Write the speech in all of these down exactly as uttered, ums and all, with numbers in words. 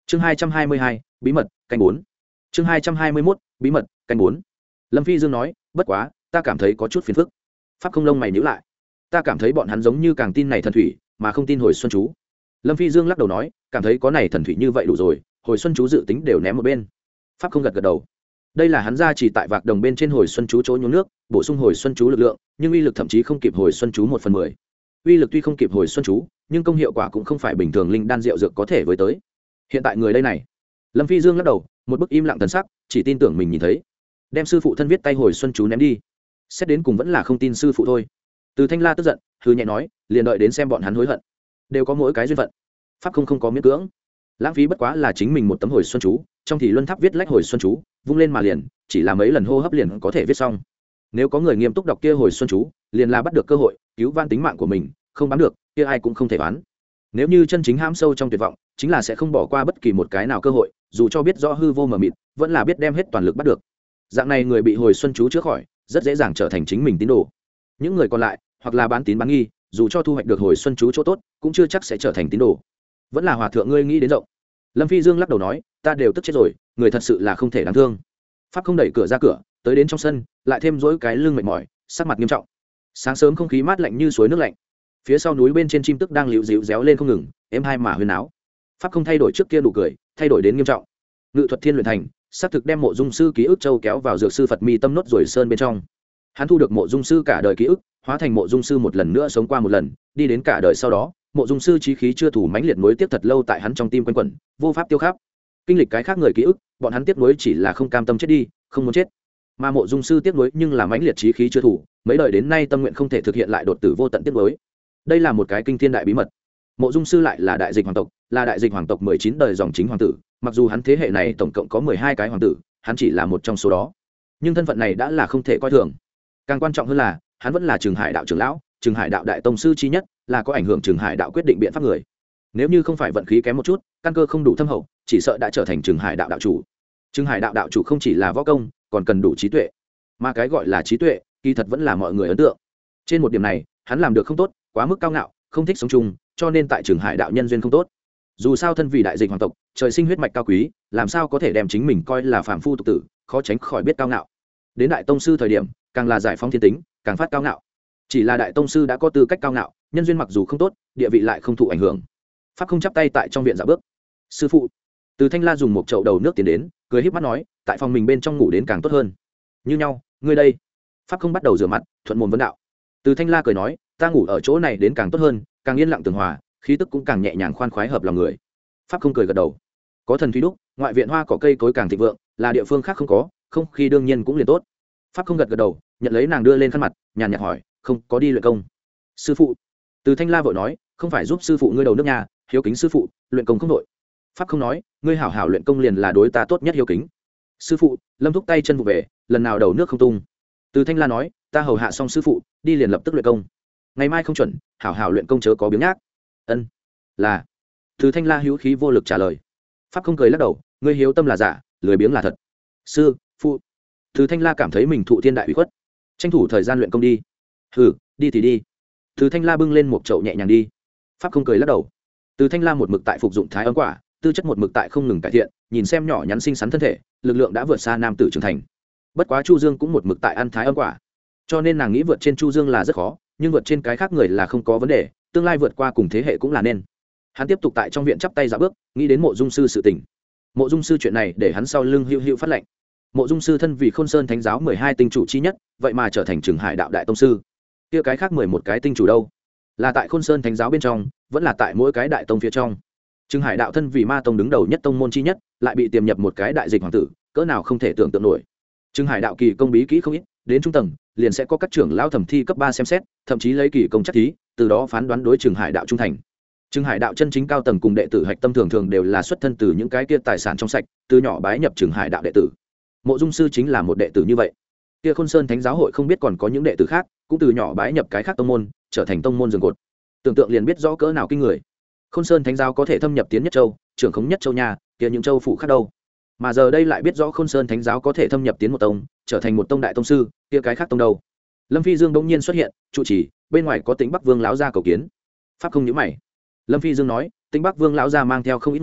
chương hai trăm hai mươi hai bí mật canh bốn. chương hai trăm hai mươi mốt bí mật canh bốn. Lâm Phi Dương nói, bất quá ta cảm thấy có chút phiền phức. Pháp không lông mày nhíu lại, ta cảm thấy bọn hắn giống như càng tin này thần thủy mà không tin hồi xuân chú. Lâm Phi Dương lắc đầu nói, cảm thấy có này thần thủy như vậy đủ rồi, hồi xuân chú dự tính đều ném một bên. Pháp không gật gật đầu, đây là hắn ra chỉ tại vạc đồng bên trên hồi xuân chú chỗ nhúng nước, bổ sung hồi xuân chú lực lượng, nhưng uy lực thậm chí không kịp hồi xuân chú một phần mười. Uy lực tuy không kịp hồi xuân chú, nhưng công hiệu quả cũng không phải bình thường linh đan rượu dược có thể với tới. Hiện tại người đây này. Lâm Phi Dương lắc đầu, một bức im lặng thần sắc, chỉ tin tưởng mình nhìn thấy. Đem sư phụ thân viết tay hồi xuân chú ném đi. Xét đến cùng vẫn là không tin sư phụ thôi. Từ Thanh La tức giận, hừ nhẹ nói, liền đợi đến xem bọn hắn hối hận. Đều có mỗi cái duyên phận. Pháp không không có miễn cưỡng. Lãng phí bất quá là chính mình một tấm hồi xuân chú, trong thì luân tháp viết lách hồi xuân chú, vung lên mà liền, chỉ là mấy lần hô hấp liền có thể viết xong. Nếu có người nghiêm túc đọc kia hồi xuân chú, liền là bắt được cơ hội cứu van tính mạng của mình, không bám được, kia ai cũng không thể bán. Nếu như chân chính hãm sâu trong tuyệt vọng, chính là sẽ không bỏ qua bất kỳ một cái nào cơ hội, dù cho biết rõ hư vô mờ mịt, vẫn là biết đem hết toàn lực bắt được. Dạng này người bị hồi xuân chú chữa khỏi, rất dễ dàng trở thành chính mình tín đồ. Những người còn lại, hoặc là bán tín bán nghi, dù cho thu hoạch được hồi xuân chú chỗ tốt, cũng chưa chắc sẽ trở thành tín đồ. Vẫn là hòa thượng ngươi nghĩ đến rộng. Lâm Phi Dương lắc đầu nói, ta đều tức chết rồi, người thật sự là không thể đáng thương. Pháp không đẩy cửa ra cửa, tới đến trong sân, lại thêm dỗi cái lưng mệt mỏi, sắc mặt nghiêm trọng. Sáng sớm không khí mát lạnh như suối nước lạnh, phía sau núi bên trên chim tức đang liễu dịu réo lên không ngừng, êm hai mà huyên áo. Pháp không thay đổi trước kia nụ cười, thay đổi đến nghiêm trọng. Ngự thuật thiên luyện thành, xác thực đem mộ dung sư ký ức châu kéo vào dược sư Phật mi tâm nốt rồi sơn bên trong. Hắn thu được mộ dung sư cả đời ký ức, hóa thành mộ dung sư một lần nữa sống qua một lần, đi đến cả đời sau đó, mộ dung sư chí khí chưa thủ mãnh liệt nối tiếp thật lâu tại hắn trong tim quanh quẩn, vô pháp tiêu khắp. Kinh lịch cái khác người ký ức, bọn hắn tiếp nối chỉ là không cam tâm chết đi, không muốn chết. Mà mộ dung sư tiếp nối nhưng là mãnh liệt chí khí chưa thủ, mấy đời đến nay tâm nguyện không thể thực hiện lại đột tử vô tận tiếp nối. Đây là một cái kinh thiên đại bí mật. Mộ dung sư lại là đại dịch hoàng tộc, là đại dịch hoàng tộc mười chín đời dòng chính hoàng tử, mặc dù hắn thế hệ này tổng cộng có mười hai cái hoàng tử, hắn chỉ là một trong số đó. Nhưng thân phận này đã là không thể coi thường. Càng quan trọng hơn là, hắn vẫn là Trường Hải đạo trưởng lão, Trường Hải đạo đại tông sư chi nhất, là có ảnh hưởng Trường Hải đạo quyết định biện pháp người. Nếu như không phải vận khí kém một chút, căn cơ không đủ thâm hậu, chỉ sợ đã trở thành Trường Hải đạo đạo chủ. Trường Hải đạo đạo chủ không chỉ là võ công, còn cần đủ trí tuệ. Mà cái gọi là trí tuệ, kỳ thật vẫn là mọi người ấn tượng. Trên một điểm này, hắn làm được không tốt, quá mức cao ngạo, không thích sống chung, cho nên tại Trường Hải đạo nhân duyên không tốt. Dù sao thân vì đại dịch hoàng tộc, trời sinh huyết mạch cao quý, làm sao có thể đem chính mình coi là phàm phu tục tử, khó tránh khỏi biết cao ngạo. Đến đại tông sư thời điểm, càng là giải phóng thiên tính, càng phát cao ngạo. Chỉ là đại tông sư đã có tư cách cao ngạo, nhân duyên mặc dù không tốt, địa vị lại không thụ ảnh hưởng. Pháp không chắp tay tại trong viện dạo bước. Sư phụ. Từ Thanh La dùng một chậu đầu nước tiến đến, cười híp mắt nói, tại phòng mình bên trong ngủ đến càng tốt hơn. Như nhau, ngươi đây. Pháp không bắt đầu rửa mặt, thuận mồm vấn đạo. Từ Thanh La cười nói, ta ngủ ở chỗ này đến càng tốt hơn, càng yên lặng tường hòa, khí tức cũng càng nhẹ nhàng khoan khoái hợp lòng người. Pháp không cười gật đầu. Có thần thủy đúc, ngoại viện hoa cỏ cây cối càng thịnh vượng, là địa phương khác không có, không khí đương nhiên cũng liền tốt. Pháp không gật gật đầu, nhận lấy nàng đưa lên khăn mặt, nhàn nhạt hỏi, không có đi luyện công? Sư phụ. Từ Thanh La vội nói, không phải giúp sư phụ ngươi đầu nước nhà, hiếu kính sư phụ, luyện công không đội. Pháp không nói, ngươi hảo hảo luyện công liền là đối ta tốt nhất hiếu kính. Sư phụ. Lâm thúc tay chân vụ về, lần nào đầu nước không tung. Từ Thanh La nói, ta hầu hạ xong sư phụ, đi liền lập tức luyện công. Ngày mai không chuẩn, hảo hảo luyện công chớ có biếng nhác. Ân. Là. Từ Thanh La hữu khí vô lực trả lời. Pháp không cười lắc đầu, ngươi hiếu tâm là giả, lười biếng là thật. Sư phụ. Từ Thanh La cảm thấy mình thụ thiên đại ủy khuất, tranh thủ thời gian luyện công đi. Hừ, đi thì đi. Từ Thanh La bưng lên một chậu nhẹ nhàng đi. Pháp không cười lắc đầu. Từ Thanh La một mực tại phục dụng thái ấm quả, tư chất một mực tại không ngừng cải thiện, nhìn xem nhỏ nhắn xinh xắn thân thể, lực lượng đã vượt xa nam tử trưởng thành. Bất quá Chu Dương cũng một mực tại ăn thái ấm quả, cho nên nàng nghĩ vượt trên Chu Dương là rất khó, nhưng vượt trên cái khác người là không có vấn đề, tương lai vượt qua cùng thế hệ cũng là nên. Hắn tiếp tục tại trong viện chắp tay dạo bước, nghĩ đến mộ dung sư sự tình. Mộ dung sư chuyện này để hắn sau lưng hữu hữu phát lệnh. Mộ dung sư thân vì Khôn Sơn Thánh giáo mười hai tinh chủ chi nhất, vậy mà trở thành Trường Hải đạo đại tông sư. Kia cái khác mười một cái tinh chủ đâu? Là tại Khôn Sơn Thánh giáo bên trong, vẫn là tại mỗi cái đại tông phía trong. Trường Hải đạo thân vì ma tông đứng đầu nhất tông môn chi nhất, lại bị tiềm nhập một cái đại dịch hoàng tử, cỡ nào không thể tưởng tượng nổi. Trường Hải đạo kỳ công bí kỹ không ít, đến trung tầng liền sẽ có các trưởng lão thẩm thi cấp ba xem xét, thậm chí lấy kỳ công chắc thí, từ đó phán đoán đối Trường Hải đạo trung thành. Trường Hải đạo chân chính cao tầng cùng đệ tử hạch tâm thường thường đều là xuất thân từ những cái kia tài sản trong sạch, từ nhỏ bái nhập Trường Hải đạo đệ tử. Mộ dung sư chính là một đệ tử như vậy. Kia Khôn Sơn Thánh giáo hội không biết còn có những đệ tử khác, cũng từ nhỏ bái nhập cái khác tông môn, trở thành tông môn giường cột. Tưởng tượng liền biết rõ cỡ nào kinh người. Khôn Sơn Thánh giáo có thể thâm nhập tiến nhất châu, trưởng khống nhất châu nhà, kia những châu phụ khác đâu. Mà giờ đây lại biết rõ Khôn Sơn Thánh giáo có thể thâm nhập tiến một tông, trở thành một tông đại tông sư, kia cái khác tông đâu. Lâm Phi Dương bỗng nhiên xuất hiện, trụ trì, bên ngoài có Tĩnh Bắc Vương lão gia cầu kiến. Pháp không nhíu mày. Lâm Phi Dương nói, Tĩnh Bắc Vương lão gia mang theo không ít người,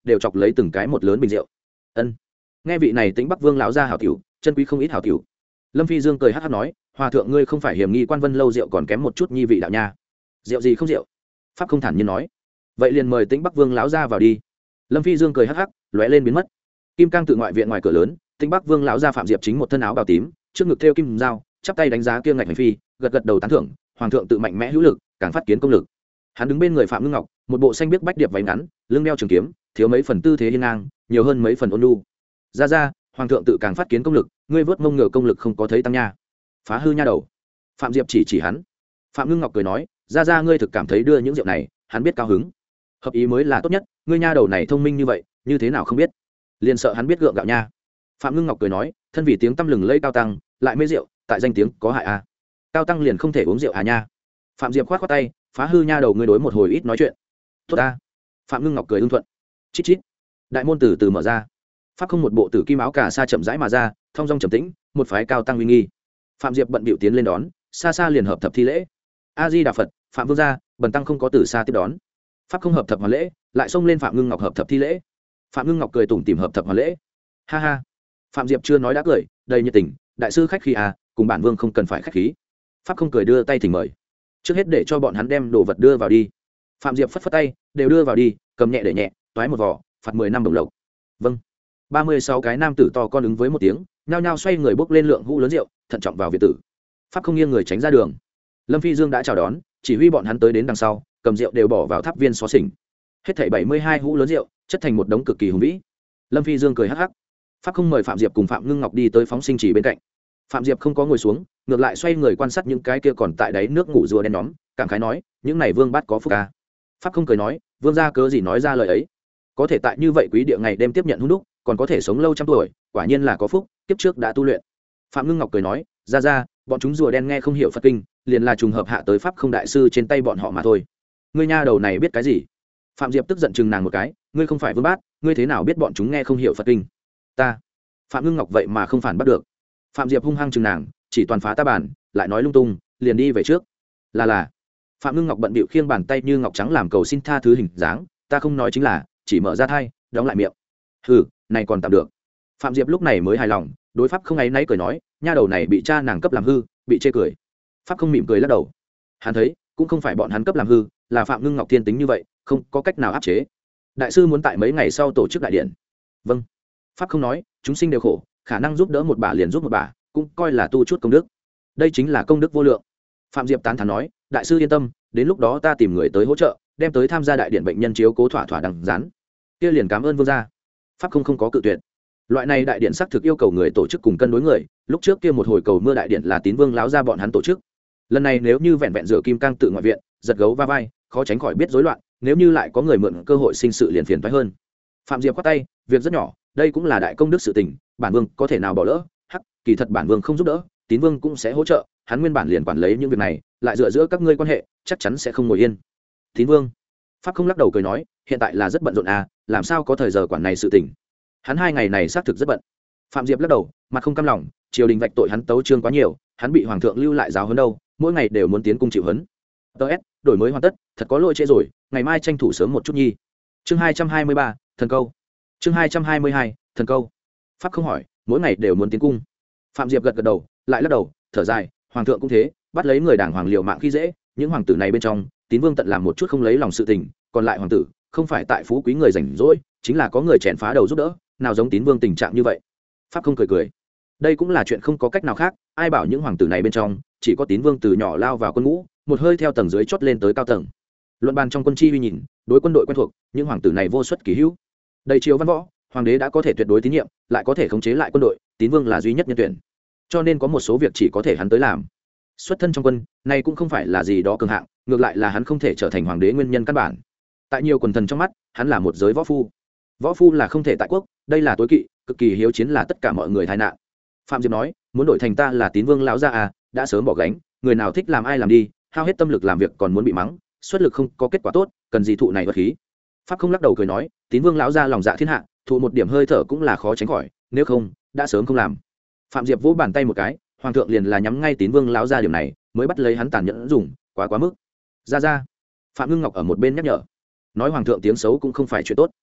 đều chọc lấy từng cái một lớn bình rượu. Ân, nghe vị này Tĩnh Bắc Vương lão gia hảo tiểu, chân quý không ít hảo tiểu. Lâm Phi Dương cười hắc hắc nói, hòa thượng ngươi không phải hiểm nghi Quan Vân lâu rượu còn kém một chút nhi vị đạo nha. Rượu gì không rượu? Pháp không thản nhiên nói. Vậy liền mời Tĩnh Bắc Vương lão gia vào đi. Lâm Phi Dương cười hắc hắc, lóe lên biến mất. Kim Cang tự ngoại viện ngoài cửa lớn, Tĩnh Bắc Vương lão gia Phạm Diệp chính một thân áo bào tím, trước ngực thêu kim dao, chắp tay đánh giá kia ngạch hành phi, gật gật đầu tán thưởng, hoàng thượng tự mạnh mẽ hữu lực, càng phát kiến công lực. Hắn đứng bên người Phạm Ngưng Ngọc, một bộ xanh biếc bách điệp váy ngắn, lưng đeo trường kiếm, thiếu mấy phần tư thế hiên ngang, nhiều hơn mấy phần ôn nhu. Ra ra, hoàng thượng tự càng phát kiến công lực, ngươi vớt mông ngựa công lực không có thấy tăng nha. Phá hư nha đầu. Phạm Diệp chỉ chỉ hắn. Phạm Ngưng Ngọc cười nói, ra ra ngươi thực cảm thấy đưa những rượu này, hắn biết cao hứng. Hợp ý mới là tốt nhất, ngươi nha đầu này thông minh như vậy, như thế nào không biết? Liền sợ hắn biết gượng gạo nha. Phạm Ngưng Ngọc cười nói, thân vì tiếng tăm lừng lây cao tăng, lại mê rượu, tại danh tiếng có hại a. À. Cao tăng liền không thể uống rượu à nha. Phạm Diệp khoát khoát tay, phá hư nha đầu ngươi đối một hồi ít nói chuyện. Tốt ta. Phạm Ngưng Ngọc cười ưng thuận. Chít chít. Đại môn từ từ mở ra. Pháp không một bộ tử kim áo cà sa chậm rãi mà ra, thong dong trầm tĩnh, một phái cao tăng uy nghi. Phạm Diệp bận bịu tiến lên đón, xa xa liền hợp thập thi lễ. A Di Đà Phật, Phạm Vương gia, bần tăng không có từ xa tiếp đón. Pháp không hợp thập hoàn lễ, lại xông lên Phạm Ngưng Ngọc hợp thập thi lễ. Phạm Ngưng Ngọc cười tủm tỉm hợp thập hoàn lễ. Ha ha. Phạm Diệp chưa nói đã cười, đầy nhiệt tình, đại sư khách khí à, cùng bản vương không cần phải khách khí. Pháp không cười đưa tay thỉnh mời. Trước hết để cho bọn hắn đem đồ vật đưa vào đi. Phạm Diệp phất phất tay, đều đưa vào đi, cầm nhẹ để nhẹ, toái một vỏ, phạt mười năm đồng lộc. Vâng. Ba mươi sáu cái nam tử to con ứng với một tiếng, nhao nhao xoay người bốc lên lượng hũ lớn rượu, thận trọng vào viện tử. Pháp không nghiêng người tránh ra đường. Lâm Phi Dương đã chào đón, chỉ huy bọn hắn tới đến đằng sau, cầm rượu đều bỏ vào tháp viên xó xỉnh. Hết thảy bảy mươi hai hũ lớn rượu, chất thành một đống cực kỳ hùng vĩ. Lâm Phi Dương cười hắc hắc. Pháp không mời Phạm Diệp cùng Phạm Ngưng Ngọc đi tới phóng sinh chỉ bên cạnh. Phạm Diệp không có ngồi xuống, ngược lại xoay người quan sát những cái kia còn tại đáy nước ngủ rùa đen nhóm, cảm khái nói, những này vương bát có phúc ca. Pháp không cười nói, vương gia cớ gì nói ra lời ấy? Có thể tại như vậy quý địa ngày đêm tiếp nhận hung đúc, còn có thể sống lâu trăm tuổi, quả nhiên là có phúc, kiếp trước đã tu luyện. Phạm Ngưng Ngọc cười nói, ra ra, bọn chúng rùa đen nghe không hiểu Phật kinh, liền là trùng hợp hạ tới pháp không đại sư trên tay bọn họ mà thôi. Ngươi nha đầu này biết cái gì? Phạm Diệp tức giận chừng nàng một cái, ngươi không phải vương bát, ngươi thế nào biết bọn chúng nghe không hiểu Phật kinh? Ta. Phạm Ngưng Ngọc vậy mà không phản bắt được. Phạm Diệp hung hăng chừng nàng, chỉ toàn phá ta bản, lại nói lung tung, liền đi về trước. Là là. Phạm Ngưng Ngọc bận bịu khiêng bàn tay như ngọc trắng làm cầu xin tha thứ hình dáng, ta không nói chính là, chỉ mở ra thai, đóng lại miệng. Hừ, này còn tạm được. Phạm Diệp lúc này mới hài lòng, đối pháp không áy náy cười nói, nha đầu này bị cha nàng cấp làm hư, bị chê cười. Pháp không mỉm cười lắc đầu. Hắn thấy, cũng không phải bọn hắn cấp làm hư, là Phạm Ngưng Ngọc thiên tính như vậy, không có cách nào áp chế. Đại sư muốn tại mấy ngày sau tổ chức đại điện. Vâng. Pháp không nói, chúng sinh đều khổ, khả năng giúp đỡ một bà liền giúp một bà, cũng coi là tu chút công đức. Đây chính là công đức vô lượng. Phạm Diệp tán thán nói, đại sư yên tâm, đến lúc đó ta tìm người tới hỗ trợ, đem tới tham gia đại điện bệnh nhân chiếu cố thỏa thỏa đằng rán. Kia liền cảm ơn vương gia. Pháp không không có cự tuyệt. Loại này đại điện xác thực yêu cầu người tổ chức cùng cân đối người, lúc trước kia một hồi cầu mưa đại điện là Tín Vương lão gia bọn hắn tổ chức. Lần này nếu như vẹn vẹn rửa kim cang tự ngoại viện, giật gấu va vai, khó tránh khỏi biết rối loạn, nếu như lại có người mượn cơ hội sinh sự liền phiền toái hơn. Phạm Diệp quát tay, việc rất nhỏ, đây cũng là đại công đức sự tình, bản vương có thể nào bỏ lỡ? Hắc, kỳ thật bản vương không giúp đỡ, Tín Vương cũng sẽ hỗ trợ, hắn nguyên bản liền quản lấy những việc này, lại dựa giữa các ngươi quan hệ, chắc chắn sẽ không ngồi yên. Tín Vương. Pháp không lắc đầu cười nói, hiện tại là rất bận rộn à, làm sao có thời giờ quản này sự tình. Hắn hai ngày này xác thực rất bận. Phạm Diệp lắc đầu, mặt không cam lòng, triều đình vạch tội hắn tấu trương quá nhiều, hắn bị hoàng thượng lưu lại giáo huấn đâu, mỗi ngày đều muốn tiến cung chịu huấn. ts đổi mới hoàn tất, thật có lỗi trễ rồi, ngày mai tranh thủ sớm một chút nhi. Chương hai trăm hai mươi ba, thần câu. Chương hai trăm hai mươi hai, thần câu. Pháp không hỏi, mỗi ngày đều muốn tiến cung. Phạm Diệp gật gật đầu, lại lắc đầu, thở dài, hoàng thượng cũng thế, bắt lấy người đảng hoàng liều mạng khi dễ, những hoàng tử này bên trong, Tín Vương tận làm một chút không lấy lòng sự tình, còn lại hoàng tử, không phải tại phú quý người rảnh rỗi, chính là có người chèn phá đầu giúp đỡ, nào giống Tín Vương tình trạng như vậy. Pháp không cười cười, đây cũng là chuyện không có cách nào khác, ai bảo những hoàng tử này bên trong chỉ có Tín Vương từ nhỏ lao vào quân ngũ, một hơi theo tầng dưới chót lên tới cao tầng. Luận bàn trong quân chi uy nhìn, đối quân đội quen thuộc, những hoàng tử này vô xuất kỳ hữu. Đầy triều văn võ, hoàng đế đã có thể tuyệt đối tín nhiệm, lại có thể khống chế lại quân đội, Tín Vương là duy nhất nhân tuyển, cho nên có một số việc chỉ có thể hắn tới làm. Xuất thân trong quân này cũng không phải là gì đó cường hạng, ngược lại là hắn không thể trở thành hoàng đế nguyên nhân căn bản. Tại nhiều quần thần trong mắt, hắn là một giới võ phu. Võ phu là không thể tại quốc, đây là tối kỵ, cực kỳ hiếu chiến là tất cả mọi người tai nạn. Phạm Diệp nói, muốn đổi thành ta là Tín Vương lão gia à, đã sớm bỏ gánh, người nào thích làm ai làm đi, hao hết tâm lực làm việc còn muốn bị mắng, xuất lực không có kết quả tốt, cần gì thụ này vật khí. Pháp không lắc đầu cười nói, Tín Vương lão gia lòng dạ thiên hạ, thụ một điểm hơi thở cũng là khó tránh khỏi, nếu không đã sớm không làm. Phạm Diệp vỗ bàn tay một cái, hoàng thượng liền là nhắm ngay Tín Vương lão gia điểm này, mới bắt lấy hắn tàn nhẫn dùng, quá quá mức. Ra ra. Phạm Ngưng Ngọc ở một bên nhắc nhở, nói hoàng thượng tiếng xấu cũng không phải chuyện tốt.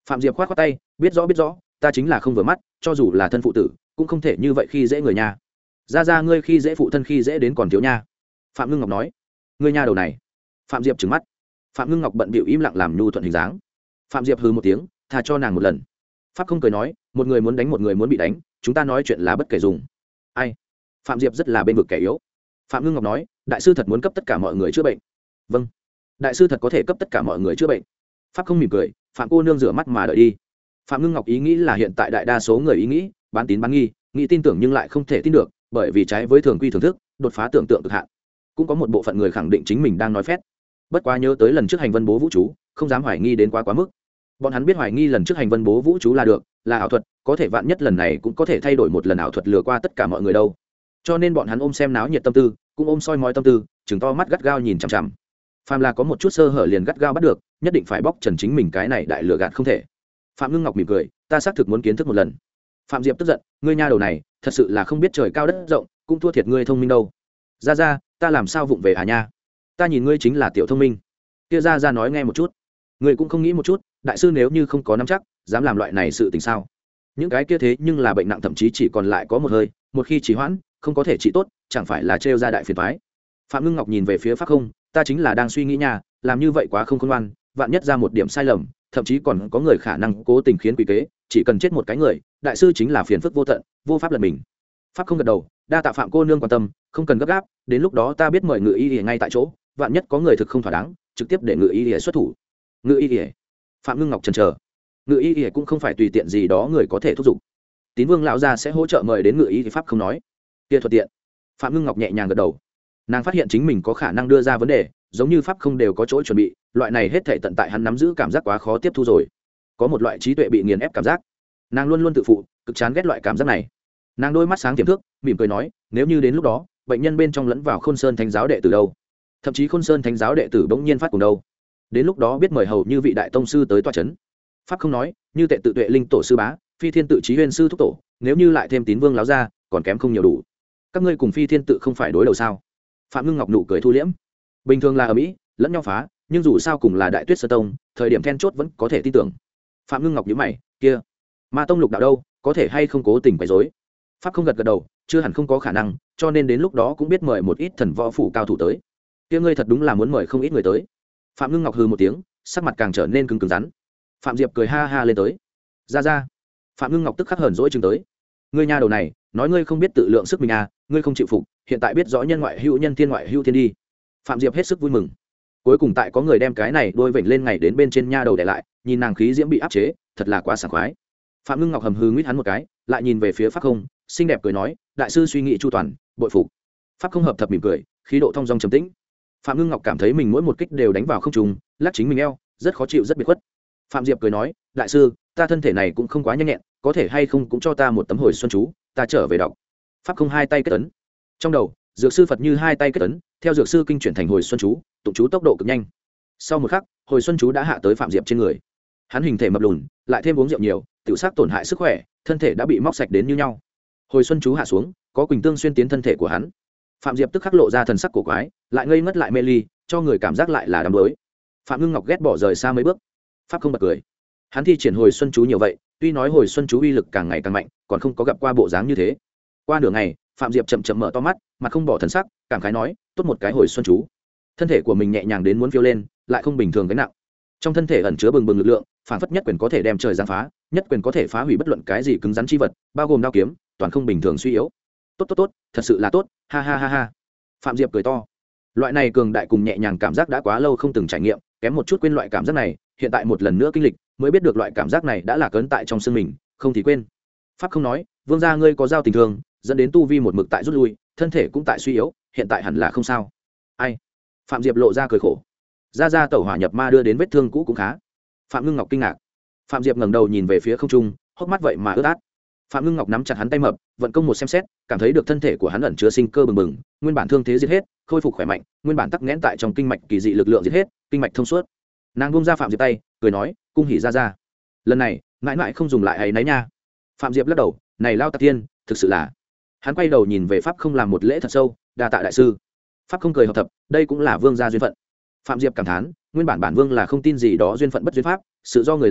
Phạm Diệp khoát khoát tay, biết rõ biết rõ, ta chính là không vừa mắt, cho dù là thân phụ tử cũng không thể như vậy khi dễ người nha. Ra ra ngươi khi dễ phụ thân khi dễ đến còn thiếu nha. Phạm Ngưng Ngọc nói. Ngươi nha đầu này. Phạm Diệp trừng mắt. Phạm Ngưng Ngọc bận bịu im lặng làm nhu thuận hình dáng. Phạm Diệp hừ một tiếng, tha cho nàng một lần. Pháp không cười nói, một người muốn đánh một người muốn bị đánh, chúng ta nói chuyện là bất kể dùng. Ai? Phạm Diệp rất là bên vực kẻ yếu. Phạm Ngưng Ngọc nói, đại sư thật muốn cấp tất cả mọi người chữa bệnh. Vâng, đại sư thật có thể cấp tất cả mọi người chữa bệnh. Pháp không mỉm cười, Phạm cô nương rửa mắt mà đợi đi. Phạm Ngưng Ngọc ý nghĩ là hiện tại đại đa số người ý nghĩ bán tín bán nghi, nghĩ tin tưởng nhưng lại không thể tin được, bởi vì trái với thường quy thưởng thức, đột phá tưởng tượng cực hạn. Cũng có một bộ phận người khẳng định chính mình đang nói phét. Bất quá nhớ tới lần trước hành vân bố vũ chú, không dám hoài nghi đến quá quá mức. Bọn hắn biết hoài nghi lần trước hành vân bố vũ chú là được, là ảo thuật, có thể vạn nhất lần này cũng có thể thay đổi một lần ảo thuật lừa qua tất cả mọi người đâu. Cho nên bọn hắn ôm xem náo nhiệt tâm tư, cũng ôm soi mói tâm tư, chừng to mắt gắt gao nhìn chằm chằm. Phàm là có một chút sơ hở liền gắt gao bắt được, nhất định phải bóc trần chính mình cái này đại lừa gạt không thể. Phạm Ngưng Ngọc mỉm cười, ta xác thực muốn kiến thức một lần. Phạm Diệp tức giận, ngươi nha đầu này, thật sự là không biết trời cao đất rộng, cũng thua thiệt ngươi thông minh đâu. Ra ra, ta làm sao vụng về à nha? Ta nhìn ngươi chính là tiểu thông minh. Kia ra ra nói nghe một chút. Ngươi cũng không nghĩ một chút, đại sư nếu như không có nắm chắc, dám làm loại này sự tình sao? Những cái kia thế nhưng là bệnh nặng thậm chí chỉ còn lại có một hơi, một khi trì hoãn, không có thể trị tốt, chẳng phải là trêu ra đại phiền toái. Phạm Ngưng Ngọc nhìn về phía Pháp Không, ta chính là đang suy nghĩ nha, làm như vậy quá không khôn ngoan, vạn nhất ra một điểm sai lầm, thậm chí còn có người khả năng cố tình khiến quỷ kế, chỉ cần chết một cái người, đại sư chính là phiền phức vô tận, vô pháp lật mình. Pháp Không gật đầu, đa tạ Phạm cô nương quan tâm, không cần gấp gáp, đến lúc đó ta biết mời ngự y y ngay tại chỗ, vạn nhất có người thực không thỏa đáng, trực tiếp để ngự y y xuất thủ. Ngự y y. Phạm Ngưng Ngọc chần chờ. Ngự y y cũng không phải tùy tiện gì đó người có thể thúc giục. Tín Vương lão gia sẽ hỗ trợ mời đến ngự y thì Pháp không nói. Kia thuận tiện. Phạm Ngưng Ngọc nhẹ nhàng gật đầu. Nàng phát hiện chính mình có khả năng đưa ra vấn đề, giống như Pháp không đều có chỗ chuẩn bị, loại này hết thảy tận tại hắn nắm giữ cảm giác quá khó tiếp thu rồi. Có một loại trí tuệ bị nghiền ép cảm giác. Nàng luôn luôn tự phụ, cực chán ghét loại cảm giác này. Nàng đôi mắt sáng tiềm thức, mỉm cười nói, nếu như đến lúc đó, bệnh nhân bên trong lẫn vào Khôn Sơn Thánh giáo đệ tử đâu, thậm chí Khôn Sơn Thánh giáo đệ tử bỗng nhiên phát cùng đâu, đến lúc đó biết mời hầu như vị đại tông sư tới tọa chấn. Pháp không nói, như tệ tự tuệ linh tổ sư bá, phi thiên tự chí huyên sư thúc tổ, nếu như lại thêm Tín Vương láo ra, còn kém không nhiều đủ. Các ngươi cùng phi thiên tự không phải đối đầu sao? Phạm Ngưng Ngọc nụ cười thu liễm. Bình thường là ở mỹ lẫn nhau phá, nhưng dù sao cùng là đại tuyết sơn tông, thời điểm then chốt vẫn có thể tin tưởng. Phạm Ngưng Ngọc nhíu mày, kia ma tông lục đạo đâu, có thể hay không cố tình quấy rối? Pháp không gật gật đầu, chưa hẳn không có khả năng, cho nên đến lúc đó cũng biết mời một ít thần võ phủ cao thủ tới. Kia ngươi thật đúng là muốn mời không ít người tới. Phạm Ngưng Ngọc hừ một tiếng, sắc mặt càng trở nên cứng cứng rắn. Phạm Diệp cười ha ha lên tới, ra ra. Phạm Ngưng Ngọc tức khắc hờn dỗi chừng tới, ngươi nha đầu này, nói ngươi không biết tự lượng sức mình à, ngươi không chịu phục, hiện tại biết rõ nhân ngoại hữu nhân, thiên ngoại hữu thiên đi. Phạm Diệp hết sức vui mừng, cuối cùng tại có người đem cái này đôi vểnh lên ngày đến bên trên nha đầu để lại, nhìn nàng khí diễm bị áp chế, thật là quá sảng khoái. Phạm Ngưng Ngọc hầm hừ nguyết hắn một cái, lại nhìn về phía Pháp Không, xinh đẹp cười nói, đại sư suy nghĩ chu toàn, bội phục. Pháp Không hợp thập mỉm cười, khí độ thong dong trầm tĩnh. Phạm Ngưng Ngọc cảm thấy mình mỗi một kích đều đánh vào không trùng, lắc chính mình eo, rất khó chịu rất biệt khuất. Phạm Diệp cười nói, đại sư, ta thân thể này cũng không quá nhanh nhẹn, có thể hay không cũng cho ta một tấm hồi xuân chú, ta trở về đọc. Pháp Không hai tay kết ấn, trong đầu dược sư Phật như hai tay kết ấn, theo dược sư kinh chuyển thành hồi xuân chú, tụng chú tốc độ cực nhanh. Sau một khắc, hồi xuân chú đã hạ tới Phạm Diệp trên người. Hắn hình thể mập lùn, lại thêm uống rượu nhiều, tiểu sát tổn hại sức khỏe, thân thể đã bị móc sạch đến như nhau. Hồi xuân chú hạ xuống, có quỳnh tương xuyên tiến thân thể của hắn. Phạm Diệp tức khắc lộ ra thần sắc cổ quái, lại ngây ngất lại mê ly, cho người cảm giác lại là đám đối. Phạm Ngưng Ngọc ghét bỏ rời xa mấy bước. Pháp Không bật cười. Hắn thi triển hồi xuân chú nhiều vậy, tuy nói hồi xuân chú uy lực càng ngày càng mạnh, còn không có gặp qua bộ dáng như thế. Qua nửa ngày, Phạm Diệp chậm chậm mở to mắt, mặt không bỏ thần sắc, cảm khái nói, tốt một cái hồi xuân chú. Thân thể của mình nhẹ nhàng đến muốn phiêu lên, lại không bình thường gánh nặng. Trong thân thể ẩn chứa bừng bừng lực lượng, phản phất nhất quyền có thể đem trời giáng phá, nhất quyền có thể phá hủy bất luận cái gì cứng rắn chi vật, bao gồm đao kiếm, toàn không bình thường suy yếu. Tốt tốt tốt, thật sự là tốt, ha ha ha ha. Phạm Diệp cười to. Loại này cường đại cùng nhẹ nhàng cảm giác đã quá lâu không từng trải nghiệm, kém một chút quên loại cảm giác này, hiện tại một lần nữa kinh lịch, mới biết được loại cảm giác này đã là cấn tại trong xương mình, không thì quên. Pháp Không nói, vương gia ngươi có giao tình thương, dẫn đến tu vi một mực tại rút lui, thân thể cũng tại suy yếu, hiện tại hẳn là không sao. Ai? Phạm Diệp lộ ra cười khổ. Ra ra tẩu hỏa nhập ma đưa đến vết thương cũ cũng khá. Phạm Ngưng Ngọc kinh ngạc. Phạm Diệp ngẩng đầu nhìn về phía không trung, hốc mắt vậy mà ướt át. Phạm Ngưng Ngọc nắm chặt hắn tay mập, vận công một xem xét, cảm thấy được thân thể của hắn ẩn chứa sinh cơ bừng bừng, nguyên bản thương thế giết hết, khôi phục khỏe mạnh, nguyên bản tắc nghẽn tại trong kinh mạch kỳ dị lực lượng giết hết, kinh mạch thông suốt. Nàng buông ra Phạm Diệp tay, cười nói, cung hỉ ra ra. Lần này, mãi mãi không dùng lại ấy nấy nha. Phạm Diệp lắc đầu, này lao tặc tiên, thực sự là. Hắn quay đầu nhìn về Pháp Không làm một lễ thật sâu, đa tạ đại sư. Pháp Không cười hợp thập, đây cũng là vương gia duyên phận. Phạm Diệp cảm thán, nguyên bản bản vương là không tin gì đó duyên phận bất duyên pháp, sự do người làm,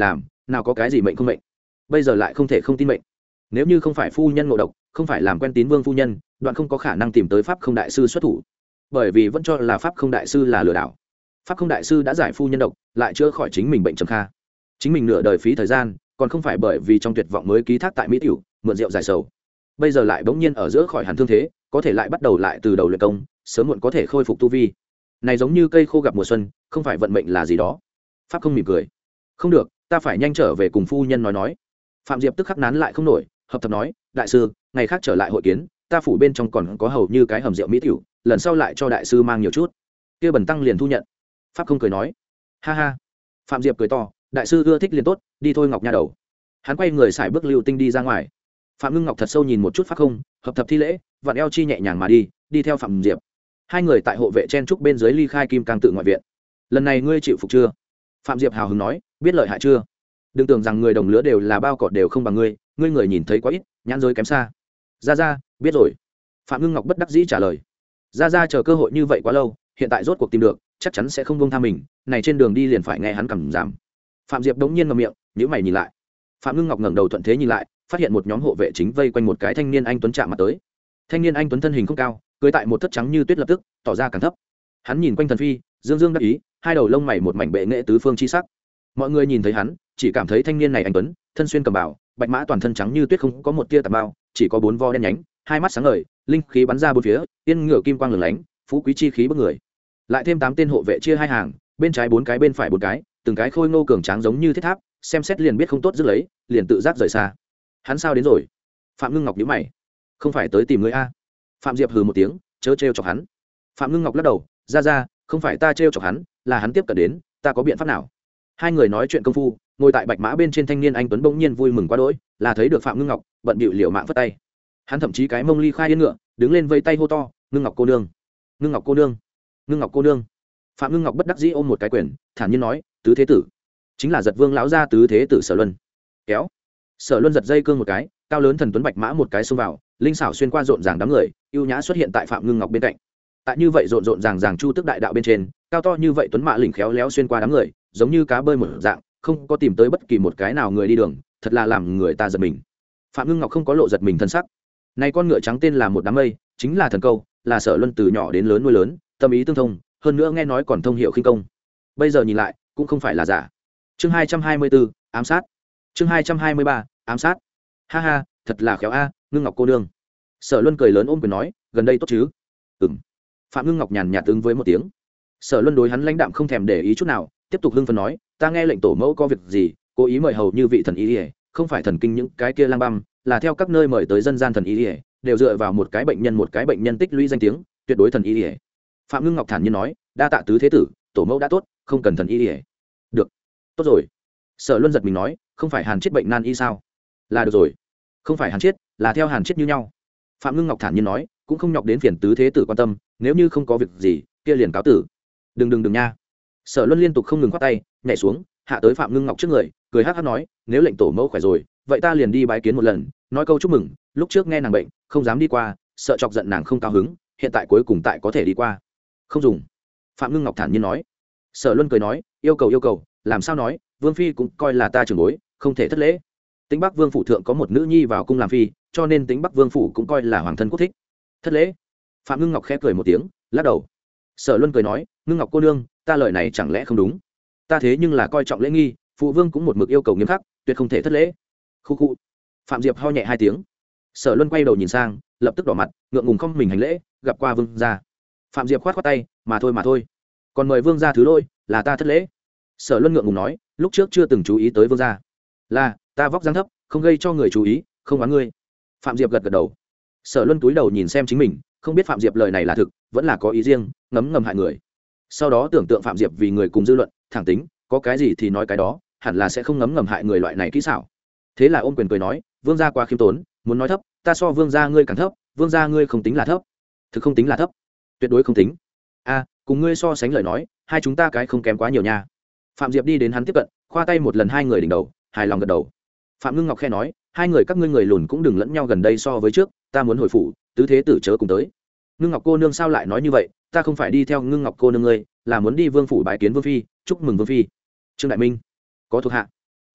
nào có cái gì mệnh không mệnh, bây giờ lại không thể không tin mệnh. Nếu như không phải phu nhân ngộ độc, không phải làm quen tín vương phu nhân, đoạn không có khả năng tìm tới pháp không đại sư xuất thủ, bởi vì vẫn cho là pháp không đại sư là lừa đảo. Pháp không đại sư đã giải phu nhân độc, lại chữa khỏi chính mình bệnh trầm kha, chính mình nửa đời phí thời gian, còn không phải bởi vì trong tuyệt vọng mới ký thác tại mỹ tiểu mượn rượu giải sầu, bây giờ lại bỗng nhiên ở giữa khỏi hẳn thương thế, có thể lại bắt đầu lại từ đầu luyện công, sớm muộn có thể khôi phục tu vi. Này giống như cây khô gặp mùa xuân, không phải vận mệnh là gì đó. Pháp không mỉm cười, không được, ta phải nhanh trở về cùng phu nhân nói nói. Phạm Diệp tức khắc nán lại không nổi, hợp thập nói, đại sư, ngày khác trở lại hội kiến, ta phủ bên trong còn có hầu như cái hầm rượu mỹ tiểu, lần sau lại cho đại sư mang nhiều chút. Kia bần tăng liền thu nhận. Pháp không cười nói, ha ha. Phạm Diệp cười to, đại sư ưa thích liền tốt, đi thôi Ngọc nha đầu. Hắn quay người xài bước lưu tinh đi ra ngoài. Phạm Ngưng Ngọc thật sâu nhìn một chút Pháp không, hợp thập thi lễ, vặn eo chi nhẹ nhàng mà đi, đi theo Phạm Diệp. Hai người tại hộ vệ chen trúc bên dưới ly khai kim cang tự ngoại viện. Lần này ngươi chịu phục chưa? Phạm Diệp hào hứng nói, biết lợi hại chưa? Đừng tưởng rằng người đồng lứa đều là bao cọt đều không bằng ngươi, ngươi người nhìn thấy quá ít, nhãn giới kém xa. Ra ra, biết rồi. Phạm Ngưng Ngọc bất đắc dĩ trả lời. Ra ra chờ cơ hội như vậy quá lâu, hiện tại rốt cuộc tìm được, chắc chắn sẽ không buông tha mình, này trên đường đi liền phải nghe hắn cầm giảm. Phạm Diệp đống nhiên ngậm miệng, nhíu mày nhìn lại. Phạm Ngưng Ngọc ngẩng đầu thuận thế nhìn lại, phát hiện một nhóm hộ vệ chính vây quanh một cái thanh niên anh tuấn chạm mặt tới. Thanh niên anh tuấn thân hình không cao, cưỡi tại một thất trắng như tuyết lập tức tỏ ra càng thấp. Hắn nhìn quanh thần phi, dương dương đắc ý, hai đầu lông mày một mảnh bệ nghệ tứ phương chi sắc. Mọi người nhìn thấy hắn, chỉ cảm thấy thanh niên này anh tuấn, thân xuyên cầm bảo, bạch mã toàn thân trắng như tuyết không có một tia tạp bao, chỉ có bốn vo đen nhánh, hai mắt sáng ngời, linh khí bắn ra bốn phía, tiên ngựa kim quang lửng lánh, phú quý chi khí bức người. Lại thêm tám tên hộ vệ chia hai hàng, bên trái bốn cái bên phải bốn cái, từng cái khôi ngô cường tráng giống như thiết tháp, xem xét liền biết không tốt giữ lấy, liền tự giác rời xa. Hắn sao đến rồi? Phạm Ngưng Ngọc nhíu mày, không phải tới tìm ngươi a? Phạm Diệp hừ một tiếng, chớ trêu chọc hắn. Phạm Ngưng Ngọc lắc đầu, ra ra, không phải ta trêu chọc hắn, là hắn tiếp cận đến, ta có biện pháp nào? Hai người nói chuyện công phu, ngồi tại bạch mã bên trên thanh niên anh tuấn bỗng nhiên vui mừng quá đỗi, là thấy được Phạm Ngưng Ngọc, bận bịu liều mạng vất tay. Hắn thậm chí cái mông ly khai yên ngựa, đứng lên vây tay hô to, Ngưng Ngọc cô nương, Ngưng Ngọc cô nương, Ngưng Ngọc cô nương. Phạm Ngưng Ngọc bất đắc dĩ ôm một cái quyền, thản nhiên nói, tứ thế tử, chính là Giật Vương lão gia tứ thế tử Sở Luân. Kéo. Sở Luân giật dây cương một cái, cao lớn thần tuấn bạch mã một cái xông vào, linh xảo xuyên qua rộn ràng đám người, ưu nhã xuất hiện tại Phạm Ngưng Ngọc bên cạnh. Tại như vậy rộn rộn ràng ràng chu tức đại đạo bên trên, cao to như vậy tuấn mã lỉnh khéo léo xuyên qua đám người, giống như cá bơi một dạng, không có tìm tới bất kỳ một cái nào người đi đường, thật là làm người ta giật mình. Phạm Ngưng Ngọc không có lộ giật mình thân sắc. Này con ngựa trắng tên là một đám mây, chính là thần câu, là Sở Luân từ nhỏ đến lớn nuôi lớn, tâm ý tương thông, hơn nữa nghe nói còn thông hiệu khinh công. Bây giờ nhìn lại, cũng không phải là giả. Chương hai trăm hai mươi bốn, ám sát. Chương hai trăm hai mươi ba, ám sát. Ha ha, thật là khéo a, Ngưng Ngọc cô nương. Sở Luân cười lớn ôm quyền nói, gần đây tốt chứ? Ừm. Phạm Ngưng Ngọc nhàn nhạt ứng với một tiếng. Sở Luân đối hắn lãnh đạm không thèm để ý chút nào, tiếp tục hưng phấn nói, ta nghe lệnh tổ mẫu có việc gì, cố ý mời hầu như vị thần y, không phải thần kinh những cái kia lang băm, là theo các nơi mời tới dân gian thần y, đều dựa vào một cái bệnh nhân một cái bệnh nhân tích lũy danh tiếng, tuyệt đối thần y. Phạm Ngưng Ngọc thản nhiên nói, đa tạ tứ thế tử, tổ mẫu đã tốt, không cần thần y. Được, tốt rồi. Sở Luân giật mình nói, không phải Hàn Chiết bệnh nan y sao? Là được rồi. Không phải Hàn Chiết, là theo Hàn Chiết như nhau. Phạm Ngưng Ngọc thản nhiên nói, cũng không nhọc đến phiền tứ thế tử quan tâm, nếu như không có việc gì, kia liền cáo tử. Đừng đừng đừng nha. Sở Luân liên tục không ngừng khoát tay, nhảy xuống, hạ tới Phạm Ngưng Ngọc trước người, cười hắc hắc nói, nếu lệnh tổ mẫu khỏe rồi, vậy ta liền đi bái kiến một lần, nói câu chúc mừng, lúc trước nghe nàng bệnh, không dám đi qua, sợ chọc giận nàng không cao hứng, hiện tại cuối cùng tại có thể đi qua. Không dùng. Phạm Ngưng Ngọc thản nhiên nói. Sở Luân cười nói, yêu cầu yêu cầu, làm sao nói, Vương phi cũng coi là ta trưởng bối, không thể thất lễ. Tĩnh Bắc Vương phủ thượng có một nữ nhi vào cung làm phi, cho nên Tĩnh Bắc Vương phủ cũng coi là hoàng thân quốc thích. Thất lễ. Phạm Ngưng Ngọc khẽ cười một tiếng, lắc đầu. Sở Luân cười nói, Ngưng Ngọc cô nương, ta lời này chẳng lẽ không đúng? Ta thế nhưng là coi trọng lễ nghi, phụ vương cũng một mực yêu cầu nghiêm khắc, tuyệt không thể thất lễ. Khu khu. Phạm Diệp ho nhẹ hai tiếng. Sở Luân quay đầu nhìn sang, lập tức đỏ mặt, ngượng ngùng không mình hành lễ, gặp qua vương gia. Phạm Diệp khoát khoát tay, mà thôi mà thôi, còn mời vương gia thứ lỗi, là ta thất lễ. Sở Luân ngượng ngùng nói, lúc trước chưa từng chú ý tới vương gia, là ta vóc dáng thấp, không gây cho người chú ý, không oán ngươi. Phạm Diệp gật gật đầu. Sở Luân cúi đầu nhìn xem chính mình, không biết Phạm Diệp lời này là thực, vẫn là có ý riêng, ngấm ngầm hại người. Sau đó tưởng tượng Phạm Diệp vì người cùng dư luận, thẳng tính, có cái gì thì nói cái đó, hẳn là sẽ không ngấm ngầm hại người loại này kỹ xảo. Thế là ôm quyền cười nói, vương gia quá khiêm tốn, muốn nói thấp, ta so vương gia ngươi càng thấp, vương gia ngươi không tính là thấp. Thực không tính là thấp, tuyệt đối không tính. A, cùng ngươi so sánh lời nói, hai chúng ta cái không kém quá nhiều nha. Phạm Diệp đi đến hắn tiếp cận, khoa tay một lần hai người đỉnh đầu, hài lòng gật đầu. Phạm Ngưng Ngọc khe nói, hai người các ngươi người lùn cũng đừng lẫn nhau gần đây so với trước, ta muốn hồi phủ, tứ thế tử chớ cùng tới. Ngưng Ngọc cô nương sao lại nói như vậy, ta không phải đi theo Ngưng Ngọc cô nương ngươi, là muốn đi vương phủ bái kiến vương phi, chúc mừng vương phi. Trương Đại Minh, có thuộc hạ.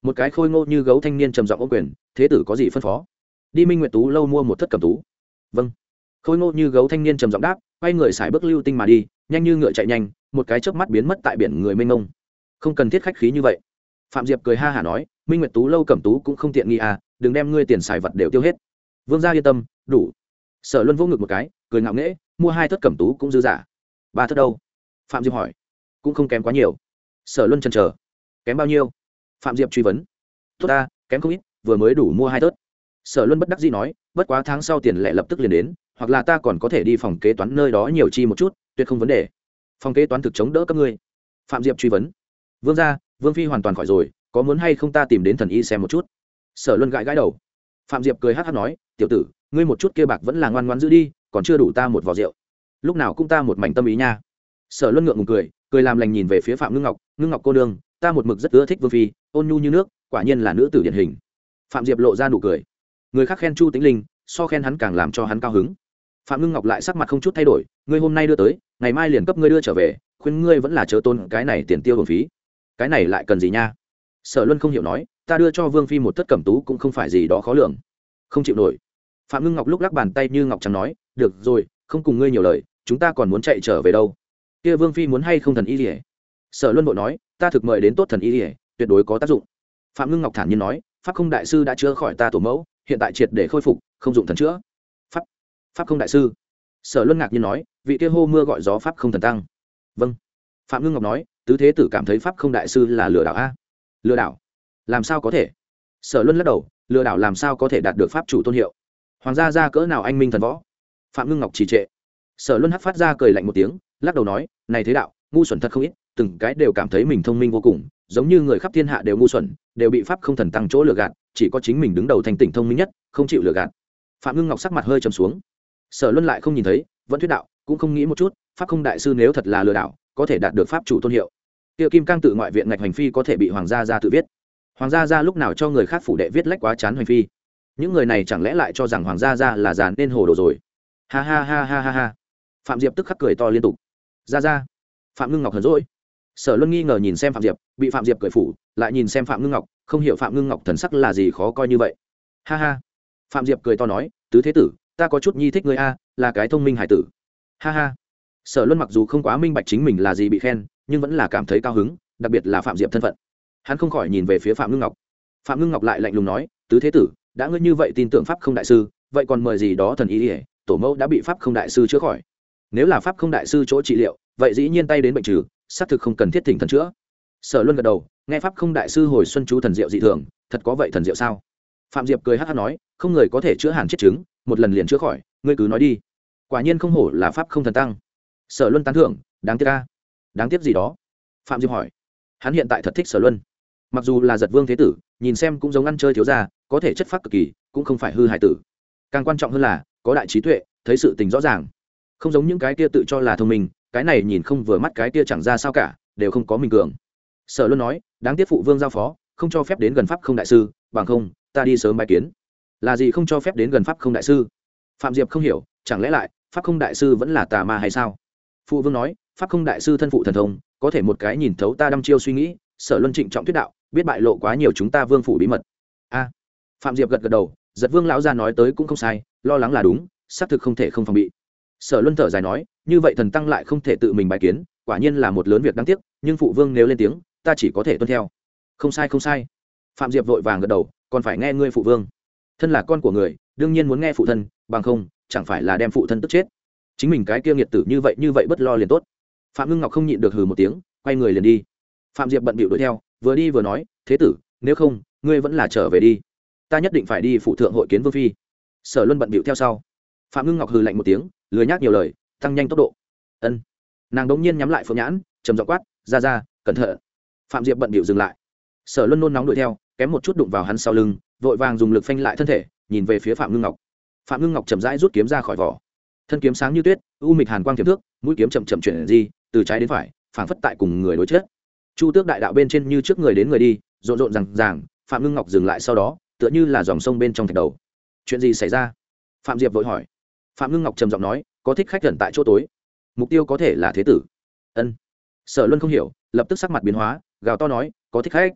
một cái khôi ngô như gấu thanh niên trầm giọng ô quyền, thế tử có gì phân phó? Đi Minh Nguyệt Tú lâu mua một thất cẩm tú. Vâng. Khôi ngô như gấu thanh niên trầm giọng đáp, quay người xài bước lưu tinh mà đi, nhanh như ngựa chạy nhanh, một cái chớp mắt biến mất tại biển người mênh mông. Không cần thiết khách khí như vậy. Phạm Diệp cười ha hả nói, Minh Nguyệt Tú lâu cẩm tú cũng không tiện nghi à, đừng đem ngươi tiền xài vật đều tiêu hết. Vương gia yên tâm, đủ. Sở Luân vỗ ngực một cái, cười ngạo nghễ, mua hai thất cẩm tú cũng dư giả. Ba thất đâu? Phạm Diệp hỏi. Cũng không kém quá nhiều. Sở Luân chần chờ. Kém bao nhiêu? Phạm Diệp truy vấn. Tốt ta, kém không ít, vừa mới đủ mua hai thớt. Sở Luân bất đắc dĩ nói, bất quá tháng sau tiền lẻ lập tức liền đến, hoặc là ta còn có thể đi phòng kế toán nơi đó nhiều chi một chút, tuyệt không vấn đề. Phòng kế toán thực chống đỡ các ngươi. Phạm Diệp truy vấn. Vương gia, Vương phi hoàn toàn khỏi rồi, có muốn hay không ta tìm đến thần y xem một chút? Sở Luân gãi gãi đầu. Phạm Diệp cười hắc hắc nói, tiểu tử, ngươi một chút kia bạc vẫn là ngoan ngoãn giữ đi, còn chưa đủ ta một vò rượu. Lúc nào cũng ta một mảnh tâm ý nha. Sở Luân ngượng ngùng cười, cười làm lành nhìn về phía Phạm Ngưng Ngọc, Ngưng Ngọc cô nương, ta một mực rất ưa thích Vương phi, ôn nhu như nước, quả nhiên là nữ tử điển hình. Phạm Diệp lộ ra nụ cười. Người khác khen Chu Tĩnh Linh, so khen hắn càng làm cho hắn cao hứng. Phạm Ngưng Ngọc lại sắc mặt không chút thay đổi, ngươi hôm nay đưa tới, ngày mai liền cấp ngươi đưa trở về, khuyên ngươi vẫn là chớ tôn cái này tiền tiêu bổng phí. Cái này lại cần gì nha? Sở Luân không hiểu nói, ta đưa cho Vương phi một thất cẩm tú cũng không phải gì đó khó lường. Không chịu nổi. Phạm Ngưng Ngọc lúc lắc bàn tay như ngọc trắng nói, được rồi, không cùng ngươi nhiều lời, chúng ta còn muốn chạy trở về đâu? Kia Vương phi muốn hay không thần y liễu? Sở Luân vội nói, ta thực mời đến tốt thần y liễu, tuyệt đối có tác dụng. Phạm Ngưng Ngọc thản nhiên nói, pháp không đại sư đã chữa khỏi ta tổ mẫu, hiện tại triệt để khôi phục, không dụng thần chữa. Pháp pháp không đại sư? Sở Luân ngạc nhiên nói, vị kia hô mưa gọi gió pháp không thần tăng. Vâng. Phạm Ngưng Ngọc nói, tứ thế tử cảm thấy pháp không đại sư là lừa đảo a? Lừa đảo? Làm sao có thể? Sở Luân lắc đầu, lừa đảo làm sao có thể đạt được pháp chủ tôn hiệu? Hoàng gia gia cỡ nào anh minh thần võ? Phạm Ngưng Ngọc trì trệ. Sở Luân hắc phát ra cười lạnh một tiếng, lắc đầu nói, này thế đạo, ngu xuẩn thật không ít, từng cái đều cảm thấy mình thông minh vô cùng, giống như người khắp thiên hạ đều ngu xuẩn, đều bị pháp không thần tăng chỗ lừa gạt, chỉ có chính mình đứng đầu thành tỉnh thông minh nhất, không chịu lừa gạt. Phạm Ngưng Ngọc sắc mặt hơi trầm xuống. Sở Luân lại không nhìn thấy, vẫn thuyết đạo, cũng không nghĩ một chút, pháp không đại sư nếu thật là lừa đảo, có thể đạt được pháp chủ tôn hiệu. Tiêu Kim Cang tự ngoại viện ngạch hành phi có thể bị hoàng gia gia tự viết. Hoàng gia gia lúc nào cho người khác phủ đệ viết lách quá chán hành phi? Những người này chẳng lẽ lại cho rằng hoàng gia gia là giàn nên hồ đồ rồi? Ha ha ha ha ha ha. Phạm Diệp tức khắc cười to liên tục. Gia gia. Phạm Ngưng Ngọc hờn dỗi. Sở Luân nghi ngờ nhìn xem Phạm Diệp, bị Phạm Diệp cười phủ, lại nhìn xem Phạm Ngưng Ngọc, không hiểu Phạm Ngưng Ngọc thần sắc là gì khó coi như vậy. Ha ha. Phạm Diệp cười to nói, tứ thế tử, ta có chút nhi thích ngươi a, là cái thông minh hải tử. Ha ha. Sở Luân mặc dù không quá minh bạch chính mình là gì bị khen, nhưng vẫn là cảm thấy cao hứng, đặc biệt là Phạm Diệp thân phận. Hắn không khỏi nhìn về phía Phạm Ngưng Ngọc. Phạm Ngưng Ngọc lại lạnh lùng nói, tứ thế tử, đã ngươi như vậy tin tưởng pháp không đại sư, vậy còn mời gì đó thần ý ỉa, tổ mẫu đã bị pháp không đại sư chữa khỏi. Nếu là pháp không đại sư chỗ trị liệu, vậy dĩ nhiên tay đến bệnh trừ, xác thực không cần thiết thỉnh thần chữa. Sở Luân gật đầu, nghe pháp không đại sư hồi xuân chú thần diệu dị thường, thật có vậy thần diệu sao? Phạm Diệp cười hắc hắc nói, không người có thể chữa hàn chết chứng, một lần liền chữa khỏi, ngươi cứ nói đi. Quả nhiên không hổ là pháp không thần tăng. Sở Luân tán thưởng, đáng tiếc a. Đáng tiếc gì đó? Phạm Diệp hỏi. Hắn hiện tại thật thích Sở Luân. Mặc dù là giật vương thế tử, nhìn xem cũng giống ăn chơi thiếu gia, có thể chất phác cực kỳ, cũng không phải hư hại tử. Càng quan trọng hơn là có đại trí tuệ, thấy sự tình rõ ràng, không giống những cái kia tự cho là thông minh, cái này nhìn không vừa mắt cái kia chẳng ra sao cả, đều không có mình cường. Sở Luân nói, đáng tiếc phụ vương giao phó, không cho phép đến gần pháp không đại sư, bằng không ta đi sớm bài kiến. Là gì không cho phép đến gần pháp không đại sư? Phạm Diệp không hiểu, chẳng lẽ lại pháp không đại sư vẫn là tà ma hay sao? Phụ vương nói, pháp không đại sư thân phụ thần thông, có thể một cái nhìn thấu ta đăm chiêu suy nghĩ. Sở Luân trịnh trọng thuyết đạo, biết bại lộ quá nhiều chúng ta vương phủ bí mật. A. Phạm Diệp gật gật đầu, giật vương lão gia nói tới cũng không sai, lo lắng là đúng, xác thực không thể không phòng bị. Sở Luân thở dài nói, như vậy thần tăng lại không thể tự mình bài kiến, quả nhiên là một lớn việc đáng tiếc, nhưng phụ vương nếu lên tiếng, ta chỉ có thể tuân theo. Không sai không sai. Phạm Diệp vội vàng gật đầu, còn phải nghe ngươi phụ vương. Thân là con của người, đương nhiên muốn nghe phụ thân, bằng không chẳng phải là đem phụ thân tức chết. Chính mình cái kia nghiệt tử như vậy như vậy bất lo liền tốt. Phạm Ngưng Ngọc không nhịn được hừ một tiếng, quay người liền đi. Phạm Diệp bận bịu đuổi theo, vừa đi vừa nói, thế tử, nếu không ngươi vẫn là trở về đi, ta nhất định phải đi phụ thượng hội kiến vương phi. Sở Luân bận bịu theo sau. Phạm Ngưng Ngọc hừ lạnh một tiếng, lười nhác nhiều lời, tăng nhanh tốc độ. Ân. Nàng đống nhiên nhắm lại phượng nhãn, trầm giọng quát, ra ra, cẩn thận. Phạm Diệp bận bịu dừng lại. Sở Luân nôn nóng đuổi theo, kém một chút đụng vào hắn sau lưng, vội vàng dùng lực phanh lại thân thể, nhìn về phía Phạm Ngưng Ngọc. Phạm Ngưng Ngọc chậm rãi rút kiếm ra khỏi vỏ, thân kiếm sáng như tuyết, u mịch hàn quang tiềm thước, mũi kiếm chậm chậm chuyển di, từ trái đến phải, phảng phất tại cùng người đối chết. Chu Tước đại đạo bên trên như trước người đến người đi, rộn rộn ràng ràng. Phạm Ngưng Ngọc dừng lại sau đó, tựa như là dòng sông bên trong thạch đầu. Chuyện gì xảy ra? Phạm Diệp vội hỏi. Phạm Ngưng Ngọc trầm giọng nói, có thích khách gần tại chỗ tối, mục tiêu có thể là thế tử. Ân. Sở Luân không hiểu, lập tức sắc mặt biến hóa, gào to nói, có thích khách.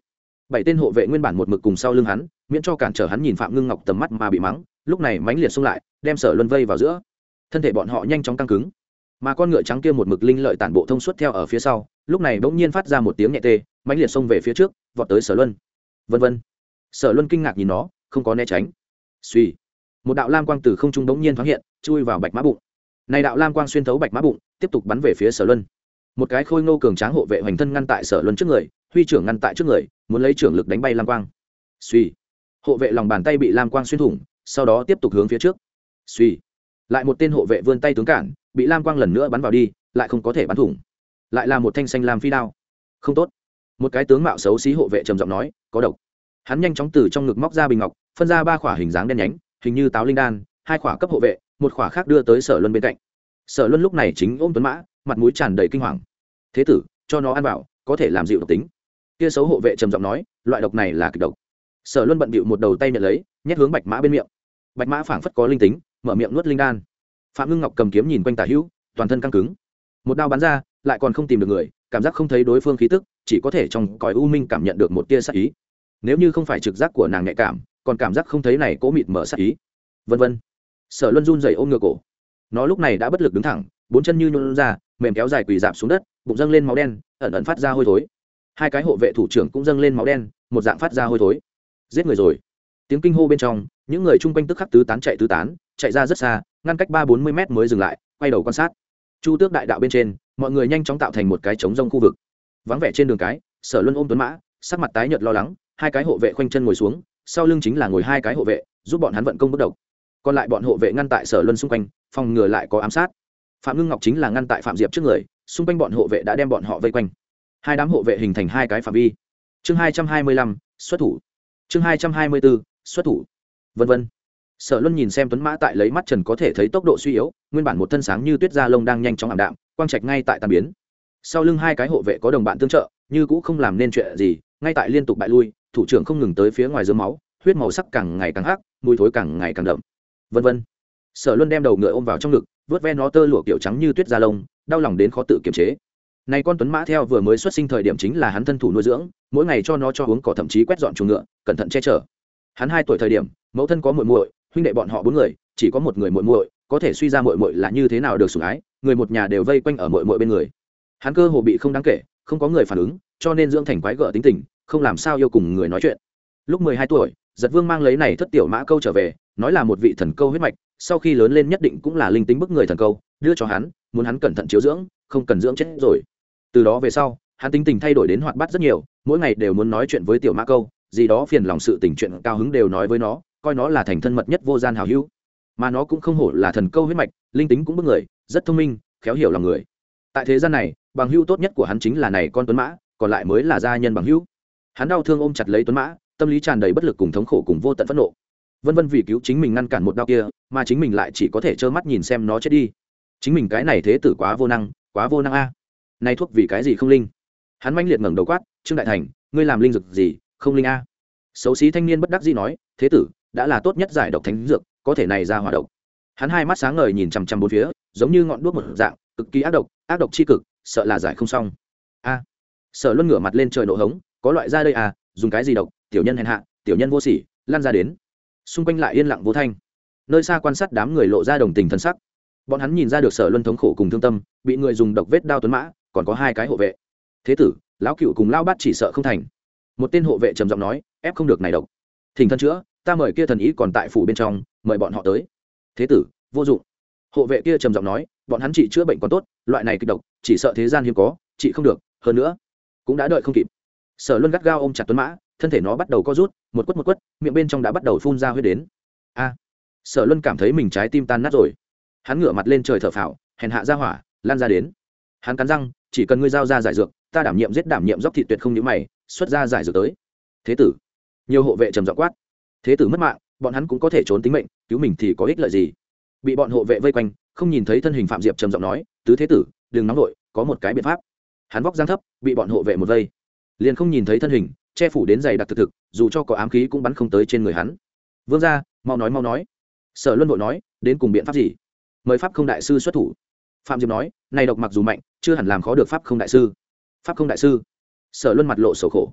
bảy tên hộ vệ nguyên bản một mực cùng sau lưng hắn miễn cho cản trở hắn nhìn phạm ngưng ngọc tầm mắt mà bị mắng, lúc này mãnh liệt xông lại đem Sở Luân vây vào giữa. Thân thể bọn họ nhanh chóng căng cứng, mà con ngựa trắng kia một mực linh lợi tản bộ thông suốt theo ở phía sau, lúc này bỗng nhiên phát ra một tiếng nhẹ tê, mãnh liệt xông về phía trước, vọt tới Sở Luân. Vân vân. Sở Luân kinh ngạc nhìn nó, không có né tránh. Suy, một đạo lam quang từ không trung bỗng nhiên thoáng hiện, chui vào bạch mã bụng. Này đạo lam quang xuyên thấu bạch mã bụng, tiếp tục bắn về phía Sở Luân. Một cái khôi ngô cường tráng hộ vệ hoành thân ngăn tại Sở Luân trước người, huy trưởng ngăn tại trước người, muốn lấy trưởng lực đánh bay lam quang. Suy, hộ vệ lòng bàn tay bị lam quang xuyên thủng, sau đó tiếp tục hướng phía trước. Suy, lại một tên hộ vệ vươn tay tướng cản, bị lam quang lần nữa bắn vào đi, lại không có thể bắn thủng. Lại là một thanh xanh lam phi đao. Không tốt. Một cái tướng mạo xấu xí hộ vệ trầm giọng nói, có độc. Hắn nhanh chóng từ trong ngực móc ra bình ngọc, phân ra ba khỏa hình dáng đen nhánh, hình như táo linh đan, hai khỏa cấp hộ vệ, một khỏa khác đưa tới Sở Luân bên cạnh. Sở Luân lúc này chính ôm tuấn mã, mặt mũi tràn đầy kinh hoàng. Thế tử, cho nó ăn vào, có thể làm dịu độc tính. Kia xấu hộ vệ trầm giọng nói, loại độc này là kịch độc. Sở Luân bận bịu một đầu tay nhận lấy, nhét hướng bạch mã bên miệng. Bạch mã phảng phất có linh tính, mở miệng nuốt linh đan. Phạm Ngưng Ngọc cầm kiếm nhìn quanh tả hữu, toàn thân căng cứng. Một đao bắn ra, lại còn không tìm được người, cảm giác không thấy đối phương khí tức, chỉ có thể trong cõi u minh cảm nhận được một tia sát ý. Nếu như không phải trực giác của nàng nhạy cảm, còn cảm giác không thấy này cố mịt mở sát ý. Vân vân. Sở Luân run rẩy ôm ngựa cổ. Nó lúc này đã bất lực đứng thẳng, bốn chân như nhũn ra, mềm kéo dài quỳ rạp xuống đất, bụng dâng lên máu đen, ẩn ẩn phát ra hôi thối. Hai cái hộ vệ thủ trưởng cũng dâng lên máu đen, một dạng phát ra hôi thối. Giết người rồi. Tiếng kinh hô bên trong, những người chung quanh tức khắc tứ tán chạy tứ tán, chạy ra rất xa, ngăn cách ba bốn mươi mét mới dừng lại, quay đầu quan sát. Chu Tước đại đạo bên trên, mọi người nhanh chóng tạo thành một cái trống rông khu vực. Vắng vẻ trên đường cái, Sở Luân ôm tuấn mã, sắc mặt tái nhợt lo lắng, hai cái hộ vệ khoanh chân ngồi xuống, sau lưng chính là ngồi hai cái hộ vệ, giúp bọn hắn vận công bất động. Còn lại bọn hộ vệ ngăn tại Sở Luân xung quanh, phòng ngừa lại có ám sát. Phạm Ngưng Ngọc chính là ngăn tại Phạm Diệp trước người, xung quanh bọn hộ vệ đã đem bọn họ vây quanh. Hai đám hộ vệ hình thành hai cái phạm vi. Chương hai trăm hai mươi lăm, xuất thủ. Chương hai trăm hai mươi bốn, xuất thủ. Vân vân. Sở Luân nhìn xem tuấn mã tại lấy mắt trần có thể thấy tốc độ suy yếu, nguyên bản một thân sáng như tuyết da lông đang nhanh chóng ảm đạm, quang trạch ngay tại tàn biến. Sau lưng hai cái hộ vệ có đồng bạn tương trợ, như cũ không làm nên chuyện gì, ngay tại liên tục bại lui, thủ trưởng không ngừng tới phía ngoài rớm máu, huyết màu sắc càng ngày càng hắc, mùi thối càng ngày càng đậm. Vân vân. Sở Luân đem đầu ngựa ôm vào trong ngực, vớt ve nó tơ lụa kiểu trắng như tuyết da lông, đau lòng đến khó tự kiềm chế. Này con tuấn mã theo vừa mới xuất sinh thời điểm chính là hắn thân thủ nuôi dưỡng, mỗi ngày cho nó cho uống cỏ, thậm chí quét dọn chuồng ngựa, cẩn thận che chở. Hắn hai tuổi thời điểm, mẫu thân có muội muội, huynh đệ bọn họ bốn người, chỉ có một người muội muội, có thể suy ra muội muội là như thế nào được sủng ái, người một nhà đều vây quanh ở muội muội bên người. Hắn cơ hồ bị không đáng kể, không có người phản ứng, cho nên dưỡng thành quái gở tính tình, không làm sao yêu cùng người nói chuyện. Lúc mười hai tuổi, Giật Vương mang lấy này thất tiểu mã câu trở về, nói là một vị thần câu huyết mạch, sau khi lớn lên nhất định cũng là linh tính bức người thần câu, đưa cho hắn, muốn hắn cẩn thận chiếu dưỡng, không cần dưỡng chết rồi. Từ đó về sau, hắn tính tình thay đổi đến hoạt bát rất nhiều, mỗi ngày đều muốn nói chuyện với tiểu mã câu, gì đó phiền lòng sự tình chuyện cao hứng đều nói với nó, coi nó là thành thân mật nhất vô gian hảo hữu. Mà nó cũng không hổ là thần câu huyết mạch, linh tính cũng bức người, rất thông minh, khéo hiểu lòng người. Tại thế gian này, bằng hữu tốt nhất của hắn chính là này con tuấn mã, còn lại mới là gia nhân bằng hữu. Hắn đau thương ôm chặt lấy tuấn mã, tâm lý tràn đầy bất lực cùng thống khổ cùng vô tận phẫn nộ. Vân vân vì cứu chính mình ngăn cản một đau kia, mà chính mình lại chỉ có thể trơ mắt nhìn xem nó chết đi. Chính mình cái này thế tử quá vô năng, quá vô năng a. Này thuốc vì cái gì không linh? Hắn mãnh liệt ngẩng đầu quát, Trương Đại Thành, ngươi làm linh dược gì, không linh a? Xấu xí thanh niên bất đắc dĩ nói, thế tử, đã là tốt nhất giải độc thánh dược, có thể này ra hỏa độc. Hắn hai mắt sáng ngời nhìn chằm chằm bốn phía, giống như ngọn đuốc một dạng, cực kỳ ác độc, ác độc chi cực, sợ là giải không xong. A. Sở Luân ngửa mặt lên trời nộ hống, có loại ra đây à, dùng cái gì độc, tiểu nhân hèn hạ, tiểu nhân vô sỉ, lan ra đến. Xung quanh lại yên lặng vô thanh. Nơi xa quan sát đám người lộ ra đồng tình thân sắc. Bọn hắn nhìn ra được Sở Luân thống khổ cùng thương tâm, bị người dùng độc vết đao tuấn mã, còn có hai cái hộ vệ. Thế tử, lão cựu cùng lão bát chỉ sợ không thành. Một tên hộ vệ trầm giọng nói, ép không được này độc. Thỉnh thân chữa, ta mời kia thần ý còn tại phủ bên trong, mời bọn họ tới. Thế tử, vô dụng. Hộ vệ kia trầm giọng nói, bọn hắn trị chữa bệnh còn tốt, loại này kịch độc, chỉ sợ thế gian hiếm có, trị không được, hơn nữa, cũng đã đợi không kịp. Sở Luân gắt gao ôm chặt tuấn mã, thân thể nó bắt đầu co rút, một quất một quất, miệng bên trong đã bắt đầu phun ra huyết đến. A. Sở Luân cảm thấy mình trái tim tan nát rồi. Hắn ngửa mặt lên trời thở phào, hèn hạ ra hỏa, lan ra đến. Hắn cắn răng, chỉ cần ngươi giao ra giải dược, ta đảm nhiệm giết đảm nhiệm dốc thị tuyệt không nhíu mày, xuất ra giải dược tới. Thế tử. Nhiều hộ vệ trầm giọng quát. Thế tử mất mạng, bọn hắn cũng có thể trốn tính mệnh, cứu mình thì có ích lợi gì? Bị bọn hộ vệ vây quanh, không nhìn thấy thân hình Phạm Diệp trầm giọng nói, tứ thế tử, đừng nóng nội, có một cái biện pháp. Hắn vóc dáng thấp, bị bọn hộ vệ một vây, liền không nhìn thấy thân hình, che phủ đến dày đặc thực thực, dù cho có ám khí cũng bắn không tới trên người hắn. Vương gia, mau nói mau nói. Sở Luân vội nói, đến cùng biện pháp gì? Mời pháp không đại sư xuất thủ. Phạm Diệp nói, này độc mặc dù mạnh, chưa hẳn làm khó được pháp không đại sư. Pháp không đại sư. Sở Luân mặt lộ sầu khổ.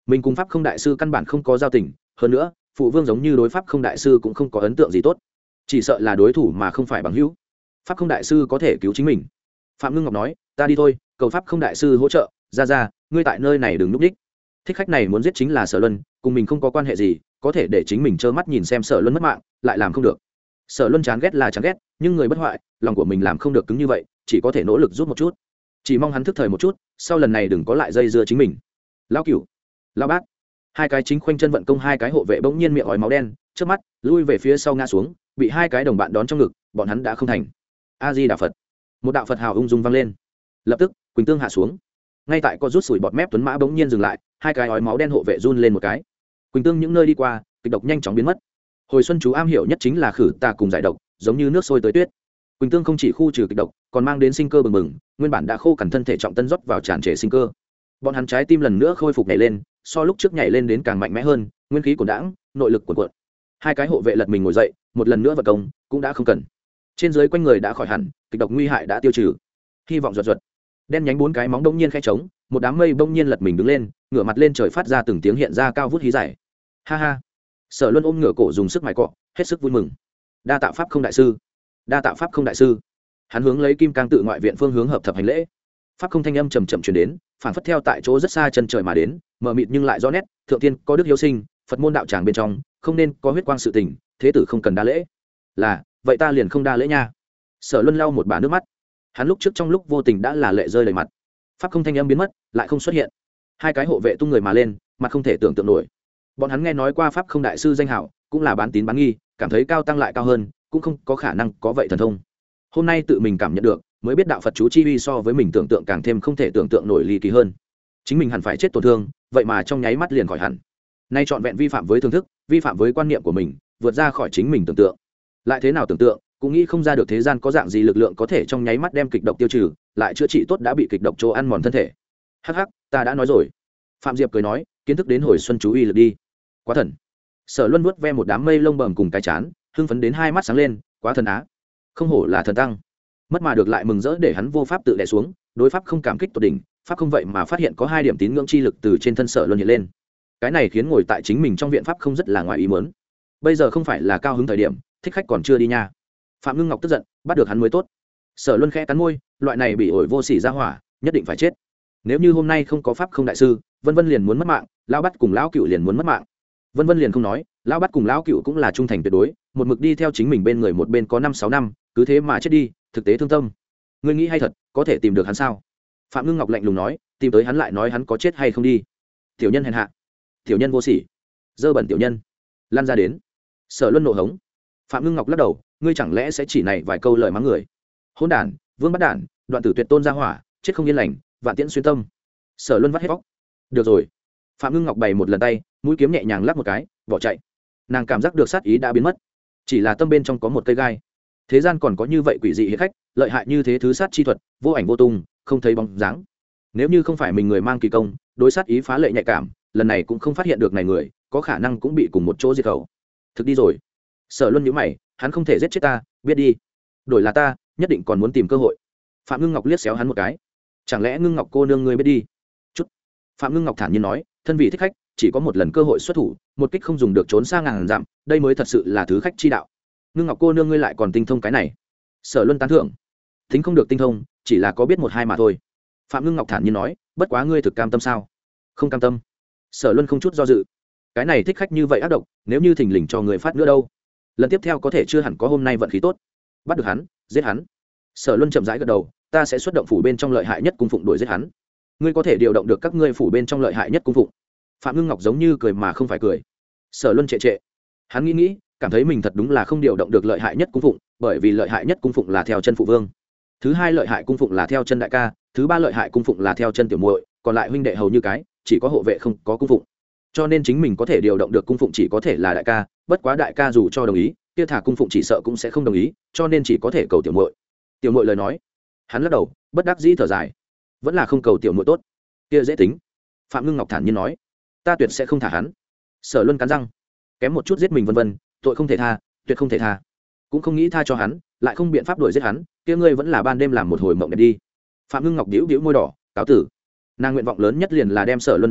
mình cùng pháp không đại sư căn bản không có giao tình, hơn nữa phụ vương giống như đối pháp không đại sư cũng không có ấn tượng gì tốt, chỉ sợ là đối thủ mà không phải bằng hữu. Pháp không đại sư có thể cứu chính mình. Phạm Ngưng Ngọc nói, ta đi thôi, cầu pháp không đại sư hỗ trợ. Ra ra, ngươi tại nơi này đừng núp đích. Thích khách này muốn giết chính là Sở Luân, cùng mình không có quan hệ gì, có thể để chính mình trơ mắt nhìn xem Sở Luân mất mạng, lại làm không được. Sở Luân chán ghét là chán ghét, nhưng người bất hoại, lòng của mình làm không được cứng như vậy, chỉ có thể nỗ lực rút một chút, chỉ mong hắn thức thời một chút, sau lần này đừng có lại dây dưa chính mình. Lão Cửu, lão Bát, hai cái chính khoanh chân vận công, hai cái hộ vệ bỗng nhiên miệng ói máu đen, trước mắt lui về phía sau ngã xuống, bị hai cái đồng bạn đón trong ngực, bọn hắn đã không thành. A Di Đà Phật. Một đạo Phật hào ung dung vang lên. Lập tức, Quỳnh Tương hạ xuống. Ngay tại có rút sủi bọt mép tuấn mã bỗng nhiên dừng lại, hai cái ói máu đen hộ vệ run lên một cái. Quỳnh Tương những nơi đi qua, kịch độc nhanh chóng biến mất. Hồi xuân chú am hiểu nhất chính là khử tà cùng giải độc, giống như nước sôi tới tuyết. Quỳnh Tương không chỉ khu trừ kịch độc, còn mang đến sinh cơ bừng bừng, nguyên bản đã khô cằn thân thể trọng tân rót vào tràn trề sinh cơ. Bọn hắn trái tim lần nữa khôi phục nhảy lên, so lúc trước nhảy lên đến càng mạnh mẽ hơn, nguyên khí cuồn đãng, nội lực cuồn cuộn. Hai cái hộ vệ lật mình ngồi dậy, một lần nữa vận công, cũng đã không cần. Trên dưới quanh người đã khỏi hẳn, kịch độc nguy hại đã tiêu trừ. Hy vọng ruột ruột. Đen nhánh bốn cái móng đông nhiên khẽ trống, một đám mây bỗng nhiên lật mình đứng lên, ngửa mặt lên trời phát ra từng tiếng hiện ra cao vút hí giải. Ha ha. Sở Luân ôm ngửa cổ dùng sức mài cọ, hết sức vui mừng. Đa tạ pháp không đại sư, đa tạ pháp không đại sư. Hắn hướng lấy kim cang tự ngoại viện phương hướng hợp thập hành lễ. Pháp không thanh âm trầm trầm truyền đến, phản phất theo tại chỗ rất xa chân trời mà đến, mờ mịt nhưng lại rõ nét. Thượng tiên có đức hiếu sinh, Phật môn đạo tràng bên trong, không nên có huyết quang sự tình, thế tử không cần đa lễ. Là, vậy ta liền không đa lễ nha. Sở Luân lau một bả nước mắt. Hắn lúc trước trong lúc vô tình đã là lệ rơi đầy mặt. Pháp không thanh âm biến mất, lại không xuất hiện. Hai cái hộ vệ tung người mà lên, mặt không thể tưởng tượng nổi. Bọn hắn nghe nói qua pháp không đại sư danh hảo, cũng là bán tín bán nghi, cảm thấy cao tăng lại cao hơn, cũng không có khả năng có vậy thần thông. Hôm nay tự mình cảm nhận được, mới biết đạo Phật chú chi uy so với mình tưởng tượng càng thêm không thể tưởng tượng nổi ly kỳ hơn. Chính mình hẳn phải chết tổn thương, vậy mà trong nháy mắt liền khỏi hẳn. Nay trọn vẹn vi phạm với thưởng thức, vi phạm với quan niệm của mình, vượt ra khỏi chính mình tưởng tượng. Lại thế nào tưởng tượng, cũng nghĩ không ra được thế gian có dạng gì lực lượng có thể trong nháy mắt đem kịch độc tiêu trừ, lại chữa trị tốt đã bị kịch độc chỗ ăn mòn thân thể. Hắc hắc, ta đã nói rồi. Phạm Diệp cười nói, kiến thức đến hồi xuân chú uy lực đi. Quá thần. Sở Luân vuốt ve một đám mây lông bầm cùng cái chán, hưng phấn đến hai mắt sáng lên, quá thần á. Không hổ là thần tăng. Mất mà được lại mừng rỡ để hắn vô pháp tự đè xuống, đối pháp không cảm kích tột đỉnh, pháp không vậy mà phát hiện có hai điểm tín ngưỡng chi lực từ trên thân Sở Luân hiện lên. Cái này khiến ngồi tại chính mình trong viện pháp không rất là ngoài ý muốn. Bây giờ không phải là cao hứng thời điểm, thích khách còn chưa đi nha. Phạm Ngưng Ngọc tức giận, bắt được hắn mới tốt. Sở Luân khẽ cắn môi, loại này bị ổi vô sỉ ra hỏa, nhất định phải chết. Nếu như hôm nay không có pháp không đại sư, Vân Vân liền muốn mất mạng, lão bắt cùng lão cựu liền muốn mất mạng. Vân Vân liền không nói, lão bắt cùng lão cựu cũng là trung thành tuyệt đối, một mực đi theo chính mình bên người một bên có năm sáu năm, cứ thế mà chết đi, thực tế thương tâm. Ngươi nghĩ hay thật, có thể tìm được hắn sao? Phạm Ngưng Ngọc lạnh lùng nói, tìm tới hắn lại nói hắn có chết hay không đi. Tiểu nhân hèn hạ, tiểu nhân vô sỉ, dơ bẩn tiểu nhân, lan ra đến. Sở Luân nộ hống. Phạm Ngưng Ngọc lắc đầu, ngươi chẳng lẽ sẽ chỉ này vài câu lời mắng người? Hỗn đản, vương bắt đản, đoạn tử tuyệt tôn ra hỏa, chết không yên lành, vạn tiễn xuyên tâm. Sở Luân vắt hết vóc. Được rồi. Phạm Ngưng Ngọc bày một lần tay, mũi kiếm nhẹ nhàng lắc một cái, bỏ chạy. Nàng cảm giác được sát ý đã biến mất, chỉ là tâm bên trong có một cây gai. Thế gian còn có như vậy quỷ dị hiệp khách, lợi hại như thế thứ sát chi thuật, vô ảnh vô tung, không thấy bóng dáng. Nếu như không phải mình người mang kỳ công, đối sát ý phá lệ nhạy cảm, lần này cũng không phát hiện được này người, có khả năng cũng bị cùng một chỗ diệt khẩu. Thực đi rồi. Sở Luân nhíu mày, hắn không thể giết chết ta, biết đi. Đổi là ta, nhất định còn muốn tìm cơ hội. Phạm Ngưng Ngọc liếc xéo hắn một cái. Chẳng lẽ Ngưng Ngọc cô nương ngươi biết đi? Chút. Phạm Ngưng Ngọc thản nhiên nói, thân vị thích khách, chỉ có một lần cơ hội xuất thủ, một kích không dùng được trốn xa ngàn dặm, đây mới thật sự là thứ khách chi đạo. Ngưng Ngọc cô nương ngươi lại còn tinh thông cái này. Sở Luân tán thưởng. Tính không được tinh thông, chỉ là có biết một hai mà thôi. Phạm Ngưng Ngọc thản nhiên nói, bất quá ngươi thực cam tâm sao? Không cam tâm. Sở Luân không chút do dự. Cái này thích khách như vậy ác độc, nếu như thình lình cho người phát nữa đâu? Lần tiếp theo có thể chưa hẳn có hôm nay vận khí tốt. Bắt được hắn, giết hắn. Sở Luân chậm rãi gật đầu, ta sẽ xuất động phủ bên trong lợi hại nhất cung phụng đuổi giết hắn. Ngươi có thể điều động được các ngươi phủ bên trong lợi hại nhất cung phụng. Phạm Ngưng Ngọc giống như cười mà không phải cười. Sở Luân trệ trệ. Hắn nghĩ nghĩ, cảm thấy mình thật đúng là không điều động được lợi hại nhất cung phụng, bởi vì lợi hại nhất cung phụng là theo chân phụ vương. Thứ hai lợi hại cung phụng là theo chân đại ca, thứ ba lợi hại cung phụng là theo chân tiểu muội, còn lại huynh đệ hầu như cái, chỉ có hộ vệ không có cung phụng. Cho nên chính mình có thể điều động được cung phụng chỉ có thể là đại ca, bất quá đại ca dù cho đồng ý, kia thả cung phụng chỉ sợ cũng sẽ không đồng ý, cho nên chỉ có thể cầu tiểu muội. Tiểu muội lời nói. Hắn lắc đầu, bất đắc dĩ thở dài. Vẫn là không cầu tiểu muội tốt. Kia dễ tính. Phạm Ngưng Ngọc thản nhiên nói, ta tuyệt sẽ không thả hắn. Sở Luân cắn răng, kém một chút giết mình vân vân, tội không thể tha, tuyệt không thể tha. Cũng không nghĩ tha cho hắn, lại không biện pháp đuổi giết hắn, kia ngươi vẫn là ban đêm làm một hồi mộng đẹp đi. Phạm Ngưng Ngọc điếu điếu môi đỏ, cáo tử. Nàng nguyện vọng lớn nhất liền là đem Sở Luân đuổi đi,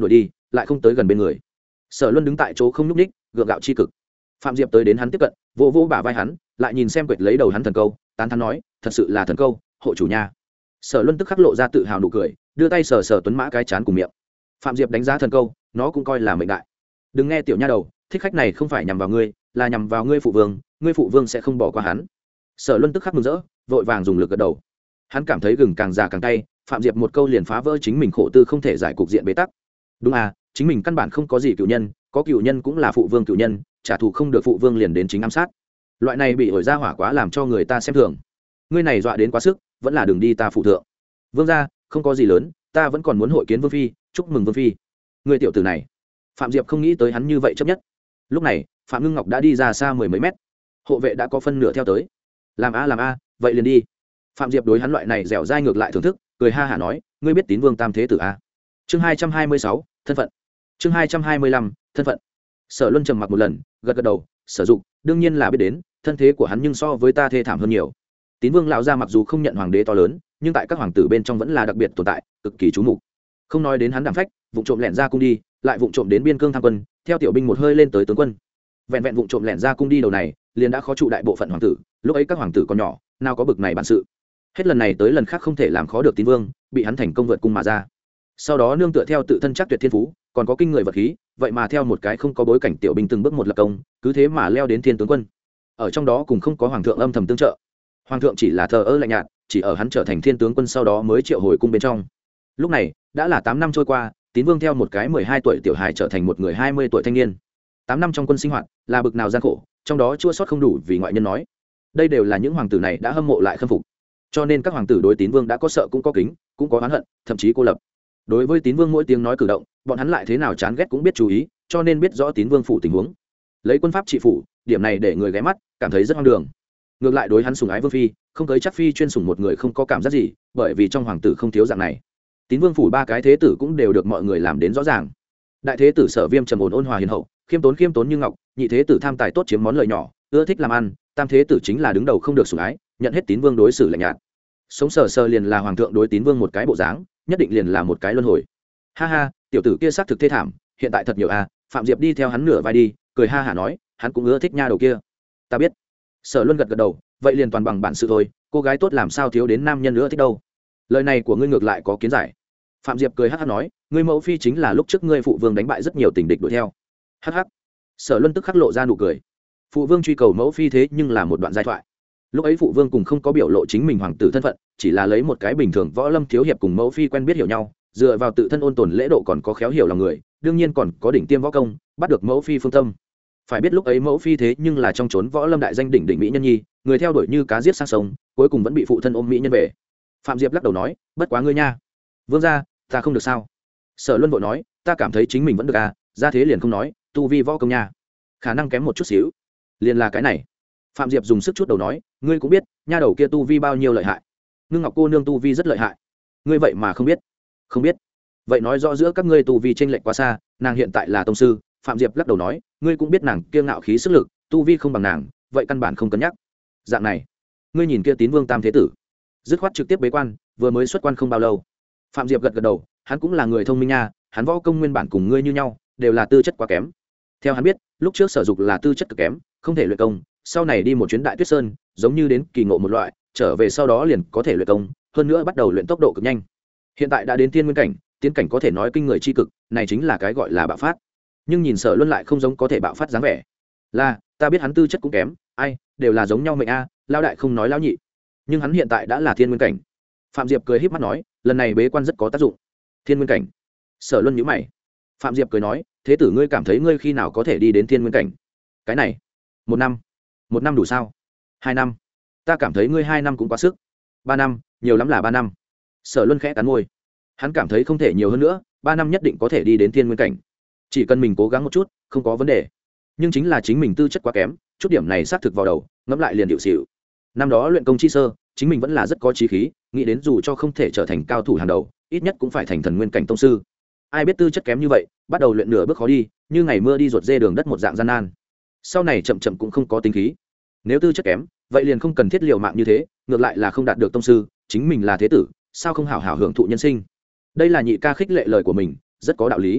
lại không tới gần bên người. Sở Luân đứng tại chỗ không nhúc ních, gượng gạo chi cực. Phạm Diệp tới đến hắn tiếp cận, vỗ vỗ bả vai hắn, lại nhìn xem quệt lấy đầu hắn thần câu, tán thán nói, thật sự là thần câu, hộ chủ nha. Sở Luân tức khắc lộ ra tự hào nụ cười, đưa tay sờ sờ Tuấn Mã cái chán cùng miệng. Phạm Diệp đánh giá thần câu, nó cũng coi là mệnh đại. Đừng nghe tiểu nha đầu, thích khách này không phải nhằm vào ngươi, là nhằm vào ngươi phụ vương, ngươi phụ vương sẽ không bỏ qua hắn. Sở Luân tức khắc mừng rỡ, vội vàng dùng lực gật đầu. Hắn cảm thấy gừng càng già càng cay, Phạm Diệp một câu liền phá vỡ chính mình khổ tư không thể giải cục diện bế tắc. Đúng à, chính mình căn bản không có gì cựu nhân, có cựu nhân cũng là phụ vương cựu nhân, trả thù không được phụ vương liền đến chính ám sát. Loại này bị ổi ra hỏa quá làm cho người ta xem thường. Ngươi này dọa đến quá sức, vẫn là đường đi ta phụ thượng. Vương gia, không có gì lớn, ta vẫn còn muốn hội kiến vương phi, chúc mừng vương phi. Người tiểu tử này, Phạm Diệp không nghĩ tới hắn như vậy chấp nhất. Lúc này, Phạm Ngưng Ngọc đã đi ra xa mười mấy mét, hộ vệ đã có phân nửa theo tới. Làm a làm a, vậy liền đi. Phạm Diệp đối hắn loại này dẻo dai ngược lại thưởng thức, cười ha hả nói, ngươi biết tín vương tam thế tử a? Chương hai trăm hai mươi sáu, thân phận. Chương hai trăm hai mươi lăm, thân phận. Sở Luân trầm mặc một lần, gật gật đầu, Sở Dục, đương nhiên là biết đến, thân thế của hắn nhưng so với ta thê thảm hơn nhiều. Tín vương lão gia mặc dù không nhận hoàng đế to lớn, nhưng tại các hoàng tử bên trong vẫn là đặc biệt tồn tại, cực kỳ chú mục. Không nói đến hắn đảm phách, vụng trộm lẻn ra cung đi, lại vụng trộm đến biên cương tham quân, theo tiểu binh một hơi lên tới tướng quân. Vẹn vẹn vụng trộm lẻn ra cung đi đầu này, liền đã khó trụ đại bộ phận hoàng tử, lúc ấy các hoàng tử còn nhỏ, nào có bực này bản sự. Hết lần này tới lần khác không thể làm khó được tín vương, bị hắn thành công vượt cung mà ra. Sau đó nương tựa theo tự thân chắc tuyệt thiên phú, còn có kinh người vật khí, vậy mà theo một cái không có bối cảnh tiểu binh từng bước một lập công, cứ thế mà leo đến thiên tướng quân. Ở trong đó cùng không có hoàng thượng âm thầm tương trợ. Hoàng thượng chỉ là thờ ơ lạnh nhạt, chỉ ở hắn trở thành thiên tướng quân sau đó mới triệu hồi cung bên trong. Lúc này đã là tám năm trôi qua, tín vương theo một cái mười hai tuổi tiểu hài trở thành một người hai mươi tuổi thanh niên. Tám năm trong quân sinh hoạt là bực nào gian khổ, trong đó chua sót không đủ vì ngoại nhân nói. Đây đều là những hoàng tử này đã hâm mộ lại khâm phục. Cho nên các hoàng tử đối tín vương đã có sợ cũng có kính, cũng có oán hận, thậm chí cô lập. Đối với tín vương mỗi tiếng nói cử động, bọn hắn lại thế nào chán ghét cũng biết chú ý, cho nên biết rõ tín vương phủ tình huống. Lấy quân pháp trị phủ, điểm này để người ghé mắt, cảm thấy rất hoang đường. Ngược lại đối hắn sủng ái vương phi, không tới chắc phi chuyên sủng một người không có cảm giác gì, bởi vì trong hoàng tử không thiếu dạng này. Tín vương phủ ba cái thế tử cũng đều được mọi người làm đến rõ ràng. Đại thế tử Sở Viêm trầm ổn ôn hòa hiền hậu, khiêm tốn khiêm tốn như ngọc, nhị thế tử tham tài tốt chiếm món lợi nhỏ, ưa thích làm ăn, tam thế tử chính là đứng đầu không được sủng ái, nhận hết tín vương đối xử lạnh nhạt. Sống sờ sờ liền là hoàng thượng đối tín vương một cái bộ dáng, nhất định liền là một cái luân hồi. Ha ha, tiểu tử kia xác thực thê thảm, hiện tại thật nhiều a. Phạm Diệp đi theo hắn nửa vai đi, cười ha hả nói, hắn cũng ưa thích nha đầu kia. Ta biết. Sở Luân gật gật đầu, vậy liền toàn bằng bản sự thôi, cô gái tốt làm sao thiếu đến nam nhân nữa thích đâu. Lời này của ngươi ngược lại có kiến giải. Phạm Diệp cười hắc hắc nói, ngươi mẫu phi chính là lúc trước ngươi phụ vương đánh bại rất nhiều tình địch đuổi theo. Hắc hắc. Sở Luân tức khắc lộ ra nụ cười. Phụ vương truy cầu mẫu phi thế nhưng là một đoạn giai thoại. Lúc ấy phụ vương cùng không có biểu lộ chính mình hoàng tử thân phận, chỉ là lấy một cái bình thường võ lâm thiếu hiệp cùng mẫu phi quen biết hiểu nhau, dựa vào tự thân ôn tồn lễ độ còn có khéo hiểu lòng người, đương nhiên còn có đỉnh tiêm võ công, bắt được mẫu phi phương tâm. Phải biết lúc ấy mẫu phi thế nhưng là trong chốn võ lâm đại danh đỉnh đỉnh mỹ nhân nhi, người theo đuổi như cá giết sang sông, cuối cùng vẫn bị phụ thân ôm mỹ nhân về. Phạm Diệp lắc đầu nói, bất quá ngươi nha. Vương gia, ta không được sao? Sở Luân vội nói, ta cảm thấy chính mình vẫn được à, ra thế liền không nói, tu vi võ công nha, khả năng kém một chút xíu. Liền là cái này. Phạm Diệp dùng sức chút đầu nói, ngươi cũng biết, nha đầu kia tu vi bao nhiêu lợi hại. Ngưng Ngọc cô nương tu vi rất lợi hại. Ngươi vậy mà không biết? Không biết. Vậy nói rõ giữa các ngươi tu vi chênh lệch quá xa, nàng hiện tại là tông sư. Phạm Diệp lắc đầu nói, ngươi cũng biết nàng kiêng ngạo khí sức lực, tu vi không bằng nàng, vậy căn bản không cân nhắc. Dạng này, ngươi nhìn kia Tín Vương tam thế tử, dứt khoát trực tiếp bế quan, vừa mới xuất quan không bao lâu. Phạm Diệp gật gật đầu, hắn cũng là người thông minh nha, hắn võ công nguyên bản cùng ngươi như nhau, đều là tư chất quá kém. Theo hắn biết, lúc trước Sở Dục là tư chất cực kém, không thể luyện công, sau này đi một chuyến Đại Tuyết Sơn, giống như đến kỳ ngộ một loại, trở về sau đó liền có thể luyện công, hơn nữa bắt đầu luyện tốc độ cực nhanh. Hiện tại đã đến tiên nguyên cảnh, tiến cảnh có thể nói kinh người chi cực, này chính là cái gọi là bạo phát. Nhưng nhìn Sở Luân lại không giống có thể bạo phát dáng vẻ. Là, ta biết hắn tư chất cũng kém, ai, đều là giống nhau mệnh a, lão đại không nói lão nhị. Nhưng hắn hiện tại đã là thiên nguyên cảnh. Phạm Diệp cười híp mắt nói, lần này bế quan rất có tác dụng. Thiên nguyên cảnh? Sở Luân nhíu mày. Phạm Diệp cười nói, thế tử ngươi cảm thấy ngươi khi nào có thể đi đến thiên nguyên cảnh? Cái này, một năm. Một năm đủ sao? Hai năm. Ta cảm thấy ngươi hai năm cũng quá sức. Ba năm, nhiều lắm là ba năm. Sở Luân khẽ cắn môi. Hắn cảm thấy không thể nhiều hơn nữa, ba năm nhất định có thể đi đến thiên nguyên cảnh. Chỉ cần mình cố gắng một chút, không có vấn đề. Nhưng chính là chính mình tư chất quá kém, chút điểm này xác thực vào đầu, ngẫm lại liền điệu xỉu. Năm đó luyện công chi sơ, chính mình vẫn là rất có chí khí, nghĩ đến dù cho không thể trở thành cao thủ hàng đầu, ít nhất cũng phải thành thần nguyên cảnh tông sư. Ai biết tư chất kém như vậy, bắt đầu luyện nửa bước khó đi, như ngày mưa đi ruột dê đường đất một dạng gian nan. Sau này chậm chậm cũng không có tính khí. Nếu tư chất kém, vậy liền không cần thiết liều mạng như thế, ngược lại là không đạt được tông sư, chính mình là thế tử, sao không hảo hảo hưởng thụ nhân sinh. Đây là nhị ca khích lệ lời của mình, rất có đạo lý.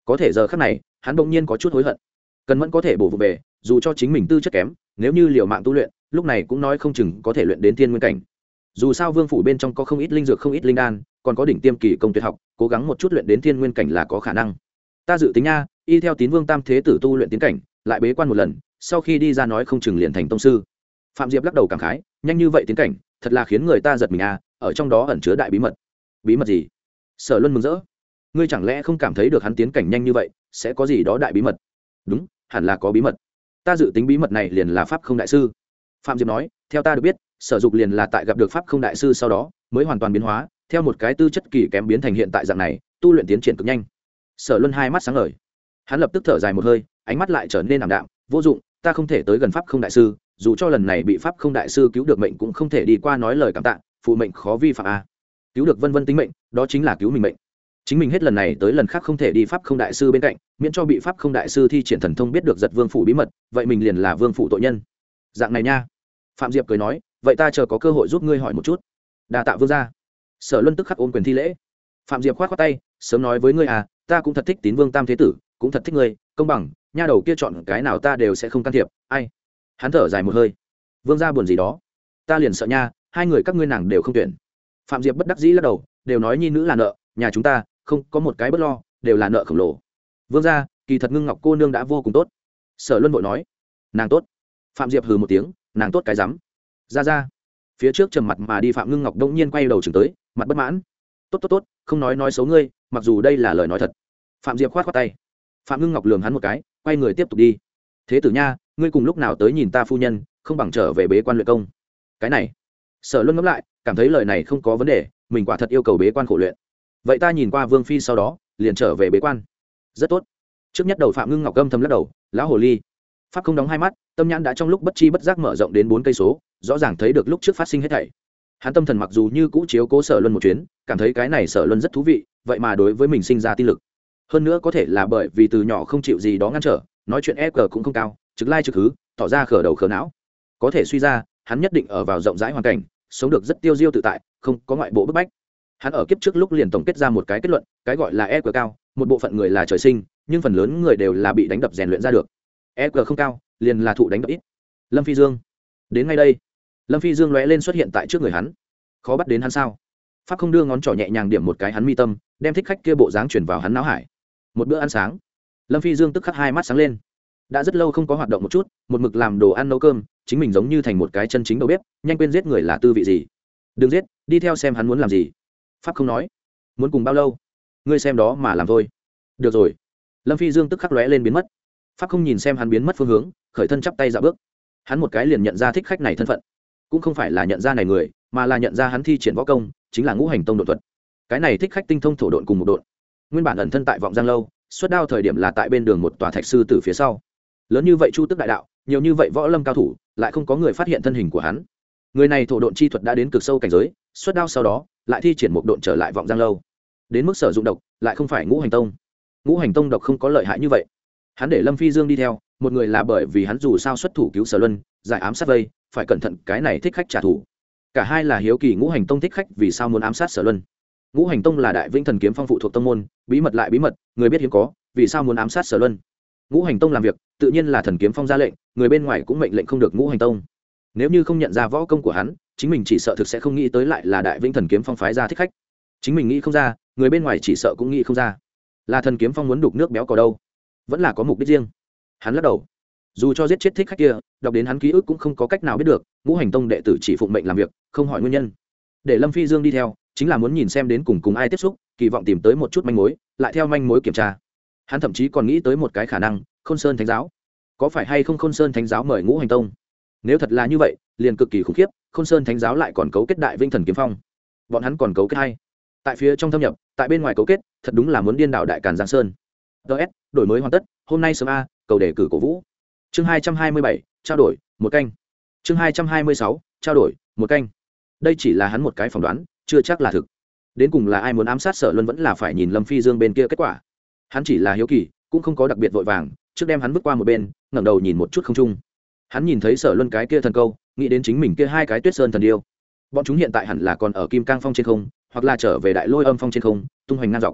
có thể giờ khắc này hắn bỗng nhiên có chút hối hận. Cần Mẫn có thể bổ vụ về, dù cho chính mình tư chất kém, nếu như liều mạng tu luyện, lúc này cũng nói không chừng có thể luyện đến thiên nguyên cảnh. Dù sao vương phủ bên trong có không ít linh dược, không ít linh đan, còn có đỉnh tiêm kỳ công tuyệt học, cố gắng một chút luyện đến thiên nguyên cảnh là có khả năng. Ta dự tính nha, y theo Tín Vương Tam Thế Tử tu luyện tiến cảnh, lại bế quan một lần, sau khi đi ra nói không chừng liền thành tông sư. Phạm Diệp lắc đầu cảm khái, nhanh như vậy tiến cảnh, thật là khiến người ta giật mình a, ở trong đó ẩn chứa đại bí mật. Bí mật gì? Sở Luân mừng rỡ. Ngươi chẳng lẽ không cảm thấy được hắn tiến cảnh nhanh như vậy, sẽ có gì đó đại bí mật? Đúng, hẳn là có bí mật. Ta dự tính bí mật này liền là pháp không đại sư. Phạm Diệp nói, theo ta được biết, Sở Dục liền là tại gặp được pháp không đại sư sau đó, mới hoàn toàn biến hóa, theo một cái tư chất kỳ kém biến thành hiện tại dạng này, tu luyện tiến triển cực nhanh. Sở Luân hai mắt sáng ngời, hắn lập tức thở dài một hơi, ánh mắt lại trở nên ảm đạm. Vô dụng, ta không thể tới gần pháp không đại sư, dù cho lần này bị pháp không đại sư cứu được mệnh cũng không thể đi qua nói lời cảm tạ, phụ mệnh khó vi phạm a. Cứu được Vân Vân tính mệnh, đó chính là cứu mình mệnh. Chính mình hết lần này tới lần khác không thể đi pháp không đại sư bên cạnh, miễn cho bị pháp không đại sư thi triển thần thông biết được giật vương phủ bí mật, vậy mình liền là vương phủ tội nhân. Dạng này nha. Phạm Diệp cười nói, vậy ta chờ có cơ hội giúp ngươi hỏi một chút. Đa tạ vương gia. Sở Luân tức khắc ôm quyền thi lễ. Phạm Diệp khoát khoát tay, sớm nói với ngươi à, ta cũng thật thích Tín Vương Tam Thế Tử, cũng thật thích ngươi, công bằng, nha đầu kia chọn cái nào ta đều sẽ không can thiệp. Ai? Hắn thở dài một hơi. Vương gia buồn gì đó? Ta liền sợ nha, hai người các ngươi nàng đều không tuyển. Phạm Diệp bất đắc dĩ lắc đầu, đều nói nhi nữ là nợ, nhà chúng ta không có một cái bất lo, đều là nợ khổng lồ. Vương gia, kỳ thật Ngưng Ngọc cô nương đã vô cùng tốt. Sở Luân vội nói, nàng tốt. Phạm Diệp hừ một tiếng, nàng tốt cái rắm. Ra ra. Phía trước trầm mặt mà đi Phạm Ngưng Ngọc đông nhiên quay đầu chừng tới, mặt bất mãn. Tốt tốt tốt, không nói nói xấu ngươi, mặc dù đây là lời nói thật. Phạm Diệp khoát khoát tay. Phạm Ngưng Ngọc lườm hắn một cái, quay người tiếp tục đi. Thế tử nha, ngươi cùng lúc nào tới nhìn ta phu nhân, không bằng trở về bế quan luyện công. Cái này. Sở Luân ngẫm lại, cảm thấy lời này không có vấn đề, mình quả thật yêu cầu bế quan khổ luyện. Vậy ta nhìn qua Vương phi sau đó, liền trở về bế quan. Rất tốt. Trước nhất đầu Phạm Ngưng Ngọc âm thầm lắc đầu, lão hồ ly. Pháp không đóng hai mắt, tâm nhãn đã trong lúc bất chi bất giác mở rộng đến bốn cây số, rõ ràng thấy được lúc trước phát sinh hết thảy. Hắn tâm thần mặc dù như cũ chiếu cố Sở Luân một chuyến, cảm thấy cái này Sở Luân rất thú vị, vậy mà đối với mình sinh ra tin lực. Hơn nữa có thể là bởi vì từ nhỏ không chịu gì đó ngăn trở, nói chuyện e cờ cũng không cao, trực lai trực hứ, tỏ ra khờ đầu khờ não. Có thể suy ra, hắn nhất định ở vào rộng rãi hoàn cảnh, sống được rất tiêu diêu tự tại, không có ngoại bộ bức bách. Hắn ở kiếp trước lúc liền tổng kết ra một cái kết luận, cái gọi là e cờ cao, một bộ phận người là trời sinh, nhưng phần lớn người đều là bị đánh đập rèn luyện ra được. e cờ không cao, liền là thụ đánh đập ít. Lâm Phi Dương, đến ngay đây. Lâm Phi Dương lóe lên xuất hiện tại trước người hắn. Khó bắt đến hắn sao? Pháp không đưa ngón trỏ nhẹ nhàng điểm một cái hắn mi tâm, đem thích khách kia bộ dáng chuyển vào hắn não hải. Một bữa ăn sáng. Lâm Phi Dương tức khắc hai mắt sáng lên. Đã rất lâu không có hoạt động một chút, một mực làm đồ ăn nấu cơm, chính mình giống như thành một cái chân chính đầu bếp, nhanh quên giết người là tư vị gì. Đừng giết, đi theo xem hắn muốn làm gì. Pháp không nói. Muốn cùng bao lâu? Ngươi xem đó mà làm thôi. Được rồi. Lâm Phi Dương tức khắc lóe lên biến mất. Pháp không nhìn xem hắn biến mất phương hướng, khởi thân chắp tay dạo bước. Hắn một cái liền nhận ra thích khách này thân phận, cũng không phải là nhận ra này người, mà là nhận ra hắn thi triển võ công chính là Ngũ Hành Tông độn thuật. Cái này thích khách tinh thông thổ độn cùng một độn, nguyên bản ẩn thân tại Vọng Giang lâu, xuất đao thời điểm là tại bên đường một tòa thạch sư tử phía sau. Lớn như vậy Chu Tức đại đạo, nhiều như vậy võ lâm cao thủ, lại không có người phát hiện thân hình của hắn. Người này thổ độn chi thuật đã đến cực sâu cảnh giới, xuất đao sau đó lại thi triển một độn trở lại Vọng Giang lâu. Đến mức sử dụng độc, lại không phải Ngũ Hành Tông. Ngũ Hành Tông độc không có lợi hại như vậy. Hắn để Lâm Phi Dương đi theo, một người là bởi vì hắn dù sao xuất thủ cứu Sở Luân, giải ám sát vây, phải cẩn thận cái này thích khách trả thù. Cả hai là hiếu kỳ Ngũ Hành Tông thích khách vì sao muốn ám sát Sở Luân. Ngũ Hành Tông là Đại Vĩnh Thần Kiếm Phong phụ thuộc tông môn, bí mật lại bí mật, người biết hiếm có, vì sao muốn ám sát Sở Luân. Ngũ Hành Tông làm việc, tự nhiên là Thần Kiếm Phong ra lệnh, người bên ngoài cũng mệnh lệnh không được Ngũ Hành Tông. Nếu như không nhận ra võ công của hắn, chính mình chỉ sợ thực sẽ không nghĩ tới lại là Đại Vĩnh Thần Kiếm Phong phái ra thích khách. Chính mình nghĩ không ra, người bên ngoài chỉ sợ cũng nghĩ không ra. Là Thần Kiếm Phong muốn đục nước béo cò đâu, vẫn là có mục đích riêng. Hắn lắc đầu. Dù cho giết chết thích khách kia, đọc đến hắn ký ức cũng không có cách nào biết được, Ngũ Hành Tông đệ tử chỉ phụng mệnh làm việc, không hỏi nguyên nhân. Để Lâm Phi Dương đi theo, chính là muốn nhìn xem đến cùng cùng ai tiếp xúc, kỳ vọng tìm tới một chút manh mối, lại theo manh mối kiểm tra. Hắn thậm chí còn nghĩ tới một cái khả năng, Khôn Sơn Thánh giáo. Có phải hay không Khôn Sơn Thánh giáo mời Ngũ Hành Tông? Nếu thật là như vậy, liền cực kỳ khủng khiếp, Khôn Sơn Thánh giáo lại còn cấu kết Đại Vĩnh Thần Kiếm Phong. Bọn hắn còn cấu kết hay? Tại phía trong thâm nhập, tại bên ngoài cấu kết, thật đúng là muốn điên đảo Đại Càn Giang Sơn. đê ét, đổi mới hoàn tất, hôm nay sớm a, cầu đề cử cổ vũ. Chương hai trăm hai mươi bảy, trao đổi, một canh. Chương hai trăm hai mươi sáu, trao đổi, một canh. Đây chỉ là hắn một cái phỏng đoán, chưa chắc là thực. Đến cùng là ai muốn ám sát Sở Luân vẫn là phải nhìn Lâm Phi Dương bên kia kết quả. Hắn chỉ là hiếu kỳ, cũng không có đặc biệt vội vàng, trước đem hắn bước qua một bên, ngẩng đầu nhìn một chút không trung. Hắn nhìn thấy Sở Luân cái kia thần câu, nghĩ đến chính mình kia hai cái Tuyết Sơn thần điêu. Bọn chúng hiện tại hẳn là còn ở Kim Cang Phong trên không, hoặc là trở về Đại Lôi Âm Phong trên không, tung hoành ngang dọc.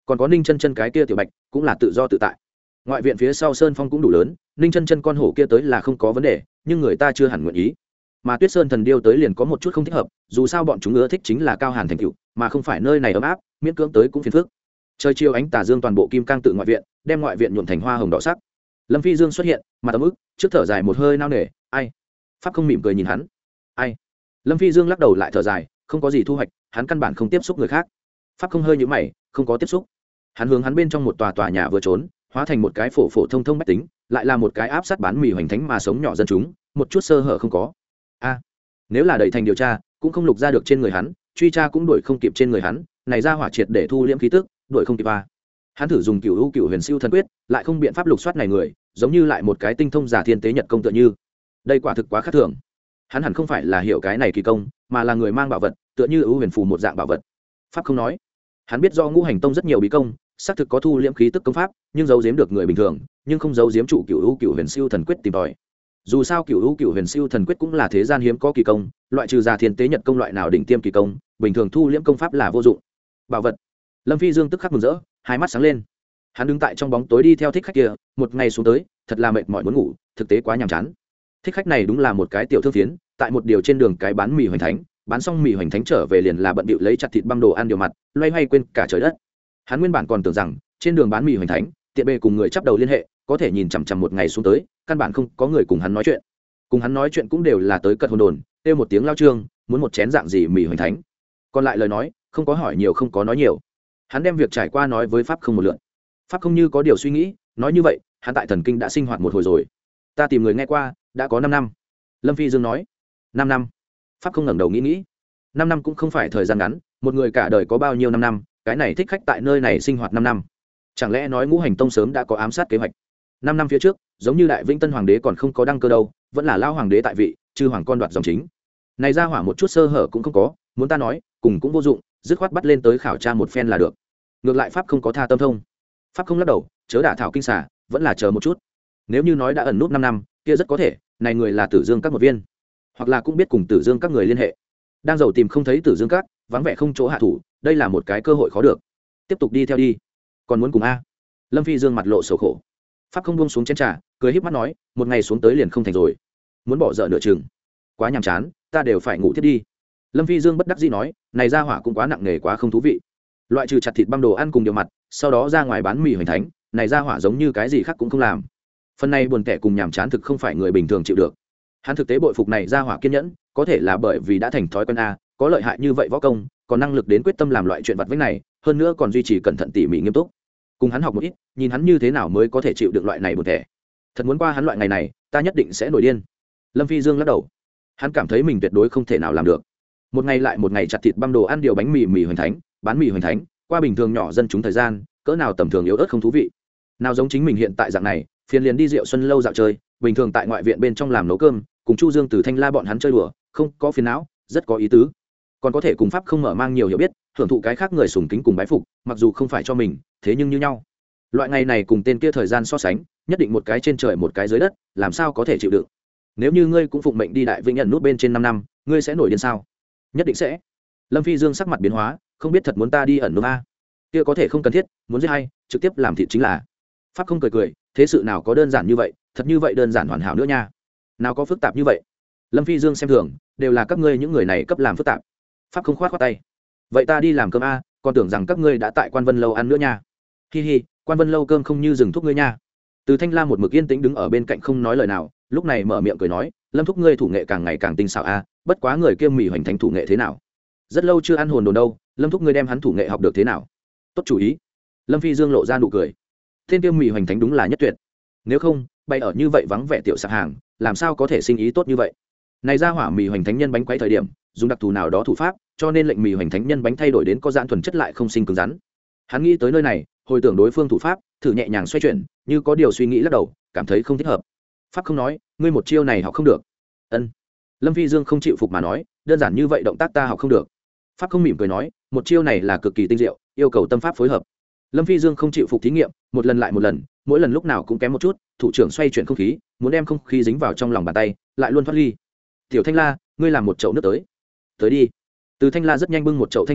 còn có ninh chân chân cái kia tiểu bạch cũng là tự do tự tại. Ngoại viện phía sau sơn phong cũng đủ lớn, ninh chân chân con hổ kia tới là không có vấn đề, nhưng người ta chưa hẳn nguyện ý. Mà Tuyết Sơn thần điêu tới liền có một chút không thích hợp, dù sao bọn chúng ưa thích chính là cao hàn thành cựu, mà không phải nơi này ấm áp, miễn cưỡng tới cũng phiền phức. Trời chiều ánh tà dương toàn bộ kim cang tự ngoại viện, đem ngoại viện nhuộm thành hoa hồng đỏ sắc. Lâm Phi Dương xuất hiện, mặt ấm ức, trước thở dài một hơi nao nề, ai? Pháp không mỉm cười nhìn hắn, ai? Lâm Phi Dương lắc đầu lại thở dài, không có gì thu hoạch, hắn căn bản không tiếp xúc người khác. Pháp không hơi nhíu mày, không có tiếp xúc. Hắn hướng hắn bên trong một tòa tòa nhà vừa trốn, hóa thành một cái phổ phổ thông thông bách tính, lại là một cái áp sát bán mì hoành thánh mà sống nhỏ dân chúng, một chút sơ hở không có. A, nếu là đẩy thành điều tra, cũng không lục ra được trên người hắn, truy tra cũng đuổi không kịp trên người hắn, này ra hỏa triệt để thu liễm khí tức, đuổi không kịp a. Hắn thử dùng cửu u cửu huyền siêu thần quyết, lại không biện pháp lục soát này người, giống như lại một cái tinh thông giả thiên tế nhật công tựa như. Đây quả thực quá khác thường. Hắn hẳn không phải là hiểu cái này kỳ công, mà là người mang bảo vật, tựa như ưu huyền phù một dạng bảo vật. Pháp không nói, hắn biết do ngũ hành tông rất nhiều bí công, xác thực có thu liễm khí tức công pháp, nhưng giấu giếm được người bình thường, nhưng không giấu giếm trụ cửu u cửu huyền siêu thần quyết tìm tòi. Dù sao cửu u cửu huyền siêu thần quyết cũng là thế gian hiếm có kỳ công, loại trừ giả thiên tế nhật công loại nào đỉnh tiêm kỳ công, bình thường thu liễm công pháp là vô dụng. Bảo vật. Lâm Phi Dương tức khắc mừng rỡ, hai mắt sáng lên. Hắn đứng tại trong bóng tối đi theo thích khách kia, một ngày xuống tới, thật là mệt mỏi muốn ngủ, thực tế quá nhàm chán. Thích khách này đúng là một cái tiểu thương phiến, tại một điều trên đường cái bán mì hoành thánh, bán xong mì hoành thánh trở về liền là bận bịu lấy chặt thịt băm đồ ăn điều mặt, loay hoay quên cả trời đất. Hắn nguyên bản còn tưởng rằng trên đường bán mì hoành thánh, tiện bề cùng người chấp đầu liên hệ, có thể nhìn chằm chằm một ngày xuống tới, căn bản không có người cùng hắn nói chuyện. Cùng hắn nói chuyện cũng đều là tới cật hồn đồn, kêu một tiếng lao trương, muốn một chén dạng gì mì hoành thánh. Còn lại lời nói, không có hỏi nhiều không có nói nhiều. Hắn đem việc trải qua nói với Pháp không một lượt. Pháp không như có điều suy nghĩ, nói như vậy, hắn tại thần kinh đã sinh hoạt một hồi rồi. Ta tìm người nghe qua, đã có năm năm. Lâm Phi Dương nói. Năm năm. Pháp không ngẩng đầu nghĩ nghĩ. Năm năm cũng không phải thời gian ngắn, một người cả đời có bao nhiêu năm năm, cái này thích khách tại nơi này sinh hoạt năm năm. Chẳng lẽ nói ngũ hành tông sớm đã có ám sát kế hoạch? Năm năm phía trước, giống như Đại Vĩnh Tân hoàng đế còn không có đăng cơ đâu, vẫn là lao hoàng đế tại vị, chư hoàng con đoạt dòng chính. Này ra hỏa một chút sơ hở cũng không có, muốn ta nói, cùng cũng vô dụng, dứt khoát bắt lên tới khảo tra một phen là được. Ngược lại Pháp không có tha tâm thông. Pháp không lắc đầu, chớ đả thảo kinh xả, vẫn là chờ một chút. Nếu như nói đã ẩn nút năm năm, kia rất có thể, này người là Tử Dương các một viên, hoặc là cũng biết cùng Tử Dương các người liên hệ. Đang giàu tìm không thấy Tử Dương các, vắng vẻ không chỗ hạ thủ, đây là một cái cơ hội khó được. Tiếp tục đi theo đi. Còn muốn cùng a? Lâm Phi Dương mặt lộ sầu khổ. Pháp không buông xuống chén trà, cười híp mắt nói, một ngày xuống tới liền không thành rồi, muốn bỏ dở nửa chừng. Quá nhàm chán, ta đều phải ngủ thiết đi. Lâm Phi Dương bất đắc dĩ nói, này ra hỏa cũng quá nặng nề quá không thú vị. Loại trừ chặt thịt băm đồ ăn cùng điều mặt, sau đó ra ngoài bán mì hoành thánh, này ra hỏa giống như cái gì khác cũng không làm. Phần này buồn tẻ cùng nhàm chán thực không phải người bình thường chịu được. Hắn thực tế bội phục này ra hỏa kiên nhẫn, có thể là bởi vì đã thành thói quen a, có lợi hại như vậy võ công, còn năng lực đến quyết tâm làm loại chuyện vặt vãnh này, hơn nữa còn duy trì cẩn thận tỉ mỉ nghiêm túc. Cùng hắn học một ít, nhìn hắn như thế nào mới có thể chịu được loại này buồn tẻ. Thật muốn qua hắn loại ngày này, ta nhất định sẽ nổi điên. Lâm Phi Dương lắc đầu. Hắn cảm thấy mình tuyệt đối không thể nào làm được. Một ngày lại một ngày chặt thịt băm đồ ăn điều bánh mì mì hoành thánh, bán mì hoành thánh, qua bình thường nhỏ dân chúng thời gian, cỡ nào tầm thường yếu ớt không thú vị. Nào giống chính mình hiện tại dạng này, phiền liền đi rượu xuân lâu dạo chơi, bình thường tại ngoại viện bên trong làm nấu cơm, cùng Chu Dương từ Thanh La bọn hắn chơi đùa, không có phiền não, rất có ý tứ. Còn có thể cùng pháp không mở mang nhiều hiểu biết, hưởng thụ cái khác người sùng kính cùng bái phục, mặc dù không phải cho mình, thế nhưng như nhau. Loại ngày này cùng tên kia thời gian so sánh, nhất định một cái trên trời một cái dưới đất, làm sao có thể chịu đựng. Nếu như ngươi cũng phụng mệnh đi Đại Vĩnh ẩn nút bên trên năm năm, ngươi sẽ nổi điên sao? Nhất định sẽ. Lâm Phi Dương sắc mặt biến hóa, không biết thật muốn ta đi ẩn nút a? Kia có thể không cần thiết, muốn giết hay, trực tiếp làm thịt chính là. Pháp không cười cười, thế sự nào có đơn giản như vậy, thật như vậy đơn giản hoàn hảo nữa nha. Nào có phức tạp như vậy. Lâm Phi Dương xem thường, đều là các ngươi những người này cấp làm phức tạp. Pháp không khoát khoát tay. Vậy ta đi làm cơm a, còn tưởng rằng các ngươi đã tại Quan Vân lâu ăn nữa nha. Hi hi, Quan Vân lâu cơm không như rừng thúc ngươi nha. Từ Thanh La một mực yên tĩnh đứng ở bên cạnh không nói lời nào, lúc này mở miệng cười nói, Lâm thúc ngươi thủ nghệ càng ngày càng tinh xảo a, bất quá người kia mỉ hoành thánh thủ nghệ thế nào? Rất lâu chưa ăn hồn đồn đâu, Lâm thúc ngươi đem hắn thủ nghệ học được thế nào? Tốt chủ ý. Lâm Phi Dương lộ ra nụ cười. Thiên tiêu mỉ hoành thánh đúng là nhất tuyệt. Nếu không, bay ở như vậy vắng vẻ tiểu sạp hàng, làm sao có thể sinh ý tốt như vậy? Này ra hỏa mì hoành thánh nhân bánh quấy thời điểm, dùng đặc thù nào đó thủ pháp, cho nên lệnh mì hoành thánh nhân bánh thay đổi đến có giãn thuần chất lại không sinh cứng rắn. Hắn nghĩ tới nơi này, hồi tưởng đối phương thủ pháp, thử nhẹ nhàng xoay chuyển, như có điều suy nghĩ lắc đầu, cảm thấy không thích hợp. Pháp không nói, ngươi một chiêu này học không được. Ân. Lâm Phi Dương không chịu phục mà nói, đơn giản như vậy động tác ta học không được. Pháp không mỉm cười nói, một chiêu này là cực kỳ tinh diệu, yêu cầu tâm pháp phối hợp. Lâm Phi Dương không chịu phục thí nghiệm, một lần lại một lần, mỗi lần lúc nào cũng kém một chút, thủ trưởng xoay chuyển không khí, muốn đem không khí dính vào trong lòng bàn tay, lại luôn thoát ly. Tiểu Thanh La, ngươi làm một chậu nước tới. Tới đi. Từ Thanh La rất nhanh bưng một chậu thanh thủy,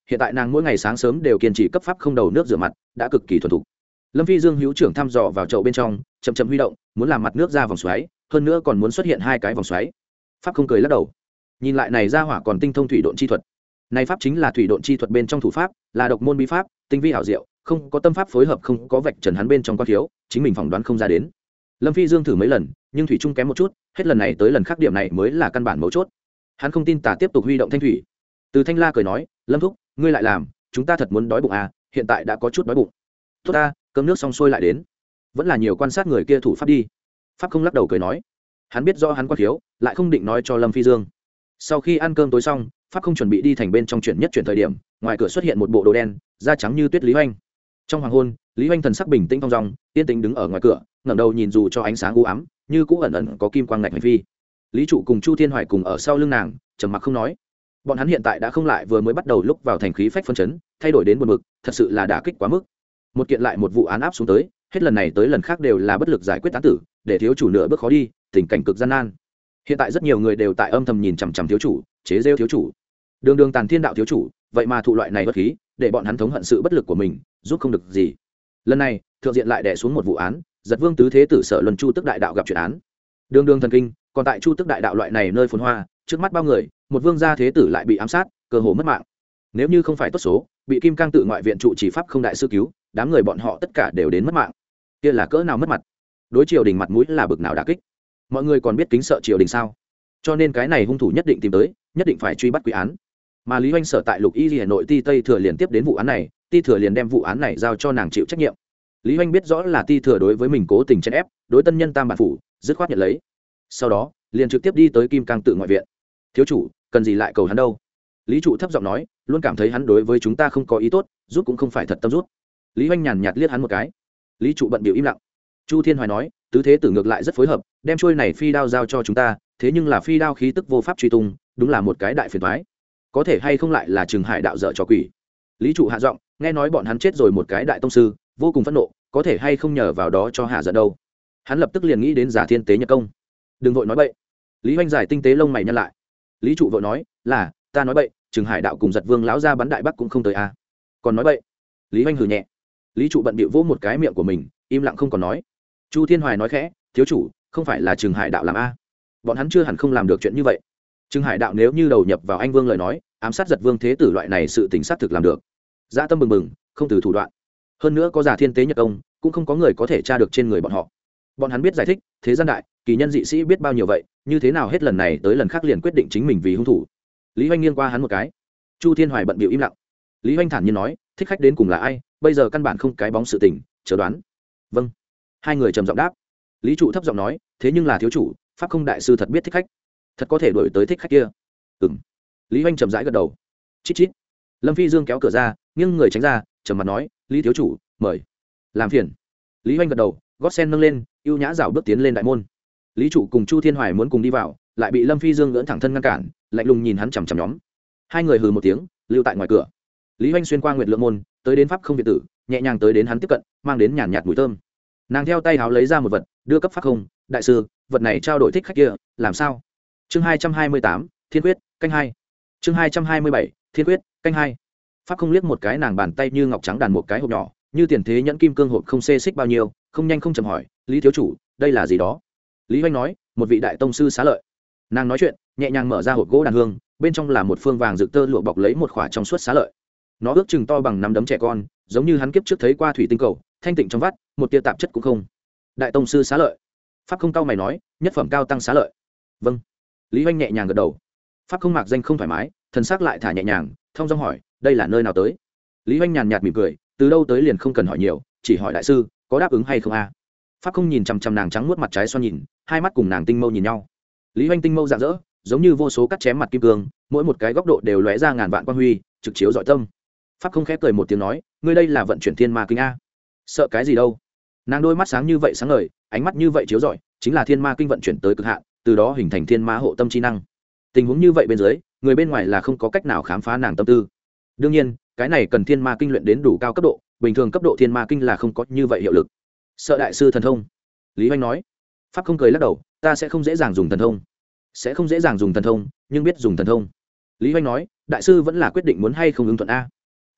hiện tại nàng mỗi ngày sáng sớm đều kiên trì cấp pháp không đầu nước rửa mặt đã cực kỳ thuần thục. Lâm Phi Dương hữu trưởng thăm dò vào chậu bên trong, chậm chậm huy động, muốn làm mặt nước ra vòng xoáy, hơn nữa còn muốn xuất hiện hai cái vòng xoáy. Pháp không cười lắc đầu, nhìn lại này ra hỏa còn tinh thông thủy độn chi thuật. Này pháp chính là thủy độn chi thuật bên trong thủ pháp, là độc môn bí pháp, tinh vi hảo diệu, không có tâm pháp phối hợp, không có vạch trần hắn bên trong quan thiếu, chính mình phỏng đoán không ra đến. Lâm Phi Dương thử mấy lần, nhưng thủy trung kém một chút, hết lần này tới lần khác điểm này mới là căn bản mấu chốt. Hắn không tin tả tiếp tục huy động thanh thủy. Từ Thanh La cười nói, Lâm thúc, ngươi lại làm, chúng ta thật muốn đói bụng à, hiện tại đã có chút đói bụng. Tốt ta, cơm nước xong xuôi lại đến. Vẫn là nhiều quan sát người kia thủ pháp đi. Pháp không lắc đầu cười nói, hắn biết rõ hắn quan thiếu, lại không định nói cho Lâm Phi Dương. Sau khi ăn cơm tối xong, Pháp không chuẩn bị đi thành bên trong chuyển nhất chuyển thời điểm, ngoài cửa xuất hiện một bộ đồ đen, da trắng như tuyết Lý Hoành. Trong hoàng hôn, Lý Hoành thần sắc bình tĩnh thong dong, yên tĩnh đứng ở ngoài cửa, ngẩng đầu nhìn dù cho ánh sáng u ám, như cũ ẩn ẩn có kim quang ngạch hành phi. Lý trụ cùng Chu Thiên Hoài cùng ở sau lưng nàng, trầm mặc không nói. Bọn hắn hiện tại đã không lại vừa mới bắt đầu lúc vào thành khí phách phân chấn, thay đổi đến buồn bực, thật sự là đả kích quá mức. Một kiện lại một vụ án áp xuống tới, hết lần này tới lần khác đều là bất lực giải quyết án tử, để thiếu chủ nửa bước khó đi, tình cảnh cực gian nan. Hiện tại rất nhiều người đều tại âm thầm nhìn chằm chằm thiếu chủ, chế giễu thiếu chủ. Đường đường tàn thiên đạo thiếu chủ, vậy mà thụ loại này bất khí, để bọn hắn thống hận sự bất lực của mình, giúp không được gì. Lần này, thượng diện lại đè xuống một vụ án, giật vương tứ thế tử Sở Luân Chu Tức đại đạo gặp chuyện án. Đường đường thần kinh, còn tại Chu Tức đại đạo loại này nơi phồn hoa, trước mắt bao người, một vương gia thế tử lại bị ám sát, cơ hồ mất mạng. Nếu như không phải tốt số, bị Kim Cang tự ngoại viện trụ chỉ pháp không đại sư cứu, đám người bọn họ tất cả đều đến mất mạng. Kia là cỡ nào mất mặt? Đối triều đình mặt mũi là bực nào đả kích? Mọi người còn biết kính sợ triều đình sao? Cho nên cái này hung thủ nhất định tìm tới, nhất định phải truy bắt quỷ án. Mà Lý Hoành sở tại Lục Y Hà Nội Ti Tây thừa liền tiếp đến vụ án này, Ti thừa liền đem vụ án này giao cho nàng chịu trách nhiệm. Lý Hoành biết rõ là Ti thừa đối với mình cố tình chèn ép, đối tân nhân tam bản phủ, dứt khoát nhận lấy. Sau đó, liền trực tiếp đi tới Kim Cang tự ngoại viện. Thiếu chủ, cần gì lại cầu hắn đâu? Lý trụ thấp giọng nói, luôn cảm thấy hắn đối với chúng ta không có ý tốt, rút cũng không phải thật tâm rút. Lý Hoành nhàn nhạt liếc hắn một cái. Lý trụ bận bịu im lặng. Chu Thiên Hoài nói, tứ thế tử ngược lại rất phối hợp, đem trôi này phi đao giao cho chúng ta, thế nhưng là phi đao khí tức vô pháp truy tung, đúng là một cái đại phiền toái. Có thể hay không lại là Trừng Hải đạo dở trò quỷ. Lý trụ hạ giọng, nghe nói bọn hắn chết rồi một cái đại tông sư, vô cùng phẫn nộ, có thể hay không nhờ vào đó cho hạ giận đâu. Hắn lập tức liền nghĩ đến Giả Thiên Tế Nhật Công. Đừng vội nói bậy. Lý Hoành giải tinh tế lông mày nhăn lại. Lý trụ vội nói, là ta nói bậy, Trừng Hải đạo cùng giật vương lão ra bắn đại bắc cũng không tới a à. Còn nói bậy. Lý Hoành hừ nhẹ. Lý trụ bận bịu vỗ một cái miệng của mình, im lặng không còn nói. Chu Thiên Hoài nói khẽ, thiếu chủ, không phải là Trừng Hải đạo làm a à. Bọn hắn chưa hẳn không làm được chuyện như vậy. Trừng Hải đạo nếu như đầu nhập vào anh vương lời nói, ám sát giật vương thế tử loại này sự tình sát thực làm được. Dã tâm bừng bừng, không từ thủ đoạn. Hơn nữa có Giả Thiên Tế Nhật Công, cũng không có người có thể tra được trên người bọn họ. Bọn hắn biết giải thích, thế gian đại, kỳ nhân dị sĩ biết bao nhiêu vậy, như thế nào hết lần này tới lần khác liền quyết định chính mình vì hung thủ. Lý Hoành nghiêng qua hắn một cái. Chu Thiên Hoài bận bịu im lặng. Lý Hoành thản nhiên nói, thích khách đến cùng là ai, bây giờ căn bản không cái bóng sự tình, chờ đoán. Vâng. Hai người trầm giọng đáp. Lý trụ thấp giọng nói, thế nhưng là thiếu chủ, pháp không đại sư thật biết thích khách, thật có thể đuổi tới thích khách kia. Ừm. Lý Hoành trầm rãi gật đầu. Chít chít. Lâm Phi Dương kéo cửa ra, nghiêng người tránh ra, trầm mặt nói, Lý thiếu chủ, mời. Làm phiền. Lý Hoành gật đầu, gót sen nâng lên, ưu nhã dạo bước tiến lên đại môn. Lý trụ cùng Chu Thiên Hoài muốn cùng đi vào, lại bị Lâm Phi Dương gỡn thẳng thân ngăn cản, lạnh lùng nhìn hắn chằm chằm nhóm. Hai người hừ một tiếng, lưu tại ngoài cửa. Lý Hoành xuyên qua nguyệt lượng môn, tới đến pháp không viện tử, nhẹ nhàng tới đến hắn tiếp cận, mang đến nhàn nhạt mùi thơm. Nàng theo tay háo lấy ra một vật, đưa cấp pháp không, đại sư, vật này trao đổi thích khách kia, làm sao? Chương hai trăm hai mươi tám, Thiên Quyết, canh hai. Chương hai trăm hai mươi bảy, Thiên Quyết, canh hai. Pháp không liếc một cái nàng bàn tay như ngọc trắng đàn một cái hộp nhỏ, như tiền thế nhẫn kim cương hộp không xê xích bao nhiêu, không nhanh không chậm hỏi, Lý thiếu chủ, đây là gì đó? Lý Hoành nói, một vị đại tông sư xá lợi. Nàng nói chuyện, nhẹ nhàng mở ra hộp gỗ đàn hương, bên trong là một phương vàng rực tơ lụa bọc lấy một khỏa trong suốt xá lợi. Nó ước chừng to bằng nắm đấm trẻ con, giống như hắn kiếp trước thấy qua thủy tinh cầu, thanh tịnh trong vắt, một tia tạp chất cũng không. Đại tông sư xá lợi. Pháp không cao mày nói, nhất phẩm cao tăng xá lợi. Vâng. Lý Hoành nhẹ nhàng gật đầu. Pháp không mạc danh không thoải mái, thần sắc lại thả nhẹ nhàng, thông dong hỏi, đây là nơi nào tới? Lý Hoành nhàn nhạt mỉm cười, từ đâu tới liền không cần hỏi nhiều, chỉ hỏi đại sư có đáp ứng hay không a? Pháp không nhìn chằm chằm nàng trắng muốt mặt trái xoan nhìn, hai mắt cùng nàng tinh mâu nhìn nhau. Lý Hoành tinh mâu rạng rỡ, giống như vô số cắt chém mặt kim cương, mỗi một cái góc độ đều lóe ra ngàn vạn quang huy, trực chiếu dọi tâm. Pháp không khép cười một tiếng nói, ngươi đây là vận chuyển thiên ma kinh a? Sợ cái gì đâu? Nàng đôi mắt sáng như vậy sáng ngời, ánh mắt như vậy chiếu rọi, chính là thiên ma kinh vận chuyển tới cực hạn, từ đó hình thành thiên ma hộ tâm chi năng. Tình huống như vậy bên dưới, người bên ngoài là không có cách nào khám phá nàng tâm tư. Đương nhiên, cái này cần thiên ma kinh luyện đến đủ cao cấp độ, bình thường cấp độ thiên ma kinh là không có như vậy hiệu lực. Sợ đại sư thần thông? Lý Hoành nói. Pháp không cười lắc đầu, ta sẽ không dễ dàng dùng thần thông. Sẽ không dễ dàng dùng thần thông, nhưng biết dùng thần thông. Lý Hoành nói, đại sư vẫn là quyết định muốn hay không ứng thuận a?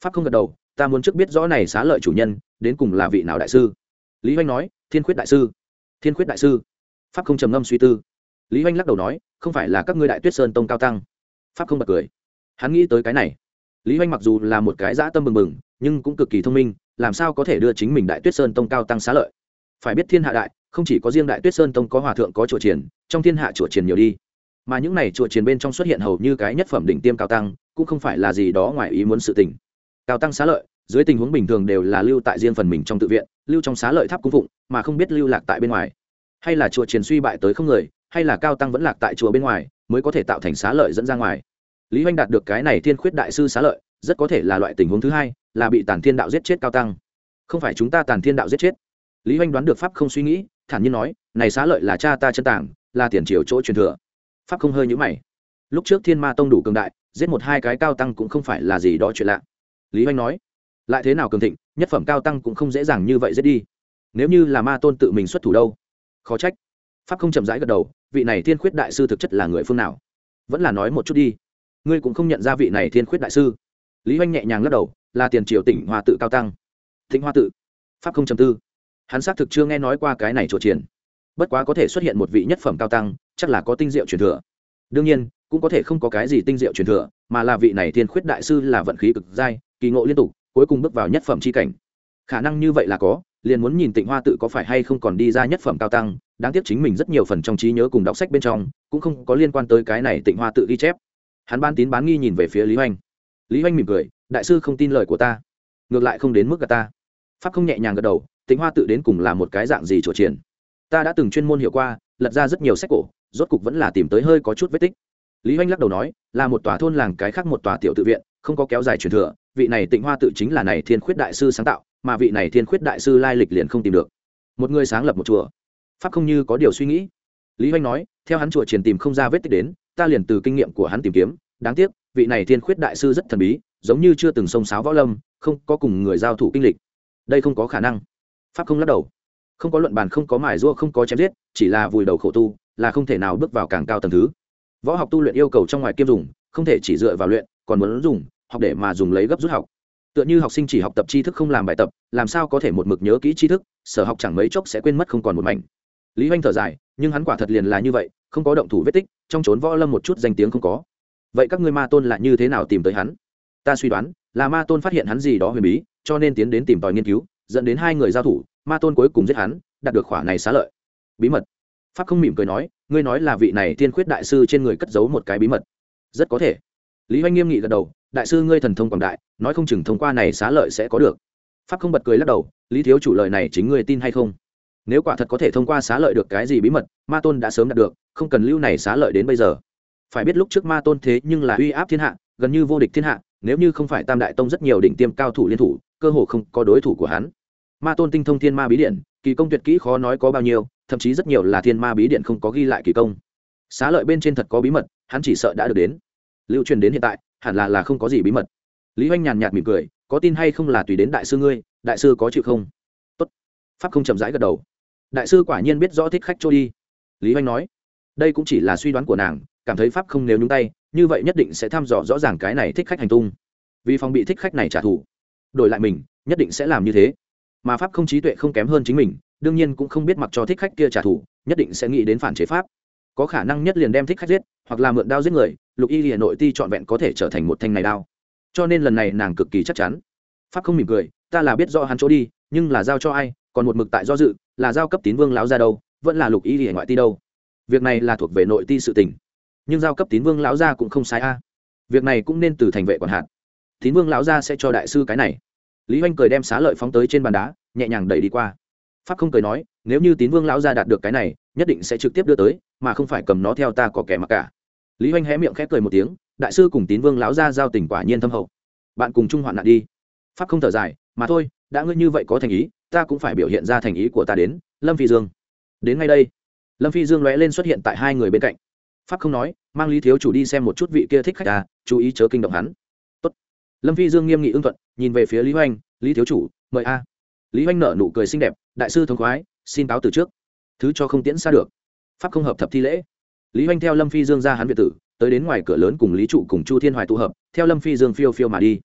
pháp không gật đầu, ta muốn trước biết rõ này xá lợi chủ nhân đến cùng là vị nào đại sư. Lý Hoành nói, thiên khuyết đại sư. Thiên khuyết đại sư. Pháp không trầm ngâm suy tư. Lý Hoành lắc đầu nói, không phải là các ngươi Đại Tuyết Sơn tông cao tăng. Pháp không bật cười, hắn nghĩ tới cái này. Lý Hoành mặc dù là một cái dã tâm bừng bừng, nhưng cũng cực kỳ thông minh, làm sao có thể đưa chính mình Đại Tuyết Sơn tông cao tăng xá lợi. Phải biết thiên hạ đại, không chỉ có riêng Đại Tuyết Sơn tông có hòa thượng có chùa triển, trong thiên hạ chùa triển nhiều đi, mà những này chùa triển bên trong xuất hiện hầu như cái nhất phẩm đỉnh tiêm cao tăng, cũng không phải là gì đó ngoài ý muốn sự tình. Cao tăng xá lợi dưới tình huống bình thường đều là lưu tại riêng phần mình trong tự viện, lưu trong xá lợi tháp cung phụng, mà không biết lưu lạc tại bên ngoài, hay là chùa triển suy bại tới không người, hay là cao tăng vẫn lạc tại chùa bên ngoài, mới có thể tạo thành xá lợi dẫn ra ngoài. Lý Hoành đạt được cái này thiên khuyết đại sư xá lợi, rất có thể là loại tình huống thứ hai, là bị Tản Thiên đạo giết chết cao tăng, không phải chúng ta Tản Thiên đạo giết chết. Lý Hoành đoán được pháp không suy nghĩ, thản nhiên nói, này xá lợi là cha ta chân tàng, là tiền triều chỗ truyền thừa. Pháp không hơi nhíu mày, lúc trước Thiên Ma tông đủ cường đại, giết một hai cái cao tăng cũng không phải là gì đó chuyện lạ. Lý Hoành nói, lại thế nào cường thịnh, nhất phẩm cao tăng cũng không dễ dàng như vậy giết đi. Nếu như là Ma tôn tự mình xuất thủ đâu? Khó trách. Pháp không chậm rãi gật đầu, vị này thiên khuyết đại sư thực chất là người phương nào? Vẫn là nói một chút đi. Ngươi cũng không nhận ra vị này thiên khuyết đại sư. Lý Hoành nhẹ nhàng lắc đầu, là tiền triều Tịnh Hoa tự cao tăng. Tịnh Hoa tự. Pháp không trầm tư, hắn xác thực chưa nghe nói qua cái này chùa triển, bất quá có thể xuất hiện một vị nhất phẩm cao tăng, chắc là có tinh diệu truyền thừa. Đương nhiên cũng có thể không có cái gì tinh diệu truyền thừa, mà là vị này thiên khuyết đại sư là vận khí cực dai, kỳ ngộ liên tục, cuối cùng bước vào nhất phẩm chi cảnh. Khả năng như vậy là có, liền muốn nhìn Tịnh Hoa tự có phải hay không còn đi ra nhất phẩm cao tăng. Đáng tiếc chính mình rất nhiều phần trong trí nhớ cùng đọc sách bên trong cũng không có liên quan tới cái này Tịnh Hoa tự ghi chép. Hắn ban tín bán nghi nhìn về phía Lý Hoành. Lý Hoành mỉm cười, đại sư không tin lời của ta, ngược lại không đến mức gạt ta. Pháp không nhẹ nhàng gật đầu, Tịnh Hoa tự đến cùng là một cái dạng gì chùa triển, ta đã từng chuyên môn hiểu qua, lật ra rất nhiều sách cổ, rốt cục vẫn là tìm tới hơi có chút vết tích. Lý Hoành lắc đầu nói, là một tòa thôn làng cái khác một tòa tiểu tự viện, không có kéo dài truyền thừa. Vị này Tịnh Hoa tự chính là này thiên khuyết đại sư sáng tạo, mà vị này thiên khuyết đại sư lai lịch liền không tìm được. Một người sáng lập một chùa. Pháp không như có điều suy nghĩ. Lý Hoành nói, theo hắn chùa triển tìm không ra vết tích đến, ta liền từ kinh nghiệm của hắn tìm kiếm. Đáng tiếc vị này thiên khuyết đại sư rất thần bí, giống như chưa từng xông xáo võ lâm, không có cùng người giao thủ kinh lịch. Đây không có khả năng. Pháp không lắc đầu, không có luận bàn, không có mài giũa, không có chém giết, chỉ là vùi đầu khổ tu, là không thể nào bước vào càng cao tầng thứ. Võ học tu luyện yêu cầu trong ngoài kiêm dùng, không thể chỉ dựa vào luyện, còn muốn dùng học để mà dùng lấy gấp rút học. Tựa như học sinh chỉ học tập tri thức không làm bài tập, làm sao có thể một mực nhớ kỹ tri thức, sở học chẳng mấy chốc sẽ quên mất không còn một mảnh. Lý Hoành thở dài, nhưng hắn quả thật liền là như vậy, không có động thủ vết tích, trong chốn võ lâm một chút danh tiếng không có. Vậy các ngươi Ma tôn là như thế nào tìm tới hắn? Ta suy đoán là Ma tôn phát hiện hắn gì đó huyền bí, cho nên tiến đến tìm tòi nghiên cứu, dẫn đến hai người giao thủ, Ma tôn cuối cùng giết hắn, đạt được khỏa này xá lợi. Bí mật. Pháp không mỉm cười nói, ngươi nói là vị này thiên khuyết đại sư trên người cất giấu một cái bí mật. Rất có thể. Lý Hoành nghiêm nghị gật đầu, đại sư ngươi thần thông quảng đại, nói không chừng thông qua này xá lợi sẽ có được. Pháp không bật cười lắc đầu, Lý thiếu chủ lời này chính ngươi tin hay không? Nếu quả thật có thể thông qua xá lợi được cái gì bí mật, Ma tôn đã sớm đạt được, không cần lưu này xá lợi đến bây giờ. Phải biết lúc trước Ma tôn thế nhưng là uy áp thiên hạ, gần như vô địch thiên hạ, nếu như không phải Tam đại tông rất nhiều đỉnh tiêm cao thủ liên thủ, cơ hồ không có đối thủ của hắn. Ma tôn tinh thông thiên ma bí điện, kỳ công tuyệt kỹ khó nói có bao nhiêu, thậm chí rất nhiều là thiên ma bí điện không có ghi lại kỳ công. Xá lợi bên trên thật có bí mật, hắn chỉ sợ đã được đến. Lưu truyền đến hiện tại, hẳn là là không có gì bí mật. Lý Hoành nhàn nhạt mỉm cười, có tin hay không là tùy đến đại sư ngươi, đại sư có chịu không? Tốt. Pháp không chậm rãi gật đầu. Đại sư quả nhiên biết rõ thích khách trôi đi. Lý Hoành nói, đây cũng chỉ là suy đoán của nàng, cảm thấy Pháp không nếu nhúng tay, như vậy nhất định sẽ thăm dò rõ ràng cái này thích khách hành tung, vì phòng bị thích khách này trả thù, đổi lại mình nhất định sẽ làm như thế. Mà Pháp không trí tuệ không kém hơn chính mình, đương nhiên cũng không biết mặc cho thích khách kia trả thù, nhất định sẽ nghĩ đến phản chế pháp, có khả năng nhất liền đem thích khách giết, hoặc là mượn đao giết người. Lục y Lìa nội ti trọn vẹn có thể trở thành một thanh này đao, cho nên lần này nàng cực kỳ chắc chắn. Pháp không mỉm cười, ta là biết rõ hắn chỗ đi, nhưng là giao cho ai, còn một mực tại do dự, là giao cấp Tín Vương lão gia đâu, vẫn là Lục y Lìa ngoại ti đâu. Việc này là thuộc về nội ti sự tình, nhưng giao cấp Tín Vương lão gia cũng không sai a. Việc này cũng nên từ thành vệ quản hạt, Tín Vương lão gia sẽ cho đại sư cái này. Lý Hoành cười đem xá lợi phóng tới trên bàn đá, nhẹ nhàng đẩy đi qua. Pháp không cười nói, nếu như Tín Vương lão gia đạt được cái này, nhất định sẽ trực tiếp đưa tới, mà không phải cầm nó theo ta có kẻ mặc cả. Lý Hoành hé miệng khẽ cười một tiếng, đại sư cùng Tín Vương lão gia giao tình quả nhiên thâm hậu, bạn cùng chung hoạn nạn đi. Pháp không thở dài, mà thôi, đã ngươi như vậy có thành ý, ta cũng phải biểu hiện ra thành ý của ta đến. Lâm Phi Dương đến ngay đây. Lâm Phi Dương lóe lên xuất hiện tại hai người bên cạnh. Pháp không nói, mang Lý thiếu chủ đi xem một chút vị kia thích khách à, chú ý chớ kinh động hắn. Tốt. Lâm Phi Dương nghiêm nghị ưng thuận, nhìn về phía Lý Hoành, Lý thiếu chủ mời a. Lý Hoành nở nụ cười xinh đẹp, đại sư thống khoái, xin cáo từ trước, thứ cho không tiễn xa được. Pháp không hợp thập thi lễ. Lý Hoành theo Lâm Phi Dương ra hắn viện tử, tới đến ngoài cửa lớn cùng Lý trụ cùng Chu Thiên Hoài tụ hợp, theo Lâm Phi Dương phiêu phiêu mà đi.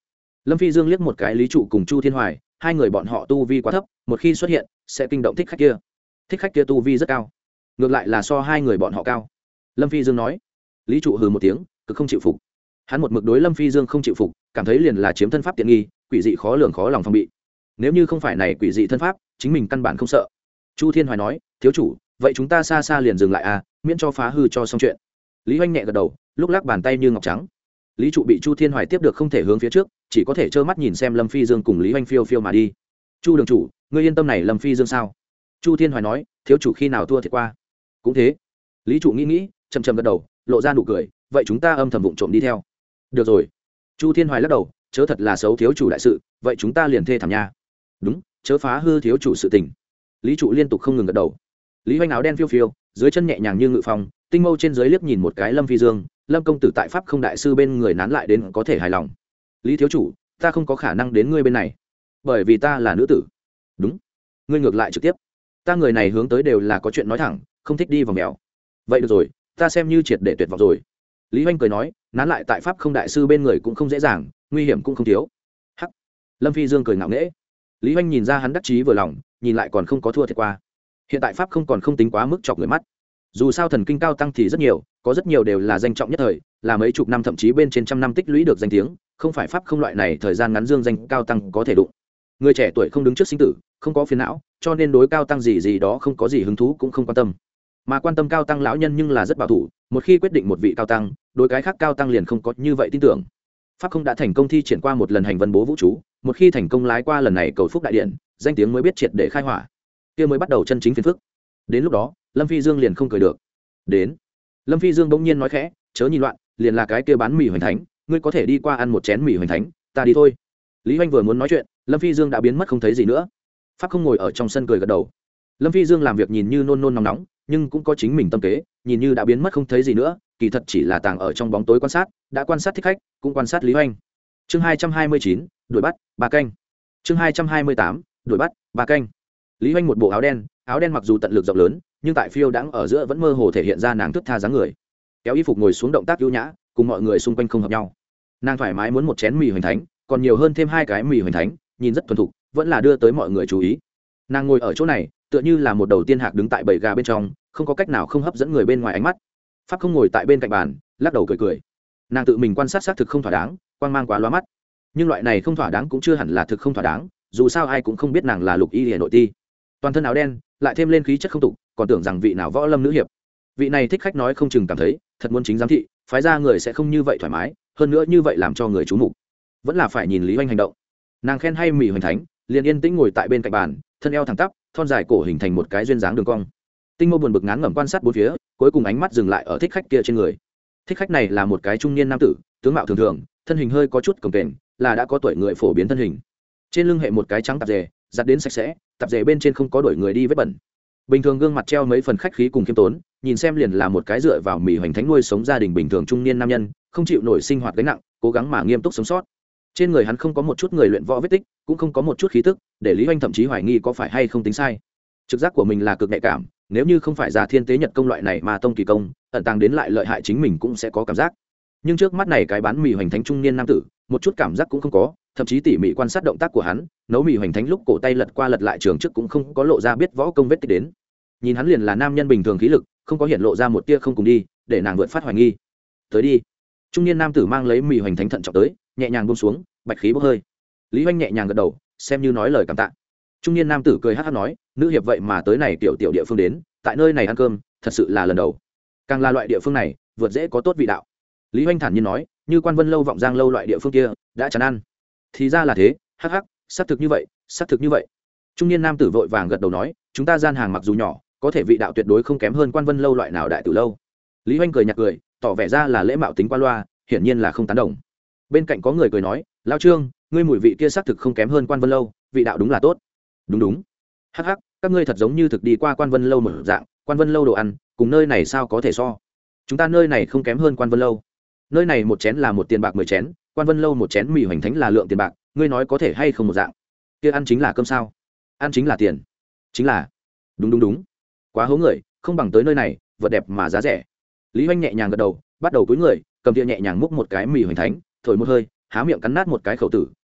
Lâm Phi Dương liếc một cái Lý Trụ cùng Chu Thiên Hoài, hai người bọn họ tu vi quá thấp, một khi xuất hiện sẽ kinh động thích khách kia. Thích khách kia tu vi rất cao, ngược lại là so hai người bọn họ cao. Lâm Phi Dương nói. Lý Trụ hừ một tiếng, cực không chịu phục. Hắn một mực đối Lâm Phi Dương không chịu phục, cảm thấy liền là chiếm thân pháp tiện nghi, quỷ dị khó lường khó lòng phòng bị. Nếu như không phải này quỷ dị thân pháp, chính mình căn bản không sợ. Chu Thiên Hoài nói, thiếu chủ, vậy chúng ta xa xa liền dừng lại à, miễn cho phá hư cho xong chuyện. Lý Hoành nhẹ gật đầu, lúc lắc bàn tay như ngọc trắng. Lý Trụ bị Chu Thiên Hoài tiếp được không thể hướng phía trước, chỉ có thể trơ mắt nhìn xem Lâm Phi Dương cùng Lý Hoành phiêu phiêu mà đi. Chu đường chủ, ngươi yên tâm này Lâm Phi Dương sao? Chu Thiên Hoài nói, thiếu chủ khi nào thua thiệt qua? Cũng thế. Lý Trụ nghĩ nghĩ, chầm chầm gật đầu, lộ ra nụ cười, vậy chúng ta âm thầm vụng trộm đi theo. Được rồi. Chu Thiên Hoài lắc đầu, chớ thật là xấu thiếu chủ đại sự, vậy chúng ta liền thê thảm nha. Đúng, chớ phá hư thiếu chủ sự tình. Lý Trụ liên tục không ngừng gật đầu. Lý Hoành áo đen phiêu phiêu, dưới chân nhẹ nhàng như ngự phong, tinh mâu trên dưới liếc nhìn một cái Lâm Phi Dương, Lâm công tử tại pháp không đại sư bên người nán lại đến có thể hài lòng. Lý thiếu chủ, ta không có khả năng đến ngươi bên này, bởi vì ta là nữ tử. Đúng, ngươi ngược lại trực tiếp. Ta người này hướng tới đều là có chuyện nói thẳng, không thích đi vào mèo. Vậy được rồi, ta xem như triệt để tuyệt vọng rồi. Lý Hoành cười nói, nán lại tại pháp không đại sư bên người cũng không dễ dàng, nguy hiểm cũng không thiếu. Hắc. Lâm Phi Dương cười ngạo nghễ. Lý Hoành nhìn ra hắn đắc chí vừa lòng, nhìn lại còn không có thua thiệt qua. Hiện tại pháp không còn không tính quá mức chọc người mắt. Dù sao thần kinh cao tăng thì rất nhiều, có rất nhiều đều là danh trọng nhất thời, là mấy chục năm thậm chí bên trên trăm năm tích lũy được danh tiếng, không phải pháp không loại này thời gian ngắn dương danh cao tăng có thể đụng. Người trẻ tuổi không đứng trước sinh tử, không có phiền não, cho nên đối cao tăng gì gì đó không có gì hứng thú cũng không quan tâm. Mà quan tâm cao tăng lão nhân nhưng là rất bảo thủ, một khi quyết định một vị cao tăng, đối cái khác cao tăng liền không có như vậy tin tưởng. Pháp không đã thành công thi triển qua một lần hành vân bố vũ chú, một khi thành công lái qua lần này cầu phúc đại điện, danh tiếng mới biết triệt để khai hỏa, kia mới bắt đầu chân chính phiền phức. Đến lúc đó Lâm Phi Dương liền không cười được. Đến. Lâm Phi Dương bỗng nhiên nói khẽ, chớ nhìn loạn, liền là cái kia bán mì hoành thánh, ngươi có thể đi qua ăn một chén mì hoành thánh, ta đi thôi. Lý Hoành vừa muốn nói chuyện, Lâm Phi Dương đã biến mất không thấy gì nữa. Pháp không ngồi ở trong sân cười gật đầu. Lâm Phi Dương làm việc nhìn như nôn nôn nóng nóng, nhưng cũng có chính mình tâm kế, nhìn như đã biến mất không thấy gì nữa, kỳ thật chỉ là tàng ở trong bóng tối quan sát, đã quan sát thích khách, cũng quan sát Lý Hoành. Chương hai trăm hai mươi chín, đuổi bắt, ba canh. Chương hai trăm hai mươi tám, đuổi bắt, ba canh. Lý Hoành một bộ áo đen, áo đen mặc dù tận lực rộng lớn, nhưng tại phiêu đãng ở giữa vẫn mơ hồ thể hiện ra nàng thướt tha dáng người. Kéo y phục ngồi xuống động tác ưu nhã, cùng mọi người xung quanh không hợp nhau. Nàng thoải mái muốn một chén mì hoành thánh, còn nhiều hơn thêm hai cái mì hoành thánh, nhìn rất thuần thục, vẫn là đưa tới mọi người chú ý. Nàng ngồi ở chỗ này, tựa như là một đầu tiên hạc đứng tại bầy gà bên trong, không có cách nào không hấp dẫn người bên ngoài ánh mắt. Pháp không ngồi tại bên cạnh bàn, lắc đầu cười cười. Nàng tự mình quan sát xác thực không thỏa đáng, quang mang quá lóa mắt. Nhưng loại này không thỏa đáng cũng chưa hẳn là thực không thỏa đáng, dù sao ai cũng không biết nàng là Lục Y Liễu nội ti. Toàn thân áo đen, lại thêm lên khí chất không tục, còn tưởng rằng vị nào võ lâm nữ hiệp. Vị này thích khách nói không chừng cảm thấy, thật muốn chính giám thị, phái ra người sẽ không như vậy thoải mái, hơn nữa như vậy làm cho người chú mục. Vẫn là phải nhìn Lý Hoành hành động. Nàng khen hay mì hoành thánh, liền yên tĩnh ngồi tại bên cạnh bàn, thân eo thẳng tắp, thon dài cổ hình thành một cái duyên dáng đường cong. Tinh mâu buồn bực ngán ngẩm quan sát bốn phía, cuối cùng ánh mắt dừng lại ở thích khách kia trên người. Thích khách này là một cái trung niên nam tử, tướng mạo thường thường, thân hình hơi có chút cồng kềnh, là đã có tuổi người phổ biến thân hình. Trên lưng hệ một cái trắng tạp dề, giặt đến sạch sẽ, tạp dề bên trên không có đổi người đi vết bẩn. Bình thường gương mặt treo mấy phần khách khí cùng khiêm tốn, nhìn xem liền là một cái dựa vào mì hoành thánh nuôi sống gia đình bình thường trung niên nam nhân, không chịu nổi sinh hoạt gánh nặng, cố gắng mà nghiêm túc sống sót. Trên người hắn không có một chút người luyện võ vết tích, cũng không có một chút khí tức, để Lý Hoành thậm chí hoài nghi có phải hay không tính sai. Trực giác của mình là cực nhạy cảm, nếu như không phải Già Thiên Tế Nhật công loại này mà tông kỳ công, ẩn tàng đến lại lợi hại chính mình cũng sẽ có cảm giác. Nhưng trước mắt này cái bán mì hoành thánh trung niên nam tử, một chút cảm giác cũng không có, thậm chí tỉ mỉ quan sát động tác của hắn, nấu mì hoành thánh lúc cổ tay lật qua lật lại trường trước cũng không có lộ ra biết võ công vết tích đến. Nhìn hắn liền là nam nhân bình thường khí lực, không có hiện lộ ra một tia không cùng đi, để nàng vượt phát hoài nghi. Tới đi. Trung niên nam tử mang lấy mì hoành thánh thận trọng tới, nhẹ nhàng buông xuống, bạch khí bốc hơi. Lý Hoành nhẹ nhàng gật đầu, xem như nói lời cảm tạ. Trung niên nam tử cười hắc hắc nói, nữ hiệp vậy mà tới này tiểu tiểu địa phương đến, tại nơi này ăn cơm, thật sự là lần đầu. Càng là loại địa phương này, vượt dễ có tốt vị đạo. Lý Hoành thản nhiên nói, như Quan Vân lâu vọng giang lâu loại địa phương kia, đã chán ăn. Thì ra là thế, hắc hắc, xác thực như vậy, xác thực như vậy. Trung niên nam tử vội vàng gật đầu nói, chúng ta gian hàng mặc dù nhỏ, có thể vị đạo tuyệt đối không kém hơn Quan Vân lâu loại nào đại tử lâu. Lý Hoành cười nhạt cười, tỏ vẻ ra là lễ mạo tính qua loa, hiển nhiên là không tán đồng. Bên cạnh có người cười nói, lão Trương, ngươi mùi vị kia xác thực không kém hơn Quan Vân lâu, vị đạo đúng là tốt. Đúng đúng. Hắc hắc, các ngươi thật giống như thực đi qua Quan Vân lâu một dạng, Quan Vân lâu đồ ăn, cùng nơi này sao có thể so? Chúng ta nơi này không kém hơn Quan Vân lâu. Nơi này một chén là một tiền bạc mười chén, Quan Vân lâu một chén mì hoành thánh là lượng tiền bạc, ngươi nói có thể hay không một dạng? Kia ăn chính là cơm sao? Ăn chính là tiền. Chính là. Đúng đúng đúng. Quá hố người, không bằng tới nơi này, vật đẹp mà giá rẻ. Lý Hoành nhẹ nhàng gật đầu, bắt đầu cúi người, cầm thìa nhẹ nhàng múc một cái mì hoành thánh, thổi một hơi, há miệng cắn nát một cái khẩu tử,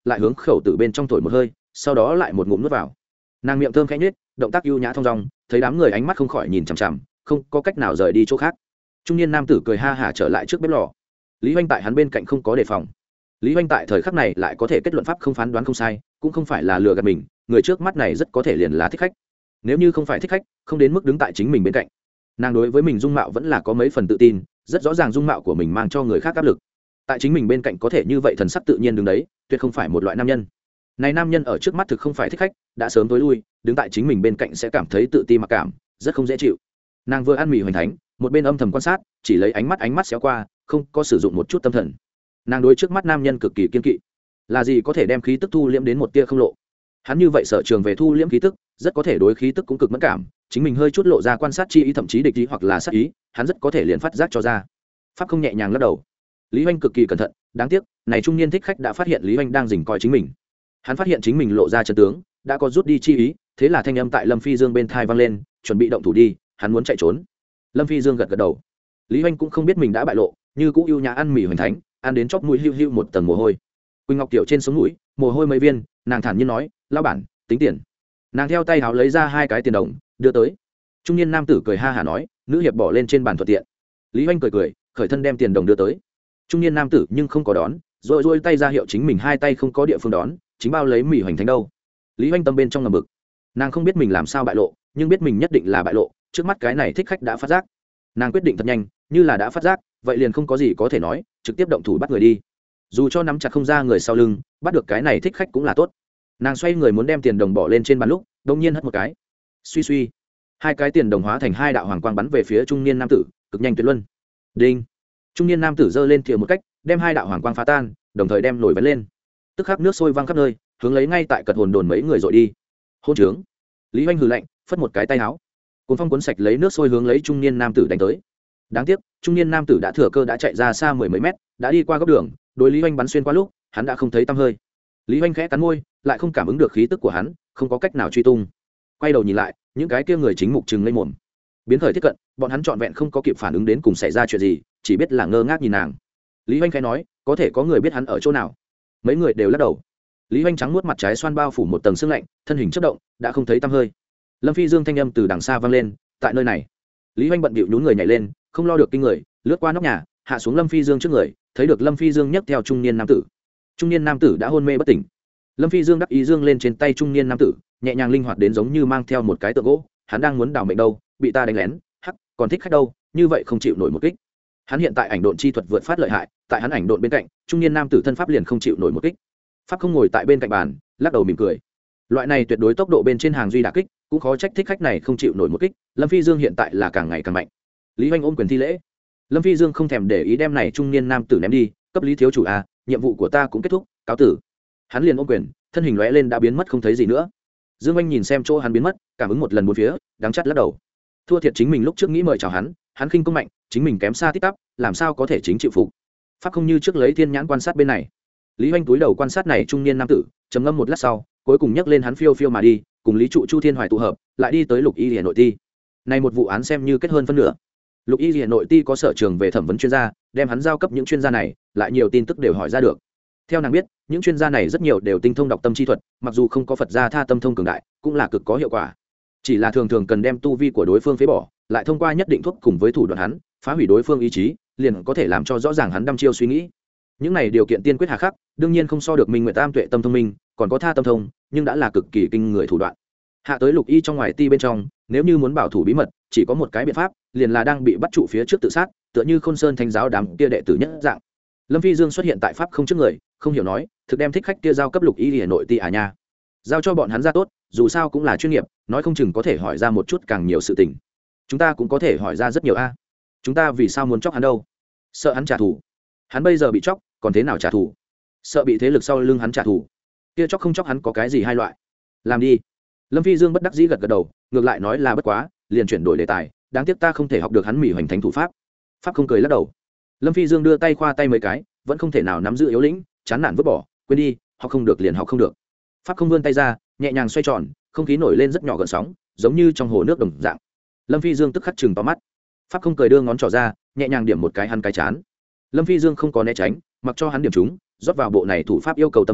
lại hướng khẩu từ bên trong thổi một hơi sau đó lại một ngụm nuốt vào. Nàng miệng thơm khẽ nhếch, động tác ưu nhã thong dong, thấy đám người ánh mắt không khỏi nhìn chằm chằm, không có cách nào rời đi chỗ khác. Trung niên nam tử cười ha hả trở lại trước bếp lò. Lý Hoành tại hắn bên cạnh không có đề phòng. Lý Hoành tại thời khắc này lại có thể kết luận pháp không phán đoán không sai, cũng không phải là lừa gạt mình, người trước mắt này rất có thể liền là thích khách. Nếu như không phải thích khách, không đến mức đứng tại chính mình bên cạnh. Nàng đối với mình dung mạo vẫn là có mấy phần tự tin, rất rõ ràng dung mạo của mình mang cho người khác áp lực. Tại chính mình bên cạnh có thể như vậy thần sắc tự nhiên đứng đấy, tuyệt không phải một loại nam nhân. Này nam nhân ở trước mắt thực không phải thích khách, đã sớm tối lui, đứng tại chính mình bên cạnh sẽ cảm thấy tự ti mặc cảm, rất không dễ chịu. Nàng vừa ăn mì hoành thánh, một bên âm thầm quan sát, chỉ lấy ánh mắt ánh mắt xéo qua, không có sử dụng một chút tâm thần. Nàng đối trước mắt nam nhân cực kỳ kiên kỵ, là gì có thể đem khí tức thu liễm đến một tia không lộ. Hắn như vậy sở trường về thu liễm khí tức, rất có thể đối khí tức cũng cực mẫn cảm, chính mình hơi chút lộ ra quan sát chi ý thậm chí địch ý hoặc là sát ý, hắn rất có thể liền phát giác cho ra. Pháp không nhẹ nhàng lắc đầu. Lý Hoành cực kỳ cẩn thận, đáng tiếc, này trung niên thích khách đã phát hiện Lý Hoành đang rình coi chính mình. Hắn phát hiện chính mình lộ ra chân tướng, đã có rút đi chi ý, thế là thanh âm tại Lâm Phi Dương bên thai vang lên, chuẩn bị động thủ đi, hắn muốn chạy trốn. Lâm Phi Dương gật gật đầu. Lý Hoành cũng không biết mình đã bại lộ, như cũ ưu nhã ăn mì hoành thánh, ăn đến chóp mũi hưu hưu một tầng mồ hôi. Quỳnh Ngọc Tiểu trên sống mũi, mồ hôi mấy viên, nàng thản nhiên nói, "Lão bản, tính tiền." Nàng theo tay háo lấy ra hai cái tiền đồng, đưa tới. Trung niên nam tử cười ha hả nói, nữ hiệp bỏ lên trên bàn thuận tiện. Lý Hoành cười cười, khởi thân đem tiền đồng đưa tới. Trung niên nam tử nhưng không có đón, rồi rồi tay ra hiệu chính mình hai tay không có địa phương đón, chính bao lấy mì hoành thánh đâu. Lý Hoành tâm bên trong ngầm bực, nàng không biết mình làm sao bại lộ, nhưng biết mình nhất định là bại lộ, trước mắt cái này thích khách đã phát giác. Nàng quyết định thật nhanh, như là đã phát giác, vậy liền không có gì có thể nói, trực tiếp động thủ bắt người đi. Dù cho nắm chặt không ra người sau lưng, bắt được cái này thích khách cũng là tốt. Nàng xoay người muốn đem tiền đồng bỏ lên trên bàn lúc, đột nhiên hất một cái. Suy suy, hai cái tiền đồng hóa thành hai đạo hoàng quang bắn về phía trung niên nam tử, cực nhanh tuyệt luân. Đinh. Trung niên nam tử giơ lên thìa một cách, đem hai đạo hoàng quang phá tan, đồng thời đem nổi vấn lên. Tức khắc nước sôi văng khắp nơi, hướng lấy ngay tại cật hồn đồn mấy người dội đi. Hôn trướng. Lý Hoành hừ lạnh, phất một cái tay áo. Cuốn phong cuốn sạch lấy nước sôi hướng lấy trung niên nam tử đánh tới. Đáng tiếc, trung niên nam tử đã thừa cơ đã chạy ra xa mười mấy mét, đã đi qua góc đường, đối Lý Hoành bắn xuyên qua lúc, hắn đã không thấy tăm hơi. Lý Hoành khẽ cắn môi, lại không cảm ứng được khí tức của hắn, không có cách nào truy tung. Quay đầu nhìn lại, những cái kia người chính mục trừng lên mồm. Biến khởi thiết cận, bọn hắn trọn vẹn không có kịp phản ứng đến cùng xảy ra chuyện gì, chỉ biết là ngơ ngác nhìn nàng. Lý Hoành khẽ nói, có thể có người biết hắn ở chỗ nào. Mấy người đều lắc đầu. Lý Hoành trắng muốt mặt trái xoan bao phủ một tầng sương lạnh, thân hình chớp động, đã không thấy tăm hơi. Lâm Phi Dương thanh âm từ đằng xa vang lên, tại nơi này. Lý Hoành bận bịu nhún người nhảy lên, không lo được kinh người, lướt qua nóc nhà, hạ xuống Lâm Phi Dương trước người, thấy được Lâm Phi Dương nhấc theo trung niên nam tử. Trung niên nam tử đã hôn mê bất tỉnh. Lâm Phi Dương đắc ý dương lên trên tay trung niên nam tử, nhẹ nhàng linh hoạt đến giống như mang theo một cái tượng gỗ, hắn đang muốn đào mệnh đâu, bị ta đánh lén, hắc, còn thích khách đâu, như vậy không chịu nổi một kích. Hắn hiện tại ảnh độn chi thuật vượt phát lợi hại, tại hắn ảnh độn bên cạnh, trung niên nam tử thân pháp liền không chịu nổi một kích. Pháp không ngồi tại bên cạnh bàn, lắc đầu mỉm cười. Loại này tuyệt đối tốc độ bên trên hàng duy đả kích, cũng khó trách thích khách này không chịu nổi một kích. Lâm Phi Dương hiện tại là càng ngày càng mạnh. Lý Hoành ôm quyền thi lễ. Lâm Phi Dương không thèm để ý đem này trung niên nam tử ném đi, cấp Lý thiếu chủ a, nhiệm vụ của ta cũng kết thúc, cáo tử. Hắn liền ôm quyền, thân hình lóe lên đã biến mất không thấy gì nữa. Dương Anh nhìn xem chỗ hắn biến mất, cảm ứng một lần bốn phía, đắng chắt lắc đầu. Thua thiệt chính mình lúc trước nghĩ mời chào hắn, hắn khinh công mạnh, chính mình kém xa tít tắp, làm sao có thể chính chịu phục. Pháp không như trước lấy thiên nhãn quan sát bên này. Lý Hoành túi đầu quan sát này trung niên nam tử, trầm ngâm một lát sau, cuối cùng nhấc lên hắn phiêu phiêu mà đi, cùng Lý trụ Chu Thiên Hoài tụ hợp, lại đi tới Lục Y Liễu nội ti. Này một vụ án xem như kết hơn phân nửa. Lục Y Liễu nội ti có sở trường về thẩm vấn chuyên gia, đem hắn giao cấp những chuyên gia này, lại nhiều tin tức đều hỏi ra được. Theo nàng biết, những chuyên gia này rất nhiều đều tinh thông đọc tâm chi thuật, mặc dù không có Phật gia tha tâm thông cường đại, cũng là cực có hiệu quả. Chỉ là thường thường cần đem tu vi của đối phương phế bỏ, lại thông qua nhất định thuốc cùng với thủ đoạn hắn, phá hủy đối phương ý chí, liền có thể làm cho rõ ràng hắn đăm chiêu suy nghĩ. Những này điều kiện tiên quyết hà khắc, đương nhiên không so được Minh Nguyệt Tam tuệ tâm thông minh, còn có tha tâm thông, nhưng đã là cực kỳ kinh người thủ đoạn. Hạ tới Lục Y trong ngoài ti bên trong, nếu như muốn bảo thủ bí mật, chỉ có một cái biện pháp, liền là đang bị bắt trụ phía trước tự sát, tựa như Khôn Sơn Thánh giáo đám kia đệ tử nhất dạng. Lâm Phi Dương xuất hiện tại pháp không trước người, không hiểu nói, thực đem thích khách kia giao cấp Lục Y Liễu nội ti à nha. Giao cho bọn hắn ra tốt, dù sao cũng là chuyên nghiệp, nói không chừng có thể hỏi ra một chút càng nhiều sự tình. Chúng ta cũng có thể hỏi ra rất nhiều a. Chúng ta vì sao muốn chọc hắn đâu? Sợ hắn trả thù. Hắn bây giờ bị chọc, còn thế nào trả thù? Sợ bị thế lực sau lưng hắn trả thù. Kia chọc không chọc hắn có cái gì hai loại? Làm đi. Lâm Phi Dương bất đắc dĩ gật gật đầu, ngược lại nói là bất quá, liền chuyển đổi đề tài, đáng tiếc ta không thể học được hắn mỉ hoành thánh thủ pháp. Pháp không cười lắc đầu. Lâm Phi Dương đưa tay khoa tay mấy cái, vẫn không thể nào nắm giữ yếu lĩnh, chán nản vứt bỏ, quên đi, học không được liền học không được. Pháp không vươn tay ra, nhẹ nhàng xoay tròn, không khí nổi lên rất nhỏ gợn sóng, giống như trong hồ nước đồng dạng. Lâm Phi Dương tức khắc chừng to mắt. Pháp không cười đưa ngón trỏ ra, nhẹ nhàng điểm một cái hắn cái chán. Lâm Phi Dương không có né tránh, mặc cho hắn điểm trúng, rót vào bộ này thủ pháp yêu cầu tâm pháp,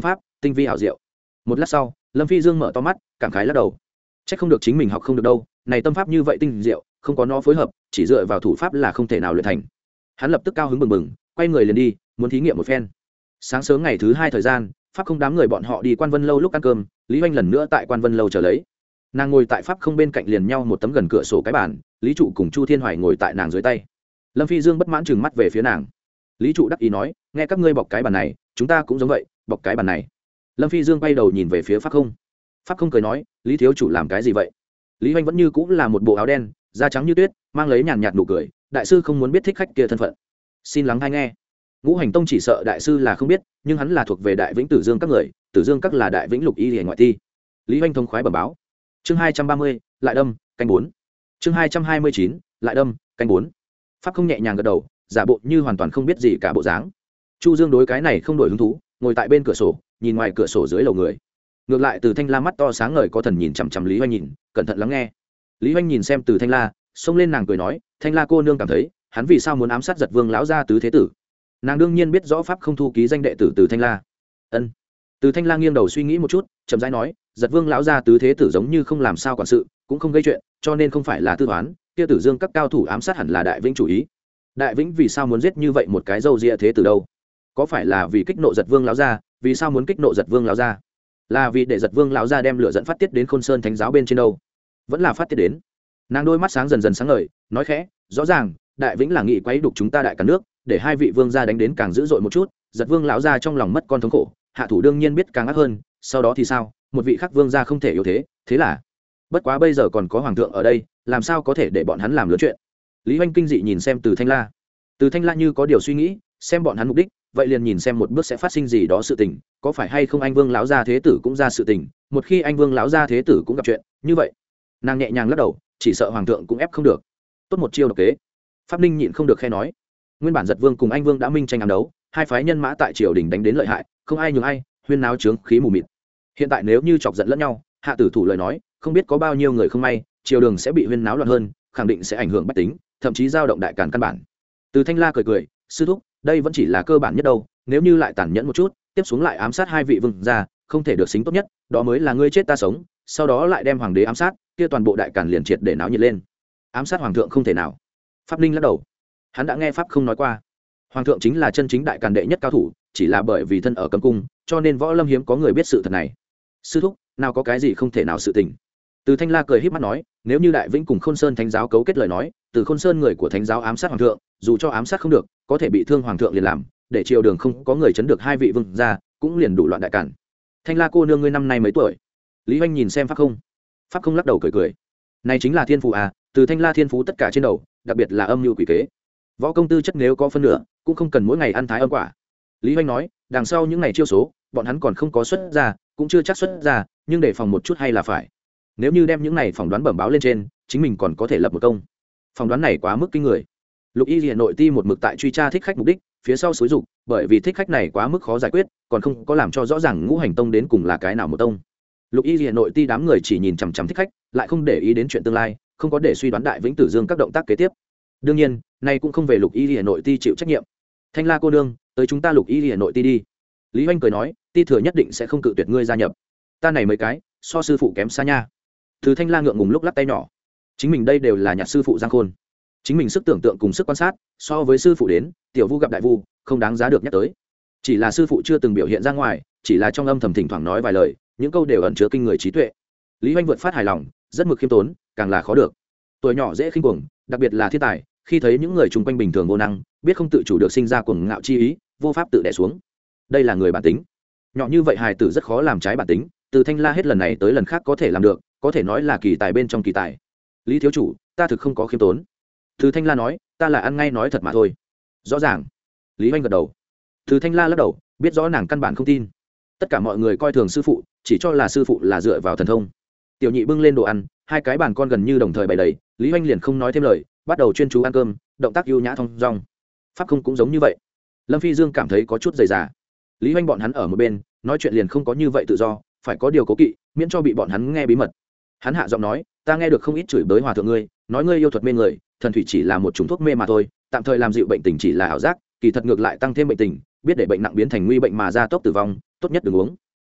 tinh vi ảo diệu. Một lát sau, Lâm Phi Dương mở to mắt, cảm khái lắc đầu. Chắc không được chính mình học không được đâu, này tâm pháp như vậy tinh diệu, không có nó phối hợp, chỉ dựa vào thủ pháp là không thể nào luyện thành. Hắn lập tức cao hứng bừng bừng, quay người liền đi, muốn thí nghiệm một phen. Sáng sớm ngày thứ hai thời gian, pháp không đám người bọn họ đi Quan Vân lâu lúc ăn cơm, Lý Hoành lần nữa tại Quan Vân lâu chờ lấy. Nàng ngồi tại pháp không bên cạnh liền nhau một tấm gần cửa sổ cái bàn, Lý trụ cùng Chu Thiên Hoài ngồi tại nàng dưới tay. Lâm Phi Dương bất mãn trừng mắt về phía nàng. Lý trụ đắc ý nói, nghe các ngươi bọc cái bàn này, chúng ta cũng giống vậy, bọc cái bàn này. Lâm Phi Dương quay đầu nhìn về phía pháp không. Pháp không cười nói, Lý thiếu chủ làm cái gì vậy? Lý Hoành vẫn như cũng là một bộ áo đen, da trắng như tuyết, mang lấy nhàn nhạt nụ cười, đại sư không muốn biết thích khách kia thân phận. Xin lắng hay nghe. Ngũ Hành Tông chỉ sợ đại sư là không biết, nhưng hắn là thuộc về Đại Vĩnh Tử Dương các người, Tử Dương các là Đại Vĩnh Lục Y Liễu ngoại thi. Lý Hoành thông khoái bẩm báo. Chương hai trăm ba mươi, lại đâm, canh bốn. Chương hai trăm hai mươi chín, lại đâm, canh bốn. Pháp không nhẹ nhàng gật đầu, giả bộ như hoàn toàn không biết gì cả bộ dáng. Chu Dương đối cái này không đổi hứng thú, ngồi tại bên cửa sổ, nhìn ngoài cửa sổ dưới lầu người. Ngược lại Từ Thanh La mắt to sáng ngời có thần nhìn chằm chằm Lý Hoành nhìn, cẩn thận lắng nghe. Lý Hoành nhìn xem Từ Thanh La, xông lên nàng cười nói, Thanh La cô nương cảm thấy, hắn vì sao muốn ám sát Giật Vương lão gia tứ thế tử? Nàng đương nhiên biết rõ pháp không thu ký danh đệ tử Từ Thanh La. Ân. Từ Thanh La nghiêng đầu suy nghĩ một chút, chậm rãi nói, Giật Vương lão gia tứ thế tử giống như không làm sao quản sự, cũng không gây chuyện, cho nên không phải là tư toán, kia Tử Dương các cao thủ ám sát hẳn là Đại Vĩnh chủ ý. Đại Vĩnh vì sao muốn giết như vậy một cái dâu ria thế tử đâu? Có phải là vì kích nộ Giật Vương lão gia? Vì sao muốn kích nộ Giật Vương lão gia? Là vì để Giật Vương lão gia đem lửa dẫn phát tiết đến Khôn Sơn Thánh giáo bên trên đâu? Vẫn là phát tiết đến. Nàng đôi mắt sáng dần dần sáng ngời, nói khẽ, rõ ràng, Đại Vĩnh là nghị quấy đục chúng ta đại cả nước, để hai vị vương gia đánh đến càng dữ dội một chút, Giật Vương lão gia trong lòng mất con thống khổ, hạ thủ đương nhiên biết càng ác hơn, sau đó thì sao? Một vị khác vương gia không thể yếu thế, thế là bất quá bây giờ còn có hoàng thượng ở đây, làm sao có thể để bọn hắn làm lớn chuyện? Lý Hoành kinh dị nhìn xem Từ Thanh La. Từ Thanh La như có điều suy nghĩ, xem bọn hắn mục đích, vậy liền nhìn xem một bước sẽ phát sinh gì đó sự tình, có phải hay không anh Vương lão gia thế tử cũng ra sự tình, một khi anh Vương lão gia thế tử cũng gặp chuyện, như vậy, nàng nhẹ nhàng lắc đầu, chỉ sợ hoàng thượng cũng ép không được. Tốt một chiêu độc kế. Pháp Ninh nhịn không được khe nói, nguyên bản Giật Vương cùng anh Vương đã minh tranh ám đấu, hai phái nhân mã tại triều đình đánh đến lợi hại, không ai nhường ai, huyên náo trướng khí mù mịt. Hiện tại nếu như chọc giận lẫn nhau, hạ tử thủ lời nói, không biết có bao nhiêu người không may, triều đường sẽ bị huyên náo loạn hơn, khẳng định sẽ ảnh hưởng bách tính, thậm chí dao động đại càn căn bản. Từ Thanh La cười cười, sư thúc, đây vẫn chỉ là cơ bản nhất đâu, nếu như lại tàn nhẫn một chút, tiếp xuống lại ám sát hai vị vương gia, không thể được xính tốt nhất, đó mới là ngươi chết ta sống, sau đó lại đem hoàng đế ám sát, kia toàn bộ đại càn liền triệt để náo nhiệt lên. Ám sát hoàng thượng không thể nào. Pháp Ninh lắc đầu. Hắn đã nghe pháp không nói qua. Hoàng thượng chính là chân chính đại càn đệ nhất cao thủ, chỉ là bởi vì thân ở cấm cung, cho nên võ lâm hiếm có người biết sự thật này. Sư thúc, nào có cái gì không thể nào sự tình. Từ Thanh La cười híp mắt nói, nếu như Đại Vĩnh cùng Khôn Sơn Thánh giáo cấu kết lời nói, từ Khôn Sơn người của Thánh giáo ám sát hoàng thượng, dù cho ám sát không được, có thể bị thương hoàng thượng liền làm, để triều đường không có người chấn được hai vị vương gia, cũng liền đủ loạn đại cản. Thanh La cô nương ngươi năm nay mấy tuổi? Lý Hoành nhìn xem pháp không, pháp không lắc đầu cười cười, này chính là thiên phú à, từ Thanh La thiên phú tất cả trên đầu, đặc biệt là âm mưu quỷ kế. Võ công tư chất nếu có phân nửa, cũng không cần mỗi ngày ăn thái âm quả. Lý Hoành nói, đằng sau những ngày chiêu số, bọn hắn còn không có xuất ra, cũng chưa chắc xuất ra, nhưng để phòng một chút hay là phải. Nếu như đem những này phỏng đoán bẩm báo lên trên, chính mình còn có thể lập một công. Phỏng đoán này quá mức kinh người. Lục Y Liễu nội ti một mực tại truy tra thích khách mục đích, phía sau xúi dục, bởi vì thích khách này quá mức khó giải quyết, còn không có làm cho rõ ràng Ngũ Hành Tông đến cùng là cái nào một tông. Lục Y Liễu nội ti đám người chỉ nhìn chằm chằm thích khách, lại không để ý đến chuyện tương lai, không có để suy đoán Đại Vĩnh Tử Dương các động tác kế tiếp. Đương nhiên, này cũng không về Lục Y Liễu nội ti chịu trách nhiệm. Thanh La cô nương, tới chúng ta Lục Y Liễu nội ti đi. Lý Hoành cười nói, ti thừa nhất định sẽ không cự tuyệt ngươi gia nhập. Ta này mấy cái, so sư phụ kém xa nha. Từ Thanh La ngượng ngùng lúc lắc tay nhỏ, chính mình đây đều là nhạc sư phụ Giang Khôn, chính mình sức tưởng tượng cùng sức quan sát so với sư phụ đến, tiểu vu gặp đại vu, không đáng giá được nhắc tới. Chỉ là sư phụ chưa từng biểu hiện ra ngoài, chỉ là trong âm thầm thỉnh thoảng nói vài lời, những câu đều ẩn chứa kinh người trí tuệ. Lý Hoành vượt phát hài lòng, rất mực khiêm tốn, càng là khó được. Tuổi nhỏ dễ khinh cuồng, đặc biệt là thiên tài, khi thấy những người chung quanh bình thường vô năng, biết không tự chủ được sinh ra cuồng ngạo chi ý, vô pháp tự đè xuống. Đây là người bản tính. Nhỏ như vậy hài tử rất khó làm trái bản tính, từ Thanh La hết lần này tới lần khác có thể làm được, có thể nói là kỳ tài bên trong kỳ tài. Lý thiếu chủ, ta thực không có khiêm tốn. Từ Thanh La nói, ta là ăn ngay nói thật mà thôi. Rõ ràng. Lý Hoành gật đầu. Từ Thanh La lắc đầu, biết rõ nàng căn bản không tin. Tất cả mọi người coi thường sư phụ, chỉ cho là sư phụ là dựa vào thần thông. Tiểu nhị bưng lên đồ ăn, hai cái bàn con gần như đồng thời bày đầy, Lý Hoành liền không nói thêm lời, bắt đầu chuyên chú ăn cơm, động tác ưu nhã thong dong. Pháp không cũng giống như vậy. Lâm Phi Dương cảm thấy có chút dày dà. Lý Hoành bọn hắn ở một bên, nói chuyện liền không có như vậy tự do, phải có điều cố kỵ, miễn cho bị bọn hắn nghe bí mật. Hắn hạ giọng nói, ta nghe được không ít chửi bới hòa thượng ngươi, nói ngươi yêu thuật mê người, thần thủy chỉ là một chủng thuốc mê mà thôi, tạm thời làm dịu bệnh tình chỉ là ảo giác, kỳ thật ngược lại tăng thêm bệnh tình, biết để bệnh nặng biến thành nguy bệnh mà ra tốc tử vong, tốt nhất đừng uống.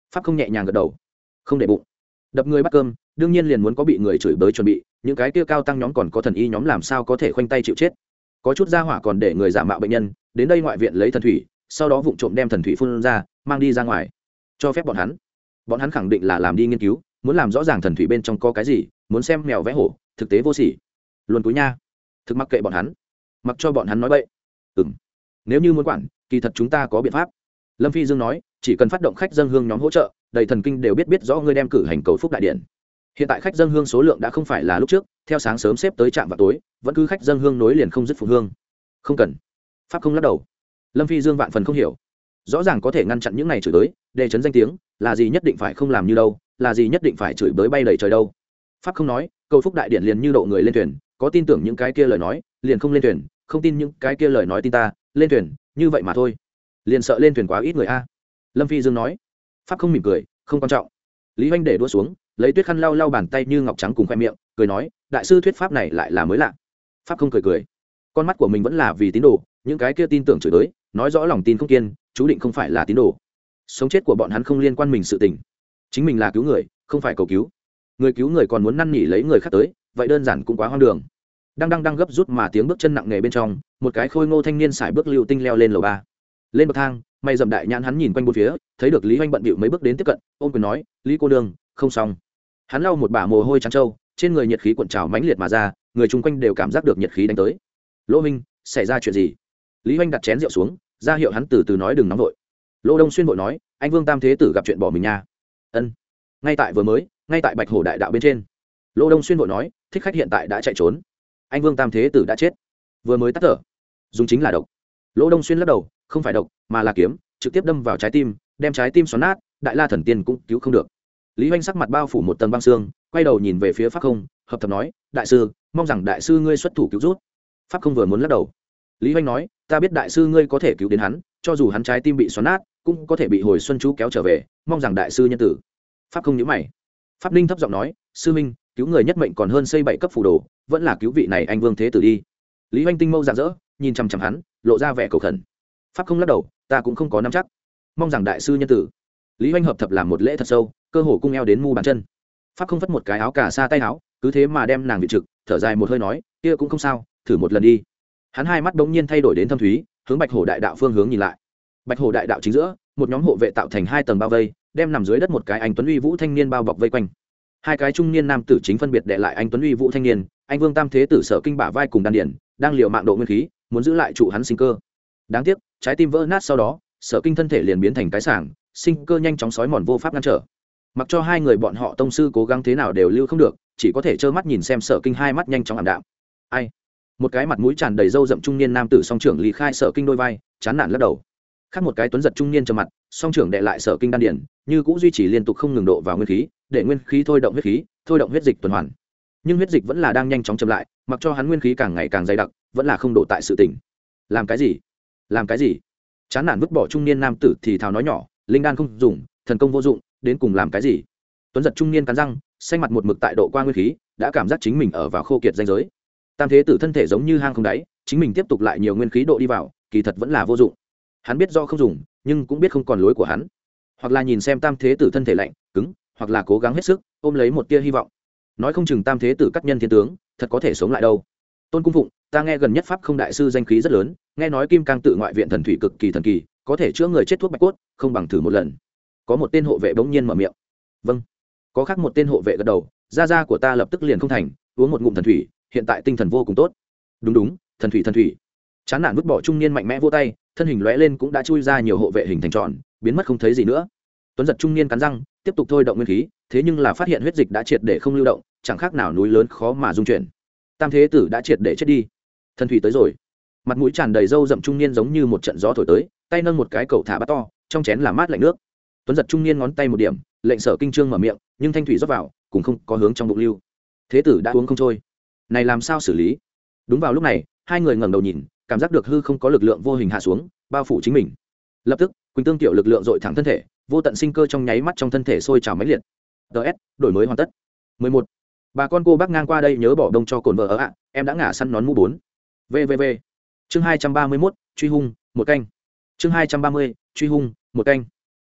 pháp không nhẹ nhàng gật đầu, không để bụng. Đập người bắt cơm đương nhiên liền muốn có bị người chửi bới chuẩn bị, những cái kia cao tăng nhóm còn có thần y nhóm làm sao có thể khoanh tay chịu chết. Có chút gia hỏa còn để người giả mạo bệnh nhân đến đây ngoại viện lấy thần thủy, sau đó vụng trộm đem thần thủy phun ra mang đi ra ngoài, cho phép bọn hắn bọn hắn khẳng định là làm đi nghiên cứu, muốn làm rõ ràng thần thủy bên trong có cái gì, muốn xem mèo vẽ hổ, thực tế vô sỉ. Luôn túi nha, thực mặc kệ bọn hắn, mặc cho bọn hắn nói bậy. Ừm, nếu như muốn quản, kỳ thật chúng ta có biện pháp. Lâm Phi Dương nói, chỉ cần phát động khách dân hương nhóm hỗ trợ, đầy thần kinh đều biết biết rõ ngươi đem cử hành cầu phúc đại điện. Hiện tại khách dân hương số lượng đã không phải là lúc trước, theo sáng sớm xếp tới trạm vào tối, vẫn cứ khách dân hương nối liền không dứt phụ hương. Không cần. Pháp không lắc đầu. Lâm Phi Dương vạn phần không hiểu, rõ ràng có thể ngăn chặn những này chửi tới để chấn danh tiếng, là gì nhất định phải không làm như đâu, là gì nhất định phải chửi bới bay đầy trời đâu. Pháp không nói, cầu phúc đại điện liền như độ người lên thuyền, có tin tưởng những cái kia lời nói liền không lên thuyền, không tin những cái kia lời nói tin ta lên thuyền, như vậy mà thôi. Liền sợ lên thuyền quá ít người a. Lâm Phi Dương nói. Pháp không mỉm cười, không quan trọng. Lý Hoành để đua xuống, lấy tuyết khăn lau lau bàn tay như ngọc trắng cùng khoe miệng, cười nói, đại sư thuyết pháp này lại là mới lạ. Pháp không cười cười, con mắt của mình vẫn là vì tín đồ, những cái kia tin tưởng chửi tới nói rõ lòng tin không kiên, chú định không phải là tín đồ. Sống chết của bọn hắn không liên quan mình sự tình, chính mình là cứu người, không phải cầu cứu. Người cứu người còn muốn năn nỉ lấy người khác tới, vậy đơn giản cũng quá hoang đường. Đang đang đang gấp rút mà tiếng bước chân nặng nề bên trong, một cái khôi ngô thanh niên sải bước lưu tinh leo lên lầu ba. Lên bậc thang, mày dầm đại nhãn hắn nhìn quanh bốn phía, thấy được Lý Hoành bận bịu mấy bước đến tiếp cận, ôm quyền nói, Lý cô đường, không xong. Hắn lau một bả mồ hôi trắng trâu, trên người nhiệt khí cuộn trào mãnh liệt mà ra, người chung quanh đều cảm giác được nhiệt khí đánh tới. Lỗ Minh, xảy ra chuyện gì? Lý Hoành đặt chén rượu xuống, ra hiệu hắn từ từ nói đừng nóng vội. Lỗ Đông Xuyên vội nói, anh Vương Tam Thế Tử gặp chuyện bỏ mình nha. Ân, ngay tại vừa mới, ngay tại Bạch Hổ Đại Đạo bên trên. Lỗ Đông Xuyên vội nói, thích khách hiện tại đã chạy trốn, anh Vương Tam Thế Tử đã chết, vừa mới tắt thở, dùng chính là độc. Lỗ Đông Xuyên lắc đầu, không phải độc, mà là kiếm, trực tiếp đâm vào trái tim, đem trái tim xoắn nát, Đại La Thần Tiên cũng cứu không được. Lý Hoành sắc mặt bao phủ một tầng băng xương, quay đầu nhìn về phía Pháp Không, hợp thầm nói, đại sư, mong rằng đại sư ngươi xuất thủ cứu rút. Pháp Không vừa muốn lắc đầu, Lý Hoành nói, ta biết đại sư ngươi có thể cứu đến hắn, cho dù hắn trái tim bị xoắn nát, cũng có thể bị hồi xuân chú kéo trở về, mong rằng đại sư nhân tử. Pháp Không nhíu mày. Pháp Ninh thấp giọng nói, sư minh, cứu người nhất mệnh còn hơn xây bảy cấp phù đồ, vẫn là cứu vị này anh Vương Thế Tử đi. Lý Hoành tinh mâu rạng rỡ, nhìn chằm chằm hắn, lộ ra vẻ cầu khẩn. Pháp Không lắc đầu, ta cũng không có nắm chắc, mong rằng đại sư nhân tử. Lý Hoành hợp thập làm một lễ thật sâu, cơ hồ cung eo đến mu bàn chân. Pháp Không phất một cái áo cà sa tay áo, cứ thế mà đem nàng vị trực, thở dài một hơi nói, kia cũng không sao, thử một lần đi. Hắn hai mắt bỗng nhiên thay đổi đến thâm thúy, hướng Bạch Hổ Đại Đạo phương hướng nhìn lại. Bạch Hổ Đại Đạo chính giữa, một nhóm hộ vệ tạo thành hai tầng bao vây, đem nằm dưới đất một cái anh tuấn uy vũ thanh niên bao bọc vây quanh. Hai cái trung niên nam tử chính phân biệt đệ lại anh tuấn uy vũ thanh niên, anh Vương Tam Thế Tử Sở Kinh bả vai cùng đan điển, đang liều mạng độ nguyên khí, muốn giữ lại trụ hắn sinh cơ. Đáng tiếc, trái tim vỡ nát sau đó, Sở Kinh thân thể liền biến thành cái sảng, sinh cơ nhanh chóng sói mòn vô pháp ngăn trở. Mặc cho hai người bọn họ tông sư cố gắng thế nào đều lưu không được, chỉ có thể trơ mắt nhìn xem Sở Kinh hai mắt nhanh chóng ảm đạm. Ai? Một cái mặt mũi tràn đầy râu rậm trung niên nam tử song trưởng lý khai Sở Kinh đôi vai, chán nản lắc đầu. Khác một cái tuấn giật trung niên trầm mặt, song trưởng đệ lại Sở Kinh đan điển, như cũ duy trì liên tục không ngừng độ vào nguyên khí, để nguyên khí thôi động huyết khí, thôi động huyết dịch tuần hoàn. Nhưng huyết dịch vẫn là đang nhanh chóng chậm lại, mặc cho hắn nguyên khí càng ngày càng dày đặc, vẫn là không độ tại sự tỉnh. Làm cái gì? Làm cái gì? Chán nản vứt bỏ trung niên nam tử thì thào nói nhỏ, linh đan không dùng, thần công vô dụng, đến cùng làm cái gì? Tuấn giật trung niên cắn răng, xanh mặt một mực tại độ qua nguyên khí, đã cảm giác chính mình ở vào khô kiệt danh giới. Tam Thế Tử thân thể giống như hang không đáy, chính mình tiếp tục lại nhiều nguyên khí độ đi vào, kỳ thật vẫn là vô dụng. Hắn biết do không dùng, nhưng cũng biết không còn lối của hắn. Hoặc là nhìn xem Tam Thế Tử thân thể lạnh, cứng, hoặc là cố gắng hết sức, ôm lấy một tia hy vọng. Nói không chừng Tam Thế Tử cắt nhân thiên tướng, thật có thể sống lại đâu. Tôn Cung Phụng, ta nghe gần nhất pháp không đại sư danh khí rất lớn, nghe nói Kim Cang tự ngoại viện thần thủy cực kỳ thần kỳ, có thể chữa người chết thuốc bạch cốt, không bằng thử một lần. Có một tên hộ vệ bỗng nhiên mở miệng. Vâng. Có khác một tên hộ vệ gật đầu, gia gia của ta lập tức liền không thành, uống một ngụm thần thủy, hiện tại tinh thần vô cùng tốt. Đúng đúng, thần thủy thần thủy. Chán nản vứt bỏ trung niên mạnh mẽ vô tay, thân hình lóe lên cũng đã chui ra nhiều hộ vệ hình thành tròn, biến mất không thấy gì nữa. Tuấn giật trung niên cắn răng, tiếp tục thôi động nguyên khí, thế nhưng là phát hiện huyết dịch đã triệt để không lưu động, chẳng khác nào núi lớn khó mà dung chuyển. Tam Thế Tử đã triệt để chết đi. Thần thủy tới rồi. Mặt mũi tràn đầy râu rậm trung niên giống như một trận gió thổi tới, tay nâng một cái cậu thả bát to, trong chén là mát lạnh nước. Tuấn giật trung niên ngón tay một điểm, lệnh Sở Kinh trương mở miệng, nhưng thanh thủy rót vào, cũng không có hướng trong bụng lưu. Thế tử đã uống không trôi, này làm sao xử lý? Đúng vào lúc này, hai người ngẩng đầu nhìn, cảm giác được hư không có lực lượng vô hình hạ xuống, bao phủ chính mình. Lập tức, Quỳnh Tương tiểu lực lượng dội thẳng thân thể, vô tận sinh cơ trong nháy mắt trong thân thể sôi trào mãnh liệt. ds đổi mới hoàn tất. mười một Bà con cô bác ngang qua đây nhớ bỏ đông cho cồn vợ ở ạ, em đã ngả săn nón mũ bốn. vvv chương hai trăm ba mươi mốt truy hung một canh chương hai trăm ba mươi truy hung một canh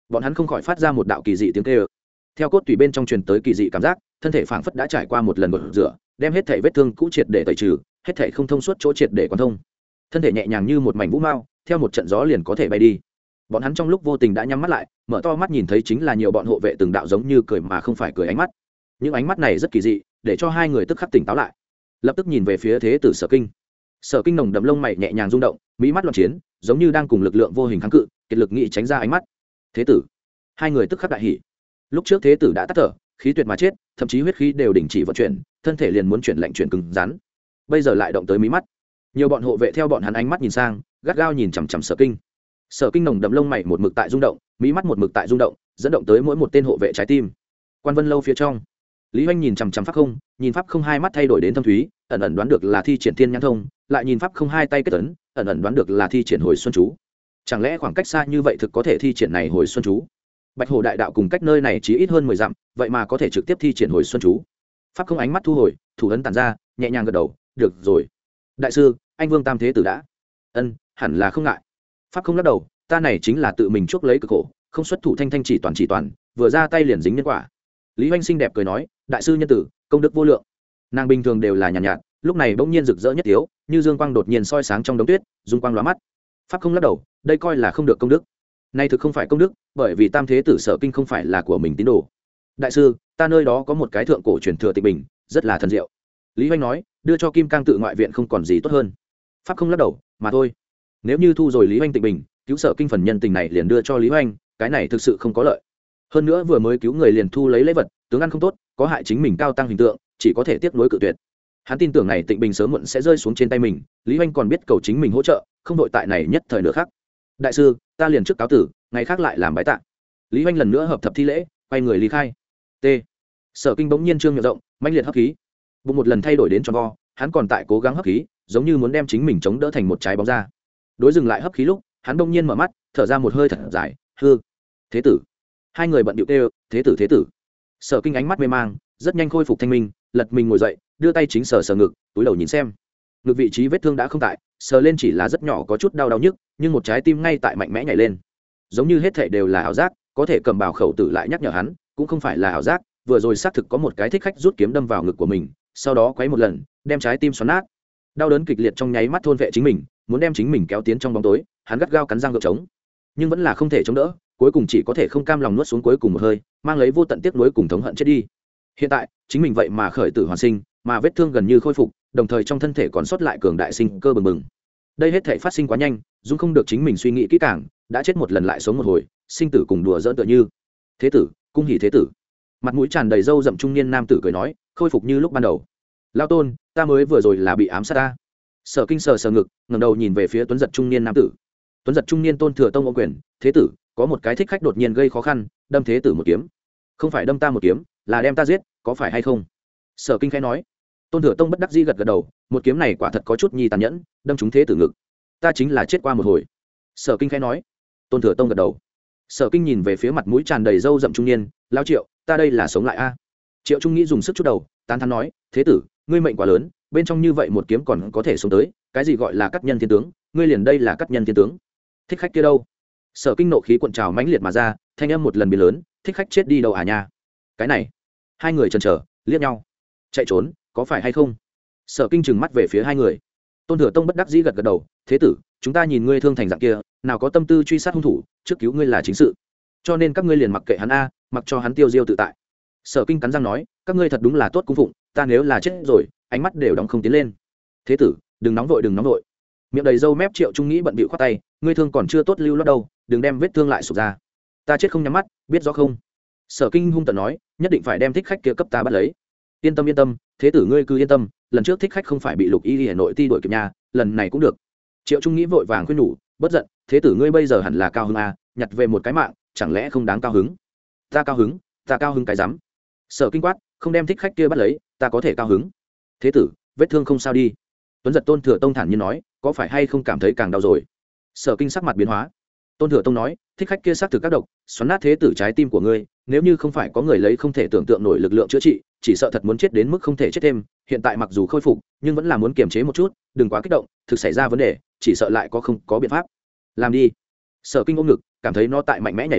bọn hắn không khỏi phát ra một đạo kỳ dị tiếng kêu. Theo cốt tủy bên trong truyền tới kỳ dị cảm giác, thân thể phảng phất đã trải qua một lần gột rửa, đem hết thể vết thương cũ triệt để tẩy trừ, hết thể không thông suốt chỗ triệt để quan thông. Thân thể nhẹ nhàng như một mảnh vũ mao, theo một trận gió liền có thể bay đi. Bọn hắn trong lúc vô tình đã nhắm mắt lại, mở to mắt nhìn thấy chính là nhiều bọn hộ vệ từng đạo giống như cười mà không phải cười ánh mắt. Những ánh mắt này rất kỳ dị, để cho hai người tức khắc tỉnh táo lại. Lập tức nhìn về phía Thế tử Sở Kinh. Sở Kinh nồng đậm lông mày nhẹ nhàng rung động, mỹ mắt loạn chiến, giống như đang cùng lực lượng vô hình kháng cự, kiệt lực nghị tránh ra ánh mắt. Thế tử. Hai người tức khắc đại hỉ. Lúc trước Thế tử đã tắt thở, khí tuyệt mà chết, thậm chí huyết khí đều đình chỉ vận chuyển, thân thể liền muốn chuyển lạnh chuyển cứng rắn. Bây giờ lại động tới mí mắt. Nhiều bọn hộ vệ theo bọn hắn ánh mắt nhìn sang, gắt gao nhìn chằm chằm Sở Kinh. Sở Kinh nồng đậm lông mày một mực tại rung động, mí mắt một mực tại rung động, dẫn động tới mỗi một tên hộ vệ trái tim. Quan Vân lâu phía trong, Lý Hoành nhìn chằm chằm Pháp Không, nhìn Pháp Không hai mắt thay đổi đến thâm thúy, ẩn ẩn đoán được là thi triển thiên nhãn thông, lại nhìn Pháp Không hai tay kết ấn, ẩn ẩn đoán được là thi triển hồi xuân chú. Chẳng lẽ khoảng cách xa như vậy thực có thể thi triển này hồi xuân chú? Bạch Hồ đại đạo cùng cách nơi này chỉ ít hơn mười dặm, vậy mà có thể trực tiếp thi triển hồi xuân chú. Pháp Không ánh mắt thu hồi, thủ ấn tản ra, nhẹ nhàng gật đầu, được rồi. Đại sư, anh Vương Tam Thế tử đã. Ân, hẳn là không ngại. Pháp Không lắc đầu, ta này chính là tự mình chuốc lấy cực khổ, không xuất thủ thanh thanh chỉ toàn chỉ toàn, vừa ra tay liền dính nhân quả. Lý Hoành xinh đẹp cười nói, đại sư nhân tử, công đức vô lượng. Nàng bình thường đều là nhàn nhạt, nhạt, lúc này bỗng nhiên rực rỡ nhất thiếu, như dương quang đột nhiên soi sáng trong đống tuyết, dung quang lóa mắt. Pháp Không lắc đầu, đây coi là không được công đức. Nay thực không phải công đức, bởi vì Tam Thế tử Sở Kinh không phải là của mình tín đồ. Đại sư, ta nơi đó có một cái thượng cổ truyền thừa tịch bình, rất là thần diệu. Lý Hoành nói, đưa cho Kim Cang tự ngoại viện không còn gì tốt hơn. Pháp Không lắc đầu, mà thôi. Nếu như thu rồi Lý Hoành tịch bình, cứu Sở Kinh phần nhân tình này liền đưa cho Lý Hoành, cái này thực sự không có lợi. Hơn nữa vừa mới cứu người liền thu lấy lễ vật, tướng ăn không tốt, có hại chính mình cao tăng hình tượng, chỉ có thể tiếp nối cự tuyệt. Hắn tin tưởng này tịnh bình sớm muộn sẽ rơi xuống trên tay mình, Lý Hoành còn biết cầu chính mình hỗ trợ, không đội tại này nhất thời nữa khác. Đại sư, ta liền trước cáo tử, ngày khác lại làm bái tạ. Lý Hoành lần nữa hợp thập thi lễ, quay người ly khai. T. Sở Kinh bỗng nhiên trương miệng rộng, mãnh liệt hấp khí. Bụng một lần thay đổi đến tròn vo, hắn còn tại cố gắng hấp khí, giống như muốn đem chính mình chống đỡ thành một trái bóng ra. Đối dừng lại hấp khí lúc, hắn bỗng nhiên mở mắt, thở ra một hơi thật dài, hư. Thế tử. Hai người bận điệu kêu, thế tử thế tử. Sở Kinh ánh mắt mê mang, rất nhanh khôi phục thanh minh, lật mình ngồi dậy, đưa tay chính sờ sờ ngực, túi đầu nhìn xem. Ngực vị trí vết thương đã không tại, sờ lên chỉ là rất nhỏ có chút đau đau nhức, nhưng một trái tim ngay tại mạnh mẽ nhảy lên. Giống như hết thảy đều là ảo giác, có thể cầm bảo khẩu tử lại nhắc nhở hắn, cũng không phải là ảo giác, vừa rồi xác thực có một cái thích khách rút kiếm đâm vào ngực của mình, sau đó quấy một lần, đem trái tim xoắn nát. Đau đớn kịch liệt trong nháy mắt thôn vệ chính mình, muốn đem chính mình kéo tiến trong bóng tối, hắn gắt gao cắn răng gượng chống, nhưng vẫn là không thể chống đỡ, cuối cùng chỉ có thể không cam lòng nuốt xuống cuối cùng một hơi, mang lấy vô tận tiếc nuối cùng thống hận chết đi. Hiện tại, chính mình vậy mà khởi tử hoàn sinh, mà vết thương gần như khôi phục, đồng thời trong thân thể còn sót lại cường đại sinh cơ bừng bừng. Đây hết thể phát sinh quá nhanh, dung không được chính mình suy nghĩ kỹ càng, đã chết một lần lại sống một hồi, sinh tử cùng đùa giỡn tựa như. Thế tử, cung hỉ thế tử. Mặt mũi tràn đầy râu rậm trung niên nam tử cười nói, khôi phục như lúc ban đầu. Lao tôn, ta mới vừa rồi là bị ám sát ta. Sở Kinh sờ sờ ngực, ngẩng đầu nhìn về phía Tuấn Giật trung niên nam tử. Tuấn Giật trung niên tôn thừa tông ô quyền, thế tử, có một cái thích khách đột nhiên gây khó khăn, đâm thế tử một kiếm. Không phải đâm ta một kiếm, là đem ta giết, có phải hay không? Sở Kinh khẽ nói. Tôn thừa tông bất đắc dĩ gật gật đầu, một kiếm này quả thật có chút nhi tàn nhẫn, đâm trúng thế tử ngực. Ta chính là chết qua một hồi. Sở Kinh khẽ nói. Tôn thừa tông gật đầu. Sở Kinh nhìn về phía mặt mũi tràn đầy râu rậm trung niên, lao Triệu, ta đây là sống lại a. Triệu Trung nghĩ dùng sức chút đầu, tán thán nói, thế tử, ngươi mệnh quá lớn, bên trong như vậy một kiếm còn có thể sống tới, cái gì gọi là cắt nhân thiên tướng, ngươi liền đây là cắt nhân thiên tướng. Thích khách kia đâu? Sở Kinh nộ khí cuộn trào mãnh liệt mà ra, thanh âm một lần biến lớn, thích khách chết đi đâu à nha? Cái này, hai người chần chờ, liếc nhau, chạy trốn, có phải hay không? Sở Kinh trừng mắt về phía hai người. Tôn Thừa Tông bất đắc dĩ gật gật đầu, thế tử, chúng ta nhìn ngươi thương thành dạng kia, nào có tâm tư truy sát hung thủ, trước cứu ngươi là chính sự, cho nên các ngươi liền mặc kệ hắn a, mặc cho hắn tiêu diêu tự tại. Sở Kinh cắn răng nói, các ngươi thật đúng là tốt cung phụng, ta nếu là chết rồi, ánh mắt đều đóng không tiến lên. Thế tử, đừng nóng vội đừng nóng vội. Miệng đầy râu mép Triệu Trung nghĩ bận bịu khoát tay, ngươi thương còn chưa tốt lưu lót đâu, đừng đem vết thương lại sụp ra. Ta chết không nhắm mắt, biết rõ không? Sở Kinh hung tợn nói, nhất định phải đem thích khách kia cấp ta bắt lấy. Yên tâm yên tâm, thế tử ngươi cứ yên tâm, lần trước thích khách không phải bị Lục Y Hà Nội ti đuổi kịp nhà, lần này cũng được. Triệu Trung nghĩ vội vàng khuyên nhủ, bất giận, thế tử ngươi bây giờ hẳn là cao hứng a, nhặt về một cái mạng, chẳng lẽ không đáng cao hứng? Ta cao hứng, ta cao hứng cái rắm. Sở Kinh quát, không đem thích khách kia bắt lấy, ta có thể cao hứng. Thế tử, vết thương không sao đi. Tuấn Giật Tôn Thừa Tông thản nhiên nói, có phải hay không cảm thấy càng đau rồi? Sở Kinh sắc mặt biến hóa. Tôn Thừa Tông nói, thích khách kia xác thực các độc, xoắn nát thế tử trái tim của ngươi, nếu như không phải có người lấy không thể tưởng tượng nổi lực lượng chữa trị, chỉ sợ thật muốn chết đến mức không thể chết thêm. Hiện tại mặc dù khôi phục, nhưng vẫn là muốn kiềm chế một chút, đừng quá kích động, thực xảy ra vấn đề, chỉ sợ lại có không có biện pháp. Làm đi. Sở Kinh ôm ngực, cảm thấy nó tại mạnh mẽ nhảy lên,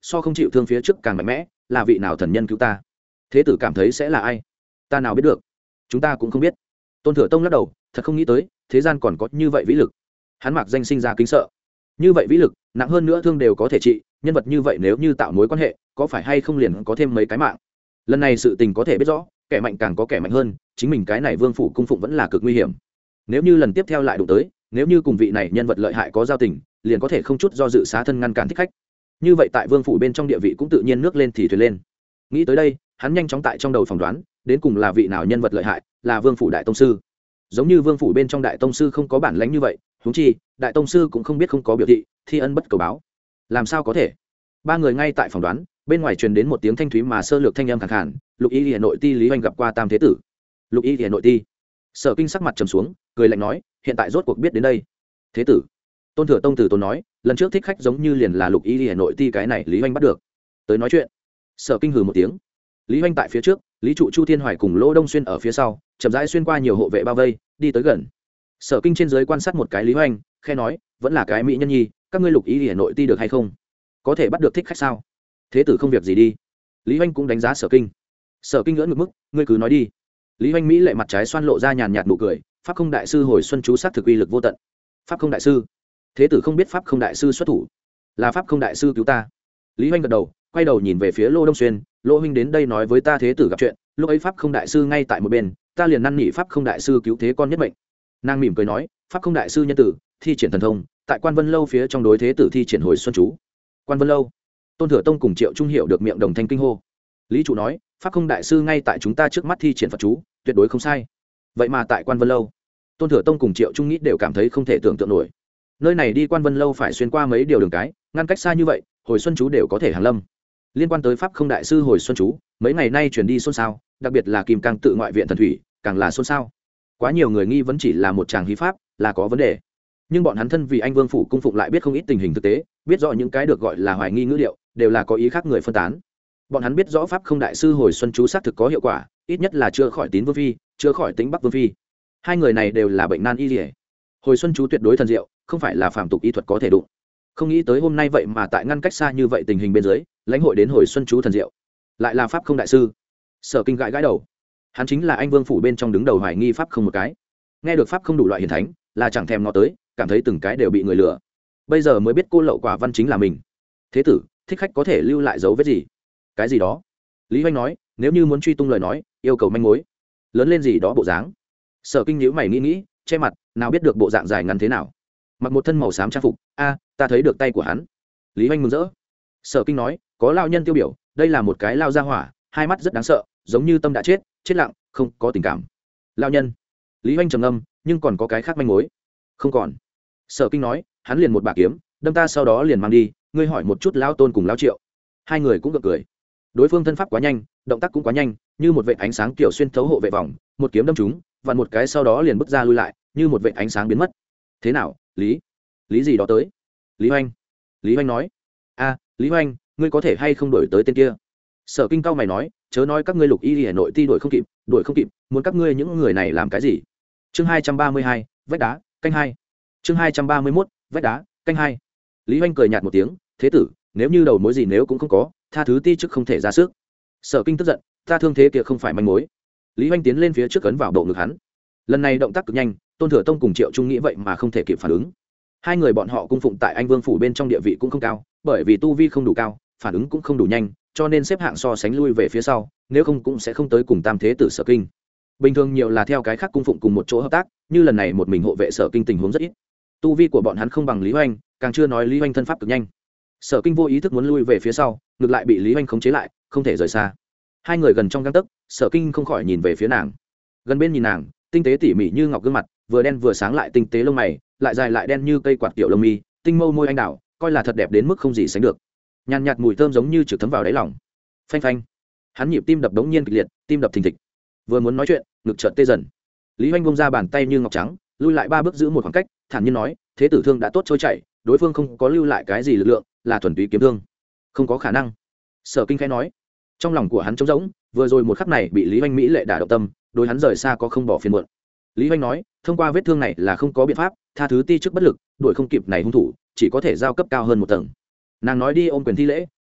so không chịu thương phía trước càng mạnh mẽ, là vị nào thần nhân cứu ta? Thế tử cảm thấy sẽ là ai? Ta nào biết được, chúng ta cũng không biết. Tôn Thừa Tông lắc đầu, thật không nghĩ tới thế gian còn có như vậy vĩ lực. Hắn mặc danh sinh ra kính sợ. Như vậy vĩ lực, nặng hơn nữa thương đều có thể trị, nhân vật như vậy nếu như tạo mối quan hệ, có phải hay không liền có thêm mấy cái mạng. Lần này sự tình có thể biết rõ, kẻ mạnh càng có kẻ mạnh hơn, chính mình cái này vương phủ cung phụng vẫn là cực nguy hiểm. Nếu như lần tiếp theo lại đụng tới, nếu như cùng vị này nhân vật lợi hại có giao tình, liền có thể không chút do dự xá thân ngăn cản thích khách. Như vậy tại vương phủ bên trong địa vị cũng tự nhiên nước lên thì thuyền lên. Nghĩ tới đây, hắn nhanh chóng tại trong đầu phỏng đoán, đến cùng là vị nào nhân vật lợi hại, là vương phủ đại tông sư. Giống như vương phủ bên trong đại tông sư không có bản lãnh như vậy, huống chi đại tông sư cũng không biết không có biểu thị, thi ân bất cầu báo. Làm sao có thể? Ba người ngay tại phỏng đoán, bên ngoài truyền đến một tiếng thanh thúy mà sơ lược thanh âm khàn khàn, Lục Y Liễu nội ti Lý Hoành gặp qua Tam thế tử. Lục Y Liễu nội ti. Sở Kinh sắc mặt trầm xuống, cười lạnh nói, hiện tại rốt cuộc biết đến đây. Thế tử. Tôn Thừa Tông từ tốn nói, lần trước thích khách giống như liền là Lục Y Liễu nội ti cái này Lý Hoành bắt được. Tới nói chuyện. Sở Kinh hừ một tiếng. Lý Hoành tại phía trước, Lý trụ Chu Thiên Hoài cùng Lỗ Đông Xuyên ở phía sau, chậm rãi xuyên qua nhiều hộ vệ bao vây, đi tới gần. Sở Kinh trên dưới quan sát một cái Lý Hoành, khẽ nói, vẫn là cái mỹ nhân nhi, các ngươi Lục Y Liễu nội ti được hay không? Có thể bắt được thích khách sao? Thế tử không việc gì đi. Lý Hoành cũng đánh giá Sở Kinh. Sở Kinh ngỡ ngực mức, ngươi cứ nói đi. Lý Hoành mỹ lệ mặt trái xoan lộ ra nhàn nhạt nụ cười, pháp không đại sư hồi xuân chú sát thực uy lực vô tận. Pháp không đại sư? Thế tử không biết pháp không đại sư xuất thủ, là pháp không đại sư cứu ta. Lý Hoành gật đầu, quay đầu nhìn về phía Lô Đông Xuyên, Lô huynh đến đây nói với ta thế tử gặp chuyện, lúc ấy pháp không đại sư ngay tại một bên, ta liền năn nỉ pháp không đại sư cứu thế con nhất mệnh. Nàng mỉm cười nói, pháp không đại sư nhân tử, thi triển thần thông, tại Quan Vân lâu phía trong đối thế tử thi triển hồi xuân chú. Quan Vân lâu? Tôn Thừa Tông cùng Triệu Trung Hiệu được miệng đồng thanh kinh hô. Lý chủ nói, pháp không đại sư ngay tại chúng ta trước mắt thi triển Phật chú, tuyệt đối không sai. Vậy mà tại Quan Vân lâu? Tôn Thừa Tông cùng Triệu Trung nghĩ đều cảm thấy không thể tưởng tượng nổi. Nơi này đi Quan Vân lâu phải xuyên qua mấy điều đường cái, ngăn cách xa như vậy, hồi xuân chú đều có thể hàng lâm. Liên quan tới pháp không đại sư hồi xuân chú, mấy ngày nay truyền đi xôn xao, đặc biệt là Kim Cang tự ngoại viện thần thủy, càng là xôn xao. Quá nhiều người nghi vấn chỉ là một tràng hí pháp, là có vấn đề. Nhưng bọn hắn thân vì anh vương phủ cung phụng lại biết không ít tình hình thực tế, biết rõ những cái được gọi là hoài nghi ngữ điệu đều là có ý khác người phân tán. Bọn hắn biết rõ pháp không đại sư hồi xuân chú xác thực có hiệu quả, ít nhất là chữa khỏi Tín vương phi, chữa khỏi Tính Bắc vương phi. Hai người này đều là bệnh nan y liễu. Hồi xuân chú tuyệt đối thần diệu, không phải là phàm tục y thuật có thể đụng. Không nghĩ tới hôm nay vậy mà tại ngăn cách xa như vậy tình hình bên dưới, lãnh hội đến hồi xuân chú thần diệu, lại là pháp không đại sư. Sở Kinh gãi gãi đầu. Hắn chính là anh vương phủ bên trong đứng đầu hoài nghi pháp không một cái. Nghe được pháp không đủ loại hiển thánh, là chẳng thèm ngó tới, cảm thấy từng cái đều bị người lừa. Bây giờ mới biết cô lậu quả văn chính là mình. Thế tử, thích khách có thể lưu lại dấu vết gì? Cái gì đó? Lý Hoành nói, nếu như muốn truy tung lời nói, yêu cầu manh mối. Lớn lên gì đó bộ dáng. Sở Kinh nhíu mày nghĩ nghĩ, che mặt, nào biết được bộ dạng dài ngắn thế nào. Mặc một thân màu xám trang phục, a, ta thấy được tay của hắn. Lý Hoành mừng rỡ. Sở Kinh nói, có lao nhân tiêu biểu, đây là một cái lao gia hỏa, hai mắt rất đáng sợ, giống như tâm đã chết, chết lặng, không có tình cảm. Lao nhân. Lý Hoành trầm ngâm, nhưng còn có cái khác manh mối. Không còn. Sở Kinh nói, hắn liền một bả kiếm, đâm ta sau đó liền mang đi, ngươi hỏi một chút lão Tôn cùng lão Triệu. Hai người cũng gật cười. Đối phương thân pháp quá nhanh, động tác cũng quá nhanh, như một vệt ánh sáng kiểu xuyên thấu hộ vệ vòng, một kiếm đâm trúng, vặn một cái sau đó liền bước ra lui lại, như một vệt ánh sáng biến mất. Thế nào, Lý? Lý gì đó tới? Lý Hoành. Lý Hoành nói, a, Lý Hoành, ngươi có thể hay không đổi tới tên kia? Sở Kinh cao mày nói, chớ nói các ngươi Lục Y Liễu nội ti đuổi không kịp, đuổi không kịp, muốn các ngươi những người này làm cái gì? Chương hai trăm ba mươi hai, vách đá, canh hai. Chương hai trăm ba mươi mốt, vách đá, canh hai. Lý Hoành cười nhạt một tiếng, thế tử, nếu như đầu mối gì nếu cũng không có, tha thứ ti chức không thể ra sức. Sở Kinh tức giận, ta thương thế kia không phải manh mối. Lý Hoành tiến lên phía trước ấn vào độ ngực hắn. Lần này động tác cực nhanh, Tôn Thừa Tông cùng Triệu Trung nghĩ vậy mà không thể kịp phản ứng. Hai người bọn họ cung phụng tại anh vương phủ bên trong địa vị cũng không cao, bởi vì tu vi không đủ cao, phản ứng cũng không đủ nhanh, cho nên xếp hạng so sánh lui về phía sau, nếu không cũng sẽ không tới cùng Tam thế tử Sở Kinh. Bình thường nhiều là theo cái khác cung phụng cùng một chỗ hợp tác, như lần này một mình hộ vệ Sở Kinh tình huống rất ít. Tu vi của bọn hắn không bằng Lý Hoành, càng chưa nói Lý Hoành thân pháp cực nhanh. Sở Kinh vô ý thức muốn lui về phía sau, ngược lại bị Lý Hoành khống chế lại, không thể rời xa. Hai người gần trong gang tấc, Sở Kinh không khỏi nhìn về phía nàng. Gần bên nhìn nàng, tinh tế tỉ mỉ như ngọc gương mặt, vừa đen vừa sáng lại tinh tế lông mày, lại dài lại đen như cây quạt tiểu lông mi, tinh mâu môi anh đào, coi là thật đẹp đến mức không gì sánh được. Nhàn nhạt mùi thơm giống như trực thấm vào đáy lòng. Phanh phanh. Hắn nhịp tim đập đống nhiên kịch liệt, tim đập thình thịch. Vừa muốn nói chuyện, ngực chợt tê dần. Lý Hoành buông ra bàn tay như ngọc trắng, lui lại ba bước giữ một khoảng cách, thản nhiên nói, thế tử thương đã tốt trôi chảy, đối phương không có lưu lại cái gì lực lượng, là thuần túy kiếm thương, không có khả năng. Sở Kinh khẽ nói. Trong lòng của hắn trống rỗng, vừa rồi một khắc này bị Lý Hoành mỹ lệ đả động tâm, đối hắn rời xa có không bỏ phiền muộn. Lý Hoành nói, thông qua vết thương này là không có biện pháp, tha thứ ti chức bất lực, đuổi không kịp này hung thủ, chỉ có thể giao cấp cao hơn một tầng. Nàng nói đi ôm quyền thi lễ,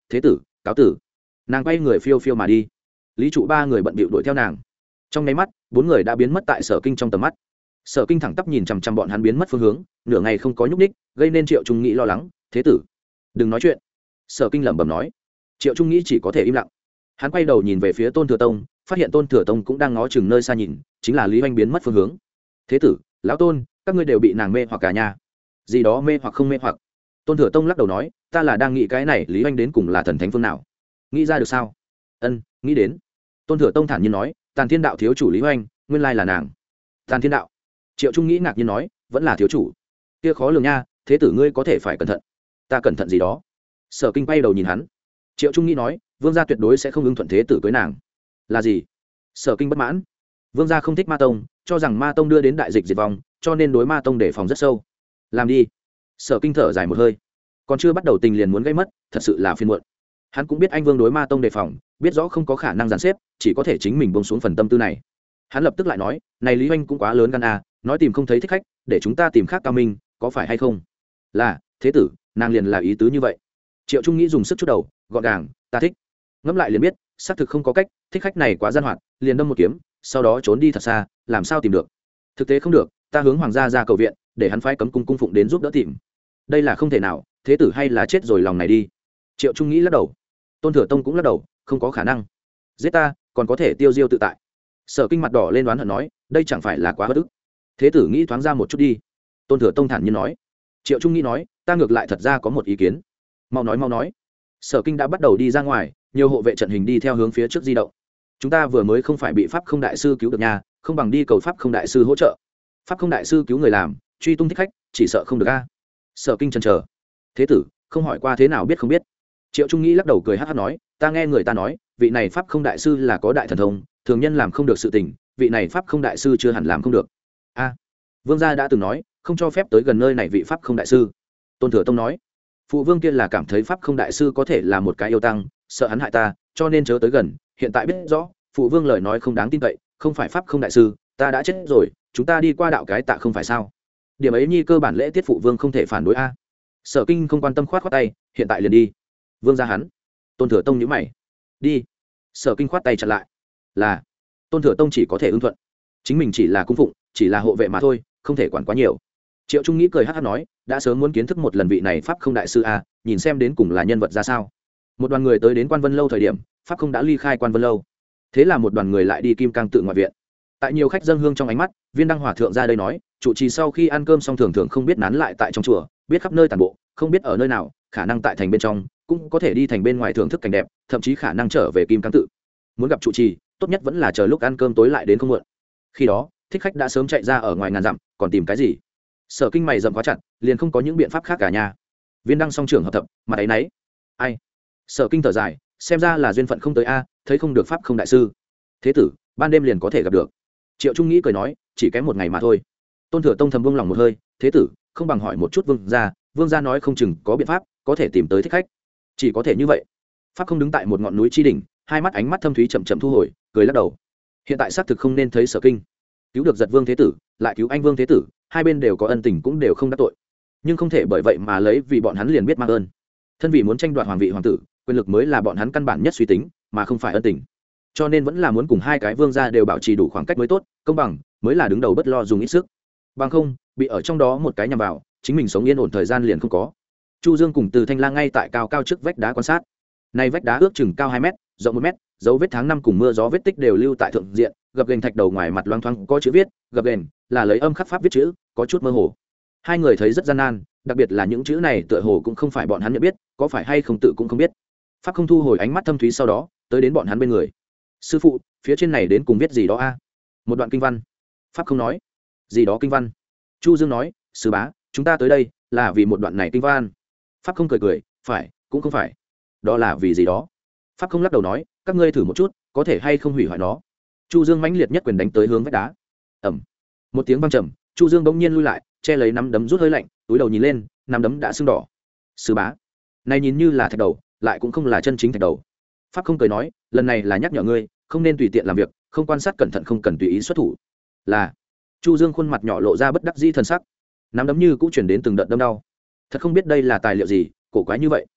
thế tử cáo tử. Nàng quay người phiêu phiêu mà đi. Lý trụ ba người bận bịu đuổi theo nàng. Trong nháy mắt bốn người đã biến mất tại Sở Kinh trong tầm mắt. Sở Kinh thẳng tắp nhìn chằm chằm bọn hắn biến mất phương hướng, nửa ngày không có nhúc ních, gây nên Triệu Trung Nghĩ lo lắng. Thế tử đừng nói chuyện. Sở Kinh lẩm bẩm nói. Triệu Trung Nghĩ chỉ có thể im lặng. Hắn quay đầu nhìn về phía Tôn Thừa Tông, phát hiện Tôn Thừa Tông cũng đang ngó chừng nơi xa nhìn, chính là Lý Oanh biến mất phương hướng. Thế tử, lão Tôn, các ngươi đều bị nàng mê hoặc cả nhà. Gì đó mê hoặc không mê hoặc? Tôn Thừa Tông lắc đầu nói, ta là đang nghĩ cái này Lý Oanh đến cùng là thần thánh phương nào. Nghĩ ra được sao? Ân, nghĩ đến. Tôn Thừa Tông thản nhiên nói, Tàn Thiên Đạo thiếu chủ Lý Oanh, nguyên lai là nàng. Tàn Thiên Đạo. Triệu Trung Nghĩ ngạc nhiên nói, vẫn là thiếu chủ. Kia khó lường nha, thế tử ngươi có thể phải cẩn thận. Ta cẩn thận gì đó? Sở Kinh quay đầu nhìn hắn. Triệu Trung Nghĩ nói, vương gia tuyệt đối sẽ không ưng thuận thế tử cưới nàng. Là gì? Sở Kinh bất mãn. Vương gia không thích Ma Tông, cho rằng Ma Tông đưa đến đại dịch diệt vong, cho nên đối Ma Tông đề phòng rất sâu. Làm đi. Sở Kinh thở dài một hơi. Còn chưa bắt đầu tình liền muốn gây mất, thật sự là phiền muộn. Hắn cũng biết anh Vương đối Ma Tông đề phòng, biết rõ không có khả năng giàn xếp, chỉ có thể chính mình buông xuống phần tâm tư này. Hắn lập tức lại nói, này Lý Oanh cũng quá lớn gan à, nói tìm không thấy thích khách, để chúng ta tìm khác cao minh, có phải hay không? Là, thế tử, nàng liền là ý tứ như vậy. Triệu Trung Nghĩ dùng sức chút đầu, gọn gàng, ta thích. Ngẫm lại liền biết, xác thực không có cách, thích khách này quá gian hoạt, liền đâm một kiếm, sau đó trốn đi thật xa, làm sao tìm được? Thực tế không được, ta hướng hoàng gia ra cầu viện, để hắn phái cấm cung cung phụng đến giúp đỡ tìm. Đây là không thể nào, thế tử hay là chết rồi lòng này đi. Triệu Trung Nghĩ lắc đầu. Tôn Thừa Tông cũng lắc đầu, không có khả năng. Giết ta, còn có thể tiêu diêu tự tại. Sở Kinh mặt đỏ lên đoán hận nói, đây chẳng phải là quá bất ức. Thế tử nghĩ thoáng ra một chút đi. Tôn Thừa Tông thản nhiên nói. Triệu Trung Nghĩ nói, ta ngược lại thật ra có một ý kiến. Mau nói mau nói. Sở Kinh đã bắt đầu đi ra ngoài, nhiều hộ vệ trận hình đi theo hướng phía trước di động. Chúng ta vừa mới không phải bị Pháp Không đại sư cứu được nhà, không bằng đi cầu Pháp Không đại sư hỗ trợ. Pháp Không đại sư cứu người làm, truy tung thích khách, chỉ sợ không được a. Sở Kinh chần chờ. Thế tử, không hỏi qua thế nào biết không biết. Triệu Trung Nghĩ lắc đầu cười hắc hắc nói, ta nghe người ta nói, vị này Pháp Không đại sư là có đại thần thông, thường nhân làm không được sự tình, vị này Pháp Không đại sư chưa hẳn làm không được. A, vương gia đã từng nói, không cho phép tới gần nơi này vị Pháp Không đại sư. Tôn Thừa Tông nói, phụ vương kia là cảm thấy Pháp Không đại sư có thể là một cái yêu tăng, sợ hắn hại ta, cho nên chớ tới gần. Hiện tại biết rõ, phụ vương lời nói không đáng tin cậy, không phải Pháp Không đại sư, ta đã chết rồi, chúng ta đi qua đạo cái tạ không phải sao? Điểm ấy nhi cơ bản lễ tiết phụ vương không thể phản đối a. Sở Kinh không quan tâm khoát khoát tay, hiện tại liền đi. Vương gia hắn. Tôn Thừa Tông nhíu mày. Đi. Sở Kinh khoát tay chặn lại. Là. Tôn Thừa Tông chỉ có thể ứng thuận. Chính mình chỉ là cung phụng, chỉ là hộ vệ mà thôi, không thể quản quá nhiều. Triệu Trung Nghĩ cười hắc hắc nói, đã sớm muốn kiến thức một lần vị này Pháp Không đại sư a, nhìn xem đến cùng là nhân vật ra sao. Một đoàn người tới đến Quan Vân lâu thời điểm, Pháp Không đã ly khai Quan Vân lâu. Thế là một đoàn người lại đi Kim Cang tự ngoại viện. Tại nhiều khách dâng hương trong ánh mắt, Viên Đăng Hòa thượng ra đây nói, trụ trì sau khi ăn cơm xong thường thường không biết nán lại tại trong chùa, biết khắp nơi tản bộ, không biết ở nơi nào, khả năng tại thành bên trong, cũng có thể đi thành bên ngoài thưởng thức cảnh đẹp, thậm chí khả năng trở về Kim Cang tự. Muốn gặp trụ trì, tốt nhất vẫn là chờ lúc ăn cơm tối lại đến không muộn. Khi đó, thích khách đã sớm chạy ra ở ngoài ngàn dặm, còn tìm cái gì? Sở Kinh mày rậm quá chặt, liền không có những biện pháp khác cả nhà. Viên Đăng song trưởng hợp thập, mà ấy nấy. Ai? Sở Kinh thở dài, xem ra là duyên phận không tới a, thấy không được Pháp Không đại sư. Thế tử, ban đêm liền có thể gặp được. Triệu Trung Nghĩ cười nói, chỉ kém một ngày mà thôi. Tôn Thừa Tông thầm buông lòng một hơi, thế tử, không bằng hỏi một chút vương gia, vương gia nói không chừng có biện pháp, có thể tìm tới thích khách. Chỉ có thể như vậy. Pháp Không đứng tại một ngọn núi chi đỉnh, hai mắt ánh mắt thâm thúy chậm chậm thu hồi, cười lắc đầu. Hiện tại xác thực không nên thấy Sở Kinh. Cứu được Giật Vương thế tử, lại cứu anh Vương thế tử, hai bên đều có ân tình cũng đều không đắc tội. Nhưng không thể bởi vậy mà lấy vì bọn hắn liền biết mang ơn. Thân vì muốn tranh đoạt hoàng vị hoàng tử, quyền lực mới là bọn hắn căn bản nhất suy tính, mà không phải ân tình. Cho nên vẫn là muốn cùng hai cái vương gia đều bảo trì đủ khoảng cách mới tốt, công bằng mới là đứng đầu bất lo dùng ít sức. Bằng không, bị ở trong đó một cái nhằm vào, chính mình sống yên ổn thời gian liền không có. Chu Dương cùng Từ Thanh Lang ngay tại cao cao trước vách đá quan sát. Này vách đá ước chừng cao hai mét, rộng một mét, dấu vết tháng năm cùng mưa gió vết tích đều lưu tại thượng diện, gập ghềnh thạch đầu ngoài mặt loang thoáng có chữ viết, gập ghềnh là lấy âm khắc pháp viết chữ, có chút mơ hồ. Hai người thấy rất gian nan, đặc biệt là những chữ này tựa hồ cũng không phải bọn hắn nhận biết, có phải hay không tự cũng không biết. Pháp Không thu hồi ánh mắt thâm thúy sau đó, tới đến bọn hắn bên người. Sư phụ, phía trên này đến cùng viết gì đó a? Một đoạn kinh văn. Pháp Không nói. Gì đó kinh văn? Chu Dương nói, sư bá, chúng ta tới đây là vì một đoạn này kinh văn. Pháp Không cười cười, phải, cũng không phải. Đó là vì gì đó? Pháp Không lắc đầu nói, các ngươi thử một chút, có thể hay không hủy hoại nó. Chu Dương mãnh liệt nhất quyền đánh tới hướng vách đá. Ầm. Một tiếng vang trầm, Chu Dương bỗng nhiên lui lại, che lấy nắm đấm rút hơi lạnh, túi đầu nhìn lên, nắm đấm đã sưng đỏ. Sư bá, này nhìn như là thạch đầu, lại cũng không là chân chính thạch đầu. Pháp Không cười nói, lần này là nhắc nhở ngươi, không nên tùy tiện làm việc, không quan sát cẩn thận, không cần tùy ý xuất thủ. Là. Chu Dương khuôn mặt nhỏ lộ ra bất đắc dĩ thần sắc, nắm đấm như cũng chuyển đến từng đợt đâm đau. Thật không biết đây là tài liệu gì, cổ quái như vậy.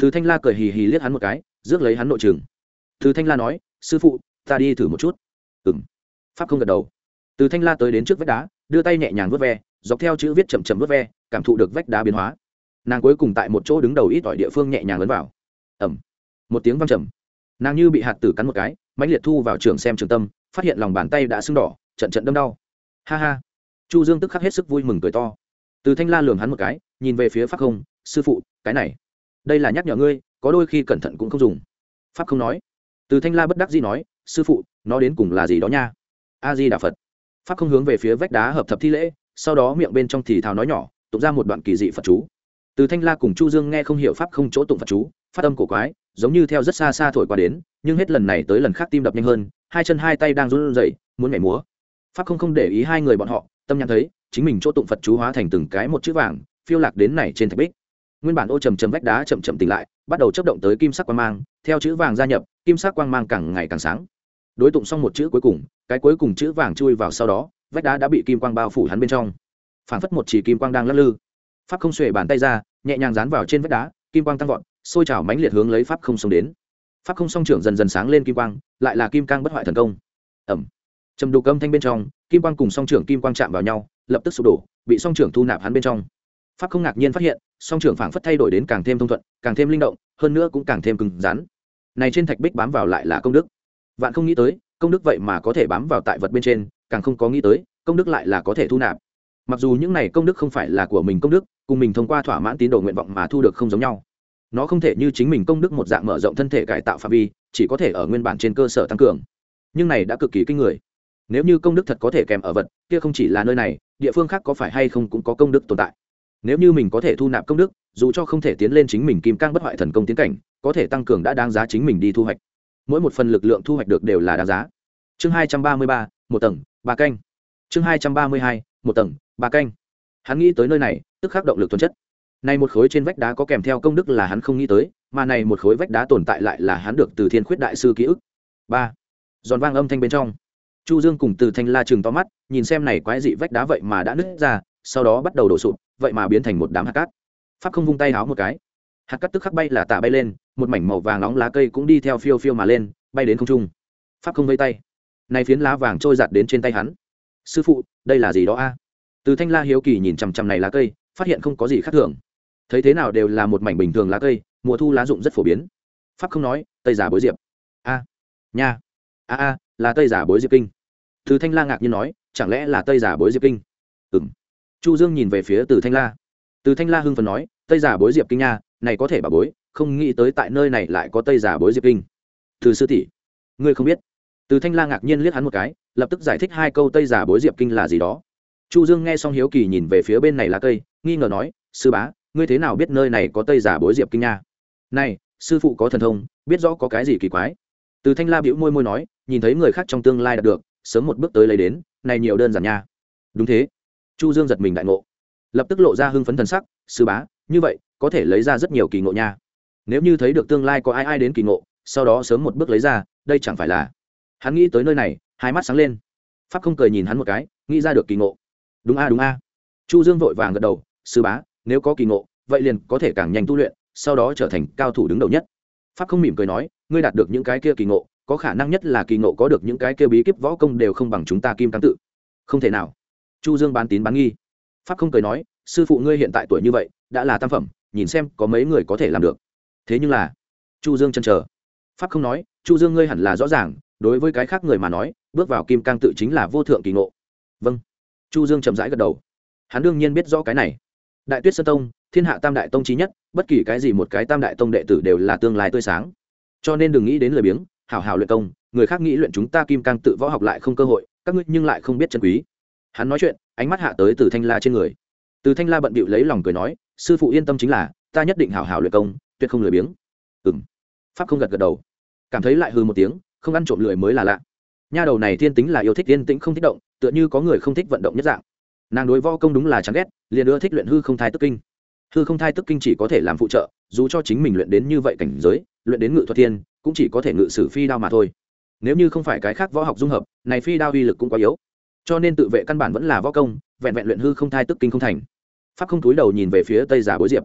Từ Thanh La cười hì hì liếc hắn một cái, rước lấy hắn nội trường. Từ Thanh La nói, sư phụ, ta đi thử một chút. Ừm. Pháp không gật đầu. Từ Thanh La tới đến trước vách đá, đưa tay nhẹ nhàng vuốt ve, dọc theo chữ viết chậm chậm vuốt ve, cảm thụ được vách đá biến hóa. Nàng cuối cùng tại một chỗ đứng đầu ít ỏi địa phương nhẹ nhàng ấn vào. Ầm. Một tiếng vang trầm. Nàng như bị hạt tử cắn một cái, mãnh liệt thu vào trường xem trường tâm, phát hiện lòng bàn tay đã sưng đỏ, trận trận đâm đau. Ha ha. Chu Dương tức khắc hết sức vui mừng cười to. Từ Thanh La lườm hắn một cái, nhìn về phía Pháp Không, sư phụ, cái này, đây là nhắc nhở ngươi, có đôi khi cẩn thận cũng không dùng. Pháp Không nói. Từ Thanh La bất đắc dĩ nói, sư phụ, nó đến cùng là gì đó nha? A Di Đà Phật. Pháp Không hướng về phía vách đá hợp thập thi lễ, sau đó miệng bên trong thì thào nói nhỏ, tụng ra một đoạn kỳ dị Phật chú. Từ Thanh La cùng Chu Dương nghe không hiểu Pháp Không chỗ tụng Phật chú, phát âm cổ quái, giống như theo rất xa xa thổi qua đến, nhưng hết lần này tới lần khác tim đập nhanh hơn, hai chân hai tay đang run rẩy, muốn nhảy múa. Pháp Không không để ý hai người bọn họ, tâm nhãn thấy, chính mình chỗ tụng Phật chú hóa thành từng cái một chữ vàng, phiêu lạc đến này trên thạch bích. Nguyên bản ô trầm trầm vách đá chậm chậm tỉnh lại, bắt đầu chớp động tới kim sắc quang mang, theo chữ vàng gia nhập, kim sắc quang mang càng ngày càng sáng. Đối tụng xong một chữ cuối cùng, cái cuối cùng chữ vàng chui vào sau đó, vách đá đã bị kim quang bao phủ hắn bên trong. Phảng phất một chỉ kim quang đang lắc lư. Pháp Không xuề bàn tay ra, nhẹ nhàng dán vào trên vách đá, kim quang tăng vọt, sôi trào mãnh liệt hướng lấy Pháp Không xông đến. Pháp Không song trưởng dần dần sáng lên kim quang, lại là kim cang bất hoại thần công. Ầm. Trầm đục âm thanh bên trong, kim quang cùng song trưởng kim quang chạm vào nhau, lập tức sụp đổ, bị song trưởng thu nạp hắn bên trong. Pháp Không ngạc nhiên phát hiện, song trưởng phảng phất thay đổi đến càng thêm thông thuận, càng thêm linh động, hơn nữa cũng càng thêm cứng rắn. Này trên thạch bích bám vào lại là công đức. Vạn không nghĩ tới, công đức vậy mà có thể bám vào tại vật bên trên, càng không có nghĩ tới, công đức lại là có thể thu nạp. Mặc dù những này công đức không phải là của mình công đức, cùng mình thông qua thỏa mãn tín đồ nguyện vọng mà thu được không giống nhau. Nó không thể như chính mình công đức một dạng mở rộng thân thể cải tạo phạm vi, chỉ có thể ở nguyên bản trên cơ sở tăng cường. Nhưng này đã cực kỳ kinh người. Nếu như công đức thật có thể kèm ở vật, kia không chỉ là nơi này, địa phương khác có phải hay không cũng có công đức tồn tại. Nếu như mình có thể thu nạp công đức, dù cho không thể tiến lên chính mình kim cang bất hoại thần công tiến cảnh, có thể tăng cường đã đáng giá chính mình đi thu hoạch. Mỗi một phần lực lượng thu hoạch được đều là đáng giá. Chương hai trăm ba mươi ba, một tầng, ba canh. Chương hai trăm ba mươi hai, một tầng, ba canh. Hắn nghĩ tới nơi này, tức khắc động lực thuần chất. Này một khối trên vách đá có kèm theo công đức là hắn không nghĩ tới, mà này một khối vách đá tồn tại lại là hắn được từ Thiên Khuyết đại sư ký ức. ba. Giòn vang âm thanh bên trong. Chu Dương cùng Từ Thanh La trừng to mắt, nhìn xem này quái dị vách đá vậy mà đã nứt ra, sau đó bắt đầu đổ sụp, vậy mà biến thành một đám hạt cát. Pháp Không vung tay háo một cái, hạt cát tức khắc bay là tả bay lên, một mảnh màu vàng nóng lá cây cũng đi theo phiêu phiêu mà lên, bay đến không trung. Pháp Không vây tay, này phiến lá vàng trôi giạt đến trên tay hắn. Sư phụ, đây là gì đó a? Từ Thanh La hiếu kỳ nhìn chằm chằm này lá cây, phát hiện không có gì khác thường. Thấy thế nào đều là một mảnh bình thường lá cây, mùa thu lá rụng rất phổ biến. Pháp Không nói, tây giả bối diệp. A, nha, a a, là tây giả bối diệp kinh. Từ Thanh La ngạc nhiên nói, chẳng lẽ là tây giả bối diệp kinh? Ừm. Chu Dương nhìn về phía Từ Thanh La. Từ Thanh La hưng phấn nói, tây giả bối diệp kinh nha, này có thể bà bối, không nghĩ tới tại nơi này lại có tây giả bối diệp kinh. Từ sư tỷ, ngươi không biết? Từ Thanh La ngạc nhiên liếc hắn một cái, lập tức giải thích hai câu tây giả bối diệp kinh là gì đó. Chu Dương nghe xong hiếu kỳ nhìn về phía bên này lá cây, nghi ngờ nói, sư bá, ngươi thế nào biết nơi này có tây giả bối diệp kinh nha? Này, sư phụ có thần thông, biết rõ có cái gì kỳ quái. Từ Thanh La bĩu môi môi nói, nhìn thấy người khác trong tương lai đạt được, sớm một bước tới lấy đến, này nhiều đơn giản nha. Đúng thế. Chu Dương giật mình đại ngộ, lập tức lộ ra hưng phấn thần sắc, sư bá, như vậy có thể lấy ra rất nhiều kỳ ngộ nha. Nếu như thấy được tương lai có ai ai đến kỳ ngộ, sau đó sớm một bước lấy ra, đây chẳng phải là. Hắn nghĩ tới nơi này, hai mắt sáng lên. Pháp Không cười nhìn hắn một cái, nghĩ ra được kỳ ngộ. Đúng a đúng a. Chu Dương vội vàng gật đầu, sư bá, nếu có kỳ ngộ, vậy liền có thể càng nhanh tu luyện, sau đó trở thành cao thủ đứng đầu nhất. Pháp Không mỉm cười nói, ngươi đạt được những cái kia kỳ ngộ, có khả năng nhất là kỳ ngộ có được những cái kia bí kíp võ công đều không bằng chúng ta kim cang tự. Không thể nào. Chu Dương bán tín bán nghi. Pháp Không cười nói, sư phụ ngươi hiện tại tuổi như vậy, đã là tam phẩm, nhìn xem có mấy người có thể làm được. Thế nhưng là, Chu Dương chần chờ. Pháp Không nói, Chu Dương ngươi hẳn là rõ ràng, đối với cái khác người mà nói, bước vào kim cang tự chính là vô thượng kỳ ngộ. Vâng. Chu Dương chậm rãi gật đầu. Hắn đương nhiên biết rõ cái này. Đại Tuyết Sơn Tông, thiên hạ tam đại tông chí nhất, bất kỳ cái gì một cái tam đại tông đệ tử đều là tương lai tươi sáng. Cho nên đừng nghĩ đến lười biếng, hảo hảo luyện công, người khác nghĩ luyện chúng ta kim cang tự võ học lại không cơ hội, các ngươi nhưng lại không biết trân quý. Hắn nói chuyện, ánh mắt hạ tới Từ Thanh La trên người. Từ Thanh La bận bịu lấy lòng cười nói, sư phụ yên tâm chính là, ta nhất định hảo hảo luyện công, tuyệt không lười biếng. Ừm. Pháp Không gật gật đầu, cảm thấy lại hừ một tiếng, không ăn trộm lười mới là lạ. Nha đầu này thiên tính là yêu thích yên tĩnh không thích động, tựa như có người không thích vận động nhất dạng. Nàng đối võ công đúng là chán ghét, liền ưa thích luyện hư không thai tức kinh. Hư không thai tức kinh chỉ có thể làm phụ trợ, dù cho chính mình luyện đến như vậy cảnh giới, luyện đến ngự thuật thiên, cũng chỉ có thể ngự sử phi đao mà thôi. Nếu như không phải cái khác võ học dung hợp, này phi đao uy lực cũng quá yếu. Cho nên tự vệ căn bản vẫn là võ công, vẹn vẹn luyện hư không thai tức kinh không thành. Pháp Không túi đầu nhìn về phía tây giả bối diệp.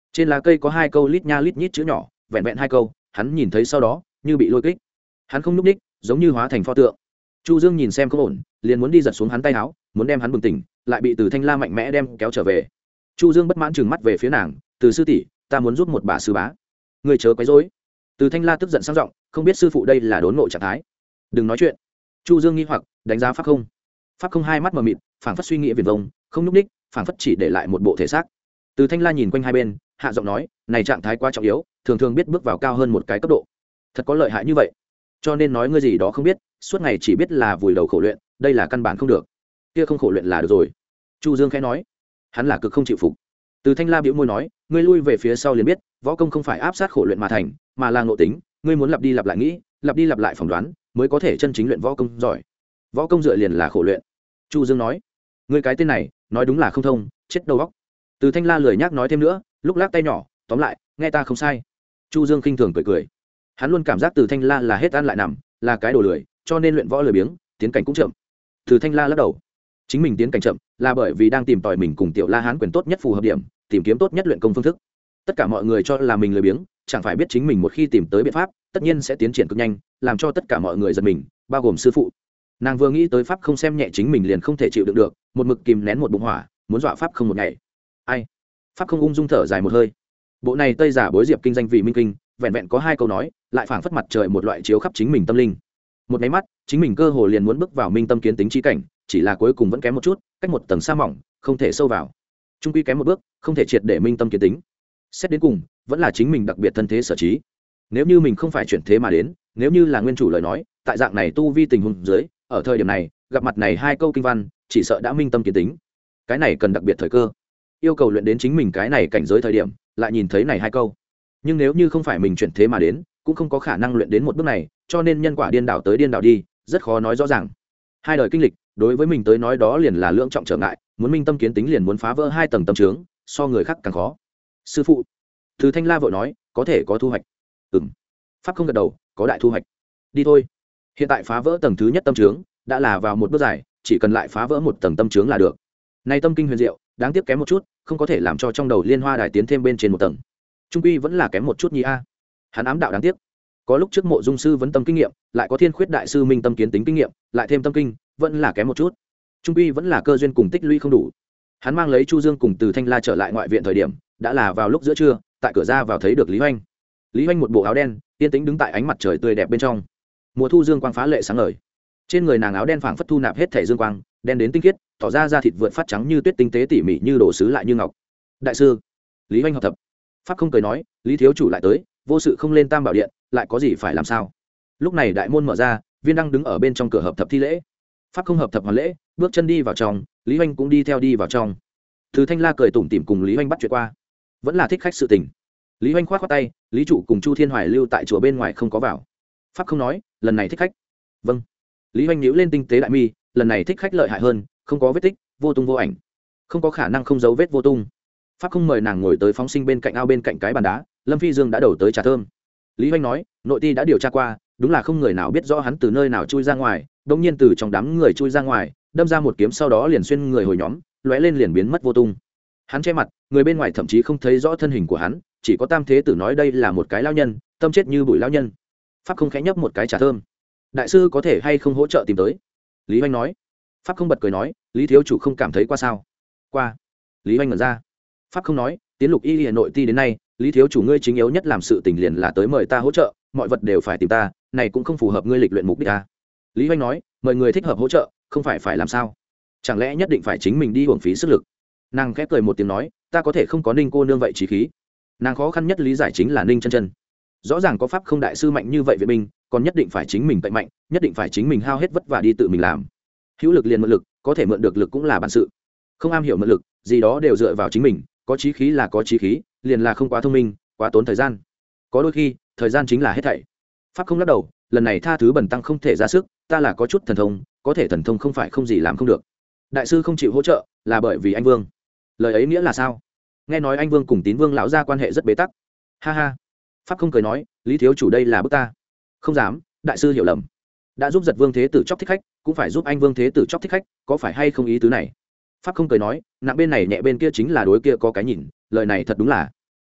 trên lá cây có hai câu lít nha lít nhít chữ nhỏ, vẹn vẹn hai câu, hắn nhìn thấy sau đó như bị lôi kích, hắn không nhúc ních, giống như hóa thành pho tượng. Chu Dương nhìn xem không ổn, liền muốn đi giật xuống hắn tay áo, muốn đem hắn bừng tỉnh, lại bị Từ Thanh La mạnh mẽ đem kéo trở về. Chu Dương bất mãn trừng mắt về phía nàng, "Từ sư tỷ, ta muốn giúp một bà sư bá, người chớ quấy rối." Từ Thanh La tức giận sang giọng, không biết sư phụ đây là đốn ngộ trạng thái. "Đừng nói chuyện." Chu Dương nghi hoặc đánh giá Pháp Không. Pháp Không hai mắt mờ mịt, phảng phất suy nghĩ viển vông, không nhúc ních, phảng phất chỉ để lại một bộ thể xác. Từ Thanh La nhìn quanh hai bên, hạ giọng nói, "Này trạng thái quá trọng yếu, thường thường biết bước vào cao hơn một cái cấp độ. Thật có lợi hại như vậy? Cho nên nói ngươi gì đó không biết, suốt ngày chỉ biết là vùi đầu khổ luyện, đây là căn bản không được. Kia không khổ luyện là được rồi." Chu Dương khẽ nói, hắn là cực không chịu phục. Từ Thanh La bĩu môi nói, "Ngươi lui về phía sau liền biết, võ công không phải áp sát khổ luyện mà thành, mà là ngộ tính, ngươi muốn lặp đi lặp lại nghĩ, lặp đi lặp lại phỏng đoán, mới có thể chân chính luyện võ công giỏi. Võ công dựa liền là khổ luyện." Chu Dương nói, "Ngươi cái tên này, nói đúng là không thông, chết đầu óc." Từ Thanh La lười nhác nói thêm nữa, lúc lắc tay nhỏ, "Tóm lại, nghe ta không sai." Chu Dương khinh thường cười cười. Hắn luôn cảm giác Từ Thanh La là hết ăn lại nằm, là cái đồ lười, cho nên luyện võ lười biếng, tiến cảnh cũng chậm. Từ Thanh La lắc đầu, chính mình tiến cảnh chậm là bởi vì đang tìm tòi mình cùng Tiểu La Hán quyền tốt nhất phù hợp điểm, tìm kiếm tốt nhất luyện công phương thức. Tất cả mọi người cho là mình lười biếng, chẳng phải biết chính mình một khi tìm tới biện pháp, tất nhiên sẽ tiến triển cực nhanh, làm cho tất cả mọi người giật mình, bao gồm sư phụ. Nàng vừa nghĩ tới Pháp Không xem nhẹ chính mình liền không thể chịu đựng được, một mực kìm nén một bụng hỏa, muốn dọa Pháp Không một ngày. Ai? Pháp Không ung dung thở dài một hơi. Bộ này Tây giả bối diệp kinh danh vị minh kinh, vẹn vẹn có hai câu nói, lại phảng phất mặt trời một loại chiếu khắp chính mình tâm linh. Một cái mắt, chính mình cơ hồ liền muốn bước vào minh tâm kiến tính chi cảnh, chỉ là cuối cùng vẫn kém một chút, cách một tầng sa mỏng, không thể sâu vào. Trung quy kém một bước, không thể triệt để minh tâm kiến tính. Xét đến cùng, vẫn là chính mình đặc biệt thân thế sở trí. Nếu như mình không phải chuyển thế mà đến, nếu như là nguyên chủ lời nói, tại dạng này tu vi tình huống dưới, ở thời điểm này, gặp mặt này hai câu kinh văn, chỉ sợ đã minh tâm kiến tính. Cái này cần đặc biệt thời cơ. Yêu cầu luyện đến chính mình cái này cảnh giới thời điểm, lại nhìn thấy này hai câu. Nhưng nếu như không phải mình chuyển thế mà đến, cũng không có khả năng luyện đến một bước này, cho nên nhân quả điên đảo tới điên đảo đi, rất khó nói rõ ràng. Hai đời kinh lịch, đối với mình tới nói đó liền là lưỡng trọng trở ngại, muốn minh tâm kiến tính liền muốn phá vỡ hai tầng tâm trướng, so người khác càng khó. Sư phụ, Từ Thanh La vội nói, có thể có thu hoạch. Ừm. Pháp Không gật đầu, có đại thu hoạch. Đi thôi. Hiện tại phá vỡ tầng thứ nhất tâm trướng, đã là vào một bước dài, chỉ cần lại phá vỡ một tầng tâm trướng là được. Này tâm kinh huyền diệu, đáng tiếc kém một chút, không có thể làm cho trong đầu liên hoa đài tiến thêm bên trên một tầng. Trung quy vẫn là kém một chút nhi a. Hắn ám đạo đáng tiếc. Có lúc trước Mộ Dung sư vấn tâm kinh nghiệm, lại có Thiên Khuyết đại sư minh tâm kiến tính kinh nghiệm, lại thêm tâm kinh, vẫn là kém một chút. Trung quy vẫn là cơ duyên cùng tích lũy không đủ. Hắn mang lấy Chu Dương cùng Từ Thanh La trở lại ngoại viện thời điểm, đã là vào lúc giữa trưa, tại cửa ra vào thấy được Lý Hoành. Lý Hoành một bộ áo đen, yên tĩnh đứng tại ánh mặt trời tươi đẹp bên trong. Mùa thu dương quang phá lệ sáng ngời. Trên người nàng áo đen phảng phất thu nạp hết thể dương quang, đen đến tinh khiết, tỏ ra da thịt vượt phát trắng như tuyết, tinh tế tỉ mỉ như đồ sứ lại như ngọc. Đại sư, Lý Hoành hợp thập. Pháp Không cười nói, Lý thiếu chủ lại tới, vô sự không lên Tam Bảo điện, lại có gì phải làm sao? Lúc này đại môn mở ra, Viên Đăng đứng ở bên trong cửa hợp thập thi lễ. Pháp Không hợp thập hoàn lễ, bước chân đi vào trong, Lý Hoành cũng đi theo đi vào trong. Từ Thanh La cười tủm tỉm cùng Lý Hoành bắt chuyện qua, vẫn là thích khách sự tình. Lý Hoành khoát khoát tay, Lý chủ cùng Chu Thiên Hoài lưu tại chùa bên ngoài không có vào. Pháp Không nói, lần này thích khách. Vâng. Lý Hoành nhíu lên tinh tế đại mi, lần này thích khách lợi hại hơn, không có vết tích, vô tung vô ảnh, không có khả năng không dấu vết vô tung. Pháp Không mời nàng ngồi tới phóng sinh bên cạnh ao bên cạnh cái bàn đá, Lâm Phi Dương đã đầu tới trà thơm. Lý Hoành nói, nội ti đã điều tra qua, đúng là không người nào biết rõ hắn từ nơi nào chui ra ngoài, đống nhiên từ trong đám người chui ra ngoài, đâm ra một kiếm sau đó liền xuyên người hồi nhóm, lóe lên liền biến mất vô tung. Hắn che mặt, người bên ngoài thậm chí không thấy rõ thân hình của hắn, chỉ có Tam Thế Tử nói đây là một cái lão nhân, tâm chết như bụi lão nhân. Pháp Không khẽ nhấp một cái trà thơm. Đại sư có thể hay không hỗ trợ tìm tới? Lý Hoành nói. Pháp Không bật cười nói, Lý thiếu chủ không cảm thấy qua sao? Qua. Lý Hoành ngẩn ra. Pháp Không nói, tiến lục y hà nội ti đến nay, Lý thiếu chủ ngươi chính yếu nhất làm sự tình liền là tới mời ta hỗ trợ, mọi vật đều phải tìm ta, này cũng không phù hợp ngươi lịch luyện mục đích ta. Lý Hoành nói, mời người thích hợp hỗ trợ, không phải phải làm sao? Chẳng lẽ nhất định phải chính mình đi hưởng phí sức lực? Nàng khẽ cười một tiếng nói, ta có thể không có Ninh cô nương vậy trí khí. Nàng khó khăn nhất lý giải chính là Ninh chân chân. Rõ ràng có Pháp Không đại sư mạnh như vậy viện binh, còn nhất định phải chính mình tận mạnh, nhất định phải chính mình hao hết vất vả đi tự mình làm. Hữu lực liền mượn lực, có thể mượn được lực cũng là bản sự. Không am hiểu mượn lực, gì đó đều dựa vào chính mình, có chí khí là có chí khí, liền là không quá thông minh, quá tốn thời gian. Có đôi khi, thời gian chính là hết thảy. Pháp Không lắc đầu, lần này tha thứ bẩn tăng không thể ra sức, ta là có chút thần thông, có thể thần thông không phải không gì làm không được. Đại sư không chịu hỗ trợ, là bởi vì anh Vương. Lời ấy nghĩa là sao? Nghe nói anh Vương cùng Tín Vương lão gia quan hệ rất bế tắc. Ha ha. Pháp Không cười nói, Lý thiếu chủ đây là bức ta. Không dám, đại sư hiểu lầm. Đã giúp giật Vương thế tử chóc thích khách, cũng phải giúp anh Vương thế tử chóc thích khách, có phải hay không ý tứ này? Pháp Không cười nói, nặng bên này nhẹ bên kia chính là đối kia có cái nhìn, lời này thật đúng là.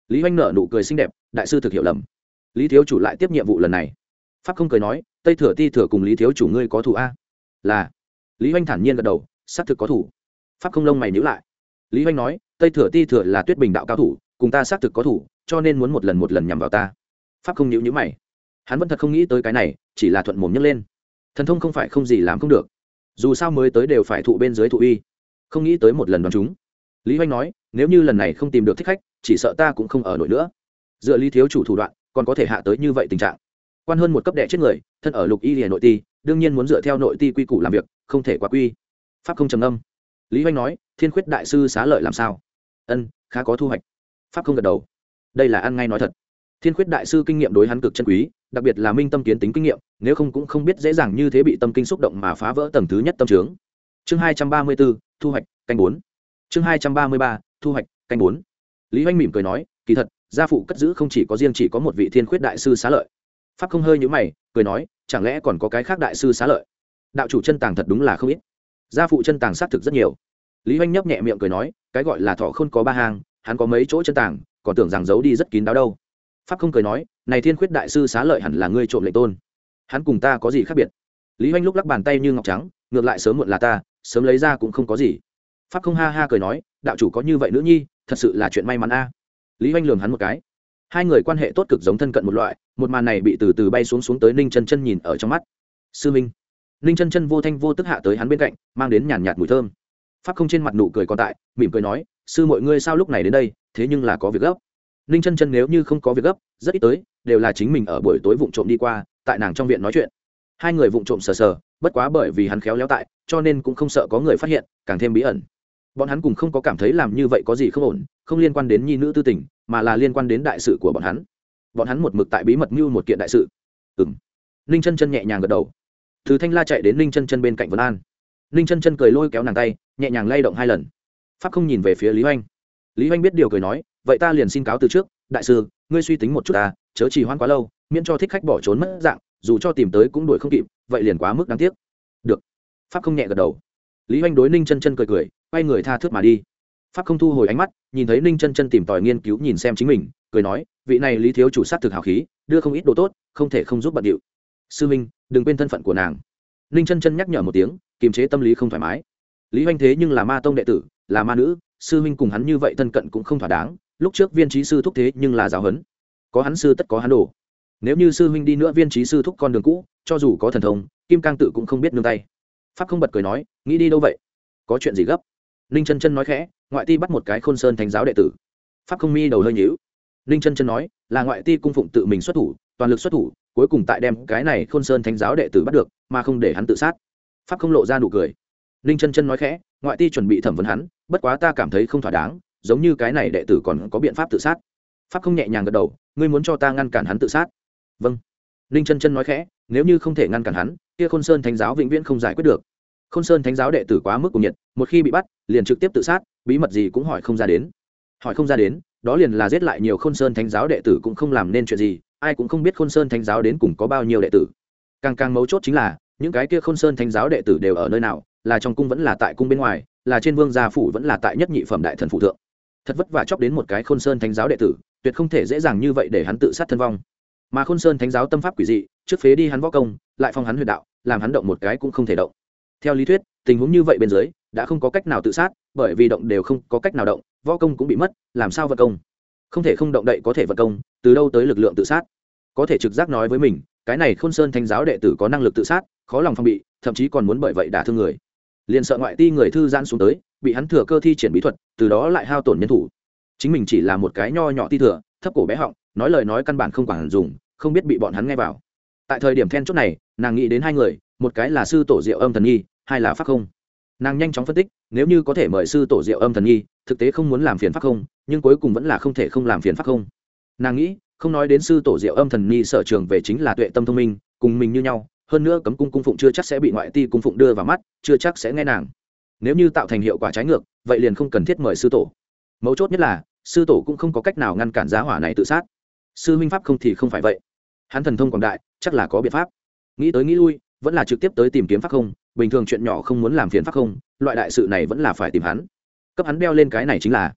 Lý Hoành nở nụ cười xinh đẹp, đại sư thực hiểu lầm. Lý thiếu chủ lại tiếp nhiệm vụ lần này. Pháp không cười nói, tây thừa ti thừa cùng Lý thiếu chủ ngươi có thủ a? Là. Lý Hoành thản nhiên gật đầu, xác thực có thủ. Pháp không lông mày nhíu lại. Lý Hoành nói, tây thừa ti thừa là Tuyết Bình đạo cao thủ, cùng ta xác thực có thủ, cho nên muốn một lần một lần nhằm vào ta. Pháp không nhíu nhíu mày. Hắn vẫn thật không nghĩ tới cái này, chỉ là thuận mồm nhấc lên. Thần thông không phải không gì làm không được, dù sao mới tới đều phải thụ bên dưới thụ uy, không nghĩ tới một lần đoán chúng. Lý Hoành nói, nếu như lần này không tìm được thích khách, chỉ sợ ta cũng không ở nổi nữa. Dựa Lý thiếu chủ thủ đoạn, còn có thể hạ tới như vậy tình trạng. Quan hơn một cấp đệ chết người, thân ở Lục Y Liễu nội ti, đương nhiên muốn dựa theo nội ti quy củ làm việc, không thể quá quy. Pháp không trầm âm. Lý Hoành nói, Thiên Khuyết đại sư xá lợi làm sao? Ân, khá có thu hoạch. Pháp không gật đầu. Đây là ăn ngay nói thật. Thiên Khuyết đại sư kinh nghiệm đối hắn cực chân quý, đặc biệt là minh tâm kiến tính kinh nghiệm, nếu không cũng không biết dễ dàng như thế bị tâm kinh xúc động mà phá vỡ tầng thứ nhất tâm trướng. Chương hai trăm ba mươi 4, thu hoạch, canh bốn. Chương hai trăm ba mươi ba, thu hoạch, canh bốn. Lý Hoành mỉm cười nói, kỳ thật, gia phụ cất giữ không chỉ có riêng chỉ có một vị Thiên Khuyết đại sư xá lợi. Pháp không hơi nhíu mày, cười nói, chẳng lẽ còn có cái khác đại sư xá lợi? Đạo chủ chân tàng thật đúng là không ít. Gia phụ chân tàng xác thực rất nhiều. Lý Hoành nhấp nhẹ miệng cười nói, cái gọi là thọ khôn có ba hàng, hắn có mấy chỗ chân tàng, còn tưởng rằng giấu đi rất kín đáo đâu. Pháp không cười nói, này Thiên Khuyết đại sư xá lợi hẳn là ngươi trộm lệnh tôn, hắn cùng ta có gì khác biệt? Lý Hoành lúc lắc bàn tay như ngọc trắng, ngược lại sớm muộn là ta, sớm lấy ra cũng không có gì. Pháp không ha ha cười nói, đạo chủ có như vậy nữ nhi, thật sự là chuyện may mắn a. Lý Hoành lườm hắn một cái. Hai người quan hệ tốt cực giống thân cận một loại, một màn này bị từ từ bay xuống xuống tới Ninh Chân Chân nhìn ở trong mắt. Sư minh. Ninh Chân Chân vô thanh vô tức hạ tới hắn bên cạnh, mang đến nhàn nhạt mùi thơm. Pháp không trên mặt nụ cười còn tại, mỉm cười nói, sư muội ngươi sao lúc này đến đây, thế nhưng là có việc gấp. Ninh Chân Chân nếu như không có việc gấp, rất ít tới, đều là chính mình ở buổi tối vụng trộm đi qua, tại nàng trong viện nói chuyện. Hai người vụng trộm sờ sờ, bất quá bởi vì hắn khéo léo tại, cho nên cũng không sợ có người phát hiện, càng thêm bí ẩn. Bọn hắn cùng không có cảm thấy làm như vậy có gì không ổn, không liên quan đến nhi nữ tư tình, mà là liên quan đến đại sự của bọn hắn. Bọn hắn một mực tại bí mật mưu một kiện đại sự. Ừm. Ninh Chân Chân nhẹ nhàng gật đầu. Từ Thanh La chạy đến Ninh Chân Chân bên cạnh Vân An. Ninh Chân Chân cười lôi kéo nàng tay, nhẹ nhàng lay động hai lần. Pháp không nhìn về phía Lý Hoành. Lý Hoành biết điều cười nói, vậy ta liền xin cáo từ trước, đại sư, ngươi suy tính một chút ta, chớ trì hoãn quá lâu, miễn cho thích khách bỏ trốn mất dạng, dù cho tìm tới cũng đuổi không kịp, vậy liền quá mức đáng tiếc. Được. Pháp không nhẹ gật đầu. Lý Hoành đối Ninh Chân Chân cười cười, quay người tha thướt mà đi. Pháp không thu hồi ánh mắt, nhìn thấy Ninh Chân Chân tìm tòi nghiên cứu nhìn xem chính mình, cười nói, vị này Lý thiếu chủ sát thực hào khí, đưa không ít đồ tốt, không thể không giúp bận điệu. Sư minh, đừng quên thân phận của nàng. Ninh Chân Chân nhắc nhở một tiếng, kiềm chế tâm lý không thoải mái. Lý Hoành thế nhưng là ma tông đệ tử, là ma nữ, sư huynh cùng hắn như vậy thân cận cũng không thỏa đáng. Lúc trước viên trí sư thúc thế nhưng là giáo huấn, có hắn sư tất có hắn đồ. Nếu như sư huynh đi nữa viên trí sư thúc con đường cũ, cho dù có thần thông, kim cang tự cũng không biết nương tay. Pháp không bật cười nói, nghĩ đi đâu vậy? Có chuyện gì gấp? Ninh Chân Chân nói khẽ, ngoại ti bắt một cái Khôn Sơn thánh giáo đệ tử. Pháp không mi đầu hơi nhíu. Ninh Chân Chân nói, là ngoại ti cung phụng tự mình xuất thủ, toàn lực xuất thủ, cuối cùng tại đem cái này Khôn Sơn thánh giáo đệ tử bắt được, mà không để hắn tự sát. Pháp không lộ ra nụ cười. Ninh Chân Chân nói khẽ, ngoại ti chuẩn bị thẩm vấn hắn, bất quá ta cảm thấy không thỏa đáng, giống như cái này đệ tử còn có biện pháp tự sát. Pháp không nhẹ nhàng gật đầu, ngươi muốn cho ta ngăn cản hắn tự sát? Vâng. Ninh Chân Chân nói khẽ, nếu như không thể ngăn cản hắn, kia Khôn Sơn thánh giáo vĩnh viễn không giải quyết được. Khôn Sơn thánh giáo đệ tử quá mức cuồng nhiệt, một khi bị bắt, liền trực tiếp tự sát, bí mật gì cũng hỏi không ra đến. Hỏi không ra đến, đó liền là giết lại nhiều Khôn Sơn thánh giáo đệ tử cũng không làm nên chuyện gì, ai cũng không biết Khôn Sơn thánh giáo đến cùng có bao nhiêu đệ tử. Càng càng mấu chốt chính là, những cái kia Khôn Sơn thánh giáo đệ tử đều ở nơi nào, là trong cung vẫn là tại cung bên ngoài, là trên vương gia phủ vẫn là tại nhất nhị phẩm đại thần phụ thượng. Thật vất vả chọc đến một cái Khôn Sơn thánh giáo đệ tử, tuyệt không thể dễ dàng như vậy để hắn tự sát thân vong. Mà Khôn Sơn thánh giáo tâm pháp quỷ dị, trước phế đi hắn võ công, lại phong hắn huyệt đạo, làm hắn động một cái cũng không thể động. Theo lý thuyết, tình huống như vậy bên dưới đã không có cách nào tự sát, bởi vì động đều không có cách nào động, võ công cũng bị mất, làm sao vận công? Không thể không động đậy có thể vận công, từ đâu tới lực lượng tự sát? Có thể trực giác nói với mình, cái này Khôn Sơn thánh giáo đệ tử có năng lực tự sát, khó lòng phòng bị, thậm chí còn muốn bởi vậy đả thương người. Liền sợ ngoại ti người thư giãn xuống tới, bị hắn thừa cơ thi triển bí thuật, từ đó lại hao tổn nhân thủ. Chính mình chỉ là một cái nho nhỏ ti thừa, thấp cổ bé họng, nói lời nói căn bản không quản dùng, không biết bị bọn hắn nghe vào. Tại thời điểm then chốt này, nàng nghĩ đến hai người, một cái là sư tổ Diệu Âm Thần Nhi, hai là Pháp Không. Nàng nhanh chóng phân tích, nếu như có thể mời sư tổ Diệu Âm Thần Nhi, thực tế không muốn làm phiền Pháp Không, nhưng cuối cùng vẫn là không thể không làm phiền Pháp Không. Nàng nghĩ, không nói đến sư tổ Diệu Âm Thần Nhi sở trường về chính là tuệ tâm thông minh, cùng mình như nhau, hơn nữa cấm cung cung phụng chưa chắc sẽ bị ngoại ti cung phụng đưa vào mắt, chưa chắc sẽ nghe nàng. Nếu như tạo thành hiệu quả trái ngược, vậy liền không cần thiết mời sư tổ. Mấu chốt nhất là, sư tổ cũng không có cách nào ngăn cản giá hỏa này tự sát. Sư minh Pháp Không thì không phải vậy. Hắn thần thông quảng đại, chắc là có biện pháp. Nghĩ tới nghĩ lui, vẫn là trực tiếp tới tìm kiếm Pháp Không, bình thường chuyện nhỏ không muốn làm phiền Pháp Không, loại đại sự này vẫn là phải tìm hắn. Cấp hắn đeo lên cái này chính là.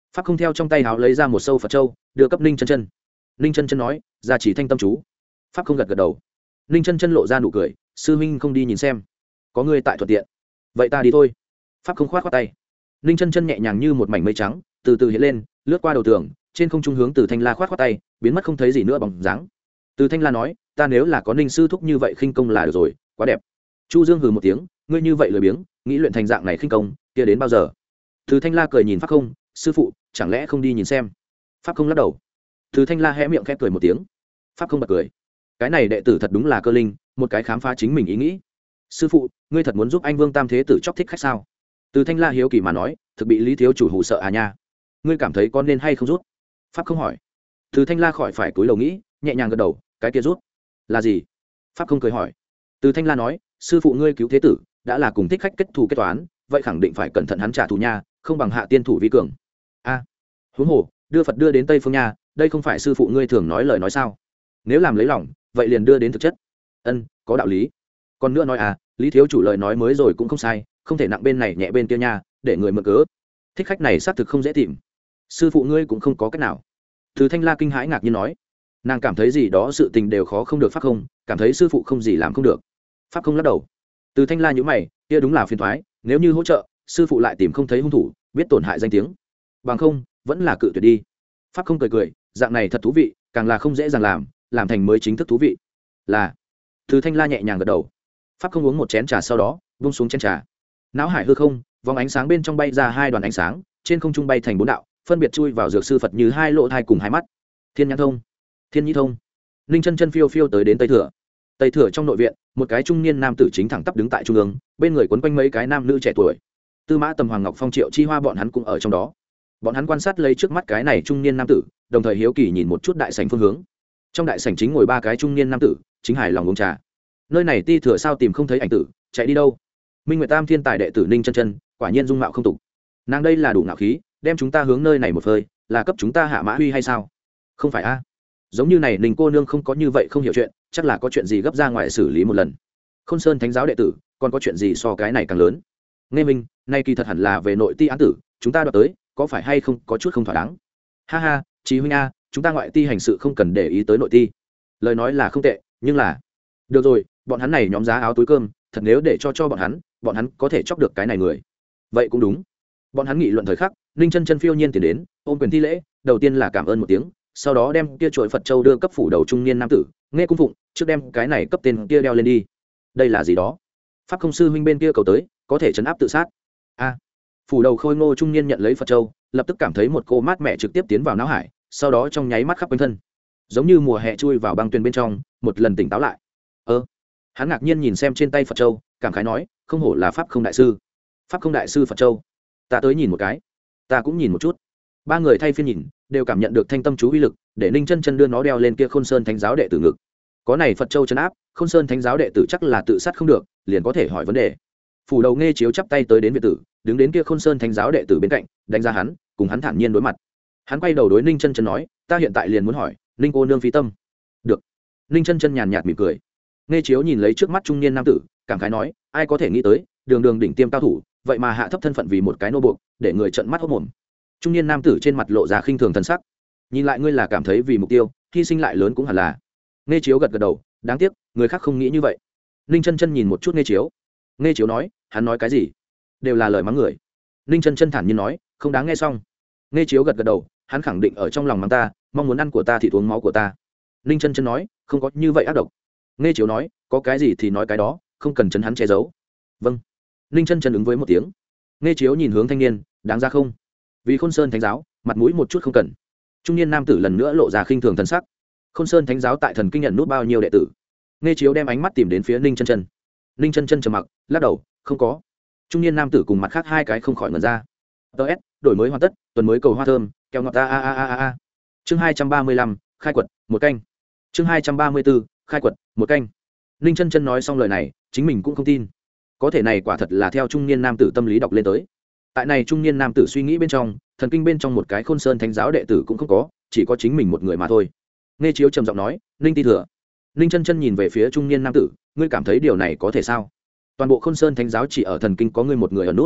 pháp không theo trong tay háo lấy ra một sâu phật châu đưa cấp ninh chân chân. Ninh chân chân nói ra chỉ thanh tâm chú. Pháp không gật gật đầu. Ninh chân chân lộ ra nụ cười, sư huynh không đi nhìn xem, có ngươi tại thuận tiện, vậy ta đi thôi. Pháp không khoát khoát tay. Ninh chân chân nhẹ nhàng như một mảnh mây trắng từ từ hiện lên, lướt qua đầu tường, trên không trung hướng từ thanh la khoát khoát tay, biến mất không thấy gì nữa bóng dáng. Từ thanh la nói ta nếu là có Ninh sư thúc như vậy khinh công là được rồi, quá đẹp. Chu Dương hừ một tiếng, ngươi như vậy lười biếng, nghĩ luyện thành dạng này khinh công kia đến bao giờ? Từ thanh la cười nhìn Pháp không, sư phụ chẳng lẽ không đi nhìn xem? Pháp không lắc đầu. Từ thanh la hé miệng khẽ cười một tiếng. Pháp không bật cười, cái này đệ tử thật đúng là cơ linh, một cái khám phá chính mình ý nghĩ. Sư phụ ngươi thật muốn giúp anh Vương Tam Thế Tử chọc thích khách sao? Từ thanh la hiếu kỳ mà nói, thực bị Lý thiếu chủ hù sợ à nha, ngươi cảm thấy có nên hay không rút? Pháp không hỏi. Từ thanh la khỏi phải cúi đầu nghĩ, nhẹ nhàng gật đầu, cái kia rút là gì? Pháp không cười hỏi. Từ thanh la nói sư phụ ngươi cứu thế tử đã là cùng thích khách kết thù kết toán, vậy khẳng định phải cẩn thận hắn trả thù nha, không bằng hạ tiên thủ vi cường. A à, huống hồ đưa Phật đưa đến Tây Phương nha, đây không phải sư phụ ngươi thường nói lời nói sao? Nếu làm lấy lòng vậy liền đưa đến thực chất. Ân, có đạo lý. Còn nữa nói à, Lý thiếu chủ lời nói mới rồi cũng không sai, không thể nặng bên này nhẹ bên kia nha, để người mượn cớ. Thích khách này xác thực không dễ tìm, sư phụ ngươi cũng không có cách nào. Từ thanh la kinh hãi ngạc nhiên nói, nàng cảm thấy gì đó sự tình đều khó không được. Pháp không cảm thấy sư phụ không gì làm không được. Pháp không lắc đầu. Từ thanh la nhíu mày, kia đúng là phiền toái, nếu như hỗ trợ sư phụ lại tìm không thấy hung thủ, biết tổn hại danh tiếng, bằng không vẫn là cự tuyệt đi. Pháp không cười cười, dạng này thật thú vị, càng là không dễ dàng làm, làm thành mới chính thức thú vị. Là. Từ thanh la nhẹ nhàng gật đầu. Pháp không uống một chén trà sau đó vung xuống chén trà. Não hải hư không, vòng ánh sáng bên trong bay ra hai đoàn ánh sáng, trên không trung bay thành bốn đạo, phân biệt chui vào dược sư Phật như hai lỗ thai cùng hai mắt. Thiên nhãn thông, thiên nhĩ thông. Ninh chân chân phiêu phiêu tới đến Tây Thừa. Tây Thừa trong nội viện, một cái trung niên nam tử chính thẳng tắp đứng tại trung ương, bên người quấn quanh mấy cái nam nữ trẻ tuổi. Tư Mã Tầm, Hoàng Ngọc Phong, Triệu Chi Hoa bọn hắn cũng ở trong đó. Bọn hắn quan sát lấy trước mắt cái này trung niên nam tử, đồng thời hiếu kỳ nhìn một chút đại sảnh phương hướng. Trong đại sảnh chính ngồi ba cái trung niên nam tử, chính hài lòng uống trà. Nơi này Ti Thừa sao tìm không thấy ảnh tử, chạy đi đâu? Minh Nguyệt Tam thiên tài đệ tử Ninh chân chân, quả nhiên dung mạo không tục. Nàng đây là đủ ngạo khí, đem chúng ta hướng nơi này một phơi, là cấp chúng ta hạ mã huy hay sao? Không phải a? Giống như này Ninh cô nương không có như vậy không hiểu chuyện, chắc là có chuyện gì gấp ra ngoài xử lý một lần. Khôn Sơn Thánh giáo đệ tử, còn có chuyện gì so cái này càng lớn? Nghe Minh, nay kỳ thật hẳn là về nội ti án tử, chúng ta đoạt tới, có phải hay không có chút không thỏa đáng? Ha ha, Chí huynh a, chúng ta ngoại ti hành sự không cần để ý tới nội ti. Lời nói là không tệ, nhưng là được rồi, bọn hắn này nhóm giá áo túi cơm, thật nếu để cho cho bọn hắn, bọn hắn có thể chọc được cái này người. Vậy cũng đúng. Bọn hắn nghị luận thời khắc, Ninh chân chân phiêu nhiên tiến đến, ôm quyền thi lễ, đầu tiên là cảm ơn một tiếng, sau đó đem kia chuỗi Phật châu đưa cấp phủ đầu trung niên nam tử, nghe cung phụng, trước đem cái này cấp tên kia đeo lên đi. Đây là gì đó? Pháp không sư huynh bên kia cầu tới, có thể trấn áp tự sát. A. Phủ đầu khôi ngô trung niên nhận lấy Phật châu, lập tức cảm thấy một cô mát mẻ trực tiếp tiến vào não hải, sau đó trong nháy mắt khắp quanh thân, giống như mùa hè chui vào băng tuyền bên trong, một lần tỉnh táo lại. Ơ. Hắn ngạc nhiên nhìn xem trên tay Phật châu, cảm khái nói, không hổ là Pháp không đại sư. Pháp không đại sư Phật châu, ta tới nhìn một cái. Ta cũng nhìn một chút. Ba người thay phiên nhìn, đều cảm nhận được thanh tâm chú uy lực, để Ninh chân chân đưa nó đeo lên kia Khôn Sơn Thánh giáo đệ tử ngực. Có này Phật châu trấn áp, Khôn Sơn Thánh giáo đệ tử chắc là tự sát không được, liền có thể hỏi vấn đề. Phủ đầu nghe chiếu chắp tay tới đến viện tử, đứng đến kia Khôn Sơn Thánh giáo đệ tử bên cạnh, đánh ra hắn, cùng hắn thản nhiên đối mặt. Hắn quay đầu đối Ninh chân chân nói, ta hiện tại liền muốn hỏi, Ninh cô nương phí tâm. Được. Ninh chân chân nhàn nhạt mỉm cười. Nghe chiếu nhìn lấy trước mắt trung niên nam tử, cảm khái nói, ai có thể nghĩ tới, đường đường đỉnh tiêm cao thủ, vậy mà hạ thấp thân phận vì một cái nô buộc, để người trợn mắt hốt mồm. Trung niên nam tử trên mặt lộ ra khinh thường thần sắc. Nhìn lại ngươi là cảm thấy vì mục tiêu, hy sinh lại lớn cũng hẳn là. Nghe chiếu gật gật đầu, đáng tiếc, người khác không nghĩ như vậy. Ninh chân chân nhìn một chút Nghe chiếu. Nghe chiếu nói, hắn nói cái gì? Đều là lời mắng người. Ninh chân chân thản nhiên nói, không đáng nghe xong. Nghe chiếu gật gật đầu, hắn khẳng định ở trong lòng mắng ta, mong muốn ăn của ta thì uống máu của ta. Ninh chân chân nói, không có như vậy ác độc. Nghe chiếu nói, có cái gì thì nói cái đó, không cần chấn hắn che giấu. Vâng. Ninh chân chân ứng với một tiếng. Nghe chiếu nhìn hướng thanh niên, đáng ra không? Vì Khôn Sơn Thánh giáo, mặt mũi một chút không cần. Trung niên nam tử lần nữa lộ ra khinh thường thần sắc. Khôn Sơn Thánh giáo tại thần kinh nhận nút bao nhiêu đệ tử? Nghe chiếu đem ánh mắt tìm đến phía Ninh chân chân. Ninh chân chân trầm mặc, lắc đầu, không có. Trung niên nam tử cùng mặt khác hai cái không khỏi ngẩn ra. ts đổi mới hoàn tất, tuần mới cầu hoa thơm, keo ngọt a a a a a. Chương hai trăm ba mươi lăm, khai quật, một canh. Chương hai trăm ba mươi bốn, khai quật, một canh. Ninh chân chân nói xong lời này, chính mình cũng không tin. Có thể này quả thật là theo trung niên nam tử tâm lý đọc lên tới. Tại này trung niên nam tử suy nghĩ bên trong, thần kinh bên trong một cái Khôn Sơn Thánh giáo đệ tử cũng không có, chỉ có chính mình một người mà thôi. Nghe chiếu trầm giọng nói, Ninh ti thừa. Ninh chân chân nhìn về phía trung niên nam tử, ngươi cảm thấy điều này có thể sao? Toàn bộ Khôn Sơn Thánh giáo chỉ ở thần kinh có ngươi một người ở nút.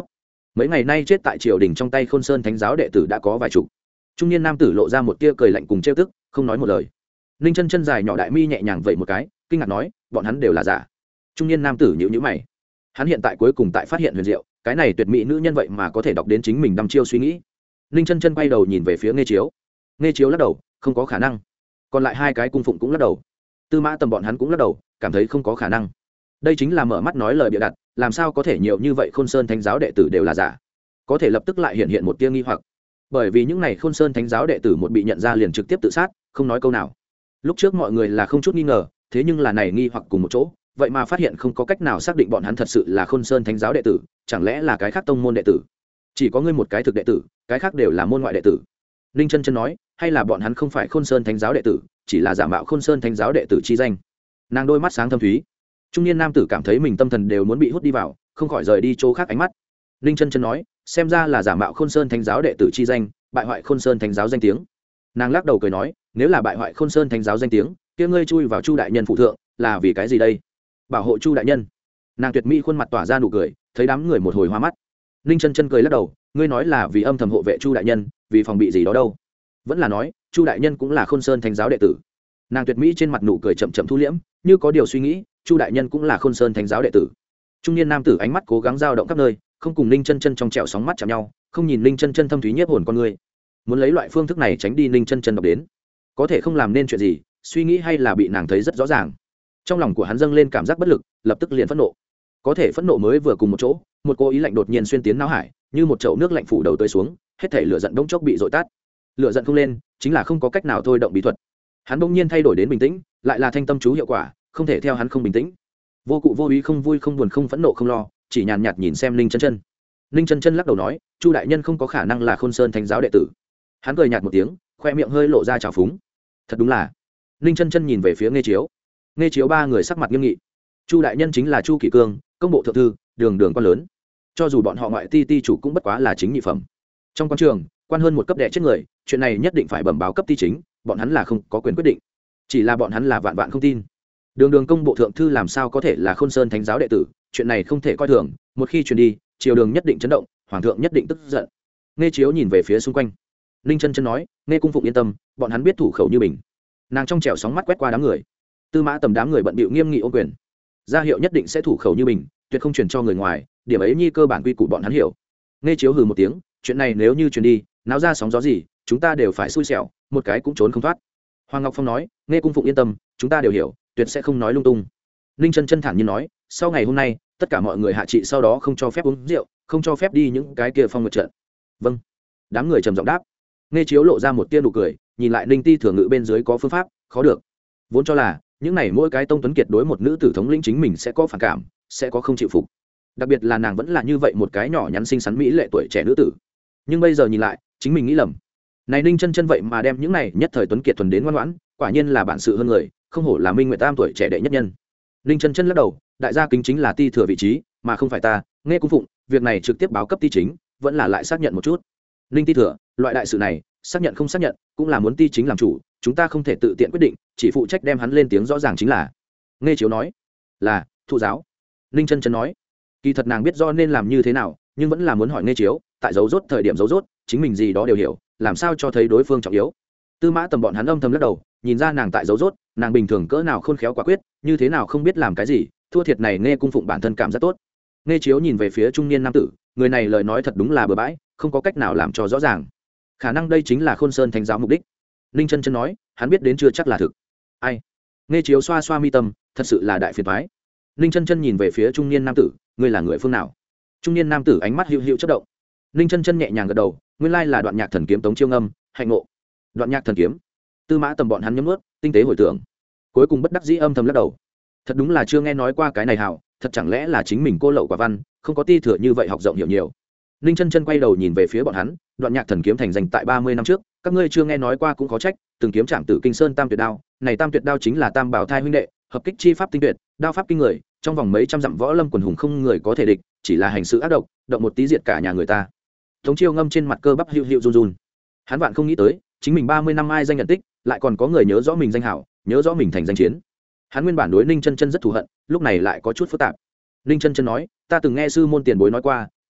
mấy ngày nay chết tại triều đình trong tay Khôn Sơn Thánh giáo đệ tử đã có vài chục. Trung niên nam tử lộ ra một tia cười lạnh cùng trêu tức, không nói một lời. Ninh Chân Chân dài nhỏ đại mi nhẹ nhàng vẩy một cái, kinh ngạc nói, bọn hắn đều là giả. Trung niên nam tử nhíu nhíu mày. Hắn hiện tại cuối cùng tại phát hiện huyền diệu, cái này tuyệt mỹ nữ nhân vậy mà có thể đọc đến chính mình đăm chiêu suy nghĩ. Ninh Chân Chân quay đầu nhìn về phía Nghe Chiếu. Nghe Chiếu lắc đầu, không có khả năng. Còn lại hai cái cung phụng cũng lắc đầu. Tư Mã Tầm bọn hắn cũng lắc đầu, cảm thấy không có khả năng. Đây chính là mở mắt nói lời bịa đặt, làm sao có thể nhiều như vậy Khôn Sơn Thánh giáo đệ tử đều là giả. Có thể lập tức lại hiện hiện một tia nghi hoặc. Bởi vì những này Khôn Sơn Thánh giáo đệ tử một bị nhận ra liền trực tiếp tự sát, không nói câu nào. Lúc trước mọi người là không chút nghi ngờ, thế nhưng là này nghi hoặc cùng một chỗ, vậy mà phát hiện không có cách nào xác định bọn hắn thật sự là Khôn Sơn Thánh giáo đệ tử, chẳng lẽ là cái khác tông môn đệ tử? Chỉ có ngươi một cái thực đệ tử, cái khác đều là môn ngoại đệ tử. Ninh Chân Chân nói, hay là bọn hắn không phải Khôn Sơn Thánh giáo đệ tử, chỉ là giả mạo Khôn Sơn Thánh giáo đệ tử chi danh. Nàng đôi mắt sáng thâm thúy. Trung niên nam tử cảm thấy mình tâm thần đều muốn bị hút đi vào, không khỏi rời đi chỗ khác ánh mắt. Ninh Chân Chân nói, xem ra là giả mạo Khôn Sơn Thánh giáo đệ tử chi danh, bại hoại Khôn Sơn Thánh giáo danh tiếng. Nàng lắc đầu cười nói, nếu là bại hoại Khôn Sơn Thánh giáo danh tiếng, kia ngươi chui vào Chu đại nhân phụ thượng, là vì cái gì đây? Bảo hộ Chu đại nhân. Nàng tuyệt mỹ khuôn mặt tỏa ra nụ cười, thấy đám người một hồi hoa mắt. Ninh Chân Chân cười lắc đầu, ngươi nói là vì âm thầm hộ vệ Chu đại nhân, vì phòng bị gì đó đâu? Vẫn là nói, Chu đại nhân cũng là Khôn Sơn Thánh giáo đệ tử. Nàng tuyệt mỹ trên mặt nụ cười chậm chậm thu liễm, như có điều suy nghĩ, Chu đại nhân cũng là Khôn Sơn Thánh giáo đệ tử. Trung niên nam tử ánh mắt cố gắng dao động khắp nơi, không cùng Ninh Chân Chân trong trẻo sóng mắt chạm nhau, không nhìn Ninh Chân Chân thâm thúy nhiếp hồn con người. Muốn lấy loại phương thức này tránh đi Ninh Chân Chân đọc đến, có thể không làm nên chuyện gì, suy nghĩ hay là bị nàng thấy rất rõ ràng. Trong lòng của hắn dâng lên cảm giác bất lực, lập tức liền phẫn nộ. Có thể phẫn nộ mới vừa cùng một chỗ, một cô ý lạnh đột nhiên xuyên tiến não hải, như một chậu nước lạnh phủ đầu tới xuống, hết thảy lửa giận bỗng chốc bị dội tắt. Lửa giận không lên, chính là không có cách nào thôi động bí thuật. Hắn bỗng nhiên thay đổi đến bình tĩnh, lại là thanh tâm chú hiệu quả, không thể theo hắn không bình tĩnh. Vô cụ vô ý, không vui không buồn không phẫn nộ không lo, chỉ nhàn nhạt nhìn xem Ninh Chân Chân. Ninh Chân Chân lắc đầu nói, Chu đại nhân không có khả năng là Khôn Sơn Thánh giáo đệ tử. Hắn cười nhạt một tiếng, khoe miệng hơi lộ ra trào phúng. Thật đúng là. Ninh Chân Chân nhìn về phía Nghe Chiếu. Nghe Chiếu ba người sắc mặt nghiêm nghị. Chu đại nhân chính là Chu Kỷ Cương, công bộ thượng thư, đường đường quan lớn. Cho dù bọn họ ngoại ti ti chủ cũng bất quá là chính nhị phẩm. Trong quan trường, quan hơn một cấp đệ chết người, chuyện này nhất định phải bẩm báo cấp ti chính, bọn hắn là không có quyền quyết định. Chỉ là bọn hắn là vạn vạn không tin. Đường đường công bộ thượng thư làm sao có thể là Khôn Sơn Thánh giáo đệ tử, chuyện này không thể coi thường, một khi truyền đi, triều đường nhất định chấn động, hoàng thượng nhất định tức giận. Nghe Chiếu nhìn về phía xung quanh. Ninh Chân Chân nói, Nghe cung phụng yên tâm, bọn hắn biết thủ khẩu như mình. Nàng trong trẻo sóng mắt quét qua đám người. Tư Mã Tầm đám người bận bịu nghiêm nghị ôn quyền. Gia hiệu nhất định sẽ thủ khẩu như mình, tuyệt không truyền cho người ngoài, điểm ấy nhi cơ bản quy củ bọn hắn hiểu. Nghe Chiếu hừ một tiếng, chuyện này nếu như truyền đi, náo ra sóng gió gì, chúng ta đều phải xui xẻo, một cái cũng trốn không thoát. Hoàng Ngọc Phong nói, Nghe cung phụng yên tâm, chúng ta đều hiểu, tuyệt sẽ không nói lung tung. Ninh Chân Chân thản nhiên nói, sau ngày hôm nay, tất cả mọi người hạ trị sau đó không cho phép uống rượu, không cho phép đi những cái kia phong nguyệt trận. Vâng. Đám người trầm giọng đáp. Nghe Chiếu lộ ra một tia nụ cười, nhìn lại Ninh Ti thừa ngự bên dưới có phương pháp, khó được. Vốn cho là những này mỗi cái tông tuấn kiệt đối một nữ tử thống lĩnh chính mình sẽ có phản cảm, sẽ có không chịu phục. Đặc biệt là nàng vẫn là như vậy một cái nhỏ nhắn xinh xắn mỹ lệ tuổi trẻ nữ tử. Nhưng bây giờ nhìn lại, chính mình nghĩ lầm. Này Ninh Chân Chân vậy mà đem những này nhất thời tuấn kiệt thuần đến ngoan ngoãn, quả nhiên là bản sự hơn người, không hổ là Minh Nguyệt Tam tuổi trẻ đệ nhất nhân. Ninh Chân Chân lắc đầu, đại gia kính chính là ti thừa vị trí, mà không phải ta, Nghe cung phụng, việc này trực tiếp báo cấp ti chính, vẫn là lại xác nhận một chút. Ninh ti thừa, loại đại sự này, xác nhận không xác nhận, cũng là muốn ti chính làm chủ, chúng ta không thể tự tiện quyết định, chỉ phụ trách đem hắn lên tiếng rõ ràng chính là. Nghe Chiếu nói, là thụ giáo. Ninh Chân Chân nói, kỳ thật nàng biết do nên làm như thế nào, nhưng vẫn là muốn hỏi Nghe Chiếu, tại dấu rốt thời điểm dấu rốt, chính mình gì đó đều hiểu, làm sao cho thấy đối phương trọng yếu. Tư Mã Tầm bọn hắn âm thầm lắc đầu, nhìn ra nàng tại dấu rốt, nàng bình thường cỡ nào khôn khéo quả quyết, như thế nào không biết làm cái gì, thua thiệt này Nghe cung phụng bản thân cảm giác tốt. Nghe Chiếu nhìn về phía trung niên nam tử, người này lời nói thật đúng là bừa bãi, không có cách nào làm cho rõ ràng. Khả năng đây chính là Khôn Sơn Thánh giáo mục đích. Ninh Chân Chân nói, hắn biết đến chưa chắc là thực. Ai? Nghe Chiếu xoa xoa mi tâm, thật sự là đại phiền toái. Ninh Chân Chân nhìn về phía trung niên nam tử, ngươi là người phương nào? Trung niên nam tử ánh mắt hữu hữu chớp động. Ninh Chân Chân nhẹ nhàng gật đầu, nguyên lai là Đoạn Nhạc Thần Kiếm Tống Chiêu Ngâm, hạnh ngộ. Đoạn Nhạc Thần Kiếm. Tư Mã Tầm bọn hắn nhấm nuốt, tinh tế hồi tưởng. Cuối cùng bất đắc dĩ âm thầm lắc đầu. Thật đúng là chưa nghe nói qua cái này hảo, thật chẳng lẽ là chính mình cô lậu quả văn, không có ti thừa như vậy học rộng hiểu nhiều. Ninh Chân Chân quay đầu nhìn về phía bọn hắn, Đoạn Nhạc Thần Kiếm thành danh tại ba mươi năm trước, các ngươi chưa nghe nói qua cũng có trách, từng kiếm chạm Tử Kinh Sơn Tam Tuyệt Đao, này Tam Tuyệt Đao chính là Tam Bảo Thai huynh đệ, hợp kích chi pháp tinh tuyệt, đao pháp kinh người, trong vòng mấy trăm dặm võ lâm quần hùng không người có thể địch, chỉ là hành sự ác độc, động một tí diệt cả nhà người ta. Tống Chiêu Ngâm trên mặt cơ bắp hữu hữu run run. Hắn vạn không nghĩ tới, chính mình ba mươi năm ai danh nhận tích, lại còn có người nhớ rõ mình danh hảo, nhớ rõ mình thành danh chiến. Hắn nguyên bản đối Ninh Chân Chân rất thù hận, lúc này lại có chút phức tạp. Ninh Chân Chân nói, ta từng nghe sư môn tiền bối nói qua,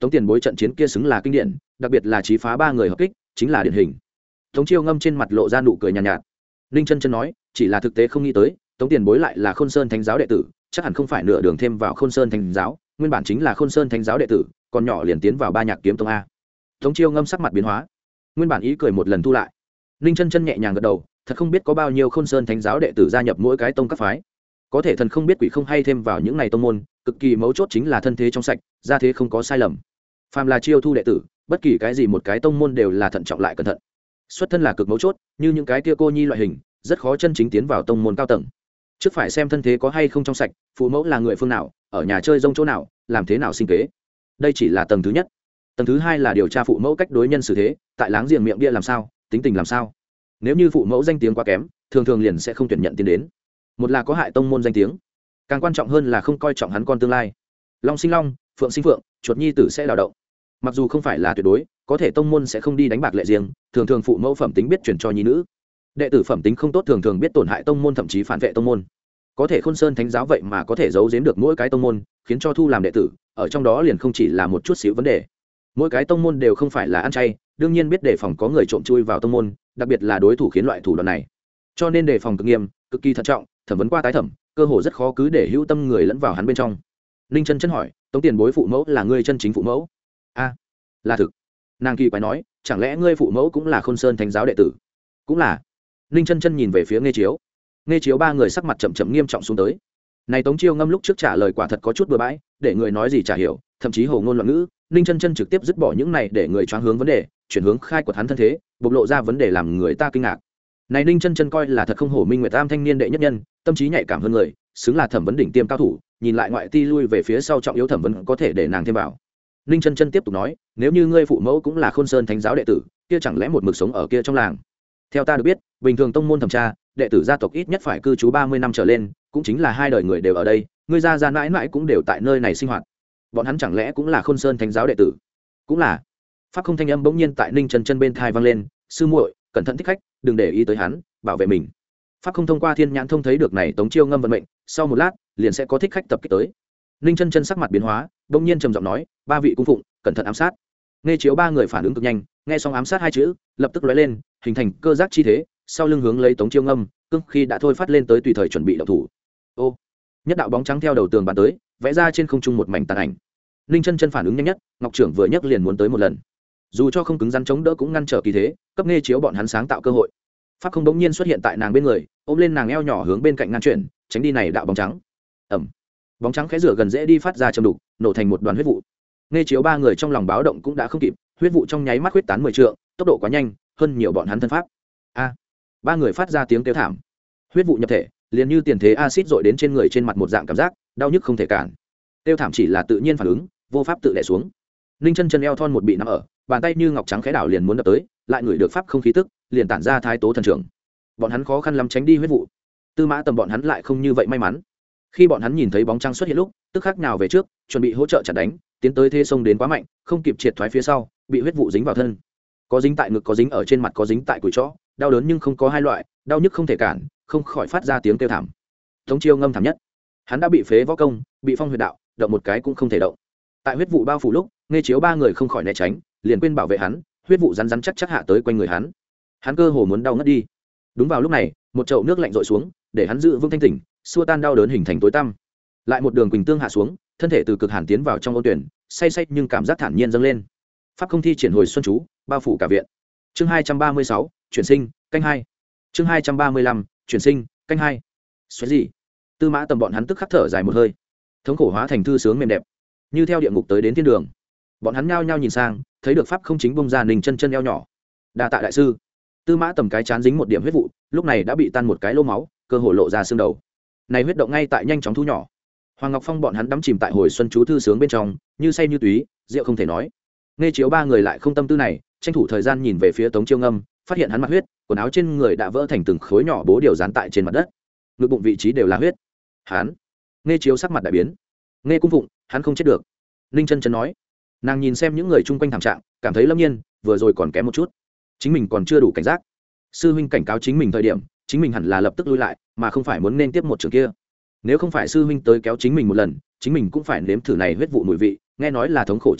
tống tiền bối trận chiến kia xứng là kinh điển, đặc biệt là chí phá ba người hợp kích chính là điển hình. Tống Chiêu Ngâm trên mặt lộ ra nụ cười nhàn nhạt, nhạt. Ninh Chân Chân nói, chỉ là thực tế không nghĩ tới tống tiền bối lại là Khôn Sơn Thánh giáo đệ tử, chắc hẳn không phải nửa đường thêm vào Khôn Sơn Thánh giáo, nguyên bản chính là Khôn Sơn Thánh giáo đệ tử, còn nhỏ liền tiến vào Ba Nhạc kiếm tông a. Tống Chiêu Ngâm sắc mặt biến hóa, nguyên bản ý cười một lần thu lại. Ninh Chân Chân nhẹ nhàng gật đầu, thật không biết có bao nhiêu Khôn Sơn Thánh giáo đệ tử gia nhập mỗi cái tông các phái, có thể thần không biết quỷ không hay thêm vào những này tông môn, cực kỳ mấu chốt chính là thân thế trong sạch, gia thế không có sai lầm. Phàm là chiêu thu đệ tử, bất kỳ cái gì một cái tông môn đều là thận trọng lại cẩn thận. Xuất thân là cực mấu chốt, như những cái kia cô nhi loại hình, rất khó chân chính tiến vào tông môn cao tầng. Trước phải xem thân thế có hay không trong sạch, phụ mẫu là người phương nào, ở nhà chơi rông chỗ nào, làm thế nào sinh kế. Đây chỉ là tầng thứ nhất. Tầng thứ hai là điều tra phụ mẫu cách đối nhân xử thế, tại láng giềng miệng bia làm sao, tính tình làm sao. Nếu như phụ mẫu danh tiếng quá kém, thường thường liền sẽ không tuyển nhận tiến đến. Một là có hại tông môn danh tiếng, càng quan trọng hơn là không coi trọng hắn con tương lai. Long sinh long, phượng sinh phượng, chuột nhi tử sẽ đào động. Mặc dù không phải là tuyệt đối, có thể tông môn sẽ không đi đánh bạc lệ riêng, thường thường phụ mẫu phẩm tính biết chuyển cho nhi nữ. Đệ tử phẩm tính không tốt thường thường biết tổn hại tông môn, thậm chí phản vệ tông môn. Có thể Khôn Sơn Thánh giáo vậy mà có thể giấu giếm được mỗi cái tông môn, khiến cho thu làm đệ tử, ở trong đó liền không chỉ là một chút xíu vấn đề. Mỗi cái tông môn đều không phải là ăn chay, đương nhiên biết đề phòng có người trộm chui vào tông môn, đặc biệt là đối thủ khiến loại thủ đoạn này. Cho nên đề phòng cực nghiêm, cực kỳ thận trọng, thẩm vấn qua tái thẩm, cơ hồ rất khó cứ để hữu tâm người lẫn vào hắn bên trong. Ninh Chân Chân hỏi, tống tiền bối phụ mẫu là ngươi chân chính phụ mẫu? A, là thực. Nàng kỳ quái nói, chẳng lẽ ngươi phụ mẫu cũng là Khôn Sơn Thánh giáo đệ tử? Cũng là. Ninh Chân Chân nhìn về phía Nghe Chiếu. Nghe Chiếu ba người sắc mặt chậm chậm nghiêm trọng xuống tới. Này Tống Chiêu Ngâm lúc trước trả lời quả thật có chút bừa bãi, để người nói gì chả hiểu, thậm chí hồ ngôn loạn ngữ. Ninh Chân Chân trực tiếp dứt bỏ những này để người choáng hướng vấn đề, chuyển hướng khai quật hắn thân thế, bộc lộ ra vấn đề làm người ta kinh ngạc. Này Ninh Chân Chân coi là thật không hổ Minh Nguyệt Tam thanh niên đệ nhất nhân, tâm trí nhạy cảm hơn người, xứng là thẩm vấn đỉnh tiêm cao thủ, nhìn lại ngoại ti lui về phía sau trọng yếu thẩm vấn có thể để nàng thêm vào. Ninh Chân Chân tiếp tục nói, nếu như ngươi phụ mẫu cũng là Khôn Sơn Thánh giáo đệ tử, kia chẳng lẽ một mực sống ở kia trong làng? Theo ta được biết, bình thường tông môn thẩm tra, đệ tử gia tộc ít nhất phải cư trú ba mươi năm trở lên, cũng chính là hai đời người đều ở đây, ngươi gia gia mãi mãi cũng đều tại nơi này sinh hoạt. Bọn hắn chẳng lẽ cũng là Khôn Sơn Thánh giáo đệ tử? Cũng là. Pháp không thanh âm bỗng nhiên tại Ninh Chân Chân bên tai vang lên, sư muội, cẩn thận thích khách, đừng để ý tới hắn, bảo vệ mình. Pháp không thông qua thiên nhãn thông thấy được này Tống Chiêu Ngâm vận mệnh, sau một lát, liền sẽ có thích khách tập kích tới. Ninh Chân Chân sắc mặt biến hóa, bỗng nhiên trầm giọng nói, ba vị cung phụng, cẩn thận ám sát. Nghe Chiếu ba người phản ứng cực nhanh, nghe xong ám sát hai chữ, lập tức lóe lên, hình thành cơ giác chi thế, sau lưng hướng lấy Tống Chiêu Ngâm, cương khi đã thôi phát lên tới tùy thời chuẩn bị động thủ. Ô, nhất đạo bóng trắng theo đầu tường bắn tới, vẽ ra trên không trung một mảnh tàn ảnh. Ninh Chân Chân phản ứng nhanh nhất, Ngọc trưởng vừa nhấc liền muốn tới một lần. Dù cho không cứng rắn chống đỡ cũng ngăn trở kỳ thế, cấp Nghe Chiếu bọn hắn sáng tạo cơ hội. Pháp không bỗng nhiên xuất hiện tại nàng bên người, ôm lên nàng eo nhỏ hướng bên cạnh ngăn chuyển, tránh đi này đạo bóng trắng. Ầm. Bóng trắng khẽ rửa gần dễ đi phát ra châm đục, nổ thành một đoàn huyết vụ. Nghe Chiếu ba người trong lòng báo động cũng đã không kịp, huyết vụ trong nháy mắt huyết tán mười trượng, tốc độ quá nhanh, hơn nhiều bọn hắn thân pháp. A. Ba người phát ra tiếng kêu thảm. Huyết vụ nhập thể, liền như tiền thế axit dội đến trên người trên mặt một dạng cảm giác, đau nhức không thể cản. Kêu thảm chỉ là tự nhiên phản ứng, vô pháp tự đè xuống. Ninh Chân Chân eo thon một bị nắm ở, bàn tay như ngọc trắng khẽ đảo liền muốn đập tới, lại ngửi được pháp không khí tức, liền tản ra thái tố thần trưởng. Bọn hắn khó khăn lắm tránh đi huyết vụ. Tư Mã Tầm bọn hắn lại không như vậy may mắn. Khi bọn hắn nhìn thấy bóng trăng xuất hiện lúc, tức khắc nào về trước, chuẩn bị hỗ trợ chặn đánh, tiến tới thế sông đến quá mạnh, không kịp triệt thoái phía sau, bị huyết vụ dính vào thân. Có dính tại ngực, có dính ở trên mặt, có dính tại cùi chó, đau đớn nhưng không có hai loại, đau nhức không thể cản, không khỏi phát ra tiếng kêu thảm. Tống Chiêu Ngâm thảm nhất. Hắn đã bị phế võ công, bị phong huyệt đạo, động một cái cũng không thể động. Tại huyết vụ bao phủ lúc, Nghe Chiếu ba người không khỏi né tránh, liền quên bảo vệ hắn, huyết vụ rắn rắn chắc chắc hạ tới quanh người hắn. Hắn cơ hồ muốn đau ngất đi. Đúng vào lúc này, một chậu nước lạnh rọi xuống, để hắn giữ vững thanh tỉnh, xua tan đau đớn hình thành tối tăm. Lại một đường quỳnh tương hạ xuống, thân thể từ cực hàn tiến vào trong ôn tuyển, say say nhưng cảm giác thản nhiên dâng lên. Pháp không thi triển hồi xuân chú, bao phủ cả viện. Chương hai trăm ba mươi sáu, chuyển sinh, canh hai. Chương hai trăm ba mươi lăm, chuyển sinh, canh hai. Xoáy gì? Tư Mã Tầm bọn hắn tức khắc thở dài một hơi. Thống khổ hóa thành thư sướng mềm đẹp, như theo địa ngục tới đến thiên đường. Bọn hắn nhao nhao nhìn sang, thấy được pháp không chính bông ra Ninh Chân Chân eo nhỏ. Đa tạ đại sư. Tư Mã Tầm cái chán dính một điểm huyết vụ, lúc này đã bị tan một cái lỗ máu, cơ hồ lộ ra xương đầu. Này huyết động ngay tại nhanh chóng thu nhỏ. Hoàng Ngọc Phong bọn hắn đắm chìm tại hồi xuân chú thư sướng bên trong, như say như túy, rượu không thể nói. Nghe Chiếu ba người lại không tâm tư này, tranh thủ thời gian nhìn về phía Tống Chiêu Ngâm, phát hiện hắn mặt huyết, quần áo trên người đã vỡ thành từng khối nhỏ bố điều dán tại trên mặt đất, ngực bụng vị trí đều là huyết. Hắn. Nghe Chiếu sắc mặt đại biến. Nghe Cung Phụng, hắn không chết được. Ninh Chân Chân nói. Nàng nhìn xem những người chung quanh thảm trạng, cảm thấy lâm nhiên, vừa rồi còn kém một chút, chính mình còn chưa đủ cảnh giác. Sư huynh cảnh cáo chính mình thời điểm, chính mình hẳn là lập tức lui lại, mà không phải muốn nên tiếp một trường kia. Nếu không phải sư huynh tới kéo chính mình một lần, chính mình cũng phải nếm thử này huyết vụ mùi vị, nghe nói là thống khổ chi cực,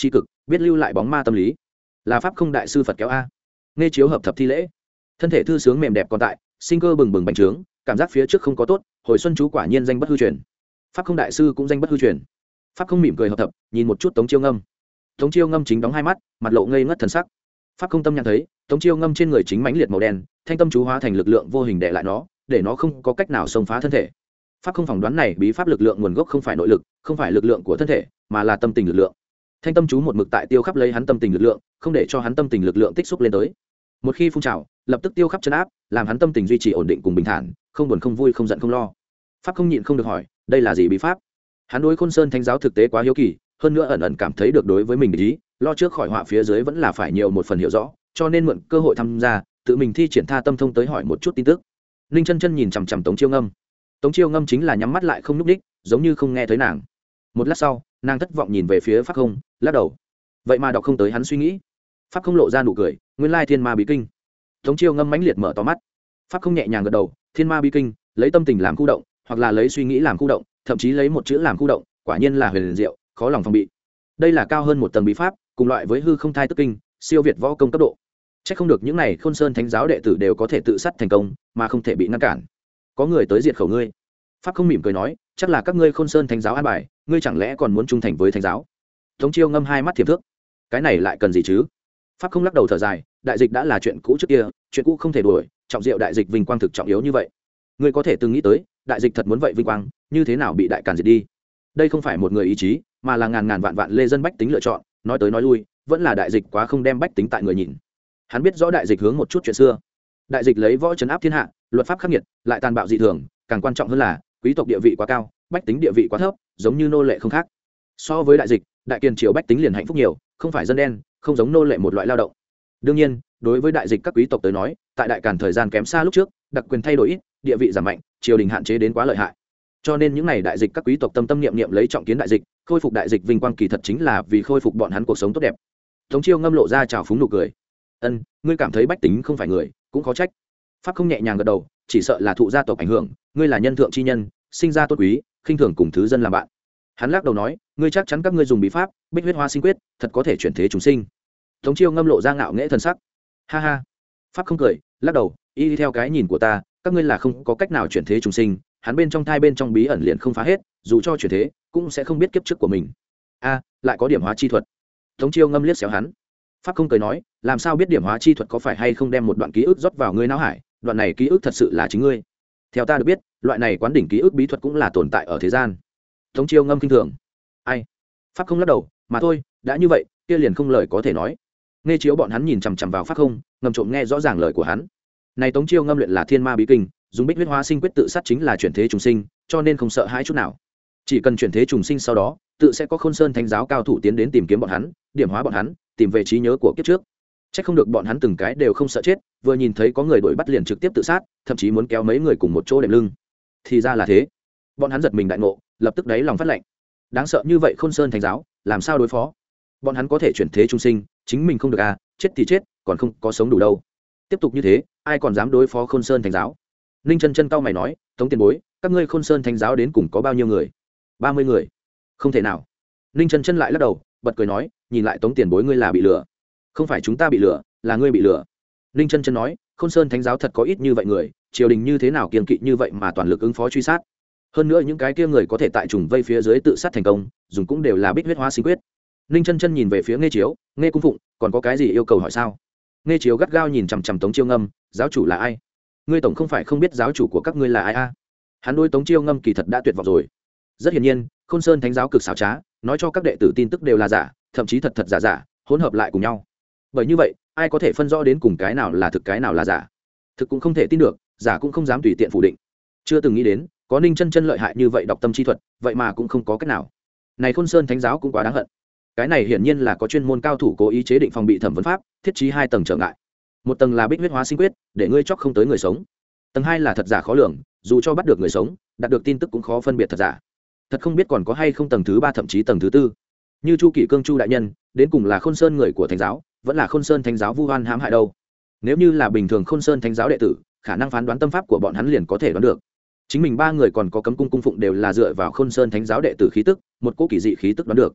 biết lưu lại bóng ma tâm lý, là pháp không đại sư Phật kéo a. Nghe chiếu hợp thập thi lễ, thân thể thư sướng mềm đẹp còn tại, sinh cơ bừng bừng bành trướng, cảm giác phía trước không có tốt, hồi xuân chú quả nhiên danh bất hư truyền. Pháp không đại sư cũng danh bất hư truyền. Pháp không mỉm cười hợp thập, nhìn một chút Tống Chiêu Ngâm. Tống Chiêu Ngâm chính đóng hai mắt, mặt lộ ngây ngất thần sắc. Pháp không tâm nhận thấy, Tống Chiêu Ngâm trên người chính mãnh liệt màu đen, thanh tâm chú hóa thành lực lượng vô hình đè lại nó, để nó không có cách nào xông phá thân thể. Pháp không phỏng đoán này bí pháp lực lượng nguồn gốc không phải nội lực, không phải lực lượng của thân thể, mà là tâm tình lực lượng. Thanh tâm chú một mực tại tiêu khắp lấy hắn tâm tình lực lượng, không để cho hắn tâm tình lực lượng tích xúc lên tới. Một khi phun trào, lập tức tiêu khắp chân áp, làm hắn tâm tình duy trì ổn định cùng bình thản, không buồn không vui không giận không lo. Pháp không nhịn không được hỏi, đây là gì bí pháp? Hắn đối Khôn Sơn Thánh giáo thực tế quá hiếu kỳ, hơn nữa ẩn ẩn cảm thấy được đối với mình ý, lo trước khỏi họa phía dưới vẫn là phải nhiều một phần hiểu rõ, cho nên mượn cơ hội tham gia, tự mình thi triển tha tâm thông tới hỏi một chút tin tức. Ninh Chân Chân nhìn chằm chằm Tống Chiêu Ngâm. Tống Chiêu Ngâm chính là nhắm mắt lại không nhúc đích, giống như không nghe thấy nàng. Một lát sau, nàng thất vọng nhìn về phía Pháp Không, lắc đầu. Vậy mà đọc không tới hắn suy nghĩ. Pháp Không lộ ra nụ cười, nguyên lai Thiên Ma bí kinh. Tống Chiêu Ngâm mãnh liệt mở to mắt. Pháp Không nhẹ nhàng gật đầu, Thiên Ma bí kinh, lấy tâm tình làm khu động, hoặc là lấy suy nghĩ làm khu động, thậm chí lấy một chữ làm khu động, quả nhiên là huyền diệu, khó lòng phòng bị. Đây là cao hơn một tầng bí pháp, cùng loại với hư không thai tức kinh, siêu việt võ công cấp độ. Chắc không được những này Khôn Sơn Thánh giáo đệ tử đều có thể tự sát thành công, mà không thể bị ngăn cản. Có người tới diệt khẩu ngươi. Pháp Không mỉm cười nói, chắc là các ngươi Khôn Sơn Thánh giáo an bài, ngươi chẳng lẽ còn muốn trung thành với Thánh giáo? Tống Chiêu Ngâm hai mắt thiểm thước. Cái này lại cần gì chứ? Pháp Không lắc đầu thở dài, đại dịch đã là chuyện cũ trước kia, chuyện cũ không thể đuổi, trọng diệu đại dịch vinh quang thực trọng yếu như vậy. Ngươi có thể từng nghĩ tới, đại dịch thật muốn vậy vinh quang, như thế nào bị đại càn diệt đi? Đây không phải một người ý chí, mà là ngàn ngàn vạn vạn lê dân bách tính lựa chọn, nói tới nói lui, vẫn là đại dịch quá không đem bách tính tại người nhìn. Hắn biết rõ đại dịch hướng một chút chuyện xưa. Đại dịch lấy võ trấn áp thiên hạ, luật pháp khắc nghiệt, lại tàn bạo dị thường, càng quan trọng hơn là quý tộc địa vị quá cao, bách tính địa vị quá thấp, giống như nô lệ không khác. So với đại dịch, đại kiền triều bách tính liền hạnh phúc nhiều, không phải dân đen, không giống nô lệ một loại lao động. Đương nhiên, đối với đại dịch các quý tộc tới nói, tại đại càn thời gian kém xa lúc trước, đặc quyền thay đổi ít, địa vị giảm mạnh, triều đình hạn chế đến quá lợi hại. Cho nên những này đại dịch các quý tộc tâm tâm niệm niệm lấy trọng kiến đại dịch, khôi phục đại dịch vinh quang kỳ thật chính là vì khôi phục bọn hắn cuộc sống tốt đẹp. Tống Chiêu Ngâm lộ ra trào phúng nụ cười. Ân, ngươi cảm thấy bách tính không phải người, cũng khó trách. Pháp Không nhẹ nhàng gật đầu, chỉ sợ là thụ gia tộc ảnh hưởng, ngươi là nhân thượng chi nhân, sinh ra tốt quý, khinh thường cùng thứ dân làm bạn. Hắn lắc đầu nói, ngươi chắc chắn các ngươi dùng bí pháp bích huyết hoa sinh quyết, thật có thể chuyển thế chúng sinh. Tống Chiêu Ngâm lộ ra ngạo nghễ thần sắc. Ha ha. Pháp Không cười, lắc đầu, y theo cái nhìn của ta, các ngươi là không có cách nào chuyển thế chúng sinh, hắn bên trong thai bên trong bí ẩn liền không phá hết, dù cho chuyển thế cũng sẽ không biết kiếp trước của mình. A, lại có điểm hóa chi thuật. Tống Chiêu Ngâm liếc xéo hắn. Pháp Không cười nói, làm sao biết điểm hóa chi thuật có phải hay không đem một đoạn ký ức rót vào ngươi não hải, đoạn này ký ức thật sự là chính ngươi. Theo ta được biết, loại này quán đỉnh ký ức bí thuật cũng là tồn tại ở thế gian. Tống Chiêu Ngâm kinh thường. Ai? Pháp Không lắc đầu, mà thôi, đã như vậy, kia liền không lời có thể nói. Nghe chiếu bọn hắn nhìn chằm chằm vào Pháp Không, ngầm trộm nghe rõ ràng lời của hắn. Này Tống Chiêu Ngâm luyện là Thiên Ma bí kinh, dùng bích huyết hóa sinh quyết tự sát chính là chuyển thế trùng sinh, cho nên không sợ hãi chút nào. Chỉ cần chuyển thế trùng sinh sau đó, tự sẽ có Khôn Sơn Thánh giáo cao thủ tiến đến tìm kiếm bọn hắn, điểm hóa bọn hắn, tìm về trí nhớ của kiếp trước. Chắc không được bọn hắn từng cái đều không sợ chết, vừa nhìn thấy có người đuổi bắt liền trực tiếp tự sát, thậm chí muốn kéo mấy người cùng một chỗ đệm lưng. Thì ra là thế. Bọn hắn giật mình đại ngộ, lập tức đáy lòng phát lạnh. Đáng sợ như vậy Khôn Sơn Thánh giáo, làm sao đối phó? Bọn hắn có thể chuyển thế trùng sinh, chính mình không được à, chết thì chết, còn không có sống đủ đâu. Tiếp tục như thế, ai còn dám đối phó Khôn Sơn Thánh giáo? Ninh Chân Chân cau mày nói, Tống tiền bối, các ngươi Khôn Sơn Thánh giáo đến cùng có bao nhiêu người? Ba mươi người. Không thể nào. Ninh Chân Chân lại lắc đầu, bật cười nói, nhìn lại Tống tiền bối ngươi là bị lừa. Không phải chúng ta bị lừa, là ngươi bị lừa. Ninh Chân Chân nói, Khôn Sơn Thánh giáo thật có ít như vậy người, triều đình như thế nào kiêng kỵ như vậy mà toàn lực ứng phó truy sát. Hơn nữa những cái kia người có thể tại trùng vây phía dưới tự sát thành công, dùng cũng đều là bích huyết hóa sinh quyết. Ninh Chân Chân nhìn về phía Nghe Chiếu, Nghe Cung Phụng, còn có cái gì yêu cầu hỏi sao? Nghe Chiếu gắt gao nhìn chằm chằm Tống Chiêu Ngâm, giáo chủ là ai? Ngươi tổng không phải không biết giáo chủ của các ngươi là ai a? À? Hắn đối Tống Chiêu Ngâm kỳ thật đã tuyệt vọng rồi. Rất hiển nhiên, Khôn Sơn Thánh giáo cực xảo trá, nói cho các đệ tử tin tức đều là giả, thậm chí thật thật giả giả, hỗn hợp lại cùng nhau. Bởi như vậy, ai có thể phân rõ đến cùng cái nào là thực cái nào là giả? Thực cũng không thể tin được, giả cũng không dám tùy tiện phủ định. Chưa từng nghĩ đến, có Ninh Chân Chân lợi hại như vậy đọc tâm chi thuật, vậy mà cũng không có cách nào. Này Khôn Sơn Thánh giáo cũng quá đáng hận. Cái này hiển nhiên là có chuyên môn cao thủ cố ý chế định phòng bị thẩm vấn pháp, thiết trí hai tầng trở ngại. Một tầng là bích huyết hóa sinh quyết, để ngươi chọc không tới người sống. Tầng hai là thật giả khó lường, dù cho bắt được người sống, đạt được tin tức cũng khó phân biệt thật giả. Thật không biết còn có hay không tầng thứ ba thậm chí tầng thứ tư. Như Chu Kỷ Cương Chu đại nhân, đến cùng là Khôn Sơn người của Thánh giáo, vẫn là Khôn Sơn Thánh giáo vu oan hãm hại đâu? Nếu như là bình thường Khôn Sơn Thánh giáo đệ tử, khả năng phán đoán tâm pháp của bọn hắn liền có thể đoán được. Chính mình ba người còn có cấm cung cung phụng đều là dựa vào Khôn Sơn Thánh giáo đệ tử khí tức, một cỗ kỳ dị khí tức đoán được.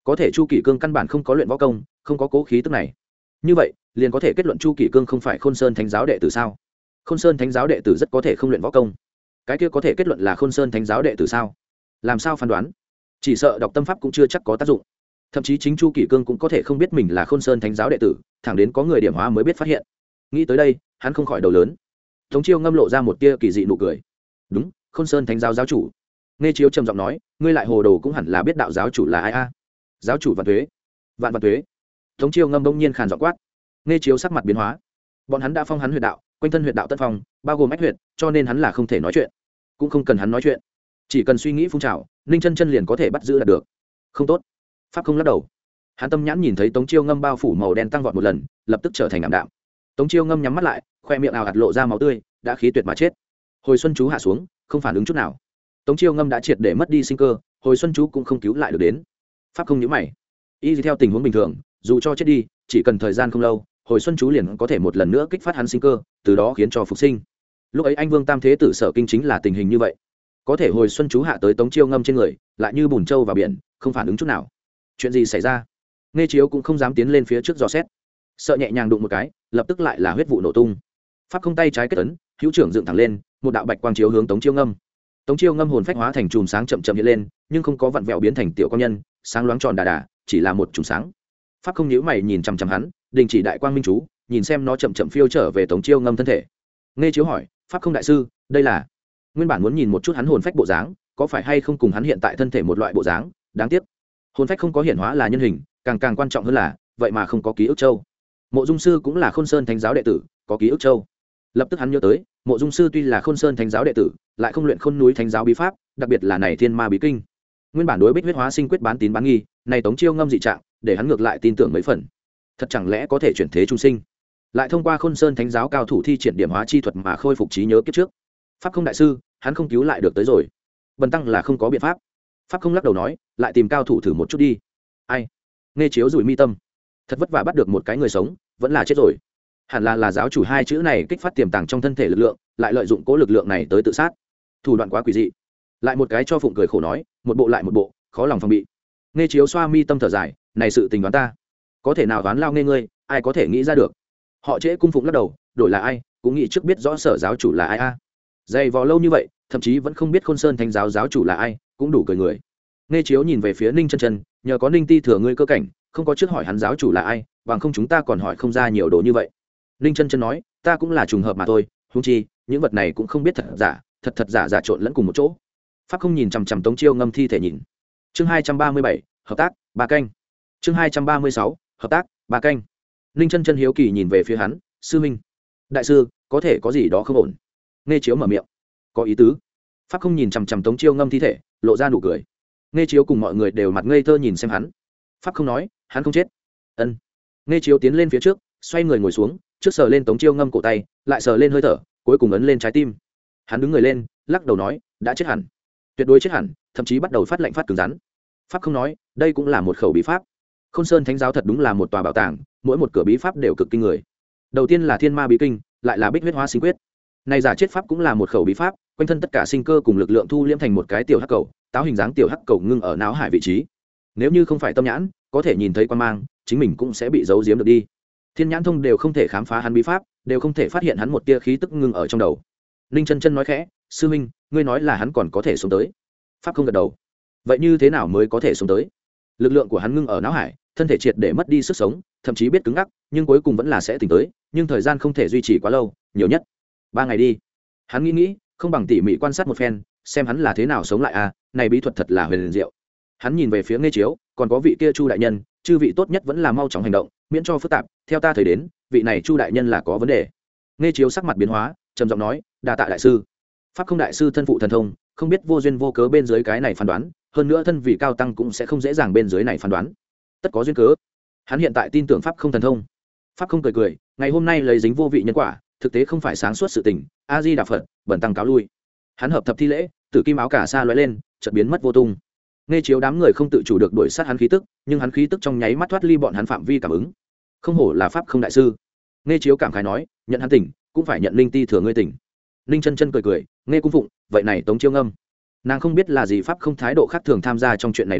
có thể chu kỷ cương căn bản không có luyện võ công, không có cố khí tức này. Như vậy liền có thể kết luận chu kỷ cương không phải khôn sơn thánh giáo đệ tử sao? Khôn sơn thánh giáo đệ tử rất có thể không luyện võ công, cái kia có thể kết luận là khôn sơn thánh giáo đệ tử sao? Làm sao phán đoán? Chỉ sợ đọc tâm pháp cũng chưa chắc có tác dụng. Thậm chí chính chu kỷ cương cũng có thể không biết mình là khôn sơn thánh giáo đệ tử, thẳng đến có người điểm hóa mới biết phát hiện. Nghĩ tới đây hắn không khỏi đầu lớn. Tống Chiêu Ngâm lộ ra một tia kỳ dị nụ cười. Đúng, khôn sơn thánh giáo giáo chủ. Nghe Chiếu trầm giọng nói, ngươi lại hồ đồ cũng hẳn là biết đạo giáo chủ là ai a? Giáo chủ Vạn Tuế. Vạn Vạn Tuế. Tống Chiêu Ngâm bỗng nhiên khàn giọng quát. Nghe Chiếu sắc mặt biến hóa. Bọn hắn đã phong hắn huyệt đạo, quanh thân huyệt đạo tất phong, bao gồm ách huyệt, cho nên hắn là không thể nói chuyện, cũng không cần hắn nói chuyện, chỉ cần suy nghĩ phun trào, Ninh Chân Chân liền có thể bắt giữ đạt được. Không tốt. Pháp không lắc đầu. Hắn tâm nhãn nhìn thấy Tống Chiêu Ngâm bao phủ màu đen tăng vọt một lần, lập tức trở thành ảm đạm. Tống Chiêu Ngâm nhắm mắt lại, khoe miệng ào ạt lộ ra máu tươi, đã khí tuyệt mà chết. Hồi xuân chú hạ xuống, không phản ứng chút nào. Tống Chiêu Ngâm đã triệt để mất đi sinh cơ, hồi xuân chú cũng không cứu lại được đến. Pháp không nhíu mày. Y theo tình huống bình thường, dù cho chết đi, chỉ cần thời gian không lâu, hồi xuân chú liền có thể một lần nữa kích phát hắn sinh cơ, từ đó khiến cho phục sinh. Lúc ấy anh Vương Tam Thế Tử Sở Kinh chính là tình hình như vậy. Có thể hồi xuân chú hạ tới Tống Chiêu Ngâm trên người, lại như bùn trâu vào biển, không phản ứng chút nào. Chuyện gì xảy ra? Nghe Chiếu cũng không dám tiến lên phía trước dò xét, sợ nhẹ nhàng đụng một cái, lập tức lại là huyết vụ nổ tung. Pháp không tay trái kết ấn, hữu trưởng dựng thẳng lên, một đạo bạch quang chiếu hướng Tống Chiêu Ngâm. Tống Chiêu Ngâm hồn phách hóa thành chùm sáng chậm chậm hiện lên, nhưng không có vặn vẹo biến thành tiểu quang nhân, sáng loáng tròn đà đà, chỉ là một chùm sáng. Pháp không nhíu mày nhìn chằm chằm hắn, đình chỉ đại quang minh chú, nhìn xem nó chậm chậm phiêu trở về Tống Chiêu Ngâm thân thể. Nghe Chiếu hỏi, Pháp không đại sư, đây là? Nguyên bản muốn nhìn một chút hắn hồn phách bộ dáng, có phải hay không cùng hắn hiện tại thân thể một loại bộ dáng, đáng tiếc hồn phách không có hiển hóa là nhân hình, càng càng quan trọng hơn là vậy mà không có ký ức châu. Mộ Dung sư cũng là Khôn Sơn thánh giáo đệ tử, có ký ức châu. Lập tức hắn nhớ tới, Mộ Dung sư tuy là Khôn Sơn thánh giáo đệ tử, lại không luyện Khôn núi thánh giáo bí pháp, đặc biệt là này Thiên Ma bí kinh. Nguyên bản đối Bích huyết hóa sinh quyết bán tín bán nghi, này Tống Chiêu Ngâm dị trạng, để hắn ngược lại tin tưởng mấy phần. Thật chẳng lẽ có thể chuyển thế trung sinh, lại thông qua Khôn Sơn thánh giáo cao thủ thi triển điểm hóa chi thuật mà khôi phục trí nhớ kiếp trước. Pháp không đại sư, hắn không cứu lại được tới rồi. Bần tăng là không có biện pháp. Pháp không lắc đầu nói, lại tìm cao thủ thử một chút đi. Ai? Nghe Chiếu rủi mi tâm. Thật vất vả bắt được một cái người sống, vẫn là chết rồi. Hẳn là là giáo chủ hai chữ này kích phát tiềm tàng trong thân thể lực lượng, lại lợi dụng cố lực lượng này tới tự sát. Thủ đoạn quá quỷ dị. Lại một cái cho phụng cười khổ nói, một bộ lại một bộ, khó lòng phòng bị. Nghe Chiếu xoa mi tâm thở dài, này sự tình đoán ta, có thể nào đoán lao nghe ngươi, ai có thể nghĩ ra được. Họ Trễ cung phụng lắc đầu, đổi là ai, cũng nghĩ trước biết rõ sở giáo chủ là ai a. Dày vò lâu như vậy, thậm chí vẫn không biết Khôn Sơn thánh giáo giáo chủ là ai, cũng đủ cười người. Nghe Chiếu nhìn về phía Ninh Chân Chân, nhờ có Ninh ti thừa ngươi cơ cảnh, không có trước hỏi hắn giáo chủ là ai, bằng không chúng ta còn hỏi không ra nhiều đồ như vậy. Ninh Chân Chân nói, ta cũng là trùng hợp mà thôi, huống chi những vật này cũng không biết thật giả, thật thật giả giả trộn lẫn cùng một chỗ. Pháp không nhìn chằm chằm Tống Chiêu Ngâm thi thể nhìn. Chương hai trăm ba mươi bảy, hợp tác, ba canh. Chương hai trăm ba mươi sáu, hợp tác, ba canh. Ninh Chân Chân hiếu kỳ nhìn về phía hắn, sư minh, đại sư, có thể có gì đó không ổn. Nghe Chiếu mở miệng, có ý tứ. Pháp không nhìn chằm chằm Tống Chiêu Ngâm thi thể, lộ ra nụ cười. Nghe Chiếu cùng mọi người đều mặt ngây thơ nhìn xem hắn. Pháp không nói, hắn không chết. Ân. Nghe Chiếu tiến lên phía trước, xoay người ngồi xuống, trước sờ lên Tống Chiêu Ngâm cổ tay, lại sờ lên hơi thở, cuối cùng ấn lên trái tim. Hắn đứng người lên, lắc đầu nói, đã chết hẳn, tuyệt đối chết hẳn, thậm chí bắt đầu phát lệnh phát cứng rắn. Pháp không nói, đây cũng là một khẩu bí pháp. Khôn Sơn thánh giáo thật đúng là một tòa bảo tàng, mỗi một cửa bí pháp đều cực kinh người. Đầu tiên là Thiên Ma bí kinh, lại là Bích huyết hóa sinh quyết. Này giả chết pháp cũng là một khẩu bí pháp, quanh thân tất cả sinh cơ cùng lực lượng thu liễm thành một cái tiểu hắc cầu, táo hình dáng tiểu hắc cầu ngưng ở não hải vị trí. Nếu như không phải tâm nhãn, có thể nhìn thấy quan mang, chính mình cũng sẽ bị giấu giếm được đi. Thiên nhãn thông đều không thể khám phá hắn bí pháp, đều không thể phát hiện hắn một tia khí tức ngưng ở trong đầu. Ninh Chân Chân nói khẽ, sư minh, ngươi nói là hắn còn có thể sống tới. Pháp không gật đầu. Vậy như thế nào mới có thể sống tới? Lực lượng của hắn ngưng ở não hải, thân thể triệt để mất đi sức sống, thậm chí biết cứng ngắc, nhưng cuối cùng vẫn là sẽ tỉnh tới, nhưng thời gian không thể duy trì quá lâu, nhiều nhất ba ngày đi. Hắn nghĩ nghĩ, không bằng tỉ mỉ quan sát một phen, xem hắn là thế nào sống lại à, này bí thuật thật là huyền diệu. Hắn nhìn về phía Nghe Chiếu, còn có vị kia Chu đại nhân, chư vị tốt nhất vẫn là mau chóng hành động, miễn cho phức tạp, theo ta thời đến, vị này Chu đại nhân là có vấn đề. Nghe Chiếu sắc mặt biến hóa, trầm giọng nói, đa tạ đại sư. Pháp không đại sư thân phụ thần thông, không biết vô duyên vô cớ bên dưới cái này phán đoán, hơn nữa thân vị cao tăng cũng sẽ không dễ dàng bên dưới này phán đoán, tất có duyên cớ. Hắn hiện tại tin tưởng pháp không thần thông. Pháp không cười cười, ngày hôm nay lấy dính vô vị nhân quả, thực tế không phải sáng suốt sự tình. A Di Đà Phật, bẩn tăng cáo lui. Hắn hợp thập thi lễ, tử kim áo cả sa lóe lên, chợt biến mất vô tung. Nghe Chiếu đám người không tự chủ được đuổi sát hắn khí tức, nhưng hắn khí tức trong nháy mắt thoát ly bọn hắn phạm vi cảm ứng. Không hổ là pháp không đại sư. Nghe Chiếu cảm khái nói, nhận hắn tỉnh, cũng phải nhận Linh ti thừa ngươi tỉnh. Linh Chân Chân cười cười, nghe cung phụng, vậy này Tống Chiêu Ngâm, nàng không biết là gì pháp không thái độ khác thường tham gia trong chuyện này đến,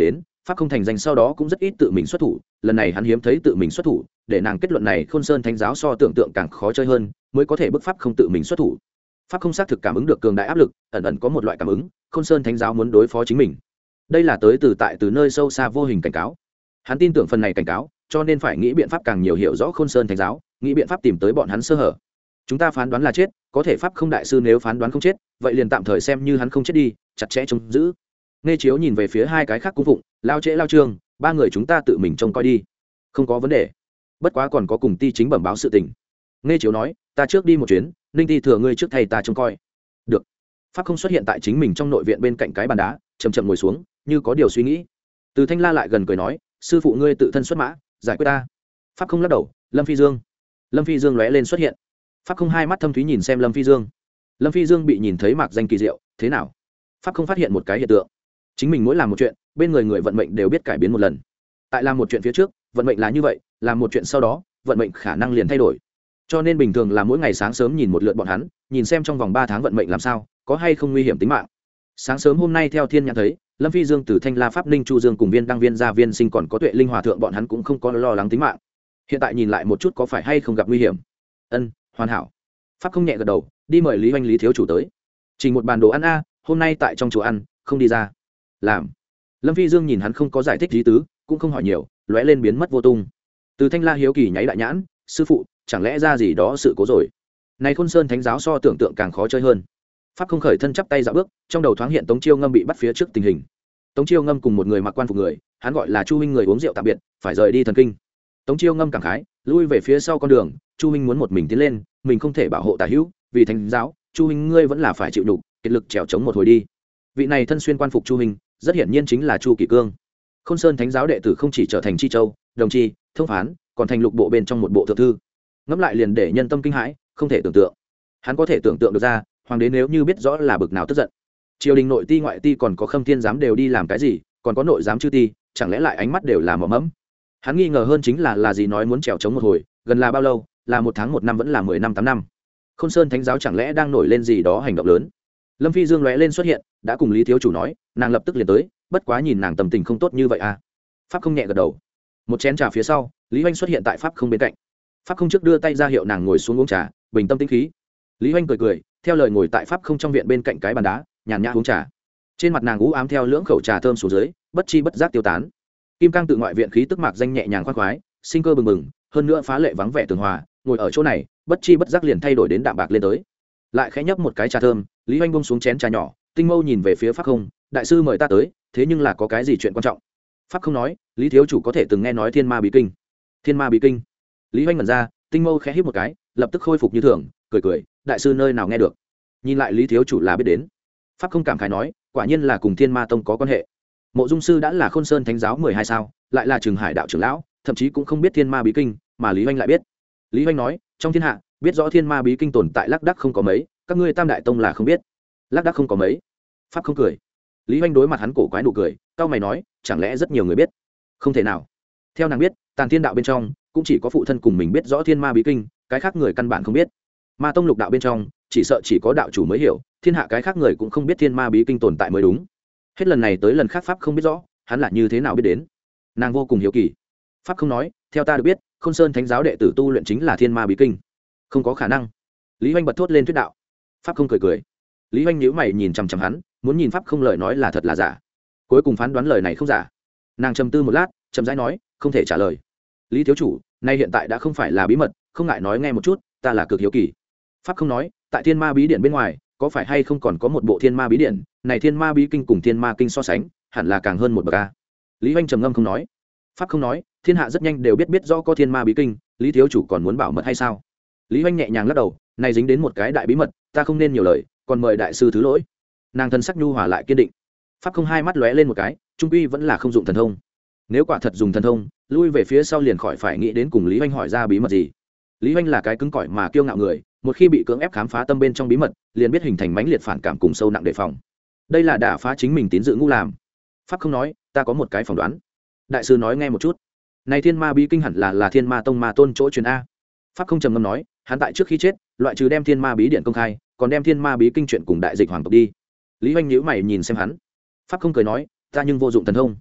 pháp không thành danh sau đó cũng rất ít tự mình xuất thủ, lần này hắn hiếm thấy tự mình xuất thủ, để nàng kết luận này Khôn Sơn Thánh giáo so tưởng tượng càng khó chơi hơn, mới có thể bức pháp không tự mình xuất thủ. Pháp không xác thực cảm ứng được cường đại áp lực, ẩn ẩn có một loại cảm ứng, Khôn Sơn Thánh giáo muốn đối phó chính mình. Đây là tới từ tại từ nơi sâu xa vô hình cảnh cáo. Hắn tin tưởng phần này cảnh cáo, cho nên phải nghĩ biện pháp càng nhiều hiểu rõ Khôn Sơn Thánh giáo, nghĩ biện pháp tìm tới bọn hắn sơ hở. Chúng ta phán đoán là chết, có thể pháp không đại sư nếu phán đoán không chết, vậy liền tạm thời xem như hắn không chết đi, chặt chẽ trông giữ. Nghe Chiếu nhìn về phía hai cái khác cung phụng, lao trễ lao trương, ba người chúng ta tự mình trông coi đi, không có vấn đề. Bất quá còn có cùng ti chính bẩm báo sự tình. Nghe Chiếu nói, ta trước đi một chuyến, Ninh ti thừa ngươi trước thầy ta trông coi. Được. Pháp không xuất hiện tại chính mình trong nội viện bên cạnh cái bàn đá, chậm chậm ngồi xuống, như có điều suy nghĩ. Từ Thanh La lại gần cười nói, sư phụ ngươi tự thân xuất mã, giải quyết ta. Pháp không lắc đầu, Lâm Phi Dương. Lâm Phi Dương lóe lên xuất hiện. Pháp không hai mắt thâm thúy nhìn xem Lâm Phi Dương. Lâm Phi Dương bị nhìn thấy mạc danh kỳ diệu, thế nào? Pháp không phát hiện một cái hiện tượng, chính mình mỗi làm một chuyện, bên người người vận mệnh đều biết cải biến một lần. Tại làm một chuyện phía trước, vận mệnh là như vậy, làm một chuyện sau đó, vận mệnh khả năng liền thay đổi. Cho nên bình thường là mỗi ngày sáng sớm nhìn một lượt bọn hắn, nhìn xem trong vòng ba tháng vận mệnh làm sao, có hay không nguy hiểm tính mạng. Sáng sớm hôm nay theo thiên nhãn thấy, Lâm Phi Dương từ Thanh La Pháp Ninh Chu Dương cùng Viên Đăng Viên Gia Viên Sinh còn có Tuệ Linh Hòa thượng bọn hắn cũng không có lo lắng tính mạng. Hiện tại nhìn lại một chút có phải hay không gặp nguy hiểm. Ân, hoàn hảo. Pháp không nhẹ gật đầu, đi mời Lý Hoành Lý thiếu chủ tới. Trình một bàn đồ ăn a, hôm nay tại trong chùa ăn, không đi ra. Làm. Lâm Phi Dương nhìn hắn không có giải thích lý tứ, cũng không hỏi nhiều, lóe lên biến mất vô tung. Từ Thanh La hiếu kỳ nháy đại nhãn, sư phụ, chẳng lẽ ra gì đó sự cố rồi? Này Khôn Sơn Thánh giáo so tưởng tượng càng khó chơi hơn. Pháp không khởi thân chắp tay dạo bước, trong đầu thoáng hiện Tống Chiêu Ngâm bị bắt phía trước tình hình. Tống Chiêu Ngâm cùng một người mặc quan phục người, hắn gọi là Chu huynh người uống rượu tạm biệt, phải rời đi thần kinh. Tống Chiêu Ngâm cảm khái, lui về phía sau con đường, Chu huynh muốn một mình tiến lên, mình không thể bảo hộ tả hữu, vì Thánh giáo, Chu huynh ngươi vẫn là phải chịu nhục, kiệt lực trèo chống một hồi đi. Vị này thân xuyên quan phục Chu huynh, rất hiển nhiên chính là Chu Kỷ Cương. Khôn Sơn Thánh giáo đệ tử không chỉ trở thành chi châu, đồng chi, thông phán, còn thành lục bộ bên trong một bộ thượng thư. Ngẫm lại liền để nhân tâm kinh hãi, không thể tưởng tượng. Hắn có thể tưởng tượng được ra, hoàng đế nếu như biết rõ là bực nào tức giận. Triều đình nội ti ngoại ti còn có Khâm Thiên giám đều đi làm cái gì, còn có nội giám chư ti, chẳng lẽ lại ánh mắt đều là mỏ mẫm. Hắn nghi ngờ hơn chính là là gì nói muốn trèo chống một hồi, gần là bao lâu, là một tháng một năm vẫn là mười năm tám năm. Khôn Sơn Thánh giáo chẳng lẽ đang nổi lên gì đó hành động lớn. Lâm Phi Dương lóe lên xuất hiện, đã cùng Lý thiếu chủ nói, nàng lập tức liền tới, bất quá nhìn nàng tâm tình không tốt như vậy à. Pháp không nhẹ gật đầu. Một chén trà phía sau, Lý Hoành xuất hiện tại Pháp không bên cạnh. Pháp không trước đưa tay ra hiệu nàng ngồi xuống uống trà, bình tâm tĩnh khí. Lý Hoành cười cười, theo lời ngồi tại Pháp không trong viện bên cạnh cái bàn đá, nhàn nhã uống trà. Trên mặt nàng u ám theo lưỡng khẩu trà thơm xuống dưới, bất chi bất giác tiêu tán. Kim Cang tự ngoại viện khí tức mạc danh nhẹ nhàng khoan khoái, sinh cơ bừng bừng, hơn nữa phá lệ vắng vẻ tường hòa, ngồi ở chỗ này, bất chi bất giác liền thay đổi đến đạm bạc lên tới. Lại khẽ nhấp một cái trà thơm, Lý Hoành buông xuống chén trà nhỏ, tinh mâu nhìn về phía Pháp không, đại sư mời ta tới, thế nhưng là có cái gì chuyện quan trọng? Pháp không nói, Lý thiếu chủ có thể từng nghe nói Thiên Ma bí kinh. Thiên Ma bí kinh? Lý Hoành ngẩn ra, tinh mâu khẽ híp một cái, lập tức khôi phục như thường, cười cười, đại sư nơi nào nghe được? Nhìn lại Lý thiếu chủ là biết đến. Pháp không cảm khái nói, quả nhiên là cùng Thiên Ma tông có quan hệ. Mộ Dung sư đã là Khôn Sơn Thánh giáo mười hai sao, lại là Trường Hải đạo trưởng lão, thậm chí cũng không biết Thiên Ma bí kinh, mà Lý Hoành lại biết. Lý Hoành nói, trong thiên hạ, biết rõ Thiên Ma bí kinh tồn tại lác đác không có mấy, các ngươi Tam đại tông là không biết. Lác đác không có mấy. Pháp không cười. Lý Hoành đối mặt hắn cổ quái nụ cười, cau mày nói, chẳng lẽ rất nhiều người biết? Không thể nào. Theo nàng biết, Tàn Thiên đạo bên trong cũng chỉ có phụ thân cùng mình biết rõ Thiên Ma bí kinh, cái khác người căn bản không biết. Ma tông lục đạo bên trong, chỉ sợ chỉ có đạo chủ mới hiểu, thiên hạ cái khác người cũng không biết Thiên Ma bí kinh tồn tại mới đúng. Hết lần này tới lần khác Pháp không biết rõ, hắn là như thế nào biết đến. Nàng vô cùng hiếu kỳ. Pháp không nói, theo ta được biết, Khôn Sơn Thánh giáo đệ tử tu luyện chính là Thiên Ma bí kinh. Không có khả năng. Lý Hoành bật thốt lên thuyết đạo. Pháp không cười cười. Lý Hoành nhíu mày nhìn chằm chằm hắn, muốn nhìn Pháp không lời nói là thật là giả. Cuối cùng phán đoán lời này không giả. Nàng trầm tư một lát, chậm rãi nói, không thể trả lời. Lý thiếu chủ, nay hiện tại đã không phải là bí mật, không ngại nói nghe một chút, ta là cực hiếu kỳ. Pháp không nói, tại Thiên Ma bí điện bên ngoài, có phải hay không còn có một bộ Thiên Ma bí điện, này Thiên Ma bí kinh cùng Thiên Ma kinh so sánh, hẳn là càng hơn một bậc a. Lý Hoành trầm ngâm không nói. Pháp không nói, thiên hạ rất nhanh đều biết biết rõ có Thiên Ma bí kinh, Lý thiếu chủ còn muốn bảo mật hay sao? Lý Hoành nhẹ nhàng lắc đầu, này dính đến một cái đại bí mật, ta không nên nhiều lời, còn mời đại sư thứ lỗi. Nàng thân sắc nhu hòa lại kiên định. Pháp không hai mắt lóe lên một cái, trung quy vẫn là không dụng thần thông. Nếu quả thật dùng thần thông, lui về phía sau liền khỏi phải nghĩ đến cùng Lý Hoành hỏi ra bí mật gì. Lý Hoành là cái cứng cỏi mà kiêu ngạo người, một khi bị cưỡng ép khám phá tâm bên trong bí mật, liền biết hình thành mãnh liệt phản cảm cùng sâu nặng đề phòng. Đây là đả phá chính mình tín dự ngu làm. Pháp không nói, ta có một cái phỏng đoán. Đại sư nói nghe một chút. Này Thiên Ma bí kinh hẳn là là Thiên Ma tông Ma tôn chỗ truyền a. Pháp không trầm ngâm nói, hắn tại trước khi chết, loại trừ đem Thiên Ma bí điện công khai, còn đem Thiên Ma bí kinh chuyện cùng đại dịch hoàng tộc đi. Lý Hoành nhíu mày nhìn xem hắn. Pháp không cười nói, ta nhưng vô dụng thần thông.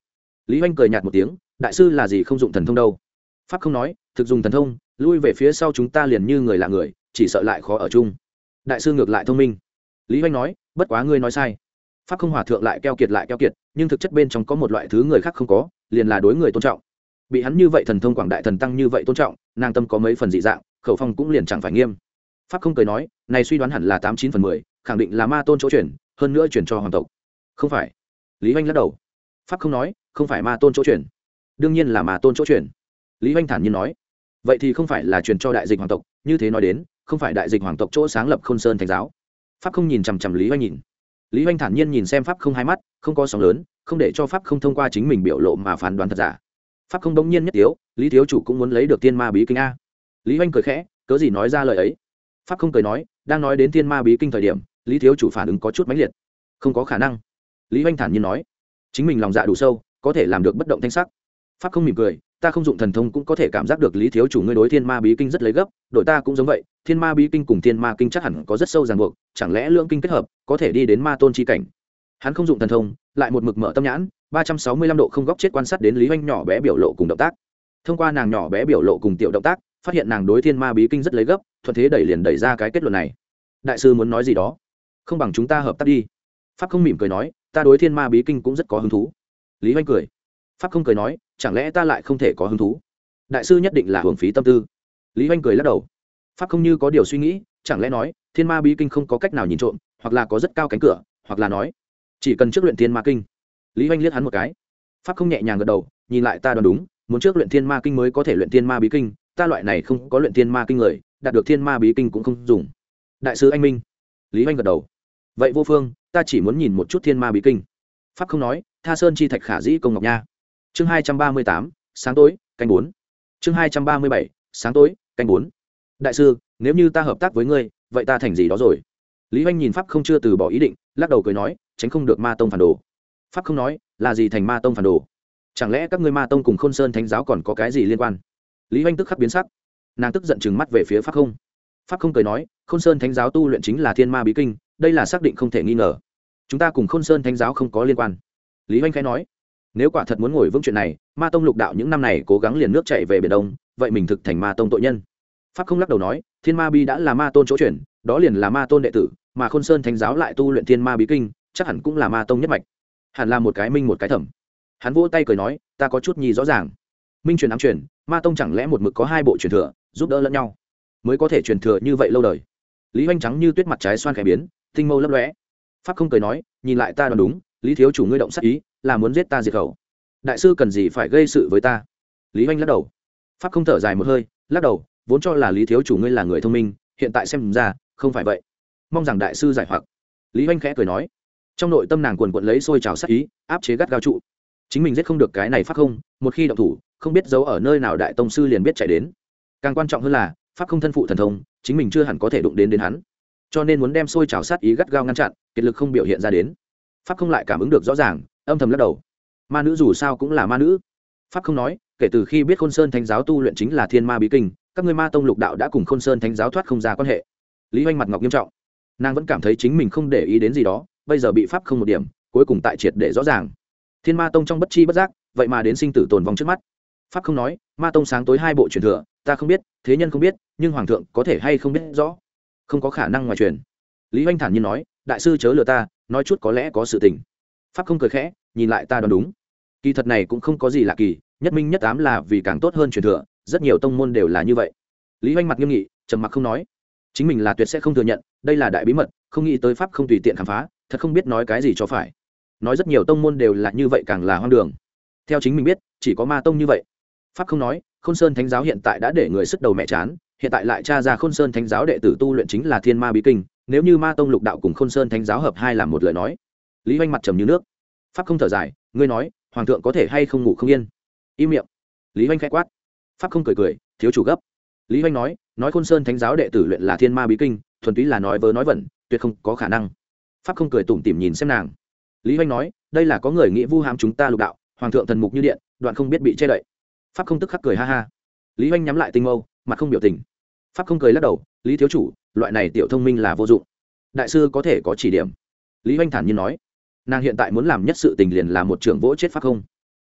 lý oanh cười nhạt một tiếng, đại sư là gì không dụng thần thông đâu. Pháp không nói, thực dùng thần thông lui về phía sau chúng ta liền như người lạ người, chỉ sợ lại khó ở chung. Đại sư ngược lại thông minh. Lý oanh nói, bất quá ngươi nói sai. Pháp không hòa thượng lại keo kiệt lại keo kiệt, nhưng thực chất bên trong có một loại thứ người khác không có, liền là đối người tôn trọng. Bị hắn như vậy thần thông quảng đại thần tăng như vậy tôn trọng, nàng tâm có mấy phần dị dạng, khẩu phong cũng liền chẳng phải nghiêm. Pháp không cười nói, này suy đoán hẳn là tám chín phần mười, khẳng định là ma tôn chỗ chuyển, hơn nữa chuyển cho hoàng tộc. Không phải. Lý oanh lắc đầu. Pháp không nói, không phải ma tôn chỗ chuyển, đương nhiên là ma tôn chỗ chuyển. Lý oanh thản nhiên nói, vậy thì không phải là truyền cho đại dịch hoàng tộc, như thế nói đến không phải đại dịch hoàng tộc chỗ sáng lập Khôn Sơn Thánh giáo. Pháp không nhìn chằm chằm Lý oanh nhìn. Lý oanh thản nhiên nhìn xem Pháp không hai mắt, không có sóng lớn, không để cho Pháp không thông qua chính mình biểu lộ mà phán đoán thật giả. Pháp không đống nhiên nhất tiếu, Lý thiếu chủ cũng muốn lấy được Thiên Ma bí kinh a. Lý oanh cười khẽ, cớ gì nói ra lời ấy. Pháp không cười nói, đang nói đến Thiên Ma bí kinh thời điểm, Lý thiếu chủ phản ứng có chút mãnh liệt. Không có khả năng. Lý oanh thản nhiên nói, chính mình lòng dạ đủ sâu, có thể làm được bất động thanh sắc. Pháp không mỉm cười, ta không dụng thần thông cũng có thể cảm giác được Lý thiếu chủ ngươi đối Thiên Ma bí kinh rất lấy gấp, đội ta cũng giống vậy, Thiên Ma bí kinh cùng Thiên Ma kinh chắc hẳn có rất sâu ràng buộc, chẳng lẽ lượng kinh kết hợp có thể đi đến ma tôn chi cảnh. Hắn không dụng thần thông, lại một mực mở tâm nhãn ba trăm sáu mươi lăm độ không góc chết quan sát đến Lý oanh nhỏ bé biểu lộ cùng động tác. Thông qua nàng nhỏ bé biểu lộ cùng tiểu động tác, phát hiện nàng đối Thiên Ma bí kinh rất lấy gấp, thuận thế đẩy liền đẩy ra cái kết luận này. Đại sư muốn nói gì đó, không bằng chúng ta hợp tác đi. Pháp không mỉm cười nói, ta đối Thiên Ma bí kinh cũng rất có hứng thú. Lý oanh cười. Pháp không cười nói, chẳng lẽ ta lại không thể có hứng thú. Đại sư nhất định là hưởng phí tâm tư. Lý oanh cười lắc đầu. Pháp không như có điều suy nghĩ, chẳng lẽ nói Thiên Ma bí kinh không có cách nào nhìn trộm, hoặc là có rất cao cánh cửa, hoặc là nói chỉ cần trước luyện Thiên Ma kinh. Lý oanh liếc hắn một cái. Pháp không nhẹ nhàng gật đầu, nhìn lại ta đoán đúng, muốn trước luyện Thiên Ma kinh mới có thể luyện Thiên Ma bí kinh, ta loại này không có luyện Thiên Ma kinh người, đạt được Thiên Ma bí kinh cũng không dùng. Đại sư anh minh. Lý oanh gật đầu. Vậy vô phương, ta chỉ muốn nhìn một chút Thiên Ma bí kinh. Pháp không nói, Tha Sơn chi thạch khả dĩ công ngọc nha. Chương hai trăm ba mươi tám, sáng tối, canh bốn. Chương hai trăm ba mươi bảy, sáng tối, canh bốn. Đại sư, nếu như ta hợp tác với ngươi, vậy ta thành gì đó rồi? Lý oanh nhìn Pháp không chưa từ bỏ ý định, lắc đầu cười nói, tránh không được ma tông phản đồ. Pháp không nói, là gì thành ma tông phản đồ? Chẳng lẽ các ngươi ma tông cùng Khôn Sơn Thánh giáo còn có cái gì liên quan? Lý oanh tức khắc biến sắc, nàng tức giận trừng mắt về phía Pháp không. Pháp không cười nói, Khôn Sơn Thánh giáo tu luyện chính là Thiên Ma bí kinh, đây là xác định không thể nghi ngờ. Chúng ta cùng Khôn Sơn Thánh giáo không có liên quan. Lý oanh khẽ nói, nếu quả thật muốn ngồi vững chuyện này, ma tông lục đạo những năm này cố gắng liền nước chạy về biển đông, vậy mình thực thành ma tông tội nhân. Pháp không lắc đầu nói, Thiên Ma bí đã là ma tôn chỗ chuyển, đó liền là ma tôn đệ tử, mà Khôn Sơn Thánh giáo lại tu luyện Thiên Ma bí kinh, chắc hẳn cũng là ma tông nhất mạch, hẳn là một cái minh một cái thẩm. Hắn vỗ tay cười nói, ta có chút nhi rõ ràng. Minh truyền ám truyền, ma tông chẳng lẽ một mực có hai bộ truyền thừa, giúp đỡ lẫn nhau, mới có thể truyền thừa như vậy lâu đời. Lý oanh trắng như tuyết mặt trái xoan khẽ biến, tinh mâu lấp lóe. Pháp không cười nói, nhìn lại ta đoán đúng, Lý thiếu chủ ngươi động sát ý, là muốn giết ta diệt khẩu. Đại sư cần gì phải gây sự với ta? Lý oanh lắc đầu. Pháp không thở dài một hơi, lắc đầu, vốn cho là Lý thiếu chủ ngươi là người thông minh, hiện tại xem ra không phải vậy, mong rằng đại sư giải hoặc. Lý oanh khẽ cười nói. Trong nội tâm nàng quần quận lấy sôi trào sát ý, áp chế gắt gao trụ. Chính mình giết không được cái này Pháp không, một khi động thủ, không biết giấu ở nơi nào đại tông sư liền biết chạy đến. Càng quan trọng hơn là Pháp không thân phụ thần thông, chính mình chưa hẳn có thể đụng đến đến hắn, cho nên muốn đem sôi trào sát ý gắt gao ngăn chặn, kiệt lực không biểu hiện ra đến. Pháp không lại cảm ứng được rõ ràng, âm thầm lắc đầu. Ma nữ dù sao cũng là ma nữ. Pháp không nói, kể từ khi biết Khôn Sơn Thánh giáo tu luyện chính là Thiên Ma bí kinh, các ngươi ma tông lục đạo đã cùng Khôn Sơn Thánh giáo thoát không ra quan hệ. Lý oanh mặt ngọc nghiêm trọng, nàng vẫn cảm thấy chính mình không để ý đến gì đó, bây giờ bị Pháp không một điểm, cuối cùng tại triệt để rõ ràng. Thiên Ma tông trong bất chi bất giác, vậy mà đến sinh tử tồn vong trước mắt. Pháp không nói, ma tông sáng tối hai bộ truyền thừa, ta không biết, thế nhân không biết, nhưng hoàng thượng có thể hay không biết rõ, không có khả năng ngoài truyền. Lý oanh thản nhiên nói, đại sư chớ lừa ta, nói chút có lẽ có sự tình. Pháp không cười khẽ, nhìn lại ta đoán đúng, kỳ thật này cũng không có gì lạ kỳ, nhất minh nhất ám là vì càng tốt hơn truyền thừa, rất nhiều tông môn đều là như vậy. Lý oanh mặt nghiêm nghị, trầm mặc không nói. Chính mình là tuyệt sẽ không thừa nhận, đây là đại bí mật, không nghĩ tới Pháp không tùy tiện khám phá, thật không biết nói cái gì cho phải. Nói rất nhiều tông môn đều là như vậy càng là hoang đường. Theo chính mình biết, chỉ có ma tông như vậy. Pháp không nói, Khôn Sơn Thánh giáo hiện tại đã để người sức đầu mẹ chán, hiện tại lại tra ra Khôn Sơn Thánh giáo đệ tử tu luyện chính là Thiên Ma bí kinh, nếu như ma tông lục đạo cùng Khôn Sơn Thánh giáo hợp hai làm một lời nói. Lý oanh mặt trầm như nước. Pháp không thở dài, ngươi nói hoàng thượng có thể hay không ngủ không yên? Im miệng. Lý oanh khẽ quát. Pháp không cười cười, thiếu chủ gấp. Lý oanh nói, nói Khôn Sơn Thánh giáo đệ tử luyện là Thiên Ma bí kinh, thuần túy là nói vớ nói vẩn, tuyệt không có khả năng. Pháp không cười tủm tỉm nhìn xem nàng. Lý oanh nói, đây là có người nghĩ vu hãm chúng ta lục đạo, hoàng thượng thần mục như điện, đoạn không biết bị che đậy. Pháp không tức khắc cười ha ha. Lý oanh nhắm lại tinh mâu, mặt không biểu tình. Pháp không cười lắc đầu, Lý thiếu chủ, loại này tiểu thông minh là vô dụng, đại sư có thể có chỉ điểm. Lý oanh thản nhiên nói, nàng hiện tại muốn làm nhất sự tình liền là một trưởng vỗ chết Pháp không.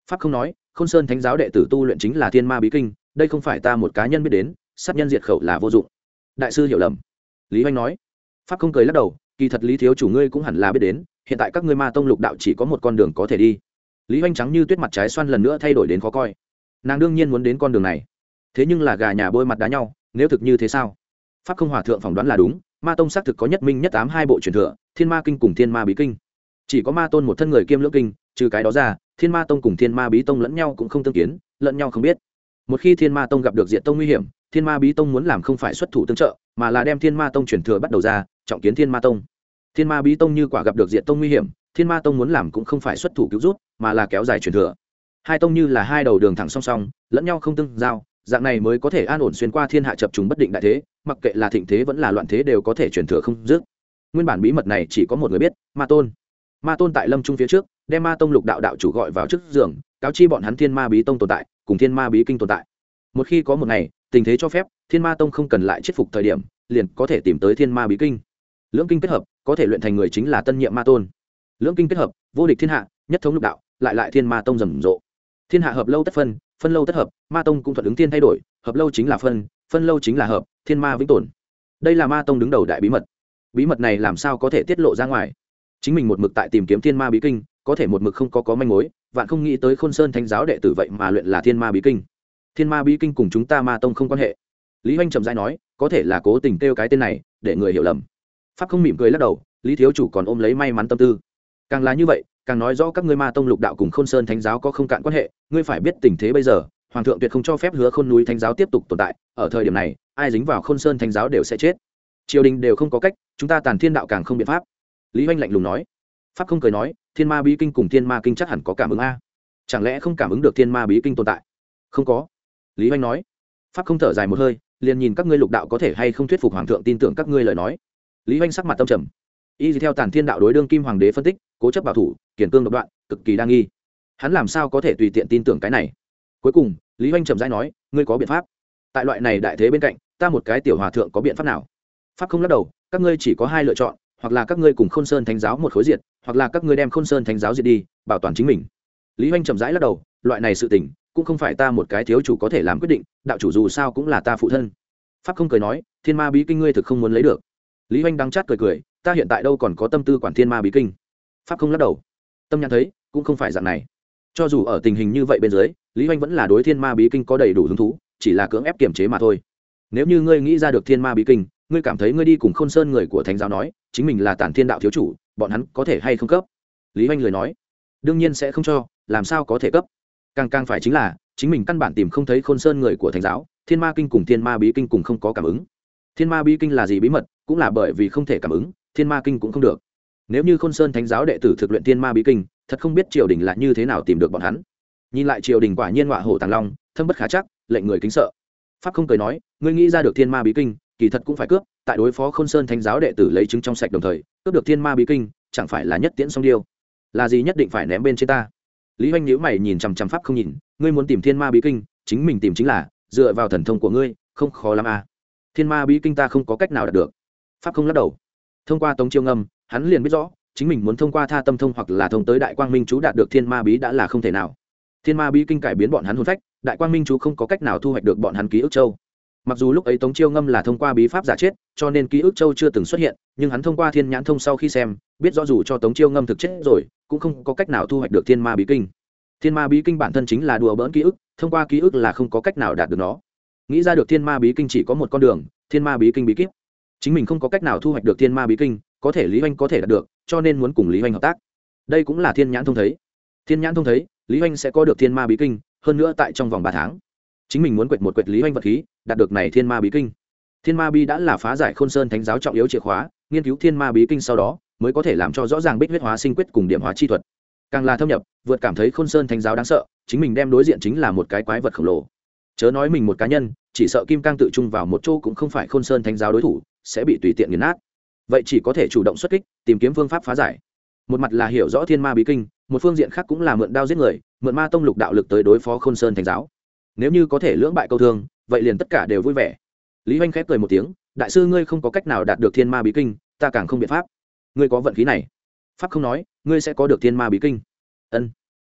pháp không nói, Khôn Sơn Thánh giáo đệ tử tu luyện chính là thiên ma bí kinh, đây không phải ta một cá nhân biết đến, sát nhân diệt khẩu là vô dụng. Đại sư hiểu lầm. Lý Hoành nói. Pháp không cười lắc đầu, kỳ thật Lý thiếu chủ ngươi cũng hẳn là biết đến, hiện tại các ngươi ma tông lục đạo chỉ có một con đường có thể đi. Lý Hoành trắng như tuyết mặt trái xoan lần nữa thay đổi đến khó coi. Nàng đương nhiên muốn đến con đường này, thế nhưng là gà nhà bôi mặt đá nhau, nếu thực như thế sao? Pháp không hòa thượng phỏng đoán là đúng, ma tông xác thực có nhất minh nhất ám hai bộ truyền thừa, thiên ma kinh cùng thiên ma bí kinh. Chỉ có ma tôn một thân người kiêm lưỡng kinh, trừ cái đó ra, thiên ma tông cùng thiên ma bí tông lẫn nhau cũng không tương kiến, lẫn nhau không biết. Một khi thiên ma tông gặp được diện tông nguy hiểm, thiên ma bí tông muốn làm không phải xuất thủ tương trợ, mà là đem thiên ma tông truyền thừa bắt đầu ra, trọng kiến thiên ma tông. Thiên ma bí tông như quả gặp được diện tông nguy hiểm, thiên ma tông muốn làm cũng không phải xuất thủ cứu rút, mà là kéo dài truyền thừa. Hai tông như là hai đầu đường thẳng song song, lẫn nhau không tương giao, dạng này mới có thể an ổn xuyên qua thiên hạ chập trùng bất định đại thế, mặc kệ là thịnh thế vẫn là loạn thế đều có thể truyền thừa không dứt. Nguyên bản bí mật này chỉ có một người biết, ma tôn. Ma tôn tại lâm trung phía trước, đem ma tông lục đạo đạo chủ gọi vào trước giường, cáo chi bọn hắn thiên ma bí tông tồn tại, cùng thiên ma bí kinh tồn tại. Một khi có một ngày tình thế cho phép, thiên ma tông không cần lại chết phục thời điểm, liền có thể tìm tới thiên ma bí kinh. Lưỡng kinh kết hợp, có thể luyện thành người chính là tân nhiệm ma tôn. Lưỡng kinh kết hợp, vô địch thiên hạ, nhất thống lục đạo, lại lại thiên ma tông rầm rộ. Thiên hạ hợp lâu tất phân, phân lâu tất hợp, ma tông cũng thuận ứng thiên thay đổi, hợp lâu chính là phân, phân lâu chính là hợp, thiên ma vĩnh tồn. Đây là ma tông đứng đầu đại bí mật. Bí mật này làm sao có thể tiết lộ ra ngoài? Chính mình một mực tại tìm kiếm thiên ma bí kinh, có thể một mực không có có manh mối, vạn không nghĩ tới Khôn Sơn Thánh giáo đệ tử vậy mà luyện là thiên ma bí kinh. Thiên ma bí kinh cùng chúng ta ma tông không quan hệ. Lý Hoành trầm rãi nói, có thể là cố tình kêu cái tên này để người hiểu lầm. Pháp không mỉm cười lắc đầu, Lý thiếu chủ còn ôm lấy may mắn tâm tư. Càng là như vậy, càng nói rõ các ngươi ma tông lục đạo cùng Khôn Sơn Thánh giáo có không cạn quan hệ. Ngươi phải biết tình thế bây giờ, hoàng thượng tuyệt không cho phép Hứa Khôn núi Thánh giáo tiếp tục tồn tại. Ở thời điểm này, ai dính vào Khôn Sơn Thánh giáo đều sẽ chết. Triều đình đều không có cách, chúng ta Tàn Thiên đạo càng không biện pháp. Lý Hoành lạnh lùng nói. Pháp không cười nói, thiên ma bí kinh cùng thiên ma kinh chắc hẳn có cảm ứng a, chẳng lẽ không cảm ứng được thiên ma bí kinh tồn tại? Không có. Lý Hoành nói. Pháp không thở dài một hơi, liền nhìn các ngươi lục đạo có thể hay không thuyết phục hoàng thượng tin tưởng các ngươi lời nói. Lý Hoành sắc mặt tâm trầm. Y theo Tàn Thiên đạo đối đương kim hoàng đế phân tích, cố chấp bảo thủ, kiền cương độc đoạn, cực kỳ đa nghi. Hắn làm sao có thể tùy tiện tin tưởng cái này? Cuối cùng, Lý Hoành trầm rãi nói, ngươi có biện pháp? Tại loại này đại thế bên cạnh, ta một cái tiểu hòa thượng có biện pháp nào? Pháp không lắc đầu, các ngươi chỉ có hai lựa chọn, hoặc là các ngươi cùng Khôn Sơn Thánh giáo một khối diệt, hoặc là các ngươi đem Khôn Sơn Thánh giáo diệt đi, bảo toàn chính mình. Lý Hoành chậm rãi lắc đầu, loại này sự tình cũng không phải ta một cái thiếu chủ có thể làm quyết định, đạo chủ dù sao cũng là ta phụ thân. Pháp không cười nói, thiên ma bí kinh ngươi thực không muốn lấy được. Lý Hoành đắng chát cười cười, ta hiện tại đâu còn có tâm tư quản thiên ma bí kinh. Pháp không lắc đầu, tâm nhãn thấy cũng không phải dạng này. Cho dù ở tình hình như vậy bên dưới, Lý Hoành vẫn là đối thiên ma bí kinh có đầy đủ hứng thú, chỉ là cưỡng ép kiềm chế mà thôi. Nếu như ngươi nghĩ ra được thiên ma bí kinh, ngươi cảm thấy ngươi đi cùng Khôn Sơn người của Thánh giáo nói chính mình là Tản Thiên đạo thiếu chủ, bọn hắn có thể hay không cấp? Lý Hoành lời nói, đương nhiên sẽ không cho, làm sao có thể cấp? Càng càng phải chính là chính mình căn bản tìm không thấy Khôn Sơn người của Thánh giáo, thiên ma kinh cùng thiên ma bí kinh cùng không có cảm ứng. Thiên ma bí kinh là gì bí mật, cũng là bởi vì không thể cảm ứng, thiên ma kinh cũng không được. Nếu như Khôn Sơn Thánh giáo đệ tử thực luyện thiên ma bí kinh, thật không biết triều đình là như thế nào tìm được bọn hắn. Nhìn lại triều đình quả nhiên ngọa hổ tàng long, thâm bất khả chắc, lệnh người kính sợ. Pháp không cười nói, ngươi nghĩ ra được thiên ma bí kinh, kỳ thật cũng phải cướp, tại đối phó Khôn Sơn Thánh giáo đệ tử lấy chứng trong sạch đồng thời cướp được thiên ma bí kinh, chẳng phải là nhất tiễn song điêu? Là gì nhất định phải ném bên trên ta? Lý Hoành nhíu mày nhìn chằm chằm Pháp không nhìn, ngươi muốn tìm thiên ma bí kinh, chính mình tìm chính là, dựa vào thần thông của ngươi, không khó lắm à? Thiên ma bí kinh ta không có cách nào đạt được. Pháp không lắc đầu. Thông qua Tống Chiêu Ngâm, hắn liền biết rõ, chính mình muốn thông qua Tha Tâm thông hoặc là thông tới Đại Quang Minh chú đạt được thiên ma bí đã là không thể nào. Thiên ma bí kinh cải biến bọn hắn hồn phách, Đại Quang Minh chú không có cách nào thu hoạch được bọn hắn ký ức châu. Mặc dù lúc ấy Tống Chiêu Ngâm là thông qua bí pháp giả chết, cho nên ký ức châu chưa từng xuất hiện, nhưng hắn thông qua thiên nhãn thông sau khi xem, biết rõ dù cho Tống Chiêu Ngâm thực chết rồi, cũng không có cách nào thu hoạch được thiên ma bí kinh. Thiên ma bí kinh bản thân chính là đùa bỡn ký ức, thông qua ký ức là không có cách nào đạt được nó. Nghĩ ra được thiên ma bí kinh chỉ có một con đường, thiên ma bí kinh bí kíp. Chính mình không có cách nào thu hoạch được thiên ma bí kinh, có thể Lý Hoành có thể đạt được, cho nên muốn cùng Lý Hoành hợp tác. Đây cũng là thiên nhãn thông thấy. Thiên nhãn thông thấy, Lý Hoành sẽ có được thiên ma bí kinh, hơn nữa tại trong vòng ba tháng. Chính mình muốn quệt một quệt Lý Hoành vật khí, đạt được này thiên ma bí kinh. Thiên ma bí đã là phá giải Khôn Sơn Thánh giáo trọng yếu chìa khóa, nghiên cứu thiên ma bí kinh sau đó, mới có thể làm cho rõ ràng bích huyết hóa sinh quyết cùng điểm hóa chi thuật. Càng là thâm nhập, vượt cảm thấy Khôn Sơn Thánh giáo đáng sợ, chính mình đem đối diện chính là một cái quái vật khổng lồ. Chớ nói mình một cá nhân, chỉ sợ Kim Cang tự trung vào một chỗ cũng không phải Khôn Sơn Thánh giáo đối thủ, sẽ bị tùy tiện nghiền nát. Vậy chỉ có thể chủ động xuất kích, tìm kiếm phương pháp phá giải. Một mặt là hiểu rõ thiên ma bí kinh, một phương diện khác cũng là mượn đao giết người, mượn ma tông lục đạo lực tới đối phó Khôn Sơn Thánh giáo. Nếu như có thể lưỡng bại câu thương, vậy liền tất cả đều vui vẻ. Lý Hoành khép cười một tiếng, đại sư ngươi không có cách nào đạt được thiên ma bí kinh, ta càng không biện pháp. Ngươi có vận khí này. Pháp không nói, ngươi sẽ có được thiên ma bí kinh. Ân.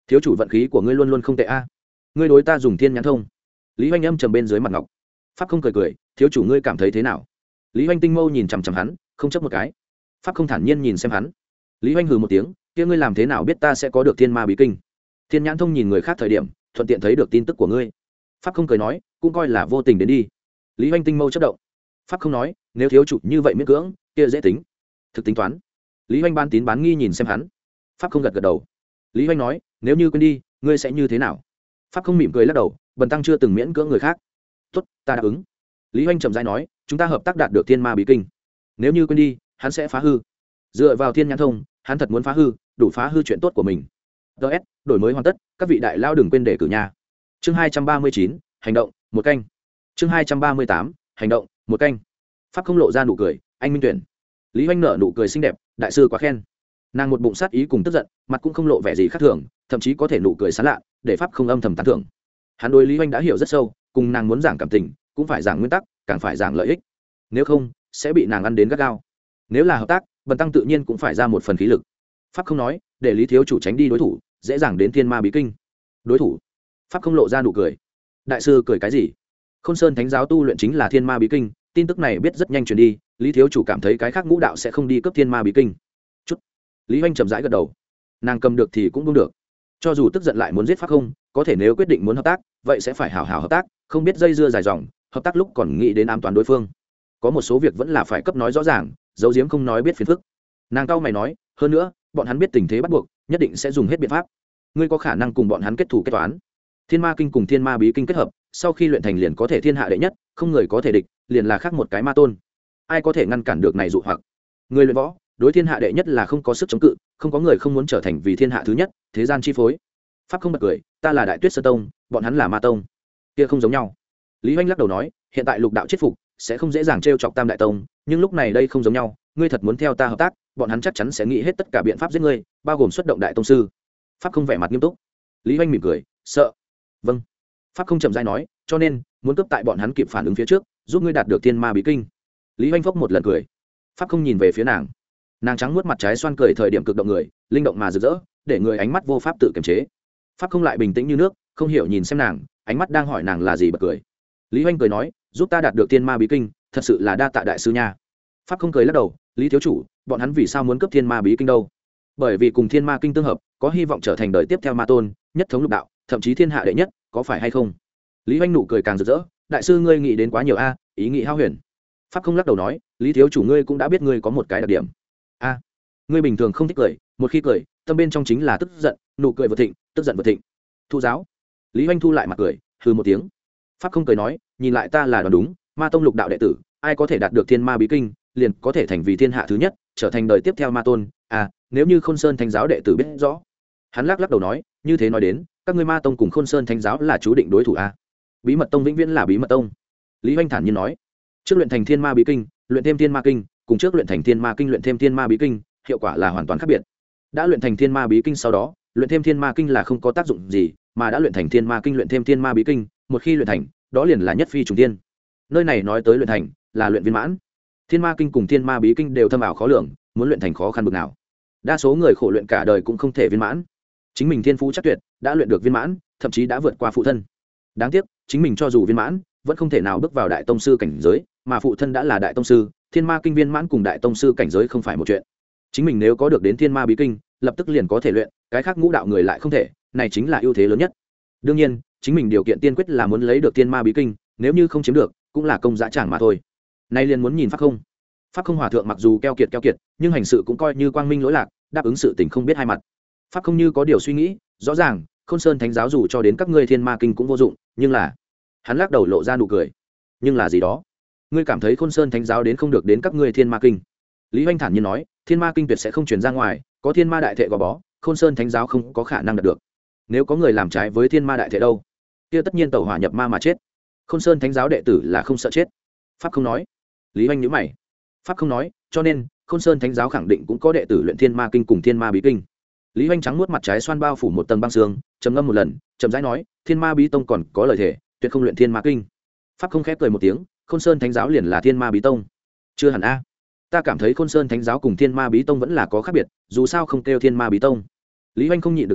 thiếu chủ vận khí của ngươi luôn luôn không tệ a. Ngươi đối ta dùng thiên nhãn thông. Lý Hoành âm trầm bên dưới mặt ngọc. Pháp không cười cười, thiếu chủ ngươi cảm thấy thế nào? Lý Hoành tinh mâu nhìn chằm chằm hắn, không chấp một cái. Pháp không thản nhiên nhìn xem hắn. Lý Hoành hừ một tiếng, kia ngươi làm thế nào biết ta sẽ có được thiên ma bí kinh? Thiên nhãn thông nhìn người khác thời điểm, thuận tiện thấy được tin tức của ngươi. Pháp không cười nói, cũng coi là vô tình đến đi. Lý Hoành tinh mâu chớp động. Pháp không nói, nếu thiếu chủ như vậy miễn cưỡng, kia dễ tính. Thực tính toán. Lý Hoành ban tín bán nghi nhìn xem hắn. Pháp không gật gật đầu. Lý Hoành nói, nếu như quên đi, ngươi sẽ như thế nào? Pháp không mỉm cười lắc đầu, bần tăng chưa từng miễn cưỡng người khác. Tốt, ta đáp ứng. Lý Hoành chậm rãi nói, chúng ta hợp tác đạt được thiên ma bí kinh. Nếu như quên đi, hắn sẽ phá hư. Dựa vào thiên nhãn thông, hắn thật muốn phá hư, đủ phá hư chuyện tốt của mình. ds đổi mới hoàn tất, các vị đại lao đừng quên để cử nhà. Chương hai trăm ba mươi chín, hành động, một canh. Chương hai trăm ba mươi tám, hành động, một canh. Pháp không lộ ra nụ cười, anh minh tuyển. Lý Hoành nở nụ cười xinh đẹp, đại sư quá khen. Nàng một bụng sát ý cùng tức giận, mặt cũng không lộ vẻ gì khác thường, thậm chí có thể nụ cười sán lạ, để Pháp không âm thầm tán thưởng. Hắn đối Lý Hoành đã hiểu rất sâu, cùng nàng muốn giảng cảm tình, cũng phải giảng nguyên tắc, càng phải giảng lợi ích. Nếu không, sẽ bị nàng ăn đến gắt gao. Nếu là hợp tác, bần tăng tự nhiên cũng phải ra một phần khí lực. Pháp không nói, để Lý thiếu chủ tránh đi đối thủ, dễ dàng đến thiên ma bí kinh. Đối thủ? Pháp không lộ ra nụ cười. Đại sư cười cái gì? Khôn Sơn Thánh giáo tu luyện chính là thiên ma bí kinh, tin tức này biết rất nhanh truyền đi, Lý thiếu chủ cảm thấy cái khác ngũ đạo sẽ không đi cấp thiên ma bí kinh. Chút. Lý Hoành chậm rãi gật đầu. Nàng cầm được thì cũng buông được. Cho dù tức giận lại muốn giết Pháp không, có thể nếu quyết định muốn hợp tác, vậy sẽ phải hảo hảo hợp tác, không biết dây dưa dài dòng, hợp tác lúc còn nghĩ đến ám toán đối phương. Có một số việc vẫn là phải cấp nói rõ ràng, giấu giếm không nói biết phiền phức. Nàng cau mày nói, hơn nữa, bọn hắn biết tình thế bắt buộc, nhất định sẽ dùng hết biện pháp. Ngươi có khả năng cùng bọn hắn kết thủ kết toán. Thiên ma kinh cùng thiên ma bí kinh kết hợp, sau khi luyện thành liền có thể thiên hạ đệ nhất, không người có thể địch, liền là khác một cái ma tôn. Ai có thể ngăn cản được này dụ hoặc? Người luyện võ, đối thiên hạ đệ nhất là không có sức chống cự, không có người không muốn trở thành vì thiên hạ thứ nhất, thế gian chi phối. Pháp không bật cười, ta là Đại Tuyết Sơn Tông, bọn hắn là Ma Tông, kia không giống nhau. Lý Hoành lắc đầu nói, hiện tại lục đạo chết phục, sẽ không dễ dàng trêu chọc Tam Đại Tông, nhưng lúc này đây không giống nhau, ngươi thật muốn theo ta hợp tác, bọn hắn chắc chắn sẽ nghĩ hết tất cả biện pháp giết ngươi, bao gồm xuất động đại tông sư. Pháp không vẻ mặt nghiêm túc. Lý Hoành mỉm cười, sợ. Vâng. Pháp không chậm rãi nói, cho nên muốn cướp tại bọn hắn kịp phản ứng phía trước, giúp ngươi đạt được thiên ma bí kinh. Lý Hoành phốc một lần cười. Pháp không nhìn về phía nàng. Nàng trắng muốt mặt trái xoan cười thời điểm cực động người, linh động mà rực rỡ, để người ánh mắt vô pháp tự kiềm chế. Pháp không lại bình tĩnh như nước, không hiểu nhìn xem nàng, ánh mắt đang hỏi nàng là gì bật cười. Lý Hoành cười nói, giúp ta đạt được thiên ma bí kinh, thật sự là đa tạ đại sư nha. Pháp không cười lắc đầu, Lý thiếu chủ, bọn hắn vì sao muốn cướp thiên ma bí kinh đâu? Bởi vì cùng thiên ma kinh tương hợp, có hy vọng trở thành đời tiếp theo ma tôn, nhất thống lục đạo, thậm chí thiên hạ đệ nhất, có phải hay không? Lý Hoành nụ cười càng rực rỡ, đại sư ngươi nghĩ đến quá nhiều a, ý nghĩ hao huyền. Pháp không lắc đầu nói, Lý thiếu chủ ngươi cũng đã biết ngươi có một cái đặc điểm. A, ngươi bình thường không thích cười, một khi cười, tâm bên trong chính là tức giận, nụ cười vừa thịnh, tức giận vừa thịnh. Thu giáo. Lý Hoành thu lại mặt cười, hừ một tiếng. Pháp không cười nói, nhìn lại ta là đoán đúng, ma tông lục đạo đệ tử, ai có thể đạt được thiên ma bí kinh, liền có thể thành vì thiên hạ thứ nhất, trở thành đời tiếp theo ma tôn. À, nếu như Khôn Sơn Thánh giáo đệ tử biết rõ. Hắn lắc lắc đầu nói, như thế nói đến, các ngươi ma tông cùng Khôn Sơn Thánh giáo là chú định đối thủ a. Bí mật tông vĩnh viễn là bí mật tông. Lý Hoành thản nhiên nói, trước luyện thành thiên ma bí kinh, luyện thêm thiên ma kinh, cùng trước luyện thành thiên ma kinh luyện thêm thiên ma bí kinh, hiệu quả là hoàn toàn khác biệt. Đã luyện thành thiên ma bí kinh sau đó, luyện thêm thiên ma kinh là không có tác dụng gì, mà đã luyện thành thiên ma kinh luyện thêm thiên ma bí kinh, một khi luyện thành, đó liền là nhất phi trùng thiên. Nơi này nói tới luyện thành, là luyện viên mãn. Thiên ma kinh cùng thiên ma bí kinh đều thâm ảo khó lường, muốn luyện thành khó khăn bực nào. Đa số người khổ luyện cả đời cũng không thể viên mãn. Chính mình thiên phú chắc tuyệt, đã luyện được viên mãn, thậm chí đã vượt qua phụ thân. Đáng tiếc, chính mình cho dù viên mãn, vẫn không thể nào bước vào đại tông sư cảnh giới, mà phụ thân đã là đại tông sư, thiên ma kinh viên mãn cùng đại tông sư cảnh giới không phải một chuyện. Chính mình nếu có được đến thiên ma bí kinh, lập tức liền có thể luyện, cái khác ngũ đạo người lại không thể, này chính là ưu thế lớn nhất. Đương nhiên, chính mình điều kiện tiên quyết là muốn lấy được thiên ma bí kinh, nếu như không chiếm được, cũng là công dã tràng mà thôi. Nay liền muốn nhìn Pháp không. Pháp không hòa thượng mặc dù keo kiệt keo kiệt, nhưng hành sự cũng coi như quang minh lỗi lạc, đáp ứng sự tình không biết hai mặt. Pháp không như có điều suy nghĩ, rõ ràng, Khôn Sơn Thánh giáo dù cho đến các ngươi thiên ma kinh cũng vô dụng, nhưng là, hắn lắc đầu lộ ra nụ cười. Nhưng là gì đó? Ngươi cảm thấy Khôn Sơn Thánh giáo đến không được đến các ngươi thiên ma kinh? Lý Hoành thản nhiên nói, thiên ma kinh tuyệt sẽ không truyền ra ngoài, có thiên ma đại thệ gò bó, Khôn Sơn Thánh giáo không có khả năng đạt được. Nếu có người làm trái với thiên ma đại thệ đâu, kia tất nhiên tẩu hỏa nhập ma mà chết. Khôn Sơn Thánh giáo đệ tử là không sợ chết. Pháp không nói. Lý Hoành nhíu mày. Pháp không nói, cho nên Khôn Sơn Thánh giáo khẳng định cũng có đệ tử luyện thiên ma kinh cùng thiên ma bí kinh. Lý Hoành trắng muốt mặt trái xoan bao phủ một tầng băng sương, trầm ngâm một lần, chậm rãi nói, thiên ma bí tông còn có lời thể, tuyệt không luyện thiên ma kinh. Pháp không khép cười một tiếng, Khôn Sơn Thánh giáo liền là thiên ma bí tông. Chưa hẳn a. Ta cảm thấy Khôn Sơn Thánh giáo cùng thiên ma bí tông vẫn là có khác biệt, dù sao không kêu thiên ma bí tông. Lý Hoành không nhịn được nói,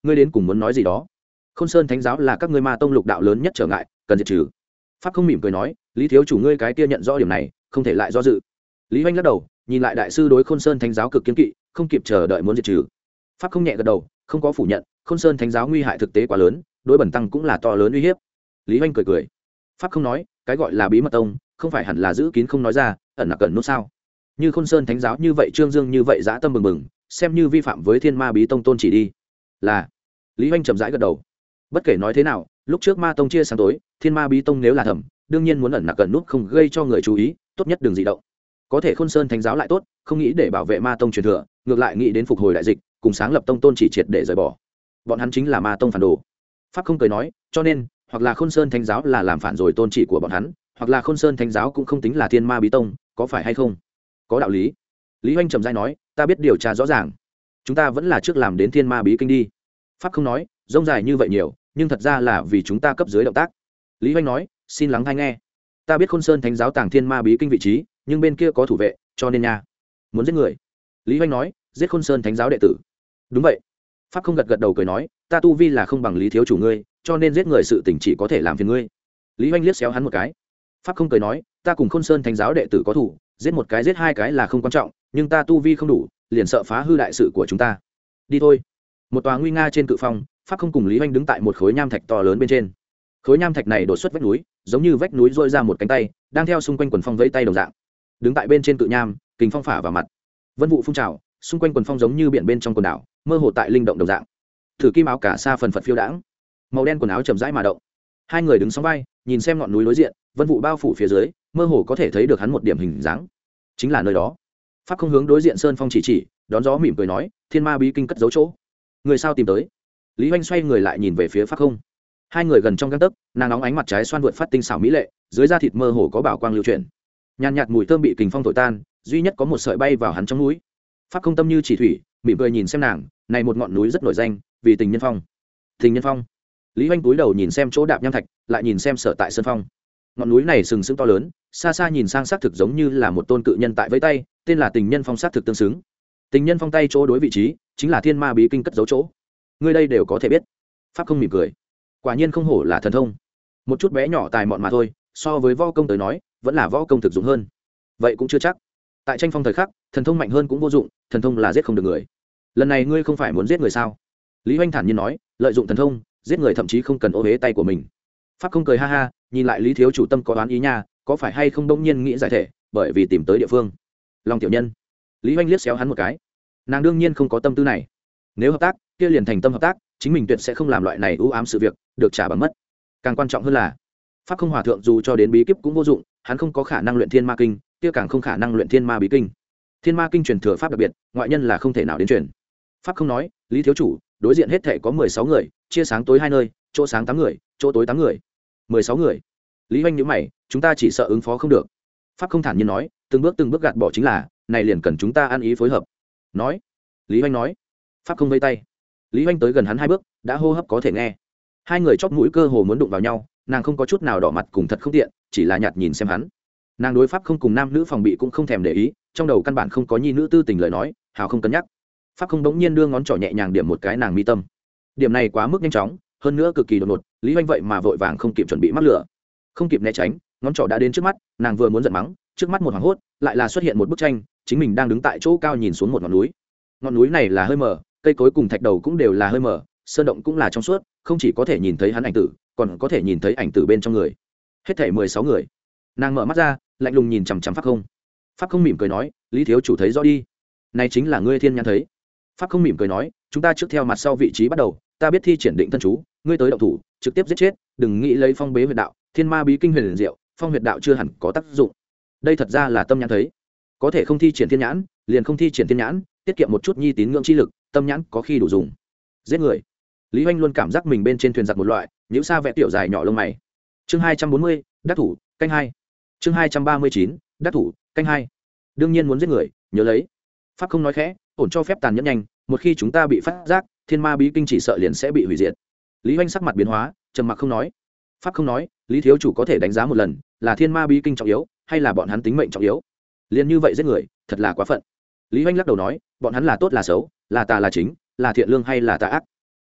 ngươi đến cùng muốn nói gì đó? Khôn Sơn Thánh giáo là các ngươi ma tông lục đạo lớn nhất trở ngại, cần diệt trừ. Pháp không mỉm cười nói, lý thiếu chủ ngươi cái kia nhận rõ điểm này, không thể lại do dự. Lý Hoành lắc đầu, nhìn lại đại sư đối Khôn Sơn Thánh giáo cực kiên kỵ, không kịp chờ đợi muốn diệt trừ. Pháp không nhẹ gật đầu, không có phủ nhận, Khôn Sơn Thánh giáo nguy hại thực tế quá lớn, đối bẩn tăng cũng là to lớn uy hiếp. Lý Hoành cười cười. Pháp không nói, cái gọi là bí mật tông, không phải hẳn là giữ kín không nói ra, ẩn nặc cẩn nút sao? Như Khôn Sơn Thánh giáo như vậy trương dương như vậy dã tâm bừng bừng, xem như vi phạm với Thiên Ma Bí tông tôn chỉ đi. Là. Lý Hoành chậm rãi gật đầu. Bất kể nói thế nào, lúc trước Ma tông chia sáng tối, Thiên Ma Bí tông nếu là thầm, đương nhiên muốn ẩn nặc cẩn nút không gây cho người chú ý, tốt nhất đừng dị động. Có thể Khôn Sơn Thánh giáo lại tốt, không nghĩ để bảo vệ Ma tông truyền thừa, ngược lại nghĩ đến phục hồi đại dịch, cùng sáng lập tông tôn chỉ triệt để rời bỏ. Bọn hắn chính là Ma tông phản đồ. Pháp không cười nói, cho nên, hoặc là Khôn Sơn Thánh giáo là làm phản rồi tôn chỉ của bọn hắn, hoặc là Khôn Sơn Thánh giáo cũng không tính là Thiên Ma Bí tông, có phải hay không? Có đạo lý. Lý Hoành trầm rãi nói, ta biết điều tra rõ ràng, chúng ta vẫn là trước làm đến Thiên Ma Bí kinh đi. Pháp không nói, rông dài như vậy nhiều, nhưng thật ra là vì chúng ta cấp dưới động tác. Lý Hoành nói, xin lắng hay nghe. Ta biết Khôn Sơn Thánh giáo tàng Thiên Ma Bí kinh vị trí, nhưng bên kia có thủ vệ, cho nên nha, muốn giết người. Lý Hoành nói, giết Khôn Sơn Thánh giáo đệ tử. Đúng vậy. Pháp không gật gật đầu cười nói, ta tu vi là không bằng Lý thiếu chủ ngươi, cho nên giết người sự tình chỉ có thể làm phiền ngươi. Lý Hoành liếc xéo hắn một cái. Pháp không cười nói, ta cùng Khôn Sơn Thánh giáo đệ tử có thủ, giết một cái giết hai cái là không quan trọng, nhưng ta tu vi không đủ, liền sợ phá hư đại sự của chúng ta. Đi thôi. Một tòa nguy nga trên cự phong, Pháp không cùng Lý Hoành đứng tại một khối nham thạch to lớn bên trên. Khối nham thạch này đột xuất vách núi, giống như vách núi rôi ra một cánh tay, đang theo xung quanh quần phong vẫy tay đồng dạng. Đứng tại bên trên cự nham, kình phong phả vào mặt, vân vụ phun trào, xung quanh quần phong giống như biển bên trong quần đảo, mơ hồ tại linh động đồng dạng. Thử kim áo cả sa phần phật phiêu đãng, màu đen quần áo chậm rãi mà động. Hai người đứng sóng vai, nhìn xem ngọn núi đối diện, vân vụ bao phủ phía dưới, mơ hồ có thể thấy được hắn một điểm hình dáng, chính là nơi đó. Pháp không hướng đối diện sơn phong chỉ chỉ, đón gió mỉm cười nói, Thiên Ma Bí kinh cất giấu chỗ, người sao tìm tới? Lý Hoành xoay người lại nhìn về phía Pháp không. Hai người gần trong gang tấc, nàng nóng ánh mặt trái xoan vượt phát tinh xảo mỹ lệ, dưới da thịt mơ hồ có bảo quang lưu chuyển, nhàn nhạt mùi thơm bị kình phong thổi tan, duy nhất có một sợi bay vào hắn trong núi. Pháp không tâm như chỉ thủy, mỉm cười nhìn xem nàng, này một ngọn núi rất nổi danh, vì tình nhân phong. Tình nhân phong. Lý Hoành cúi đầu nhìn xem chỗ đạp nham thạch, lại nhìn xem sở tại sơn phong. Ngọn núi này sừng sững to lớn, xa xa nhìn sang xác thực giống như là một tôn cự nhân tại vẫy tay, tên là Tình Nhân Phong, xác thực tương xứng. Tình Nhân Phong tay chỗ đối vị trí, chính là Thiên Ma Bí kinh cất giấu chỗ. Ngươi đây đều có thể biết. Pháp không mỉm cười. Quả nhiên không hổ là thần thông. Một chút bé nhỏ tài mọn mà thôi, so với võ công tới nói, vẫn là võ công thực dụng hơn. Vậy cũng chưa chắc. Tại tranh phong thời khắc, thần thông mạnh hơn cũng vô dụng, thần thông là giết không được người. Lần này ngươi không phải muốn giết người sao? Lý Hoành thản nhiên nói, lợi dụng thần thông, giết người thậm chí không cần ô uế tay của mình. Pháp không cười ha ha, nhìn lại Lý thiếu chủ tâm có đoán ý nha, có phải hay không đông nhiên nghĩ giải thể, bởi vì tìm tới địa phương. Long tiểu nhân. Lý Hoành liếc xéo hắn một cái. Nàng đương nhiên không có tâm tư này. Nếu hợp tác, kia liền thành tâm hợp tác, chính mình tuyệt sẽ không làm loại này ưu ám sự việc, được trả bằng mất. Càng quan trọng hơn là, Pháp không hòa thượng dù cho đến bí kíp cũng vô dụng, hắn không có khả năng luyện Thiên Ma kinh, kia càng không khả năng luyện Thiên Ma Bí kinh. Thiên Ma kinh truyền thừa pháp đặc biệt, ngoại nhân là không thể nào đến truyền. Pháp không nói, Lý thiếu chủ, đối diện hết thể có mười sáu người, chia sáng tối hai nơi, chỗ sáng tám người, chỗ tối tám người. mười sáu người. Lý Hoành nhíu mày, chúng ta chỉ sợ ứng phó không được. Pháp không thản nhiên nói, từng bước từng bước gạt bỏ chính là, này liền cần chúng ta ăn ý phối hợp. Nói. Lý Hoành nói. Pháp không vây tay. Lý Hoành tới gần hắn hai bước, đã hô hấp có thể nghe. Hai người chóp mũi cơ hồ muốn đụng vào nhau, nàng không có chút nào đỏ mặt cùng thật không tiện, chỉ là nhạt nhìn xem hắn. Nàng đối Pháp không cùng nam nữ phòng bị cũng không thèm để ý, trong đầu căn bản không có nhi nữ tư tình lời nói, hào không cân nhắc. Pháp không bỗng nhiên đưa ngón trỏ nhẹ nhàng điểm một cái nàng mi tâm. Điểm này quá mức nhanh chóng, hơn nữa cực kỳ đột ngột, Lý Hoành vậy mà vội vàng không kịp chuẩn bị mắc lửa, không kịp né tránh, ngón trỏ đã đến trước mắt, nàng vừa muốn giận mắng, trước mắt một hoảng hốt, lại là xuất hiện một bức tranh, chính mình đang đứng tại chỗ cao nhìn xuống một ngọn núi. Ngọn núi này là hơi mờ, cây cối cùng thạch đầu cũng đều là hơi mờ, sơn động cũng là trong suốt, không chỉ có thể nhìn thấy hắn ảnh tử, còn có thể nhìn thấy ảnh tử bên trong người. Hết thảy mười sáu người. Nàng mở mắt ra, lạnh lùng nhìn chằm chằm Pháp không. Pháp không mỉm cười nói, Lý thiếu chủ thấy rõ đi, này chính là ngươi thiên nhãn thấy. Pháp không mỉm cười nói, chúng ta trước theo mặt sau vị trí bắt đầu, ta biết thi triển định thân chú, ngươi tới động thủ, trực tiếp giết chết, đừng nghĩ lấy phong bế huyệt đạo, Thiên Ma Bí kinh huyền liền diệu, phong huyệt đạo chưa hẳn có tác dụng. Đây thật ra là tâm nhãn thấy, có thể không thi triển thiên nhãn, liền không thi triển thiên nhãn, tiết kiệm một chút nhi tín ngưỡng chi lực, tâm nhãn có khi đủ dùng. Giết người. Lý Hoành luôn cảm giác mình bên trên thuyền giặc một loại, nhíu xa vẽ tiểu dài nhỏ lông mày. Chương hai trăm bốn mươi, đắc thủ, canh hai. Chương hai trăm ba mươi chín, đắc thủ, canh hai. Đương nhiên muốn giết người, nhớ lấy. Pháp không nói khẽ, ổn cho phép tàn nhẫn nhanh, một khi chúng ta bị phát giác, Thiên Ma Bí kinh chỉ sợ liền sẽ bị hủy diệt. Lý Hoành sắc mặt biến hóa, trầm mặc không nói. Pháp không nói, Lý thiếu chủ có thể đánh giá một lần, là Thiên Ma Bí kinh trọng yếu, hay là bọn hắn tính mệnh trọng yếu? Liên như vậy giết người, thật là quá phận. Lý Hoành lắc đầu nói, bọn hắn là tốt là xấu, là tà là chính, là thiện lương hay là tà ác,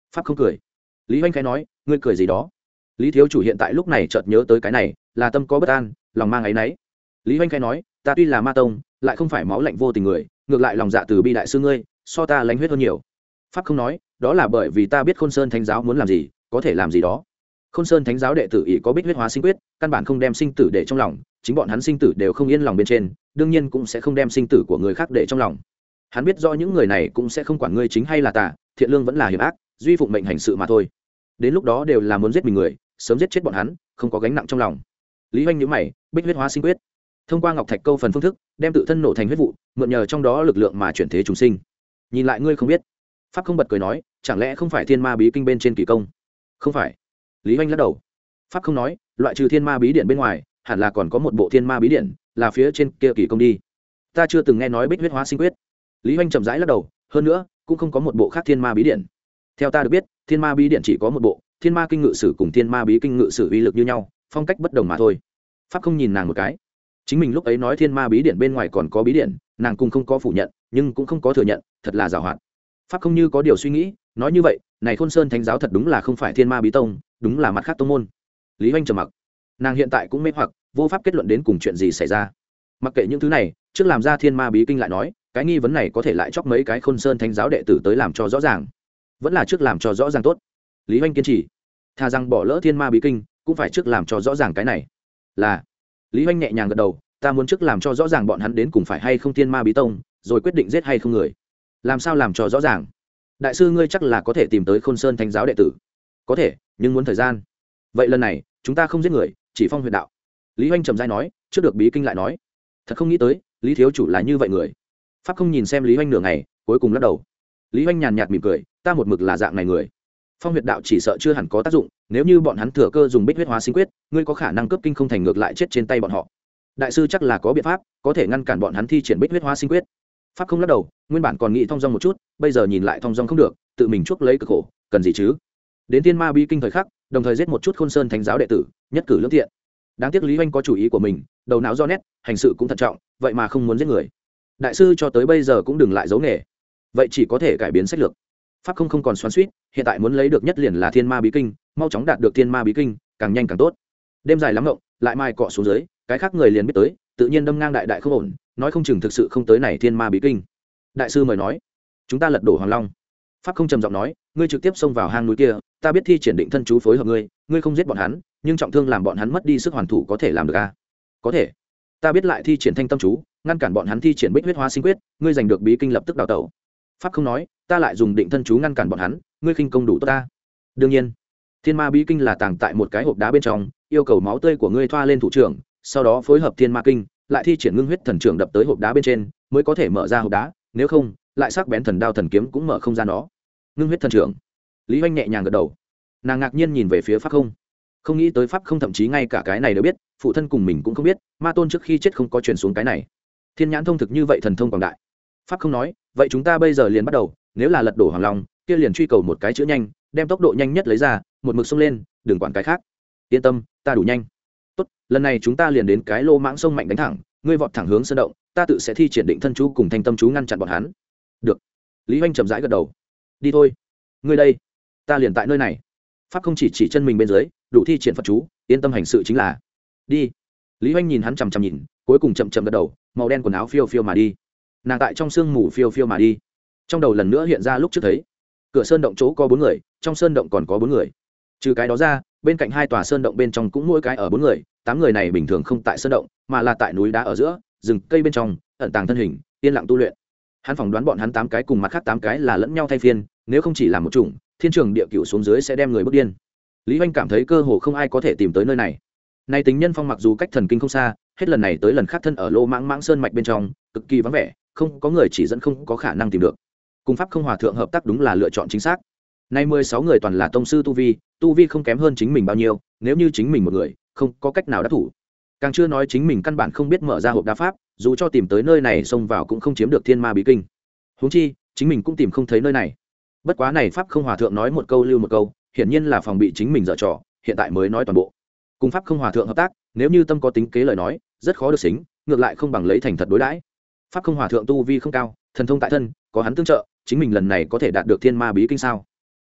pháp không cười. Lý Hoành khẽ nói, ngươi cười gì đó? Lý thiếu chủ hiện tại lúc này chợt nhớ tới cái này, là tâm có bất an, lòng mang áy náy. Lý Hoành khẽ nói, ta tuy là ma tông, lại không phải máu lạnh vô tình người, ngược lại lòng dạ từ bi đại sư ngươi, so ta lãnh huyết hơn nhiều. Pháp không nói, đó là bởi vì ta biết Khôn Sơn Thánh giáo muốn làm gì, có thể làm gì đó. Khôn Sơn Thánh giáo đệ tử ỷ có Bích huyết hóa sinh quyết, căn bản không đem sinh tử để trong lòng, chính bọn hắn sinh tử đều không yên lòng bên trên, đương nhiên cũng sẽ không đem sinh tử của người khác để trong lòng. Hắn biết rõ những người này cũng sẽ không quản ngươi chính hay là tà, thiện lương vẫn là hiểm ác, duy phụng mệnh hành sự mà thôi. Đến lúc đó đều là muốn giết mình người, sớm giết chết bọn hắn, không có gánh nặng trong lòng. Lý Hoành nhíu mày, Bích huyết hóa sinh quyết, thông qua ngọc thạch câu phần phương thức, đem tự thân nổ thành huyết vụ, mượn nhờ trong đó lực lượng mà chuyển thế chúng sinh. Nhìn lại ngươi không biết. Pháp không bật cười nói, chẳng lẽ không phải thiên ma bí kinh bên trên kỳ công? Không phải. Lý Hoành lắc đầu. Pháp không nói, loại trừ thiên ma bí điện bên ngoài, hẳn là còn có một bộ thiên ma bí điện, là phía trên kia kỳ công đi. Ta chưa từng nghe nói Bích huyết hóa sinh quyết. Lý Hoành chậm rãi lắc đầu, hơn nữa cũng không có một bộ khác thiên ma bí điện. Theo ta được biết, thiên ma bí điện chỉ có một bộ, thiên ma kinh ngự sử cùng thiên ma bí kinh ngự sử uy lực như nhau, phong cách bất đồng mà thôi. Pháp không nhìn nàng một cái. Chính mình lúc ấy nói thiên ma bí điện bên ngoài còn có bí điện, nàng cũng không có phủ nhận, nhưng cũng không có thừa nhận, thật là giàu hoạt. Pháp không như có điều suy nghĩ, nói như vậy, này Khôn Sơn Thánh giáo thật đúng là không phải thiên ma bí tông, đúng là mặt khác tông môn. Lý Hoành trầm mặc. Nàng hiện tại cũng mê hoặc, vô pháp kết luận đến cùng chuyện gì xảy ra. Mặc kệ những thứ này, trước làm ra thiên ma bí kinh lại nói, cái nghi vấn này có thể lại chọc mấy cái Khôn Sơn Thánh giáo đệ tử tới làm cho rõ ràng. Vẫn là trước làm cho rõ ràng tốt. Lý Hoành kiên trì, thà rằng bỏ lỡ thiên ma bí kinh, cũng phải trước làm cho rõ ràng cái này. Là. Lý Hoành nhẹ nhàng gật đầu, ta muốn trước làm cho rõ ràng bọn hắn đến cùng phải hay không thiên ma bí tông, rồi quyết định giết hay không người. Làm sao làm cho rõ ràng? Đại sư ngươi chắc là có thể tìm tới Khôn Sơn Thánh giáo đệ tử. Có thể, nhưng muốn thời gian. Vậy lần này, chúng ta không giết người, chỉ phong huyền đạo. Lý Hoành trầm rãi nói, trước được bí kinh lại nói. Thật không nghĩ tới, Lý thiếu chủ là như vậy người. Pháp không nhìn xem Lý Hoành nửa ngày, cuối cùng lắc đầu. Lý Hoành nhàn nhạt mỉm cười, ta một mực là dạng này người. Phong huyệt đạo chỉ sợ chưa hẳn có tác dụng, nếu như bọn hắn thừa cơ dùng Bích huyết hóa sinh quyết, ngươi có khả năng cướp kinh không thành ngược lại chết trên tay bọn họ. Đại sư chắc là có biện pháp, có thể ngăn cản bọn hắn thi triển Bích huyết hóa sinh quyết. Pháp không lắc đầu, nguyên bản còn nghĩ thong dong một chút, bây giờ nhìn lại thong dong không được, tự mình chuốc lấy cực khổ, cần gì chứ? Đến thiên ma bí kinh thời khắc, đồng thời giết một chút Khôn Sơn Thánh giáo đệ tử, nhất cử lưỡng tiện. Đáng tiếc Lý Hoành có chủ ý của mình, đầu não do nét, hành sự cũng thận trọng, vậy mà không muốn giết người. Đại sư cho tới bây giờ cũng đừng lại giấu nghề, vậy chỉ có thể cải biến sách lược. Pháp không không còn xoắn xuýt, hiện tại muốn lấy được nhất liền là thiên ma bí kinh, mau chóng đạt được thiên ma bí kinh, càng nhanh càng tốt. Đêm dài lắm ngộng, lại mai cọ xuống dưới, cái khác người liền biết tới, tự nhiên đâm ngang đại đại không ổn, nói không chừng thực sự không tới này thiên ma bí kinh. Đại sư mời nói, chúng ta lật đổ Hoàng Long. Pháp không trầm giọng nói, ngươi trực tiếp xông vào hang núi kia, ta biết thi triển định thân chú phối hợp ngươi, ngươi không giết bọn hắn, nhưng trọng thương làm bọn hắn mất đi sức hoàn thủ có thể làm được à? Có thể. Ta biết lại thi triển thanh tâm chú, ngăn cản bọn hắn thi triển Bích huyết hóa sinh quyết, ngươi giành được bí kinh lập tức đào tẩu. Pháp không nói, ta lại dùng định thân chú ngăn cản bọn hắn, ngươi khinh công đủ tốt ta. Đương nhiên, thiên ma bí kinh là tàng tại một cái hộp đá bên trong, yêu cầu máu tươi của ngươi thoa lên thủ trưởng, sau đó phối hợp thiên ma kinh, lại thi triển ngưng huyết thần trưởng đập tới hộp đá bên trên, mới có thể mở ra hộp đá, nếu không, lại sắc bén thần đao thần kiếm cũng mở không ra nó. Ngưng huyết thần trưởng. Lý Hoành nhẹ nhàng gật đầu. Nàng ngạc nhiên nhìn về phía Pháp không, không nghĩ tới Pháp không thậm chí ngay cả cái này đều biết, phụ thân cùng mình cũng không biết, ma tôn trước khi chết không có truyền xuống cái này. Thiên nhãn thông thực như vậy thần thông quảng đại. Pháp không nói, vậy chúng ta bây giờ liền bắt đầu, nếu là lật đổ Hoàng Long, kia liền truy cầu một cái chữ nhanh, đem tốc độ nhanh nhất lấy ra, một mực xông lên, đừng quản cái khác. Yên tâm, ta đủ nhanh. Tốt, lần này chúng ta liền đến cái lô mãng sông mạnh đánh thẳng, ngươi vọt thẳng hướng sơn động, ta tự sẽ thi triển định thân chú cùng thanh tâm chú ngăn chặn bọn hắn. Được. Lý Hoành chậm rãi gật đầu. Đi thôi. Ngươi đây, ta liền tại nơi này. Pháp không chỉ chỉ chân mình bên dưới, đủ thi triển Phật chú, yên tâm hành sự chính là. Đi. Lý Hoành nhìn hắn chằm chằm nhìn, cuối cùng chậm chậm gật đầu, màu đen quần áo phiêu phiêu mà đi. Nàng tại trong sương mù phiêu phiêu mà đi, trong đầu lần nữa hiện ra lúc trước thấy cửa sơn động chỗ có bốn người, trong sơn động còn có bốn người. Trừ cái đó ra, bên cạnh hai tòa sơn động bên trong cũng mỗi cái ở bốn người, tám người này bình thường không tại sơn động, mà là tại núi đá ở giữa rừng cây bên trong ẩn tàng thân hình, yên lặng tu luyện. Hắn phỏng đoán bọn hắn tám cái cùng mặt khác tám cái là lẫn nhau thay phiên, nếu không chỉ là một chủng, thiên trường địa cửu xuống dưới sẽ đem người bước điên. Lý Hoành cảm thấy cơ hồ không ai có thể tìm tới nơi này. Nay tính nhân phong mặc dù cách thần kinh không xa, hết lần này tới lần khác thân ở lô mãng mãng sơn mạch bên trong, cực kỳ vắng vẻ, không có người chỉ dẫn không có khả năng tìm được. Cùng Pháp không hòa thượng hợp tác đúng là lựa chọn chính xác. Nay mười sáu người toàn là tông sư tu vi, tu vi không kém hơn chính mình bao nhiêu, nếu như chính mình một người, không có cách nào đắc thủ. Càng chưa nói chính mình căn bản không biết mở ra hộp đá pháp, dù cho tìm tới nơi này xông vào cũng không chiếm được thiên ma bí kinh. Huống chi, chính mình cũng tìm không thấy nơi này. Bất quá này Pháp không hòa thượng nói một câu lưu một câu, hiển nhiên là phòng bị chính mình dở trò, hiện tại mới nói toàn bộ. Cùng Pháp không hòa thượng hợp tác, nếu như tâm có tính kế lời nói, rất khó được xính, ngược lại không bằng lấy thành thật đối đãi. Pháp không hòa thượng tu vi không cao, thần thông tại thân, có hắn tương trợ, chính mình lần này có thể đạt được thiên ma bí kinh sao?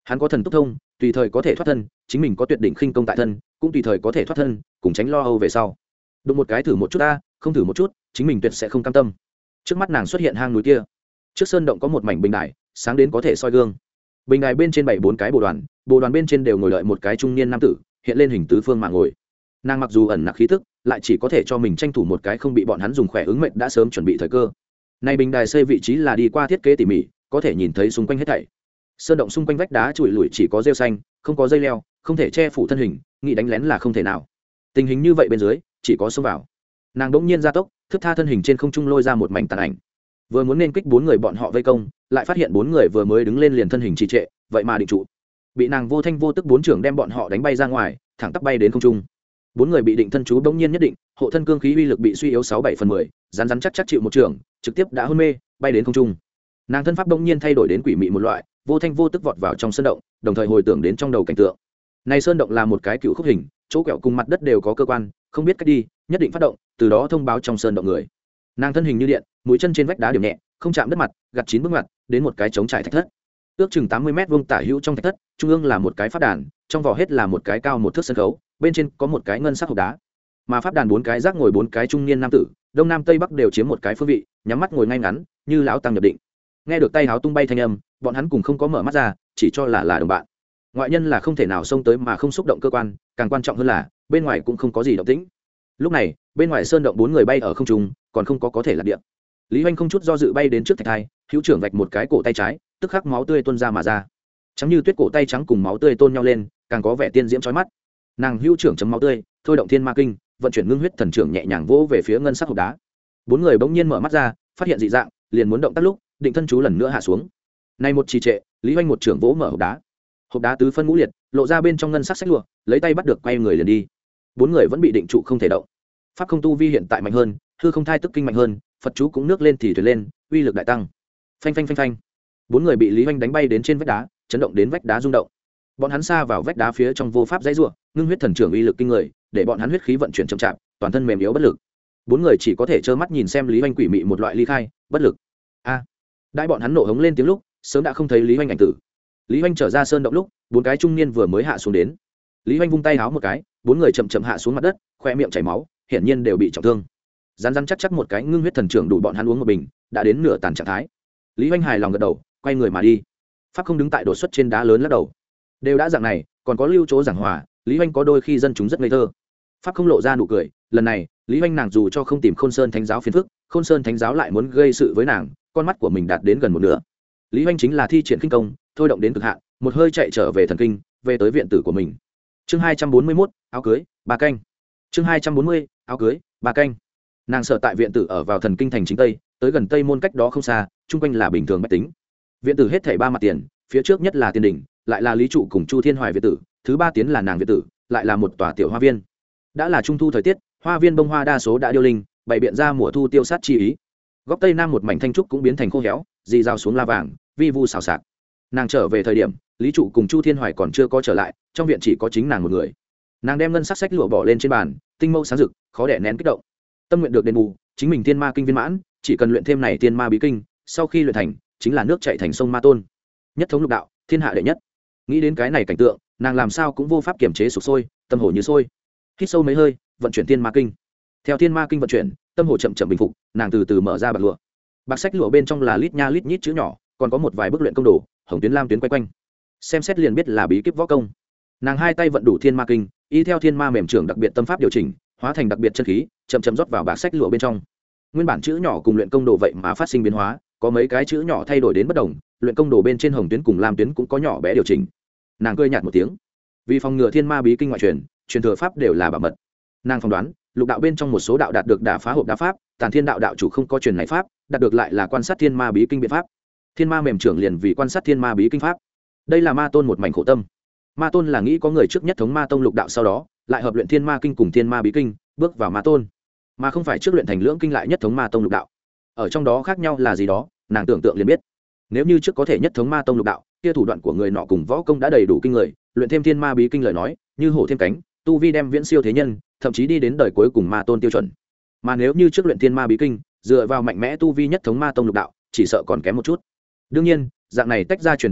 hắn có thần túc thông, tùy thời có thể thoát thân, chính mình có tuyệt đỉnh khinh công tại thân, cũng tùy thời có thể thoát thân, cùng tránh lo âu về sau. Đụng một cái thử một chút ta, không thử một chút chính mình tuyệt sẽ không cam tâm. Trước mắt nàng xuất hiện hang núi kia, trước sơn động có một mảnh bình đài, sáng đến có thể soi gương. Bình đài bên trên bảy bốn cái bồ đoàn, bồ đoàn bên trên đều ngồi đợi một cái trung niên nam tử, hiện lên hình tứ phương mà ngồi. Nàng mặc dù ẩn nặc khí tức, lại chỉ có thể cho mình tranh thủ một cái không bị bọn hắn dùng khỏe ứng mệnh đã sớm chuẩn bị thời cơ. Này bình đài xây vị trí là đi qua thiết kế tỉ mỉ, có thể nhìn thấy xung quanh hết thảy. Sơn động xung quanh vách đá trụi lủi chỉ có rêu xanh, không có dây leo, không thể che phủ thân hình, nghĩ đánh lén là không thể nào. Tình hình như vậy bên dưới, chỉ có xông vào. Nàng đỗng nhiên gia tốc, thức tha thân hình trên không trung lôi ra một mảnh tàn ảnh. Vừa muốn nên kích bốn người bọn họ vây công, lại phát hiện bốn người vừa mới đứng lên liền thân hình trì trệ, vậy mà định trụ. Bị nàng vô thanh vô tức bốn trưởng đem bọn họ đánh bay ra ngoài, thẳng tắp bay đến không trung. Bốn người bị định thân chú bỗng nhiên nhất định, hộ thân cương khí uy lực bị suy yếu sáu bảy phần mười, rắn rắn chắc chắc chịu một trưởng, trực tiếp đã hôn mê, bay đến không trung. Nàng thân pháp bỗng nhiên thay đổi đến quỷ mị một loại, vô thanh vô tức vọt vào trong sơn động, đồng thời hồi tưởng đến trong đầu cảnh tượng. Này sơn động là một cái cựu khúc hình, chỗ quẹo cùng mặt đất đều có cơ quan, không biết cách đi, nhất định phát động, từ đó thông báo trong sơn động người. Nàng thân hình như điện, mũi chân trên vách đá điểm nhẹ, không chạm đất mặt, gặt chín bước ngoặt, đến một cái trống trải thạch thất. Ước chừng tám mươi mét vuông tả hữu trong thạch thất, trung ương là một cái pháp đàn, trong vỏ hết là một cái cao một thước sân khấu, bên trên có một cái ngân sắc hộp đá. Mà pháp đàn bốn cái rác ngồi bốn cái trung niên nam tử, đông nam tây bắc đều chiếm một cái phương vị, nhắm mắt ngồi ngay ngắn, như lão tăng nhập định. Nghe được tay háo tung bay thanh âm, bọn hắn cùng không có mở mắt ra, chỉ cho là là đồng bạn. Ngoại nhân là không thể nào xông tới mà không xúc động cơ quan, càng quan trọng hơn là bên ngoài cũng không có gì động tĩnh. Lúc này, bên ngoài sơn động bốn người bay ở không trung, còn không có có thể lạc địa. Lý Hoành không chút do dự bay đến trước thạch thai, hữu trưởng vạch một cái cổ tay trái, tức khắc máu tươi tuôn ra mà ra. Trắng như tuyết cổ tay trắng cùng máu tươi tôn nhau lên, càng có vẻ tiên diễm chói mắt. Nàng hữu trưởng chấm máu tươi, thôi động thiên ma kinh, vận chuyển ngưng huyết thần trưởng nhẹ nhàng vỗ về phía ngân sắc hộp đá. Bốn người bỗng nhiên mở mắt ra, phát hiện dị dạng, liền muốn động tác lúc, định thân chú lần nữa hạ xuống. Nay một trì trệ, Lý Hoành một trưởng vỗ mở hộp đá. Hộp đá tứ phân ngũ liệt, lộ ra bên trong ngân sắc sách lụa, lấy tay bắt được quay người liền đi. Bốn người vẫn bị định trụ không thể động. Pháp không tu vi hiện tại mạnh hơn, hư không thai tức kinh mạnh hơn, Phật chú cũng nước lên thì thuyền lên, uy lực đại tăng. Phanh phanh phanh phanh. Bốn người bị Lý Hoành đánh bay đến trên vách đá, chấn động đến vách đá rung động. Bọn hắn xa vào vách đá phía trong vô pháp dãy rủa, ngưng huyết thần trưởng uy lực kinh người, để bọn hắn huyết khí vận chuyển chậm chạp, toàn thân mềm yếu bất lực. Bốn người chỉ có thể trơ mắt nhìn xem Lý Hoành quỷ mị một loại ly khai, bất lực. A! À, đại bọn hắn nổ hống lên tiếng lúc, sớm đã không thấy Lý Hoành ảnh tử. Lý Hoành trở ra sơn động lúc, bốn cái trung niên vừa mới hạ xuống đến. Lý Hoành vung tay háo một cái, bốn người chậm chậm hạ xuống mặt đất, khoe miệng chảy máu, hiển nhiên đều bị trọng thương. Rắn rắn chắc chắc một cái ngưng huyết thần trưởng đủ bọn hắn uống một bình, đã đến nửa tàn trạng thái. Lý Hoành hài lòng gật đầu, quay người mà đi. Pháp không đứng tại đột xuất trên đá lớn lắc đầu. Đều đã dạng này, còn có lưu chỗ giảng hòa, Lý Hoành có đôi khi dân chúng rất ngây thơ. Pháp không lộ ra nụ cười, lần này, Lý Hoành nàng dù cho không tìm Khôn Sơn Thánh giáo phiền phức, Khôn Sơn Thánh giáo lại muốn gây sự với nàng, con mắt của mình đạt đến gần một nửa. Lý Hoành chính là thi triển kinh công, thôi động đến cực hạn, một hơi chạy trở về thần kinh, về tới viện tử của mình. Chương hai trăm bốn mươi mốt, áo cưới, ba canh. Chương hai trăm bốn mươi, áo cưới, ba canh. Nàng sở tại viện tử ở vào thần kinh thành chính tây, tới gần tây môn cách đó không xa, chung quanh là bình thường bách tính. Viện tử hết thảy ba mặt tiền, phía trước nhất là tiền đỉnh, lại là Lý trụ cùng Chu Thiên Hoài viện tử, thứ ba tiến là nàng viện tử, lại là một tòa tiểu hoa viên. Đã là trung thu thời tiết, hoa viên bông hoa đa số đã điêu linh, bày biện ra mùa thu tiêu sát chi ý. Góc tây nam một mảnh thanh trúc cũng biến thành khô héo, dì rào xuống la vàng, vi vu xào xạc. Nàng trở về thời điểm, Lý trụ cùng Chu Thiên Hoài còn chưa có trở lại, trong viện chỉ có chính nàng một người. Nàng đem ngân sắc sách lụa bỏ lên trên bàn, tinh mâu sáng rực, khó đè nén kích động. Tâm nguyện được đền bù, chính mình thiên ma kinh viên mãn, chỉ cần luyện thêm này thiên ma bí kinh, sau khi luyện thành, chính là nước chảy thành sông Ma Tôn, nhất thống lục đạo, thiên hạ đệ nhất. Nghĩ đến cái này cảnh tượng, nàng làm sao cũng vô pháp kiềm chế sục sôi, tâm hồ như sôi. Hít sâu mấy hơi, vận chuyển thiên ma kinh. Theo thiên ma kinh vận chuyển, tâm hồ chậm chậm bình phục, nàng từ từ mở ra bạc lụa. Bạc sách lụa bên trong là lít nha lít nhít chữ nhỏ, còn có một vài bức luyện công đồ, hồng tuyến lam tuyến quay quanh. Xem xét liền biết là bí kíp võ công. Nàng hai tay vận đủ thiên ma kinh, y theo thiên ma mềm trưởng đặc biệt tâm pháp điều chỉnh, hóa thành đặc biệt chân khí, chậm chậm rót vào bạc sách lụa bên trong. Nguyên bản chữ nhỏ cùng luyện công đồ vậy mà phát sinh biến hóa, có mấy cái chữ nhỏ thay đổi đến bất đồng, luyện công đồ bên trên hồng tuyến cùng lam tuyến cũng có nhỏ bé điều chỉnh. Nàng cười nhạt một tiếng, vì phòng ngừa thiên ma bí kinh ngoại truyền, truyền thừa pháp đều là bảo mật. Nàng phỏng đoán, lục đạo bên trong một số đạo đạt được đả phá hộp đá pháp, tàn thiên đạo đạo chủ không có truyền này pháp, đạt được lại là quan sát thiên ma bí kinh biện pháp. Thiên ma mềm trưởng liền vì quan sát thiên ma bí kinh pháp. Đây là Ma Tôn một mảnh khổ tâm. Ma Tôn là nghĩ có người trước nhất thống Ma Tông lục đạo, sau đó lại hợp luyện thiên ma kinh cùng thiên ma bí kinh, bước vào Ma Tôn, mà không phải trước luyện thành lưỡng kinh lại nhất thống Ma Tông lục đạo. Ở trong đó khác nhau là gì đó, nàng tưởng tượng liền biết. Nếu như trước có thể nhất thống Ma Tông lục đạo, kia thủ đoạn của người nọ cùng võ công đã đầy đủ kinh người, luyện thêm thiên ma bí kinh lời nói, như hổ thêm cánh, tu vi đem viễn siêu thế nhân, thậm chí đi đến đời cuối cùng Ma Tôn tiêu chuẩn. Mà nếu như trước luyện thiên ma bí kinh, dựa vào mạnh mẽ tu vi nhất thống Ma Tông lục đạo, chỉ sợ còn kém một chút. Đương nhiên, dạng này tách ra truyền thừa pháp,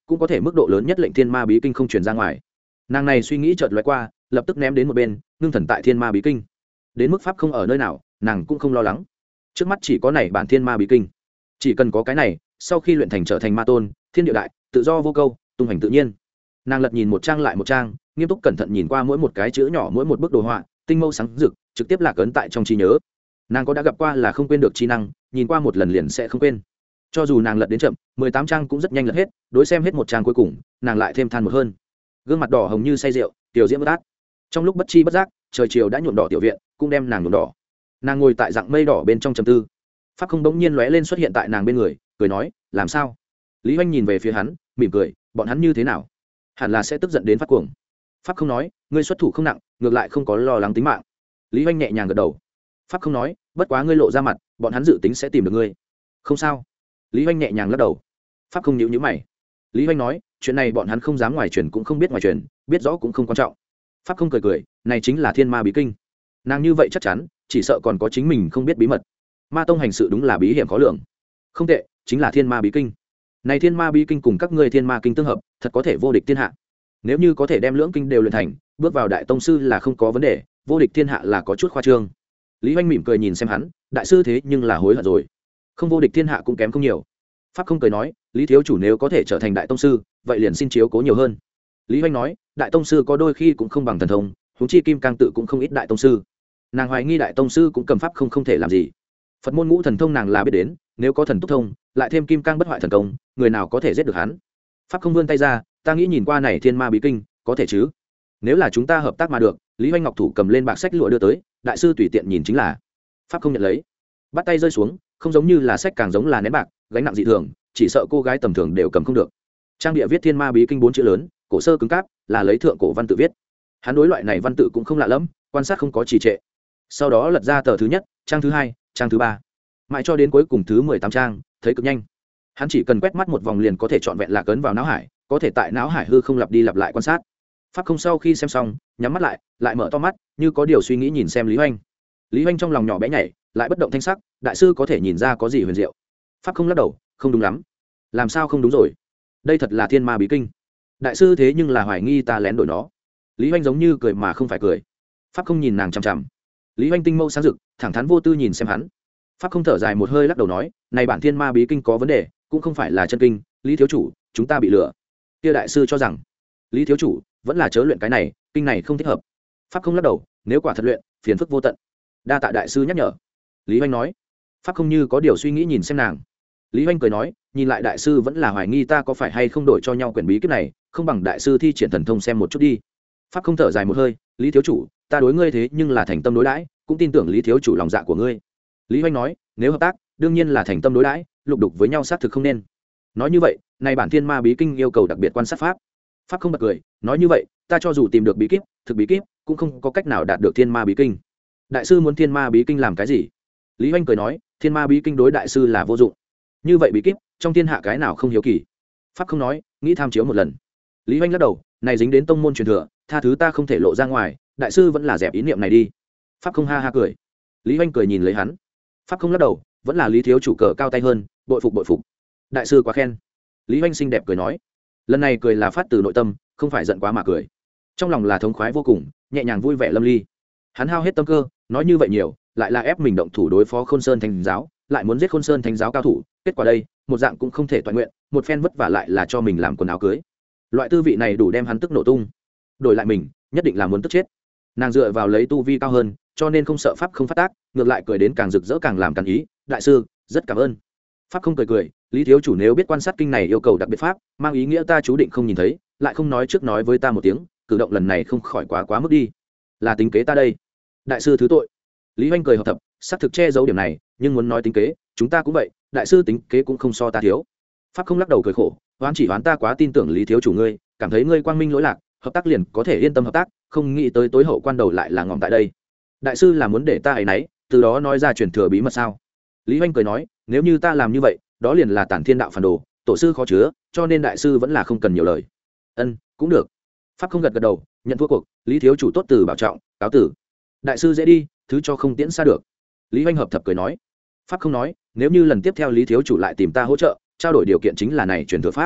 cũng có thể mức độ lớn nhất lệnh thiên ma bí kinh không truyền ra ngoài. Nàng này suy nghĩ chợt lóe qua, lập tức ném đến một bên, ngưng thần tại thiên ma bí kinh. Đến mức pháp không ở nơi nào, nàng cũng không lo lắng. Trước mắt chỉ có này bản thiên ma bí kinh, chỉ cần có cái này, sau khi luyện thành trở thành ma tôn, thiên địa đại, tự do vô câu, tung hành tự nhiên. Nàng lật nhìn một trang lại một trang, nghiêm túc cẩn thận nhìn qua mỗi một cái chữ nhỏ, mỗi một bức đồ họa, tinh mâu sáng rực, trực tiếp lạc ấn tại trong trí nhớ. Nàng có đã gặp qua là không quên được trí năng, nhìn qua một lần liền sẽ không quên. Cho dù nàng lật đến chậm, mười tám trang cũng rất nhanh lật hết, đối xem hết một trang cuối cùng, nàng lại thêm than một hơn. Gương mặt đỏ hồng như say rượu, tiểu diễm bất át. Trong lúc bất chi bất giác, trời chiều đã nhuộm đỏ tiểu viện, cũng đem nàng nhuộm đỏ. Nàng ngồi tại dạng mây đỏ bên trong trầm tư. Pháp không bỗng nhiên lóe lên xuất hiện tại nàng bên người, cười nói, làm sao? Lý Hoành nhìn về phía hắn, mỉm cười, bọn hắn như thế nào? Hẳn là sẽ tức giận đến phát cuồng. Pháp không nói, ngươi xuất thủ không nặng, ngược lại không có lo lắng tính mạng. Lý Hoành nhẹ nhàng gật đầu. Pháp không nói, bất quá ngươi lộ ra mặt, bọn hắn dự tính sẽ tìm được ngươi. Không sao. Lý Hoành nhẹ nhàng lắc đầu. Pháp không nhíu nhíu mày. Lý Hoành nói, chuyện này bọn hắn không dám ngoài truyền cũng không biết ngoài truyền, biết rõ cũng không quan trọng. Pháp không cười cười, này chính là thiên ma bí kinh. Nàng như vậy chắc chắn, chỉ sợ còn có chính mình không biết bí mật. Ma tông hành sự đúng là bí hiểm khó lường. Không tệ, chính là thiên ma bí kinh. Này thiên ma bí kinh cùng các ngươi thiên ma kinh tương hợp, thật có thể vô địch thiên hạ. Nếu như có thể đem lưỡng kinh đều luyện thành, bước vào đại tông sư là không có vấn đề, vô địch thiên hạ là có chút khoa trương. Lý Hoành mỉm cười nhìn xem hắn, đại sư thế nhưng là hối hận rồi. Không vô địch thiên hạ cũng kém không nhiều. Pháp không cười nói, Lý thiếu chủ nếu có thể trở thành đại tông sư, vậy liền xin chiếu cố nhiều hơn. Lý Hoành nói, đại tông sư có đôi khi cũng không bằng thần thông, huống chi kim cang tự cũng không ít đại tông sư. Nàng hoài nghi đại tông sư cũng cầm pháp không không thể làm gì. Phật môn ngũ thần thông nàng là biết đến, nếu có thần túc thông, lại thêm kim cang bất hoại thần công, người nào có thể giết được hắn? Pháp không vươn tay ra, ta nghĩ nhìn qua này thiên ma bí kinh, có thể chứ? Nếu là chúng ta hợp tác mà được. Lý Hoành ngọc thủ cầm lên bạc sách lụa đưa tới, đại sư tùy tiện nhìn chính là. Pháp không nhận lấy, bắt tay rơi xuống, không giống như là sách càng giống là nén bạc, gánh nặng dị thường, chỉ sợ cô gái tầm thường đều cầm không được. Trang địa viết thiên ma bí kinh bốn chữ lớn, cổ sơ cứng cáp, là lấy thượng cổ văn tự viết. Hắn đối loại này văn tự cũng không lạ lẫm, quan sát không có trì trệ. Sau đó lật ra tờ thứ nhất, trang thứ hai, trang thứ ba, mãi cho đến cuối cùng thứ mười tám trang, thấy cực nhanh. Hắn chỉ cần quét mắt một vòng liền có thể chọn vẹn lạc ấn vào não hải, có thể tại não hải hư không lặp đi lặp lại quan sát. Pháp không sau khi xem xong, nhắm mắt lại, lại mở to mắt, như có điều suy nghĩ nhìn xem Lý Hoành. Lý Hoành trong lòng nhỏ bé nhảy, lại bất động thanh sắc, đại sư có thể nhìn ra có gì huyền diệu. Pháp không lắc đầu, không đúng lắm. Làm sao không đúng rồi? Đây thật là thiên ma bí kinh. Đại sư thế nhưng là hoài nghi ta lén đổi nó. Lý Hoành giống như cười mà không phải cười. Pháp không nhìn nàng chằm chằm. Lý Hoành tinh mâu sáng rực, thẳng thắn vô tư nhìn xem hắn. Pháp không thở dài một hơi lắc đầu nói, này bản thiên ma bí kinh có vấn đề, cũng không phải là chân kinh, Lý thiếu chủ, chúng ta bị lừa. Kia đại sư cho rằng, Lý thiếu chủ, vẫn là chớ luyện cái này, kinh này không thích hợp. Pháp không lắc đầu, nếu quả thật luyện, phiền phức vô tận. Đa tạ đại sư nhắc nhở. Lý Hoành nói. Pháp không như có điều suy nghĩ nhìn xem nàng. Lý Hoành cười nói, nhìn lại đại sư vẫn là hoài nghi ta có phải hay không đổi cho nhau quyển bí kíp này, không bằng đại sư thi triển thần thông xem một chút đi. Pháp không thở dài một hơi, Lý thiếu chủ, ta đối ngươi thế nhưng là thành tâm đối đãi, cũng tin tưởng Lý thiếu chủ lòng dạ của ngươi. Lý Hoành nói, nếu hợp tác, đương nhiên là thành tâm đối đãi, lục đục với nhau xác thực không nên. Nói như vậy, này bản thiên ma bí kinh yêu cầu đặc biệt quan sát pháp. Pháp không bật cười, nói như vậy, ta cho dù tìm được bí kíp, thực bí kíp, cũng không có cách nào đạt được thiên ma bí kinh. Đại sư muốn thiên ma bí kinh làm cái gì? Lý Hoành cười nói, thiên ma bí kinh đối đại sư là vô dụng. Như vậy bí kíp, trong thiên hạ cái nào không hiếu kỳ? Pháp không nói, nghĩ tham chiếu một lần. Lý Hoành lắc đầu, này dính đến tông môn truyền thừa, tha thứ ta không thể lộ ra ngoài, đại sư vẫn là dẹp ý niệm này đi. Pháp không ha ha cười. Lý Hoành cười nhìn lấy hắn. Pháp không lắc đầu, vẫn là Lý thiếu chủ cờ cao tay hơn, bội phục bội phục. Đại sư quá khen. Lý Hoành xinh đẹp cười nói, lần này cười là phát từ nội tâm, không phải giận quá mà cười. Trong lòng là thống khoái vô cùng, nhẹ nhàng vui vẻ lâm ly. Hắn hao hết tâm cơ, nói như vậy nhiều, lại là ép mình động thủ đối phó Khôn Sơn Thánh giáo, lại muốn giết Khôn Sơn Thánh giáo cao thủ, kết quả đây, một dạng cũng không thể toàn nguyện, một phen vất vả lại là cho mình làm quần áo cưới. Loại tư vị này đủ đem hắn tức nổ tung. Đổi lại mình, nhất định là muốn tức chết. Nàng dựa vào lấy tu vi cao hơn, cho nên không sợ pháp không phát tác, ngược lại cười đến càng rực rỡ càng làm càng ý, đại sư, rất cảm ơn. Pháp không cười cười, Lý thiếu chủ nếu biết quan sát kinh này yêu cầu đặc biệt pháp, mang ý nghĩa ta chú định không nhìn thấy, lại không nói trước nói với ta một tiếng, cử động lần này không khỏi quá quá mức đi. Là tính kế ta đây. Đại sư thứ tội. Lý Hoành cười hợp thập, xác thực che giấu điểm này, nhưng muốn nói tính kế, chúng ta cũng vậy, đại sư tính kế cũng không so ta thiếu. Pháp không lắc đầu cười khổ, oán chỉ oán ta quá tin tưởng Lý thiếu chủ ngươi, cảm thấy ngươi quang minh lỗi lạc, hợp tác liền có thể yên tâm hợp tác, không nghĩ tới tối hậu quan đầu lại là ngỏm tại đây. Đại sư là muốn để ta ấy nấy, từ đó nói ra truyền thừa bí mật sao? Lý Hoành cười nói, nếu như ta làm như vậy, đó liền là tản thiên đạo phản đồ, tổ sư khó chứa, cho nên đại sư vẫn là không cần nhiều lời. Ân, cũng được. Pháp không gật gật đầu, nhận thua cuộc, Lý thiếu chủ tốt từ bảo trọng, cáo tử. Đại sư dễ đi, thứ cho không tiễn xa được. Lý Hoành hợp thập cười nói. Pháp không nói, nếu như lần tiếp theo Lý thiếu chủ lại tìm ta hỗ trợ, trao đổi điều kiện chính là này truyền thừa pháp.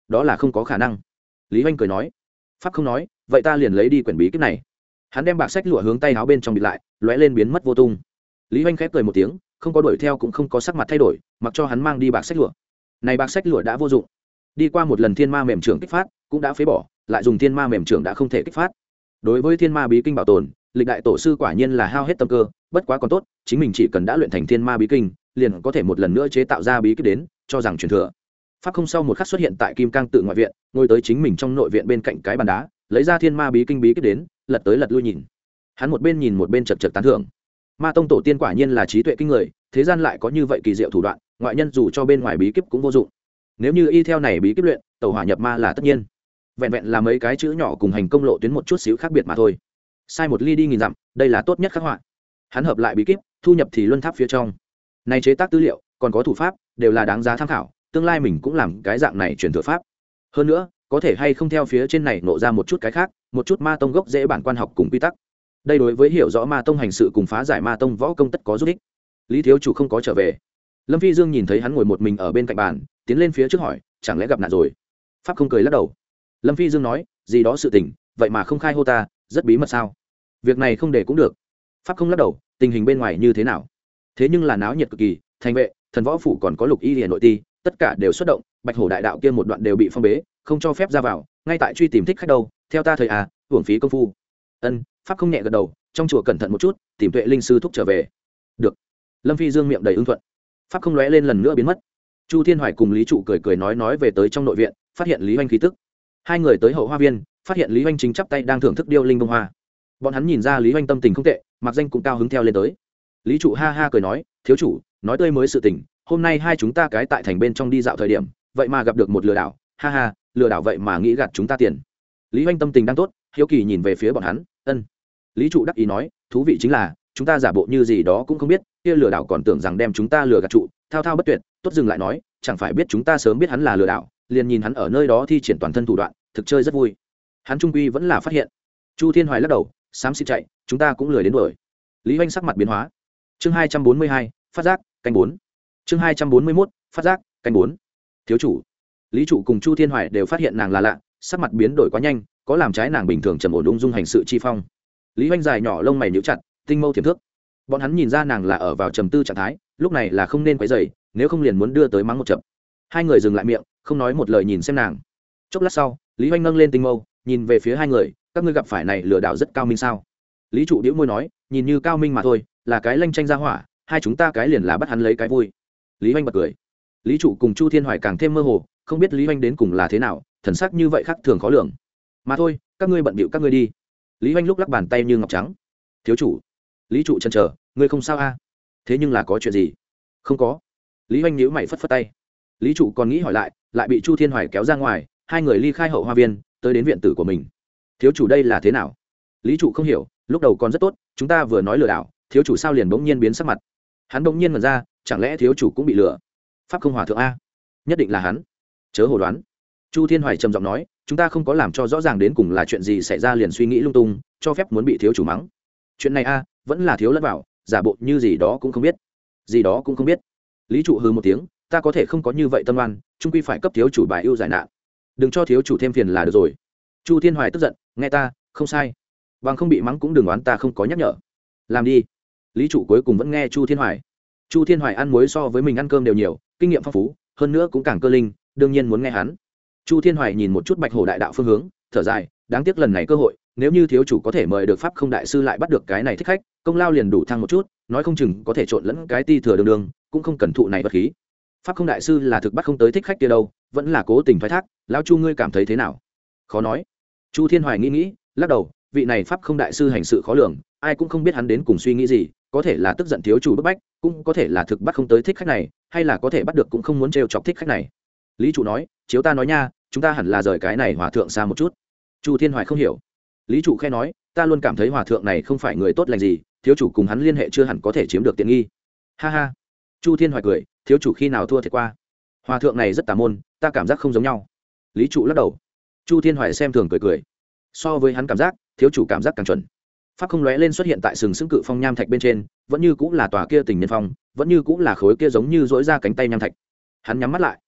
đó là không có khả năng. Lý Hoành cười nói. Pháp không nói, vậy ta liền lấy đi quyển bí kíp này. Hắn đem bạc sách lụa hướng tay áo bên trong bịt lại, lóe lên biến mất vô tung. Lý Hoành khép cười một tiếng, không có đuổi theo cũng không có sắc mặt thay đổi, mặc cho hắn mang đi bạc sách lụa. Này bạc sách lụa đã vô dụng. Đi qua một lần thiên ma mềm trưởng kích phát, cũng đã phế bỏ, lại dùng thiên ma mềm trưởng đã không thể kích phát. Đối với thiên ma bí kinh bảo tồn, lịch đại tổ sư quả nhiên là hao hết tâm cơ, bất quá còn tốt, chính mình chỉ cần đã luyện thành thiên ma bí kinh, liền có thể một lần nữa chế tạo ra bí kíp đến, cho rằng truyền thừa. Pháp không sau một khắc xuất hiện tại Kim Cang tự ngoại viện, ngồi tới chính mình trong nội viện bên cạnh cái bàn đá, lấy ra thiên ma bí kinh bí kíp đến, lật tới lật lui nhìn. Hắn một bên nhìn một bên chật chật tán thưởng. Ma tông tổ tiên quả nhiên là trí tuệ kinh người, thế gian lại có như vậy kỳ diệu thủ đoạn, ngoại nhân dù cho bên ngoài bí kíp cũng vô dụng. Nếu như y theo này bí kíp luyện, tẩu hỏa nhập ma là tất nhiên. Vẹn vẹn là mấy cái chữ nhỏ cùng hành công lộ tuyến một chút xíu khác biệt mà thôi. Sai một ly đi nghìn dặm, đây là tốt nhất khắc họa. Hắn hợp lại bí kíp, thu nhập thì luân tháp phía trong. Này chế tác tư liệu, còn có thủ pháp, đều là đáng giá tham khảo, tương lai mình cũng làm cái dạng này truyền thừa pháp. Hơn nữa, có thể hay không theo phía trên này nộ ra một chút cái khác, một chút ma tông gốc dễ bản quan học cùng quy tắc. Đây đối với hiểu rõ ma tông hành sự cùng phá giải ma tông võ công tất có giúp ích. Lý thiếu chủ không có trở về. Lâm Phi Dương nhìn thấy hắn ngồi một mình ở bên cạnh bàn, tiến lên phía trước hỏi, chẳng lẽ gặp nạn rồi? Pháp không cười lắc đầu. Lâm Phi Dương nói, gì đó sự tình, vậy mà không khai hô ta, rất bí mật sao? Việc này không để cũng được. Pháp không lắc đầu, tình hình bên ngoài như thế nào? Thế nhưng là náo nhiệt cực kỳ, thành vệ, thần võ phủ còn có lục y liền nội ti, tất cả đều xuất động, Bạch Hổ đại đạo kia một đoạn đều bị phong bế, không cho phép ra vào, ngay tại truy tìm thích khách đâu, theo ta thời à, hưởng phí công phu. Ân, Pháp không nhẹ gật đầu, trong chùa cẩn thận một chút, tìm Tuệ linh sư thúc trở về. Được. Lâm Phi Dương miệng đầy ưng thuận. Pháp không lóe lên lần nữa biến mất. Chu Thiên Hoài cùng Lý Trụ cười cười nói nói về tới trong nội viện, phát hiện Lý Hoành khí tức. Hai người tới hậu hoa viên, phát hiện Lý Hoành chính chắp tay đang thưởng thức điêu linh bông hoa. Bọn hắn nhìn ra Lý Hoành tâm tình không tệ, mặc danh cũng cao hứng theo lên tới. Lý Trụ ha ha cười nói, thiếu chủ, nói tươi mới sự tình, hôm nay hai chúng ta cái tại thành bên trong đi dạo thời điểm, vậy mà gặp được một lừa đảo, ha ha, lừa đảo vậy mà nghĩ gạt chúng ta tiền. Lý Hoành tâm tình đang tốt, hiếu kỳ nhìn về phía bọn hắn, ân. Lý Trụ đắc ý nói, thú vị chính là, chúng ta giả bộ như gì đó cũng không biết, kia lừa đảo còn tưởng rằng đem chúng ta lừa gạt trụ, thao thao bất tuyệt, tốt dừng lại nói, chẳng phải biết chúng ta sớm biết hắn là lừa đảo, liền nhìn hắn ở nơi đó thi triển toàn thân thủ đoạn, thực chơi rất vui. Hắn trung quy vẫn là phát hiện. Chu Thiên Hoài lắc đầu, xám xịt chạy, chúng ta cũng lười đến đuổi. Lý Hoành sắc mặt biến hóa. Chương hai trăm bốn mươi hai, phát giác, canh bốn. Chương hai trăm bốn mươi mốt, phát giác, canh bốn. Thiếu chủ. Lý Trụ cùng Chu Thiên Hoài đều phát hiện nàng là lạ, sắc mặt biến đổi quá nhanh, có làm trái nàng bình thường trầm ổn ung dung hành sự chi phong. Lý Hoành dài nhỏ lông mày nhíu chặt, tinh mâu thiểm thước. Bọn hắn nhìn ra nàng là ở vào trầm tư trạng thái, lúc này là không nên quấy rầy, nếu không liền muốn đưa tới mắng một chập. Hai người dừng lại miệng, không nói một lời nhìn xem nàng. Chốc lát sau, Lý Hoành nâng lên tinh mâu, nhìn về phía hai người, các ngươi gặp phải này lừa đảo rất cao minh sao? Lý Trụ đĩu môi nói, nhìn như cao minh mà thôi, là cái lanh tranh ra hỏa, hai chúng ta cái liền là bắt hắn lấy cái vui. Lý Hoành bật cười. Lý Trụ cùng Chu Thiên Hoài càng thêm mơ hồ, không biết Lý Hoành đến cùng là thế nào, thần sắc như vậy khác thường khó lường. Mà thôi, các ngươi bận bịu các ngươi đi. Lý Hoành lúc lắc bàn tay như ngọc trắng. Thiếu chủ. Lý Trụ chần chờ, ngươi không sao a? À? Thế nhưng là có chuyện gì? Không có. Lý Hoành nhíu mày phất phất tay. Lý Trụ còn nghĩ hỏi lại, lại bị Chu Thiên Hoài kéo ra ngoài, hai người ly khai hậu hoa viên, tới đến viện tử của mình. Thiếu chủ đây là thế nào? Lý Trụ không hiểu, lúc đầu còn rất tốt, chúng ta vừa nói lừa đảo, thiếu chủ sao liền bỗng nhiên biến sắc mặt? Hắn bỗng nhiên ngẩn ra, chẳng lẽ thiếu chủ cũng bị lừa? Pháp không hòa thượng a? Nhất định là hắn. Chớ hồ đoán. Chu Thiên Hoài trầm giọng nói, chúng ta không có làm cho rõ ràng đến cùng là chuyện gì xảy ra liền suy nghĩ lung tung, cho phép muốn bị thiếu chủ mắng. Chuyện này a, vẫn là thiếu lẫn vào, giả bộ như gì đó cũng không biết. Gì đó cũng không biết. Lý Trụ hừ một tiếng, ta có thể không có như vậy tâm oan, chung quy phải cấp thiếu chủ bài ưu giải nạn. Đừng cho thiếu chủ thêm phiền là được rồi. Chu Thiên Hoài tức giận, nghe ta, không sai. Bằng không bị mắng cũng đừng oán ta không có nhắc nhở. Làm đi. Lý Trụ cuối cùng vẫn nghe Chu Thiên Hoài. Chu Thiên Hoài ăn muối so với mình ăn cơm đều nhiều, kinh nghiệm phong phú, hơn nữa cũng càng cơ linh, đương nhiên muốn nghe hắn. Chu Thiên Hoài nhìn một chút Bạch Hổ đại đạo phương hướng, thở dài, đáng tiếc lần này cơ hội, nếu như thiếu chủ có thể mời được Pháp Không đại sư lại bắt được cái này thích khách, công lao liền đủ thăng một chút, nói không chừng có thể trộn lẫn cái ti thừa đường đường, cũng không cần thụ này vật khí. Pháp Không đại sư là thực bắt không tới thích khách kia đâu, vẫn là cố tình thoái thác, lão Chu ngươi cảm thấy thế nào? Khó nói. Chu Thiên Hoài nghĩ nghĩ, lắc đầu, vị này Pháp Không đại sư hành sự khó lường, ai cũng không biết hắn đến cùng suy nghĩ gì, có thể là tức giận thiếu chủ bức bách, cũng có thể là thực bắt không tới thích khách này, hay là có thể bắt được cũng không muốn trêu chọc thích khách này. Lý Trụ nói, chiếu ta nói nha, chúng ta hẳn là rời cái này hòa thượng xa một chút. Chu Thiên Hoài không hiểu. Lý Trụ khe nói, ta luôn cảm thấy hòa thượng này không phải người tốt lành gì, thiếu chủ cùng hắn liên hệ chưa hẳn có thể chiếm được tiện nghi. Ha ha. Chu Thiên Hoài cười, thiếu chủ khi nào thua thiệt qua? Hòa thượng này rất tà môn, ta cảm giác không giống nhau. Lý Trụ lắc đầu. Chu Thiên Hoài xem thường cười cười. So với hắn cảm giác, thiếu chủ cảm giác càng chuẩn. Pháp không lóe lên xuất hiện tại sừng sững cự phong nham thạch bên trên, vẫn như cũng là tòa kia tình nhân phong, vẫn như cũng là khối kia giống như dỗi ra cánh tay nham thạch. Hắn nhắm mắt lại.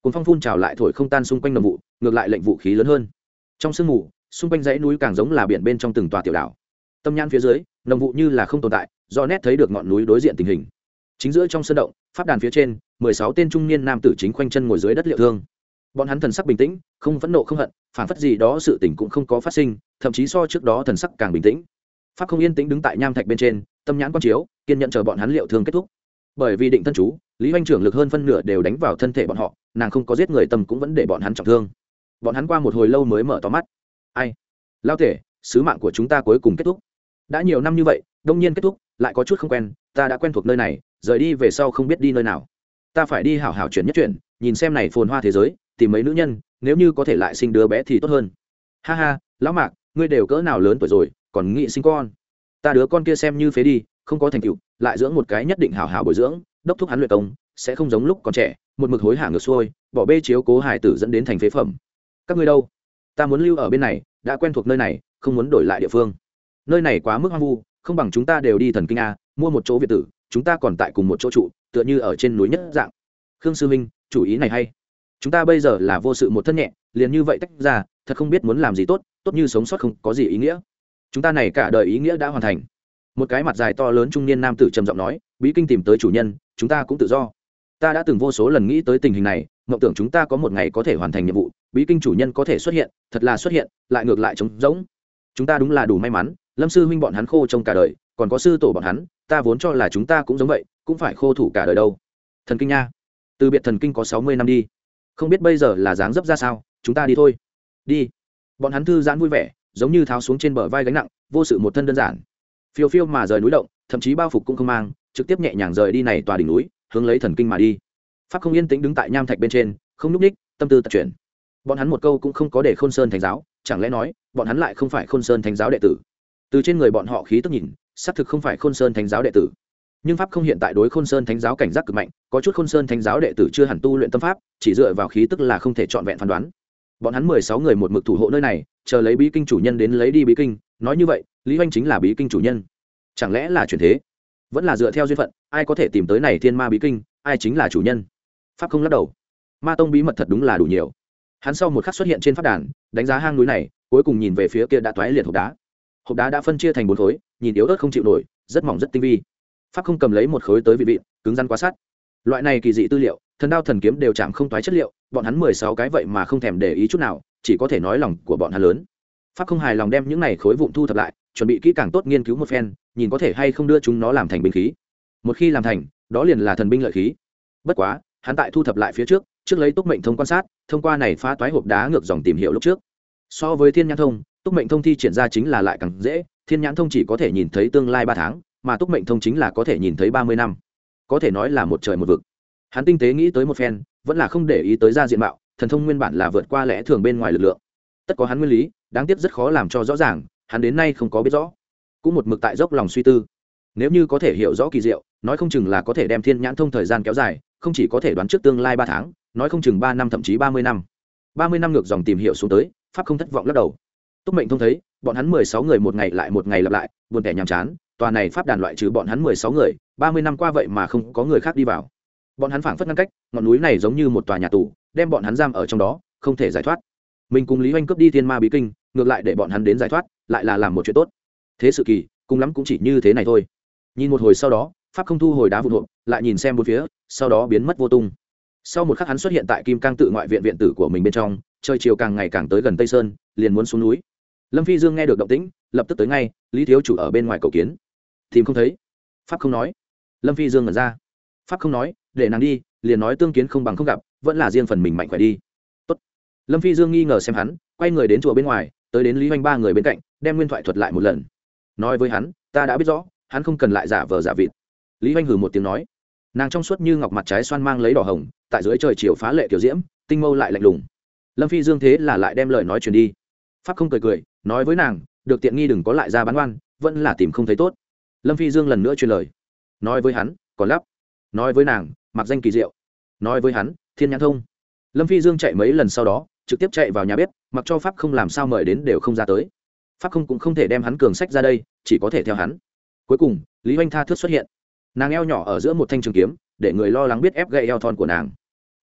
cuốn phong phun trào lại thổi không tan xung quanh nồng vụ, ngược lại lệnh vũ khí lớn hơn. Trong sương mù, xung quanh dãy núi càng giống là biển bên trong từng tòa tiểu đảo. Tâm nhãn phía dưới, nồng vụ như là không tồn tại, do nét thấy được ngọn núi đối diện tình hình. Chính giữa trong sân động, pháp đàn phía trên, mười sáu tên trung niên nam tử chính khoanh chân ngồi dưới đất liệu thương. Bọn hắn thần sắc bình tĩnh, không phẫn nộ không hận, phản phất gì đó sự tình cũng không có phát sinh, thậm chí so trước đó thần sắc càng bình tĩnh. Pháp không yên tĩnh đứng tại nham thạch bên trên, tâm nhãn quan chiếu, kiên nhẫn chờ bọn hắn liệu thương kết thúc. Bởi vì định thân chú, Lý Hoành trưởng lực hơn phân nửa đều đánh vào thân thể bọn họ, nàng không có giết người tâm cũng vẫn để bọn hắn trọng thương. Bọn hắn qua một hồi lâu mới mở to mắt. Ai? Lao thể, sứ mạng của chúng ta cuối cùng kết thúc. Đã nhiều năm như vậy, đông nhiên kết thúc, lại có chút không quen, ta đã quen thuộc nơi này, rời đi về sau không biết đi nơi nào. Ta phải đi hảo hảo chuyển nhất chuyển, nhìn xem này phồn hoa thế giới, tìm mấy nữ nhân, nếu như có thể lại sinh đứa bé thì tốt hơn. Ha ha, lão Mạc, ngươi đều cỡ nào lớn tuổi rồi, còn nghĩ sinh con? Ta đứa con kia xem như phế đi, không có thành tựu, lại dưỡng một cái nhất định hảo hảo bồi dưỡng, đốc thúc hắn luyện công, sẽ không giống lúc còn trẻ, một mực hối hả ngược xuôi, bỏ bê chiếu cố hải tử dẫn đến thành phế phẩm. Các ngươi đâu? Ta muốn lưu ở bên này, đã quen thuộc nơi này, không muốn đổi lại địa phương. Nơi này quá mức hoang vu, không bằng chúng ta đều đi thần kinh a, mua một chỗ biệt tử, chúng ta còn tại cùng một chỗ trụ, tựa như ở trên núi nhất dạng. Khương sư minh, chủ ý này hay. Chúng ta bây giờ là vô sự một thân nhẹ, liền như vậy tách ra, thật không biết muốn làm gì tốt, tốt như sống sót không có gì ý nghĩa. Chúng ta này cả đời ý nghĩa đã hoàn thành. Một cái mặt dài to lớn trung niên nam tử trầm giọng nói, bí kinh tìm tới chủ nhân, chúng ta cũng tự do. Ta đã từng vô số lần nghĩ tới tình hình này, mộng tưởng chúng ta có một ngày có thể hoàn thành nhiệm vụ, bí kinh chủ nhân có thể xuất hiện, thật là xuất hiện, lại ngược lại trống rỗng. Chúng ta đúng là đủ may mắn, Lâm sư huynh bọn hắn khô trong cả đời, còn có sư tổ bọn hắn, ta vốn cho là chúng ta cũng giống vậy, cũng phải khô thủ cả đời đâu. Thần kinh nha, từ biệt thần kinh có sáu mươi năm đi, không biết bây giờ là dáng dấp ra sao, chúng ta đi thôi. Đi. Bọn hắn thư giãn vui vẻ, giống như tháo xuống trên bờ vai gánh nặng, vô sự một thân đơn giản. Phiêu phiêu mà rời núi động, thậm chí bao phục cũng không mang, trực tiếp nhẹ nhàng rời đi này tòa đỉnh núi, hướng lấy thần kinh mà đi. Pháp không yên tĩnh đứng tại nham thạch bên trên, không nhúc ních, tâm tư tật chuyển. Bọn hắn một câu cũng không có để Khôn Sơn thánh giáo, chẳng lẽ nói, bọn hắn lại không phải Khôn Sơn thánh giáo đệ tử? Từ trên người bọn họ khí tức nhìn, xác thực không phải Khôn Sơn thánh giáo đệ tử. Nhưng pháp không hiện tại đối Khôn Sơn thánh giáo cảnh giác cực mạnh, có chút Khôn Sơn thánh giáo đệ tử chưa hẳn tu luyện tâm pháp, chỉ dựa vào khí tức là không thể chọn vẹn phán đoán. Bọn hắn mười sáu người một mực thủ hộ nơi này, chờ lấy bí kinh chủ nhân đến lấy đi bí kinh, nói như vậy, Lý Hoành chính là bí kinh chủ nhân. Chẳng lẽ là chuyển thế? Vẫn là dựa theo duyên phận, ai có thể tìm tới này thiên ma bí kinh, ai chính là chủ nhân. Pháp không lắc đầu. Ma tông bí mật thật đúng là đủ nhiều. Hắn sau một khắc xuất hiện trên pháp đàn, đánh giá hang núi này, cuối cùng nhìn về phía kia đã toái liệt hộp đá. Hộp đá đã phân chia thành bốn khối, nhìn yếu ớt không chịu nổi, rất mỏng rất tinh vi. Pháp không cầm lấy một khối tới vị vị, cứng rắn quá sát. Loại này kỳ dị tư liệu, thần đao thần kiếm đều chạm không toái chất liệu, bọn hắn mười sáu cái vậy mà không thèm để ý chút nào, chỉ có thể nói lòng của bọn hắn lớn. Pháp không hài lòng đem những này khối vụn thu thập lại, chuẩn bị kỹ càng tốt nghiên cứu một phen, nhìn có thể hay không đưa chúng nó làm thành binh khí. Một khi làm thành, đó liền là thần binh lợi khí. Bất quá, hắn tại thu thập lại phía trước, trước lấy túc mệnh thông quan sát, thông qua này phá toái hộp đá ngược dòng tìm hiểu lúc trước. So với thiên nhãn thông, túc mệnh thông thi triển ra chính là lại càng dễ, thiên nhãn thông chỉ có thể nhìn thấy tương lai ba tháng, mà túc mệnh thông chính là có thể nhìn thấy ba mươi năm. Có thể nói là một trời một vực. Hắn tinh tế nghĩ tới một phen, vẫn là không để ý tới ra diện mạo, thần thông nguyên bản là vượt qua lẽ thường bên ngoài lực lượng. Tất có hắn nguyên lý, đáng tiếc rất khó làm cho rõ ràng, hắn đến nay không có biết rõ. Cũng một mực tại dốc lòng suy tư. Nếu như có thể hiểu rõ kỳ diệu, nói không chừng là có thể đem thiên nhãn thông thời gian kéo dài, không chỉ có thể đoán trước tương lai ba tháng, nói không chừng ba năm thậm chí ba mươi năm. ba mươi năm ngược dòng tìm hiểu xuống tới, pháp không thất vọng lắc đầu. Túc mệnh thông thấy, bọn hắn mười sáu người một ngày lại một ngày lặp lại, buồn tẻ nhàm chán, tòa này pháp đàn loại trừ bọn hắn mười sáu người, ba mươi năm qua vậy mà không có người khác đi vào. Bọn hắn phảng phất ngăn cách, ngọn núi này giống như một tòa nhà tù, đem bọn hắn giam ở trong đó, không thể giải thoát. Mình cùng Lý Hoành cướp đi thiên ma bí kinh, ngược lại để bọn hắn đến giải thoát, lại là làm một chuyện tốt. Thế sự kỳ, cùng lắm cũng chỉ như thế này thôi. Nhìn một hồi sau đó, pháp không thu hồi đá vụn hộp, lại nhìn xem bốn phía, sau đó biến mất vô tung. Sau một khắc hắn xuất hiện tại Kim Cang tự ngoại viện viện tử của mình bên trong, trời chiều càng ngày càng tới gần Tây Sơn, liền muốn xuống núi. Lâm Phi Dương nghe được động tĩnh, lập tức tới ngay, Lý thiếu chủ ở bên ngoài cầu kiến. Tìm không thấy. Pháp không nói. Lâm Phi Dương ngẩn ra. Pháp không nói, để nàng đi, liền nói tương kiến không bằng không gặp, vẫn là riêng phần mình mạnh khỏe đi. Tốt. Lâm Phi Dương nghi ngờ xem hắn, quay người đến chùa bên ngoài, tới đến Lý Hoành ba người bên cạnh, đem nguyên thoại thuật lại một lần. Nói với hắn, ta đã biết rõ, hắn không cần lại giả vờ giả vịt. Lý Hoành hừ một tiếng nói, nàng trong suốt như ngọc mặt trái xoan mang lấy đỏ hồng, tại dưới trời chiều phá lệ kiểu diễm, tinh mâu lại lạnh lùng. Lâm Phi Dương thế là lại đem lời nói truyền đi. Pháp không cười cười, nói với nàng, được tiện nghi đừng có lại ra bán oan, vẫn là tìm không thấy tốt. Lâm Phi Dương lần nữa truyền lời, nói với hắn, còn lắp, nói với nàng, mặc danh kỳ diệu, nói với hắn, thiên nhãn thông. Lâm Phi Dương chạy mấy lần sau đó, trực tiếp chạy vào nhà bếp, mặc cho Pháp không làm sao mời đến đều không ra tới. Pháp không cũng không thể đem hắn cường sách ra đây, chỉ có thể theo hắn. Cuối cùng, Lý Hoành tha thước xuất hiện, nàng eo nhỏ ở giữa một thanh trường kiếm, để người lo lắng biết ép gãy eo thon của nàng.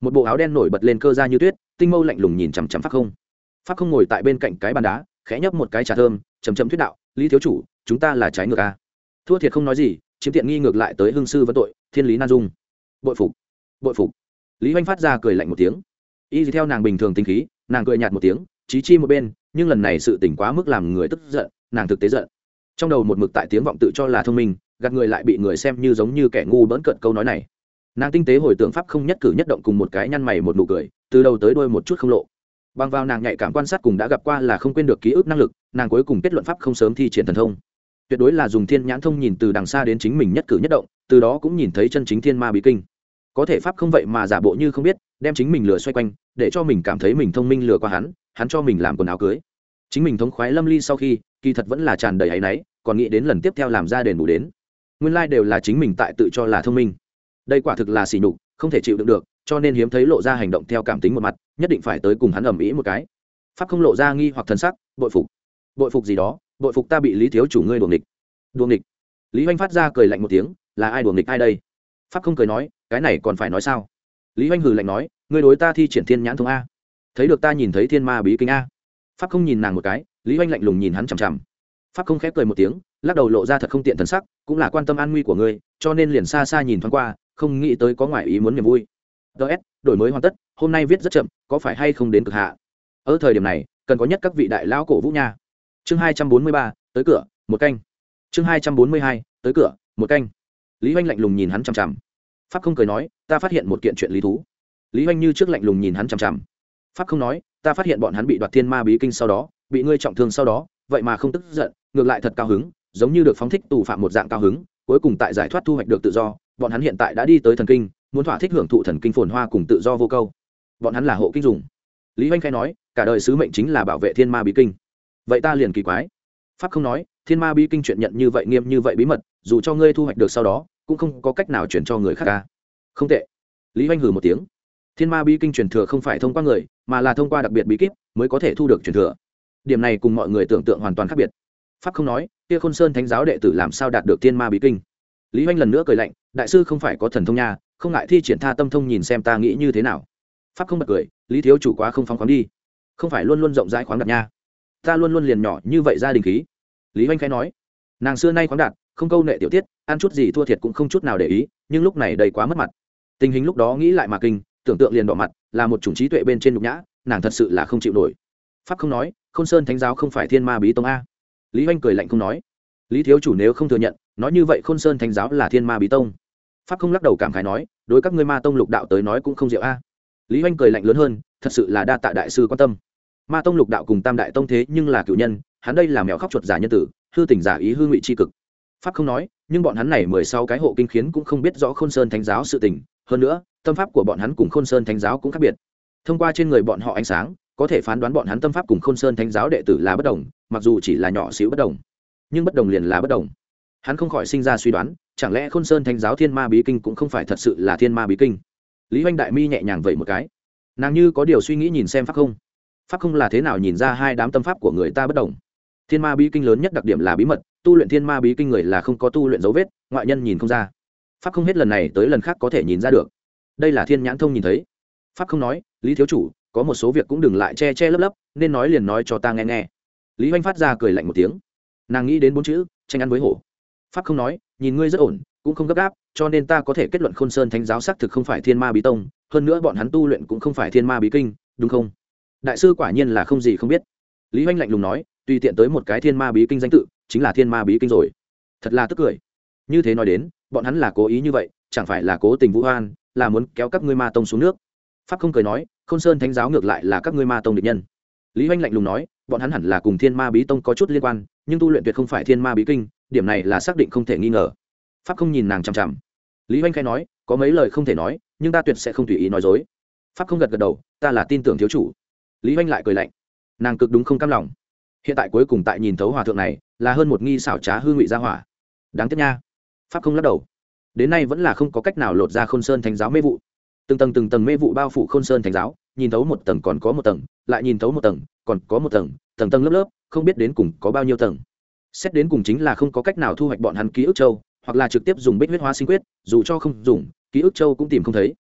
một bộ áo đen nổi bật lên cơ ra như tuyết, tinh mâu lạnh lùng nhìn chằm chằm Pháp Không. Pháp Không ngồi tại bên cạnh cái bàn đá, khẽ nhấp một cái trà thơm, chầm chậm thuyết đạo: Lý thiếu chủ, chúng ta là trái ngược a. Thua thiệt không nói gì, chiếm tiện nghi ngược lại tới hương sư vấn tội, thiên lý nan dung. Bội phục, bội phục. Lý Hoành phát ra cười lạnh một tiếng. Y theo nàng bình thường tính khí, nàng cười nhạt một tiếng, chí chi một bên, nhưng lần này sự tỉnh quá mức làm người tức giận, nàng thực tế giận. Trong đầu một mực tại tiếng vọng tự cho là thông minh, gạt người lại bị người xem như giống như kẻ ngu bỡn cợt câu nói này. Nàng tinh tế hồi tưởng Pháp Không nhất cử nhất động cùng một cái nhăn mày một nụ cười, từ đầu tới đuôi một chút không lộ. Bằng vào nàng nhạy cảm quan sát cùng đã gặp qua là không quên được ký ức năng lực, nàng cuối cùng kết luận Pháp Không sớm thi triển thần thông. Tuyệt đối là dùng thiên nhãn thông nhìn từ đằng xa đến chính mình nhất cử nhất động, từ đó cũng nhìn thấy chân chính thiên ma bí kinh. Có thể Pháp Không vậy mà giả bộ như không biết, đem chính mình lừa xoay quanh, để cho mình cảm thấy mình thông minh lừa qua hắn, hắn cho mình làm quần áo cưới. Chính mình thống khoái lâm ly sau khi, kỳ thật vẫn là tràn đầy áy náy, còn nghĩ đến lần tiếp theo làm ra đền bù đến. Nguyên lai like đều là chính mình tại tự cho là thông minh. Đây quả thực là sỉ nhục, không thể chịu đựng được, cho nên hiếm thấy lộ ra hành động theo cảm tính một mặt, nhất định phải tới cùng hắn ầm ĩ một cái. Pháp Không lộ ra nghi hoặc thần sắc, bội phục. Bội phục gì đó, bội phục ta bị Lý thiếu chủ ngươi đuổi nghịch. Đuổi nghịch? Lý Hoành phát ra cười lạnh một tiếng, là ai đuổi nghịch ai đây? Pháp Không cười nói, cái này còn phải nói sao? Lý Hoành hừ lạnh nói, ngươi đối ta thi triển thiên nhãn thông a? Thấy được ta nhìn thấy thiên ma bí kinh a? Pháp Không nhìn nàng một cái, Lý Hoành lạnh lùng nhìn hắn chằm chằm. Pháp Không khép cười một tiếng, lắc đầu lộ ra thật không tiện thần sắc, cũng là quan tâm an nguy của ngươi, cho nên liền xa xa nhìn thoáng qua, không nghĩ tới có ngoại ý muốn niềm vui. ds đổi mới hoàn tất, hôm nay viết rất chậm, có phải hay không đến cực hạ? Ở thời điểm này cần có nhất các vị đại lão cổ vũ nha. Chương hai trăm bốn mươi ba, tới cửa một canh. Chương hai trăm bốn mươi hai, tới cửa một canh. Lý Hoành lạnh lùng nhìn hắn chằm chằm. Pháp Không cười nói, ta phát hiện một kiện chuyện lý thú. Lý Hoành như trước lạnh lùng nhìn hắn chằm chằm. Pháp Không nói, ta phát hiện bọn hắn bị đoạt thiên ma bí kinh sau đó, bị ngươi trọng thương sau đó, vậy mà không tức giận, ngược lại thật cao hứng, giống như được phóng thích tù phạm một dạng cao hứng, cuối cùng tại giải thoát thu hoạch được tự do, bọn hắn hiện tại đã đi tới thần kinh, muốn thỏa thích hưởng thụ thần kinh phồn hoa cùng tự do vô câu. Bọn hắn là hộ kinh dùng. Lý Hoành khai nói, cả đời sứ mệnh chính là bảo vệ thiên ma bí kinh. Vậy ta liền kỳ quái. Pháp Không nói, thiên ma bí kinh chuyện nhận như vậy nghiêm như vậy bí mật, dù cho ngươi thu hoạch được sau đó, cũng không có cách nào chuyển cho người khác ca. Không tệ. Lý Hoành hừ một tiếng. Thiên ma bí kinh truyền thừa không phải thông qua người, mà là thông qua đặc biệt bí kíp mới có thể thu được truyền thừa. Điểm này cùng mọi người tưởng tượng hoàn toàn khác biệt. Pháp Không nói, kia Khôn Sơn Thánh giáo đệ tử làm sao đạt được thiên ma bí kinh? Lý Hoành lần nữa cười lạnh, đại sư không phải có thần thông nha, không ngại thi triển tha tâm thông nhìn xem ta nghĩ như thế nào. Pháp Không bật cười, Lý thiếu chủ quá không phóng khoáng đi, không phải luôn luôn rộng rãi khoáng đạt nha, ta luôn luôn liền nhỏ như vậy gia đình khí. Lý Hoành khẽ nói, nàng xưa nay khoáng đạt, không câu nệ tiểu tiết, ăn chút gì thua thiệt cũng không chút nào để ý, nhưng lúc này đầy quá mất mặt. Tình hình lúc đó nghĩ lại mà kinh, tưởng tượng liền đỏ mặt, là một chủng trí tuệ bên trên nhục nhã, nàng thật sự là không chịu nổi. Pháp Không nói, Khôn Sơn Thánh giáo không phải thiên ma bí tông a? Lý Hoành cười lạnh không nói. Lý thiếu chủ nếu không thừa nhận, nói như vậy Khôn Sơn Thánh giáo là thiên ma bí tông. Pháp Không lắc đầu cảm khái nói, đối các ngươi ma tông lục đạo tới nói cũng không diệu a. Lý Hoành cười lạnh lớn hơn, thật sự là đa tạ đại sư quan tâm. Ma tông lục đạo cùng tam đại tông thế nhưng là cựu nhân, hắn đây là mèo khóc chuột giả nhân tử, hư tình giả ý hư ngụy chi cực. Pháp Không nói, nhưng bọn hắn này mười sáu cái hộ kinh khiến cũng không biết rõ Khôn Sơn Thánh giáo sự tình, hơn nữa, tâm pháp của bọn hắn cùng Khôn Sơn Thánh giáo cũng khác biệt. Thông qua trên người bọn họ ánh sáng, có thể phán đoán bọn hắn tâm pháp cùng Khôn Sơn Thánh giáo đệ tử là bất đồng, mặc dù chỉ là nhỏ xíu bất đồng, nhưng bất đồng liền là bất đồng. Hắn không khỏi sinh ra suy đoán, chẳng lẽ Khôn Sơn Thánh giáo thiên ma bí kinh cũng không phải thật sự là thiên ma bí kinh? Lý Hoành đại mi nhẹ nhàng vẩy một cái, nàng như có điều suy nghĩ nhìn xem Pháp Không. Pháp Không là thế nào nhìn ra hai đám tâm pháp của người ta bất đồng? Thiên ma bí kinh lớn nhất đặc điểm là bí mật, tu luyện thiên ma bí kinh người là không có tu luyện dấu vết, ngoại nhân nhìn không ra. Pháp Không hết lần này tới lần khác có thể nhìn ra được, đây là thiên nhãn thông nhìn thấy. Pháp Không nói, Lý thiếu chủ, có một số việc cũng đừng lại che che lấp lấp, nên nói liền nói cho ta nghe nghe. Lý Hoành phát ra cười lạnh một tiếng, nàng nghĩ đến bốn chữ, tranh ăn với hổ. Pháp Không nói, nhìn ngươi rất ổn, cũng không gấp gáp, cho nên ta có thể kết luận Khôn Sơn Thánh giáo xác thực không phải thiên ma bí tông, hơn nữa bọn hắn tu luyện cũng không phải thiên ma bí kinh, đúng không? Đại sư quả nhiên là không gì không biết. Lý Hoành lạnh lùng nói, tùy tiện tới một cái thiên ma bí kinh danh tự, chính là thiên ma bí kinh rồi. Thật là tức cười. Như thế nói đến, bọn hắn là cố ý như vậy, chẳng phải là cố tình vũ oan, là muốn kéo các ngươi ma tông xuống nước. Pháp Không cười nói, Khôn Sơn Thánh giáo ngược lại là các ngươi ma tông địch nhân. Lý Hoành lạnh lùng nói, bọn hắn hẳn là cùng thiên ma bí tông có chút liên quan, nhưng tu luyện tuyệt không phải thiên ma bí kinh, điểm này là xác định không thể nghi ngờ. Pháp Không nhìn nàng chằm chằm. Lý Hoành khai nói, có mấy lời không thể nói, nhưng ta tuyệt sẽ không tùy ý nói dối. Pháp Không gật gật đầu, ta là tin tưởng thiếu chủ. Lý Hoành lại cười lạnh, nàng cực đúng không cam lòng. Hiện tại cuối cùng tại nhìn thấu hòa thượng này, là hơn một nghi xảo trá hư ngụy gia hỏa. Đáng tiếc nha. Pháp Không lắc đầu, đến nay vẫn là không có cách nào lột ra Khôn Sơn Thánh giáo mê vụ. Từng tầng từng tầng mê vụ bao phủ Khôn Sơn Thánh giáo, nhìn thấu một tầng còn có một tầng, lại nhìn thấu một tầng còn có một tầng, tầng tầng lớp lớp, không biết đến cùng có bao nhiêu tầng. Xét đến cùng chính là không có cách nào thu hoạch bọn hắn ký ức châu, hoặc là trực tiếp dùng bích huyết hóa sinh quyết, dù cho không dùng ký ức châu cũng tìm không thấy.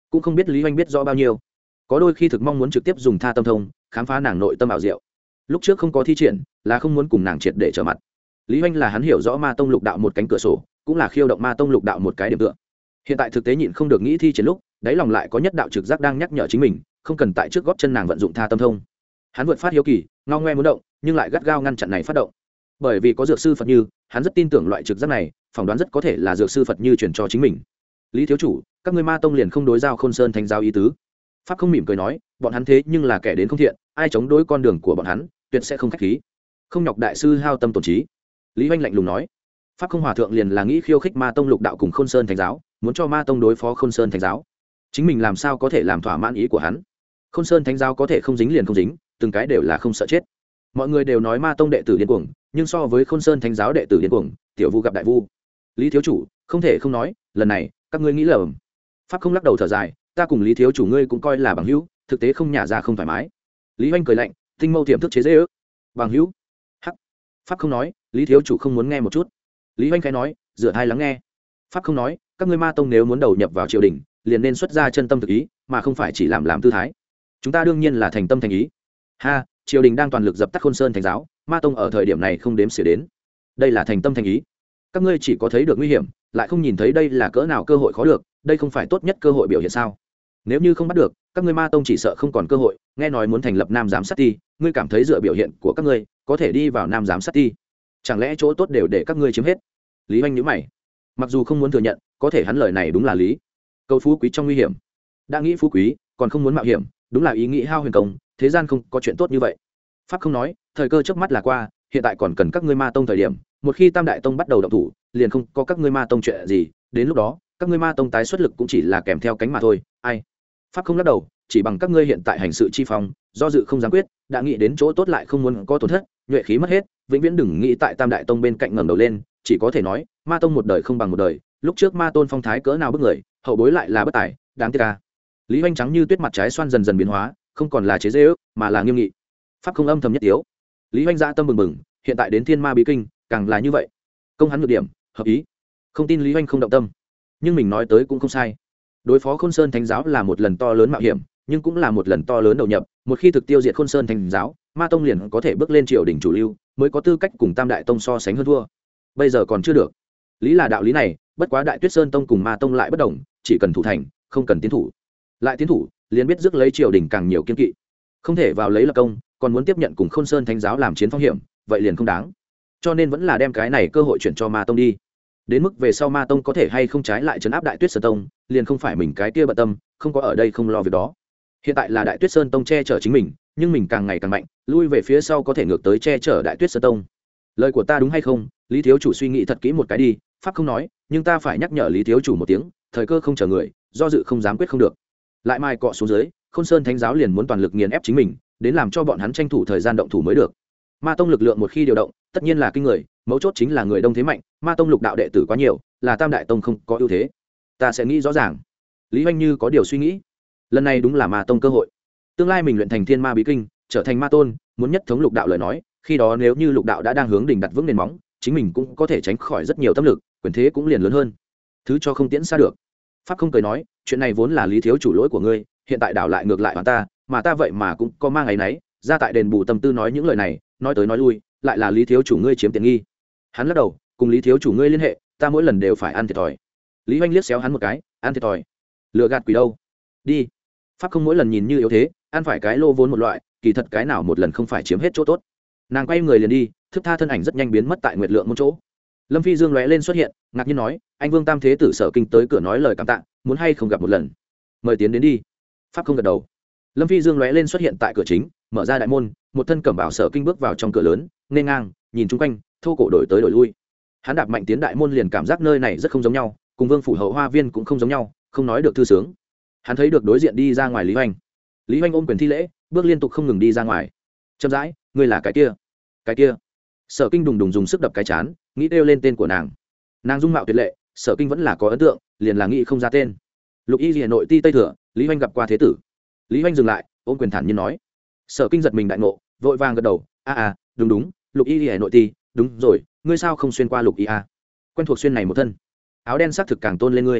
cũng không biết lý oanh biết rõ bao nhiêu, có đôi khi thực mong muốn trực tiếp dùng tha tâm thông khám phá nàng nội tâm ảo diệu. Lúc trước không có thi triển là không muốn cùng nàng triệt để trở mặt. Lý oanh là hắn hiểu rõ ma tông lục đạo một cánh cửa sổ, cũng là khiêu động ma tông lục đạo một cái điểm tựa. Hiện tại thực tế nhịn không được nghĩ thi triển lúc đáy lòng lại có nhất đạo trực giác đang nhắc nhở chính mình không cần tại trước góp chân nàng vận dụng tha tâm thông. Hắn vượt phát hiếu kỳ ngao ngoe muốn động, nhưng lại gắt gao ngăn chặn này phát động. Bởi vì có dược sư Phật Như, hắn rất tin tưởng loại trực giác này, phỏng đoán rất có thể là dược sư Phật Như truyền cho chính mình. Lý thiếu chủ, các ngươi ma tông liền không đối giao Khôn Sơn Thánh giáo ý tứ? Pháp không mỉm cười nói, bọn hắn thế nhưng là kẻ đến không thiện, ai chống đối con đường của bọn hắn tuyệt sẽ không khách khí, không nhọc đại sư hao tâm tổn trí. Lý oanh lạnh lùng nói. Pháp không hòa thượng liền là nghĩ khiêu khích ma tông lục đạo cùng Khôn Sơn Thánh giáo, muốn cho ma tông đối phó Khôn Sơn Thánh giáo. Chính mình làm sao có thể làm thỏa mãn ý của hắn? Khôn Sơn Thánh giáo có thể không dính liền không dính, từng cái đều là không sợ chết. Mọi người đều nói ma tông đệ tử điên cuồng, nhưng so với Khôn Sơn Thánh giáo đệ tử điên cuồng, tiểu vu gặp đại vu. Lý thiếu chủ, không thể không nói, lần này các ngươi nghĩ lầm. Pháp không lắc đầu thở dài, ta cùng Lý thiếu chủ ngươi cũng coi là bằng hữu, thực tế không nhả ra không thoải mái. Lý oanh cười lạnh, tinh mâu tiềm thức chế dễ ước. Bằng hữu? Hắc. Pháp không nói, Lý thiếu chủ không muốn nghe một chút. Lý oanh khẽ nói, dựa hai lắng nghe. Pháp không nói, các ngươi ma tông nếu muốn đầu nhập vào triều đình, liền nên xuất ra chân tâm thực ý, mà không phải chỉ làm làm tư thái. Chúng ta đương nhiên là thành tâm thành ý. Ha, triều đình đang toàn lực dập tắt Khôn Sơn Thánh giáo, ma tông ở thời điểm này không đếm xỉa đến. Đây là thành tâm thành ý. Các ngươi chỉ có thấy được nguy hiểm, lại không nhìn thấy đây là cỡ nào cơ hội khó được, đây không phải tốt nhất cơ hội biểu hiện sao? Nếu như không bắt được, các ngươi ma tông chỉ sợ không còn cơ hội. Nghe nói muốn thành lập nam giám sát ti, ngươi cảm thấy dựa biểu hiện của các ngươi có thể đi vào nam giám sát ti? Chẳng lẽ chỗ tốt đều để các ngươi chiếm hết? Lý oanh nhíu mày, mặc dù không muốn thừa nhận, có thể hắn lời này đúng là lý. Câu phú quý trong nguy hiểm, đã nghĩ phú quý còn không muốn mạo hiểm, đúng là ý nghĩ hao huyền công. Thế gian không có chuyện tốt như vậy. Pháp không nói, thời cơ trước mắt là qua, hiện tại còn cần các ngươi ma tông thời điểm. Một khi tam đại tông bắt đầu động thủ, liền không có các ngươi ma tông chuyện gì. Đến lúc đó các ngươi ma tông tái xuất lực cũng chỉ là kèm theo cánh mà thôi. Ai? Pháp không lắc đầu, chỉ bằng các ngươi hiện tại hành sự chi phong, do dự không dám quyết, đã nghĩ đến chỗ tốt lại không muốn có tổn thất, nhuệ khí mất hết, vĩnh viễn đừng nghĩ tại tam đại tông bên cạnh ngẩng đầu lên. Chỉ có thể nói ma tông một đời không bằng một đời, lúc trước ma tôn phong thái cỡ nào bức người, hậu bối lại là bất tài, đáng tiếc ca. Lý oanh trắng như tuyết mặt trái xoan dần dần biến hóa, không còn là chế dễ ước mà là nghiêm nghị. Pháp không âm thầm nhất tiếu. Lý oanh dạ tâm bừng bừng, hiện tại đến thiên ma bí kinh càng là như vậy. Công hắn nhược điểm hợp ý, không tin Lý oanh không động tâm, nhưng mình nói tới cũng không sai. Đối phó Khôn Sơn Thánh giáo là một lần to lớn mạo hiểm, nhưng cũng là một lần to lớn đầu nhập. Một khi thực tiêu diệt Khôn Sơn Thánh giáo, ma tông liền có thể bước lên triều đình chủ lưu, mới có tư cách cùng tam đại tông so sánh hơn thua. Bây giờ còn chưa được. Lý là đạo lý này, bất quá Đại Tuyết Sơn tông cùng ma tông lại bất đồng, chỉ cần thủ thành, không cần tiến thủ. Lại tiến thủ, liền biết rước lấy triều đình càng nhiều kiên kỵ, không thể vào lấy lập công, còn muốn tiếp nhận cùng Khôn Sơn Thánh giáo làm chiến phong hiểm, vậy liền không đáng. Cho nên vẫn là đem cái này cơ hội chuyển cho ma tông đi. Đến mức về sau ma tông có thể hay không trái lại trấn áp Đại Tuyết Sơn tông, liền không phải mình cái kia bận tâm, không có ở đây không lo việc đó. Hiện tại là Đại Tuyết Sơn tông che chở chính mình, nhưng mình càng ngày càng mạnh, lui về phía sau có thể ngược tới che chở Đại Tuyết Sơn tông. Lời của ta đúng hay không? Lý thiếu chủ suy nghĩ thật kỹ một cái đi. Pháp không nói, nhưng ta phải nhắc nhở Lý thiếu chủ một tiếng, thời cơ không chờ người, do dự không dám quyết không được. Lại mai cọ xuống dưới, Khôn Sơn Thánh giáo liền muốn toàn lực nghiền ép chính mình, đến làm cho bọn hắn tranh thủ thời gian động thủ mới được. Ma tông lực lượng một khi điều động, tất nhiên là kinh người, mấu chốt chính là người đông thế mạnh, ma tông lục đạo đệ tử quá nhiều, là tam đại tông không có ưu thế. Ta sẽ nghĩ rõ ràng. Lý oanh như có điều suy nghĩ, lần này đúng là ma tông cơ hội. Tương lai mình luyện thành thiên ma bí kinh, trở thành ma tôn, muốn nhất thống lục đạo lời nói, khi đó nếu như lục đạo đã đang hướng đỉnh đặt vững nền móng, chính mình cũng có thể tránh khỏi rất nhiều tâm lực, quyền thế cũng liền lớn hơn. Thứ cho không tiễn xa được. Pháp không cười nói, chuyện này vốn là Lý thiếu chủ lỗi của ngươi, hiện tại đảo lại ngược lại hoàn ta, mà ta vậy mà cũng có mang ấy nấy, ra tại đền bù tâm tư nói những lời này, nói tới nói lui, lại là Lý thiếu chủ ngươi chiếm tiện nghi. Hắn lắc đầu, cùng Lý thiếu chủ ngươi liên hệ, ta mỗi lần đều phải ăn thiệt thòi. Lý oanh liếc xéo hắn một cái, ăn thiệt thòi, lừa gạt quỷ đâu. Đi. Pháp không mỗi lần nhìn như yếu thế, ăn phải cái lô vốn một loại, kỳ thật cái nào một lần không phải chiếm hết chỗ tốt. Nàng quay người liền đi, thức tha thân ảnh rất nhanh biến mất tại nguyệt lượng một chỗ. Lâm Phi Dương lóe lên xuất hiện, ngạc nhiên nói, anh Vương Tam Thế Tử Sở Kinh tới cửa nói lời cảm tạ, muốn hay không gặp một lần, mời tiến đến đi. Pháp không gật đầu. Lâm Phi Dương lóe lên xuất hiện tại cửa chính, mở ra đại môn, một thân cẩm bào Sở Kinh bước vào trong cửa lớn, nên ngang nhìn chung quanh, thô cổ đổi tới đổi lui. Hắn đạp mạnh tiến đại môn liền cảm giác nơi này rất không giống nhau, cùng Vương phủ hậu hoa viên cũng không giống nhau, không nói được thư sướng. Hắn thấy được đối diện đi ra ngoài Lý Hoành. Lý Hoành ôm quyền thi lễ, bước liên tục không ngừng đi ra ngoài. Chậm rãi, ngươi là cái kia, cái kia. Sở Kinh đùng đùng dùng sức đập cái chán, nghĩ kêu lên tên của nàng. Nàng dung mạo tuyệt lệ, Sở Kinh vẫn là có ấn tượng, liền là nghĩ không ra tên. Lục Y Liễu nội ti Tây Thừa, Lý Hoành gặp qua thế tử. Lý Hoành dừng lại, ôm quyền thản nhiên nói. Sở Kinh giật mình đại ngộ, vội vàng gật đầu, a a, đúng đúng, Lục Y Liễu nội ti, đúng rồi, ngươi sao không xuyên qua Lục Y a? Quen thuộc xuyên này một thân. Áo đen sắc thực càng tôn lên ngươi.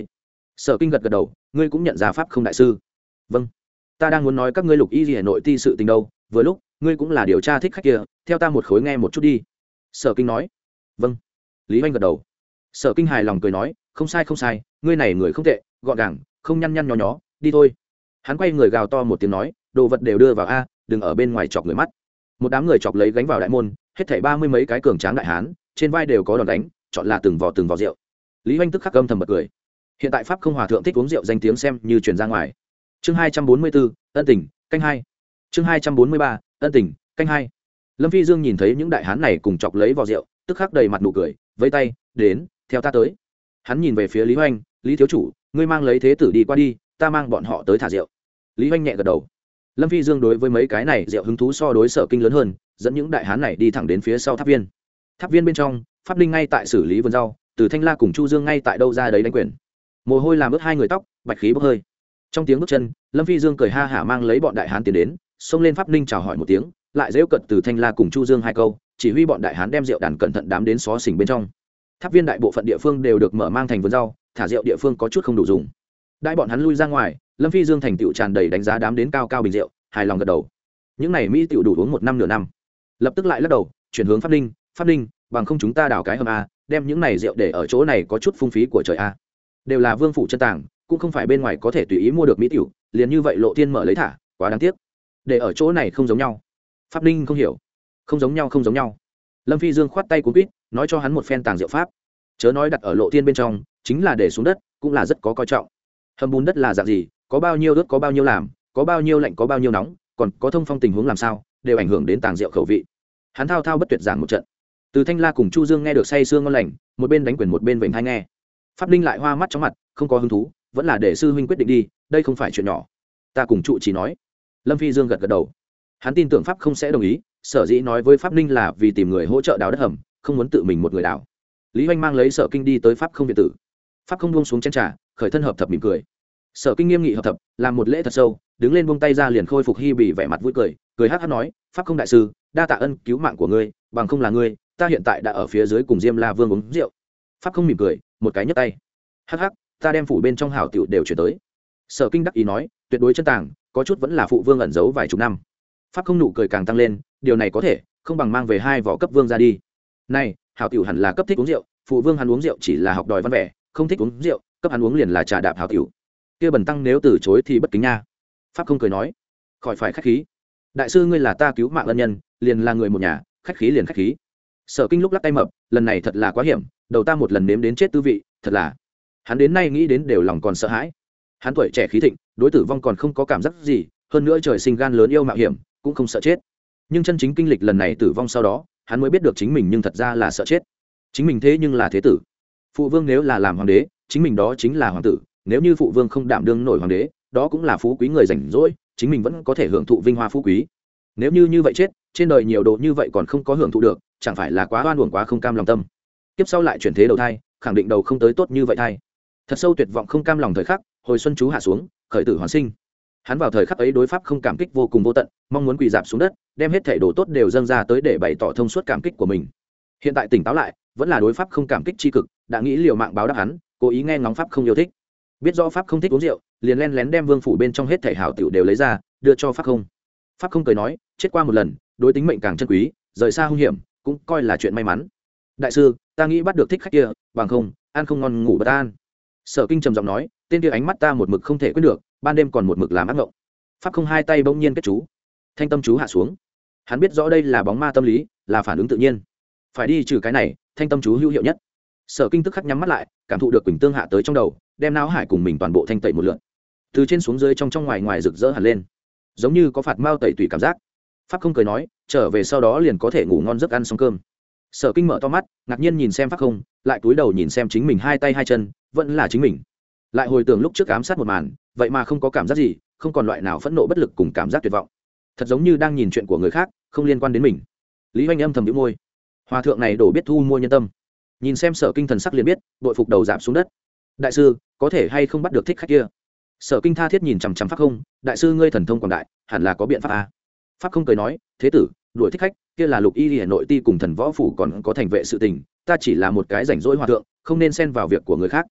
Sở Kinh gật gật đầu, ngươi cũng nhận ra pháp không đại sư. Vâng, ta đang muốn nói các ngươi lục y gì nội ti sự tình đâu, vừa lúc ngươi cũng là điều tra thích khách kia, theo ta một khối nghe một chút đi. Sở Kinh nói. Vâng. Lý Hoành gật đầu. Sở Kinh hài lòng cười nói, không sai không sai, ngươi này người không tệ, gọn gàng, không nhăn nhăn nhó nhó, đi thôi. Hắn quay người gào to một tiếng nói, đồ vật đều đưa vào a, đừng ở bên ngoài chọc người mắt. Một đám người chọc lấy gánh vào đại môn, hết thảy ba mươi mấy cái cường tráng đại hán, trên vai đều có đòn đánh, chọn là từng vò từng vò rượu. Lý Hoành tức khắc âm thầm bật cười. Hiện tại pháp không hòa thượng thích uống rượu danh tiếng xem như truyền ra ngoài. Chương hai trăm bốn mươi bốn, ân tình, canh hai. Chương hai trăm bốn mươi ba, ân tình, canh hai. Lâm Phi Dương nhìn thấy những đại hán này cùng chọc lấy vò rượu, tức khắc đầy mặt nụ cười, vẫy tay, đến, theo ta tới. Hắn nhìn về phía Lý Hoành, Lý thiếu chủ, ngươi mang lấy thế tử đi qua đi, ta mang bọn họ tới thả rượu. Lý Hoành nhẹ gật đầu. Lâm Phi Dương đối với mấy cái này rượu hứng thú so đối Sở Kinh lớn hơn, dẫn những đại hán này đi thẳng đến phía sau tháp viên. Tháp viên bên trong, pháp linh ngay tại xử lý vườn rau, từ Thanh La cùng Chu Dương ngay tại đâu ra đấy đánh quyền. Mồ hôi làm ướt hai người tóc, bạch khí bốc hơi. Trong tiếng bước chân, Lâm Phi Dương cười ha hả mang lấy bọn đại hán tiến đến, xông lên pháp linh chào hỏi một tiếng, lại giễu cợt từ Thanh La cùng Chu Dương hai câu, chỉ huy bọn đại hán đem rượu đàn cẩn thận đám đến xó xỉnh bên trong. Tháp viên đại bộ phận địa phương đều được mở mang thành vườn rau, thả rượu địa phương có chút không đủ dùng. Đại bọn hắn lui ra ngoài, Lâm Phi Dương thành tựu tràn đầy đánh giá đám đến cao cao bình rượu, hài lòng gật đầu. Những này mỹ tiểu đủ uống một năm nửa năm. Lập tức lại lắc đầu, chuyển hướng pháp linh, pháp linh, bằng không chúng ta đào cái hầm a, đem những này rượu để ở chỗ này có chút phung phí của trời a. Đều là vương phủ chân tàng, cũng không phải bên ngoài có thể tùy ý mua được mỹ tiểu, liền như vậy lộ thiên mở lấy thả, quá đáng tiếc. Để ở chỗ này không giống nhau. Pháp linh không hiểu. Không giống nhau không giống nhau. Lâm Phi Dương khoát tay cuống quýt, nói cho hắn một phen tàng rượu pháp. Chớ nói đặt ở lộ thiên bên trong, chính là để xuống đất, cũng là rất có coi trọng. Hầm bùn đất là dạng gì, có bao nhiêu đất có bao nhiêu làm, có bao nhiêu lạnh có bao nhiêu nóng, còn có thông phong tình huống làm sao, đều ảnh hưởng đến tàng rượu khẩu vị. Hắn thao thao bất tuyệt giảng một trận. Từ Thanh La cùng Chu Dương nghe được say sương ngon lành, một bên đánh quyền một bên vểnh hai nghe. Pháp linh lại hoa mắt chóng mặt, không có hứng thú, vẫn là để sư huynh quyết định đi, đây không phải chuyện nhỏ. Ta cùng trụ chỉ nói. Lâm Phi Dương gật gật đầu. Hắn tin tưởng pháp không sẽ đồng ý, sở dĩ nói với pháp linh là vì tìm người hỗ trợ đào đất hầm, không muốn tự mình một người đào. Lý Hoành mang lấy Sở Kinh đi tới pháp không viện tử. Pháp không buông xuống chén trà, khởi thân hợp thập mỉm cười. Sở Kinh nghiêm nghị hợp thập, làm một lễ thật sâu, đứng lên buông tay ra liền khôi phục hi bỉ vẻ mặt vui cười, cười hắc hắc nói, pháp không đại sư, đa tạ ân cứu mạng của ngươi, bằng không là ngươi, ta hiện tại đã ở phía dưới cùng Diêm La Vương uống rượu. Pháp không mỉm cười, một cái nhấc tay. Hắc hắc, ta đem phủ bên trong hảo tiểu đều chuyển tới. Sở Kinh đắc ý nói, tuyệt đối chân tàng, có chút vẫn là phụ vương ẩn giấu vài chục năm. Pháp không nụ cười càng tăng lên, điều này có thể, không bằng mang về hai vỏ cấp vương ra đi. Này, hảo tiểu hẳn là cấp thích uống rượu, phụ vương hắn uống rượu chỉ là học đòi văn vẻ, không thích uống rượu, cấp hắn uống liền là trà đạp hảo tiểu. Kia bần tăng nếu từ chối thì bất kính nha. Pháp không cười nói, khỏi phải khách khí. Đại sư ngươi là ta cứu mạng ân nhân, liền là người một nhà, khách khí liền khách khí. Sở Kinh lúc lắc tay mập, lần này thật là quá hiểm, đầu ta một lần nếm đến chết tư vị, thật là. Hắn đến nay nghĩ đến đều lòng còn sợ hãi. Hắn tuổi trẻ khí thịnh, đối tử vong còn không có cảm giác gì, hơn nữa trời sinh gan lớn yêu mạo hiểm, cũng không sợ chết. Nhưng chân chính kinh lịch lần này tử vong sau đó, hắn mới biết được chính mình nhưng thật ra là sợ chết. Chính mình thế nhưng là thế tử. Phụ vương nếu là làm hoàng đế, chính mình đó chính là hoàng tử, nếu như phụ vương không đảm đương nổi hoàng đế, đó cũng là phú quý người rảnh rỗi, chính mình vẫn có thể hưởng thụ vinh hoa phú quý. Nếu như như vậy chết, trên đời nhiều đồ như vậy còn không có hưởng thụ được, chẳng phải là quá oan uổng quá không cam lòng tâm. Tiếp sau lại chuyển thế đầu thai, khẳng định đầu không tới tốt như vậy thai. Thật sâu tuyệt vọng không cam lòng thời khắc, hồi xuân chú hạ xuống, khởi tử hoàn sinh. Hắn vào thời khắc ấy đối pháp không cảm kích vô cùng vô tận, mong muốn quỳ dạp xuống đất, đem hết thảy đồ tốt đều dâng ra tới để bày tỏ thông suốt cảm kích của mình. Hiện tại tỉnh táo lại, vẫn là đối pháp không cảm kích chi cực, đã nghĩ liều mạng báo đáp hắn, cố ý nghe ngóng pháp không yêu thích. Biết rõ pháp không thích uống rượu, liền lén lén đem vương phủ bên trong hết thảy hảo tiểu đều lấy ra, đưa cho pháp không. Pháp không cười nói, chết qua một lần, đối tính mệnh càng chân quý, rời xa hung hiểm, cũng coi là chuyện may mắn. Đại sư, ta nghĩ bắt được thích khách kia, bằng không, ăn không ngon ngủ bất an. Sở Kinh trầm giọng nói, tên kia ánh mắt ta một mực không thể quên được, ban đêm còn một mực làm ác ngộng. Pháp không hai tay bỗng nhiên kết chú, thanh tâm chú hạ xuống. Hắn biết rõ đây là bóng ma tâm lý, là phản ứng tự nhiên, phải đi trừ cái này, thanh tâm chú hữu hiệu nhất. Sở Kinh tức khắc nhắm mắt lại, cảm thụ được quỳnh tương hạ tới trong đầu, đem não hải cùng mình toàn bộ thanh tẩy một lượt, từ trên xuống dưới trong trong ngoài ngoài rực rỡ hẳn lên, giống như có phạt mao tẩy tùy cảm giác. Pháp không cười nói, trở về sau đó liền có thể ngủ ngon giấc ăn xong cơm. Sở Kinh mở to mắt, ngạc nhiên nhìn xem pháp không, lại cúi đầu nhìn xem chính mình hai tay hai chân, vẫn là chính mình. Lại hồi tưởng lúc trước ám sát một màn, vậy mà không có cảm giác gì, không còn loại nào phẫn nộ bất lực cùng cảm giác tuyệt vọng, thật giống như đang nhìn chuyện của người khác, không liên quan đến mình. Lý Hoành âm thầm nhíu môi, hòa thượng này đổ biết thu mua nhân tâm. Nhìn xem Sở Kinh thần sắc liền biết, bội phục đầu giảm xuống đất. Đại sư, có thể hay không bắt được thích khách kia? Sở Kinh tha thiết nhìn chằm chằm pháp không, đại sư ngươi thần thông quảng đại, hẳn là có biện pháp à? Pháp không cười nói, thế tử, đuổi thích khách kia là lục y hà nội ti cùng thần võ phủ còn có thành vệ sự tình, ta chỉ là một cái rảnh rỗi hòa thượng, không nên xen vào việc của người khác.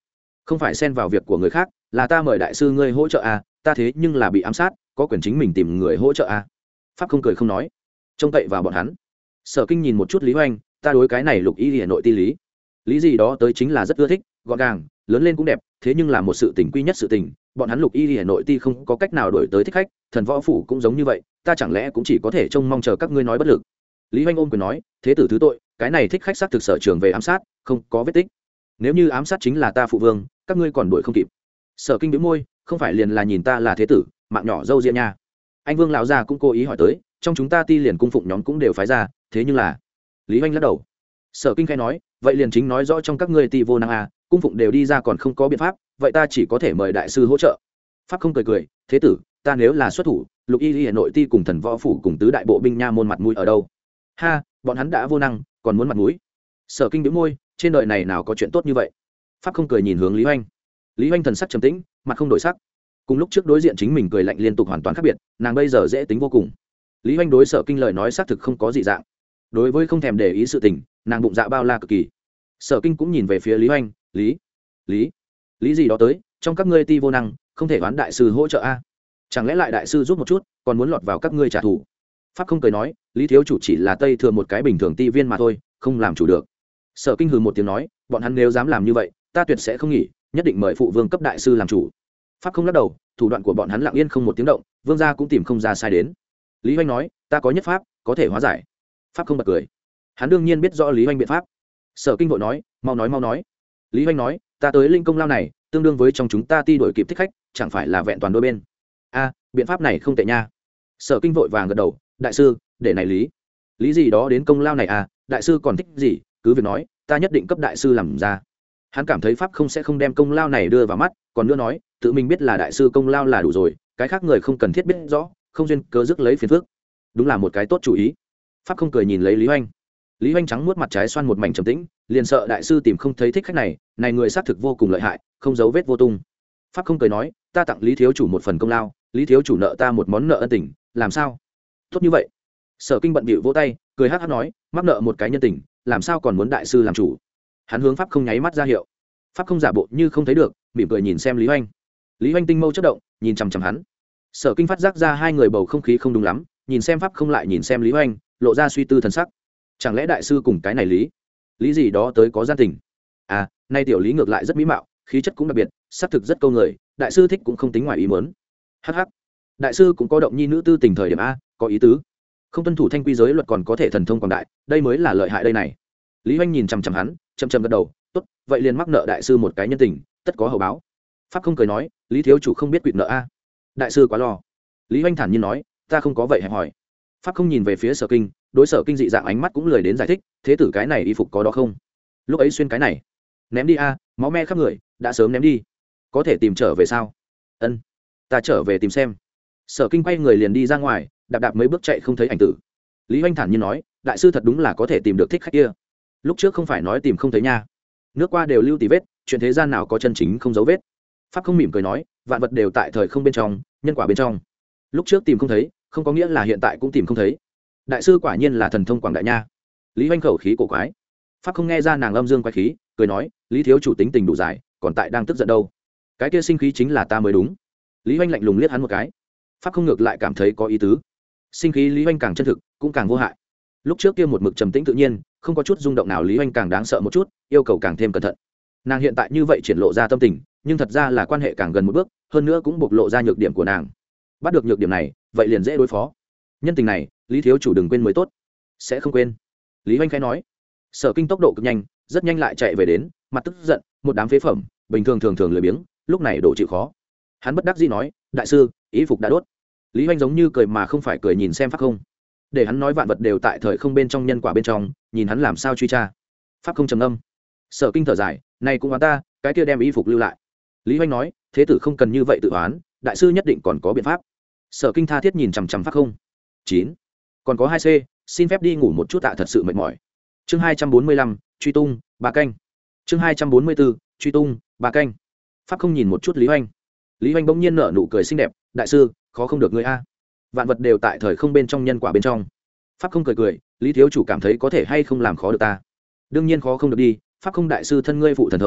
không phải xen vào việc của người khác, là ta mời đại sư ngươi hỗ trợ à, ta thế nhưng là bị ám sát, có quyền chính mình tìm người hỗ trợ à. Pháp không cười không nói, trông cậy vào bọn hắn. Sở Kinh nhìn một chút Lý Hoành, ta đối cái này Lục Y Hà Nội ti lý lý gì đó tới chính là rất ưa thích, gọn gàng, lớn lên cũng đẹp, thế nhưng là một sự tình quy nhất sự tình, bọn hắn Lục Y Hà Nội ti không có cách nào đổi tới thích khách, thần võ phủ cũng giống như vậy, ta chẳng lẽ cũng chỉ có thể trông mong chờ các ngươi nói bất lực. Lý Hoành ôm quyền nói, thế tử thứ tội, cái này thích khách sát thực sở trường về ám sát, không có vết tích. Nếu như ám sát chính là ta phụ vương, các ngươi còn đuổi không kịp. Sở Kinh bĩu môi, không phải liền là nhìn ta là thế tử, mạng nhỏ dâu riêng nha. Anh Vương lão gia cũng cố ý hỏi tới, trong chúng ta ti liền cung phụng nhóm cũng đều phái ra, thế nhưng là Lý Hoành lắc đầu. Sở Kinh khai nói, vậy liền chính nói rõ trong các ngươi ti vô năng à, cung phụng đều đi ra còn không có biện pháp, vậy ta chỉ có thể mời đại sư hỗ trợ. Pháp không cười cười, thế tử, ta nếu là xuất thủ, Lục Y Hà Nội ti cùng thần võ phủ cùng tứ đại bộ binh nha môn mặt mũi ở đâu? Ha, bọn hắn đã vô năng, còn muốn mặt mũi. Sở Kinh bĩu môi, trên đời này nào có chuyện tốt như vậy. Pháp không cười nhìn hướng Lý Hoành. Lý Hoành thần sắc trầm tĩnh, mặt không đổi sắc. Cùng lúc trước đối diện chính mình cười lạnh liên tục hoàn toàn khác biệt, nàng bây giờ dễ tính vô cùng. Lý Hoành đối Sở Kinh lời nói xác thực không có dị dạng. Đối với không thèm để ý sự tình, nàng bụng dạ bao la cực kỳ. Sở Kinh cũng nhìn về phía Lý Hoành, lý lý lý gì đó tới, trong các ngươi ti vô năng, không thể đoán đại sư hỗ trợ a? Chẳng lẽ lại đại sư giúp một chút, còn muốn lọt vào các ngươi trả thù? Pháp không cười nói, Lý thiếu chủ chỉ là tây thừa một cái bình thường ti viên mà thôi, không làm chủ được. Sở Kinh hừ một tiếng nói, bọn hắn nếu dám làm như vậy, ta tuyệt sẽ không nghỉ, nhất định mời phụ vương cấp đại sư làm chủ. Pháp không lắc đầu, thủ đoạn của bọn hắn lặng yên không một tiếng động, vương gia cũng tìm không ra sai đến. Lý Hoành nói, ta có nhất pháp, có thể hóa giải. Pháp không bật cười, hắn đương nhiên biết rõ Lý Hoành biện pháp. Sở Kinh vội nói, mau nói mau nói. Lý Hoành nói, ta tới linh công lao này, tương đương với trong chúng ta ti đổi kịp thích khách, chẳng phải là vẹn toàn đôi bên. A, biện pháp này không tệ nha. Sở Kinh vội vàng gật đầu, đại sư, để này lý lý gì đó đến công lao này à, đại sư còn thích gì, cứ việc nói, ta nhất định cấp đại sư làm ra. Hắn cảm thấy pháp không sẽ không đem công lao này đưa vào mắt, còn nữa nói, tự mình biết là đại sư công lao là đủ rồi, cái khác người không cần thiết biết rõ, không duyên cớ rước lấy phiền phức. Đúng là một cái tốt chủ ý. Pháp không cười nhìn lấy Lý Hoành. Lý Hoành trắng muốt mặt trái xoan một mảnh trầm tĩnh, liền sợ đại sư tìm không thấy thích khách này, này người xác thực vô cùng lợi hại, không dấu vết vô tung. Pháp không cười nói, ta tặng Lý thiếu chủ một phần công lao, Lý thiếu chủ nợ ta một món nợ ân tình, làm sao? Tốt như vậy. Sở Kinh bận bịu vỗ tay, cười hắc hắc nói, mắc nợ một cái nhân tình, làm sao còn muốn đại sư làm chủ? Hắn hướng Pháp không nháy mắt ra hiệu. Pháp không giả bộ như không thấy được, mỉm cười nhìn xem Lý Hoành. Lý Hoành tinh mâu chớp động, nhìn chằm chằm hắn. Sở Kinh phát giác ra hai người bầu không khí không đúng lắm, nhìn xem Pháp không lại nhìn xem Lý Hoành, lộ ra suy tư thần sắc. Chẳng lẽ đại sư cùng cái này lý lý gì đó tới có gian tình? À, nay tiểu lý ngược lại rất mỹ mạo, khí chất cũng đặc biệt, xác thực rất câu người, đại sư thích cũng không tính ngoài ý muốn. Hắc hắc, đại sư cũng có động nhi nữ tư tình thời điểm a, có ý tứ. Không tuân thủ thanh quy giới luật còn có thể thần thông quảng đại, đây mới là lợi hại đây này. Lý Hoành nhìn chằm chằm hắn, chậm chậm gật đầu, tốt, vậy liền mắc nợ đại sư một cái nhân tình, tất có hậu báo. Pháp không cười nói, Lý thiếu chủ không biết quỵt nợ a. Đại sư quá lo. Lý Hoành thản nhiên nói, ta không có vậy hẹp hỏi. Pháp không nhìn về phía Sở Kinh, đối Sở Kinh dị dạng ánh mắt cũng lười đến giải thích, thế tử cái này y phục có đó không? Lúc ấy xuyên cái này, ném đi a, máu me khắp người, đã sớm ném đi. Có thể tìm trở về sao? Ân, ta trở về tìm xem. Sở Kinh quay người liền đi ra ngoài, đạp đạp mấy bước chạy không thấy ảnh tử. Lý Hoành thản nhiên nói, đại sư thật đúng là có thể tìm được thích khách kia. Lúc trước không phải nói tìm không thấy nha. Nước qua đều lưu tì vết, chuyện thế gian nào có chân chính không dấu vết. Pháp không mỉm cười nói, vạn vật đều tại thời không bên trong, nhân quả bên trong. Lúc trước tìm không thấy, không có nghĩa là hiện tại cũng tìm không thấy. Đại sư quả nhiên là thần thông quảng đại nha. Lý Hoành khẩu khí cổ quái. Pháp không nghe ra nàng âm dương quái khí, cười nói, Lý thiếu chủ tính tình đủ dài, còn tại đang tức giận đâu? Cái kia sinh khí chính là ta mới đúng. Lý Hoành lạnh lùng liếc hắn một cái. Pháp không ngược lại cảm thấy có ý tứ. Sinh khí Lý Hoành càng chân thực, cũng càng vô hại. Lúc trước kia một mực trầm tĩnh tự nhiên, không có chút rung động nào, Lý Hoành càng đáng sợ một chút, yêu cầu càng thêm cẩn thận. Nàng hiện tại như vậy triển lộ ra tâm tình, nhưng thật ra là quan hệ càng gần một bước, hơn nữa cũng bộc lộ ra nhược điểm của nàng. Bắt được nhược điểm này, vậy liền dễ đối phó. Nhân tình này, Lý thiếu chủ đừng quên mới tốt. Sẽ không quên. Lý Hoành khẽ nói. Sở Kinh tốc độ cực nhanh, rất nhanh lại chạy về đến, mặt tức giận, một đám phế phẩm, bình thường thường thường lười biếng, lúc này đổ chịu khó. Hắn bất đắc dĩ nói, đại sư, ý phục đã đốt. Lý Hoành giống như cười mà không phải cười nhìn xem Pháp không. Để hắn nói vạn vật đều tại thời không bên trong nhân quả bên trong, nhìn hắn làm sao truy tra. Pháp không trầm âm. Sở Kinh thở dài, này cũng oán ta, cái kia đem y phục lưu lại. Lý Hoành nói, thế tử không cần như vậy tự oán, đại sư nhất định còn có biện pháp. Sở Kinh tha thiết nhìn chằm chằm Pháp không. Chín, còn có hai c, xin phép đi ngủ một chút tạ, thật sự mệt mỏi. Chương hai trăm bốn mươi lăm, truy tung, ba canh. Chương hai trăm bốn mươi bốn, truy tung, ba canh. Pháp không nhìn một chút Lý Hoành. Lý Hoành bỗng nhiên nở nụ cười xinh đẹp, đại sư, khó không được ngươi a. Vạn vật đều tại thời không bên trong nhân quả bên trong. Pháp không cười cười, Lý thiếu chủ cảm thấy có thể hay không làm khó được ta? Đương nhiên khó không được đi, Pháp không đại sư thân ngươi phụ thần thông,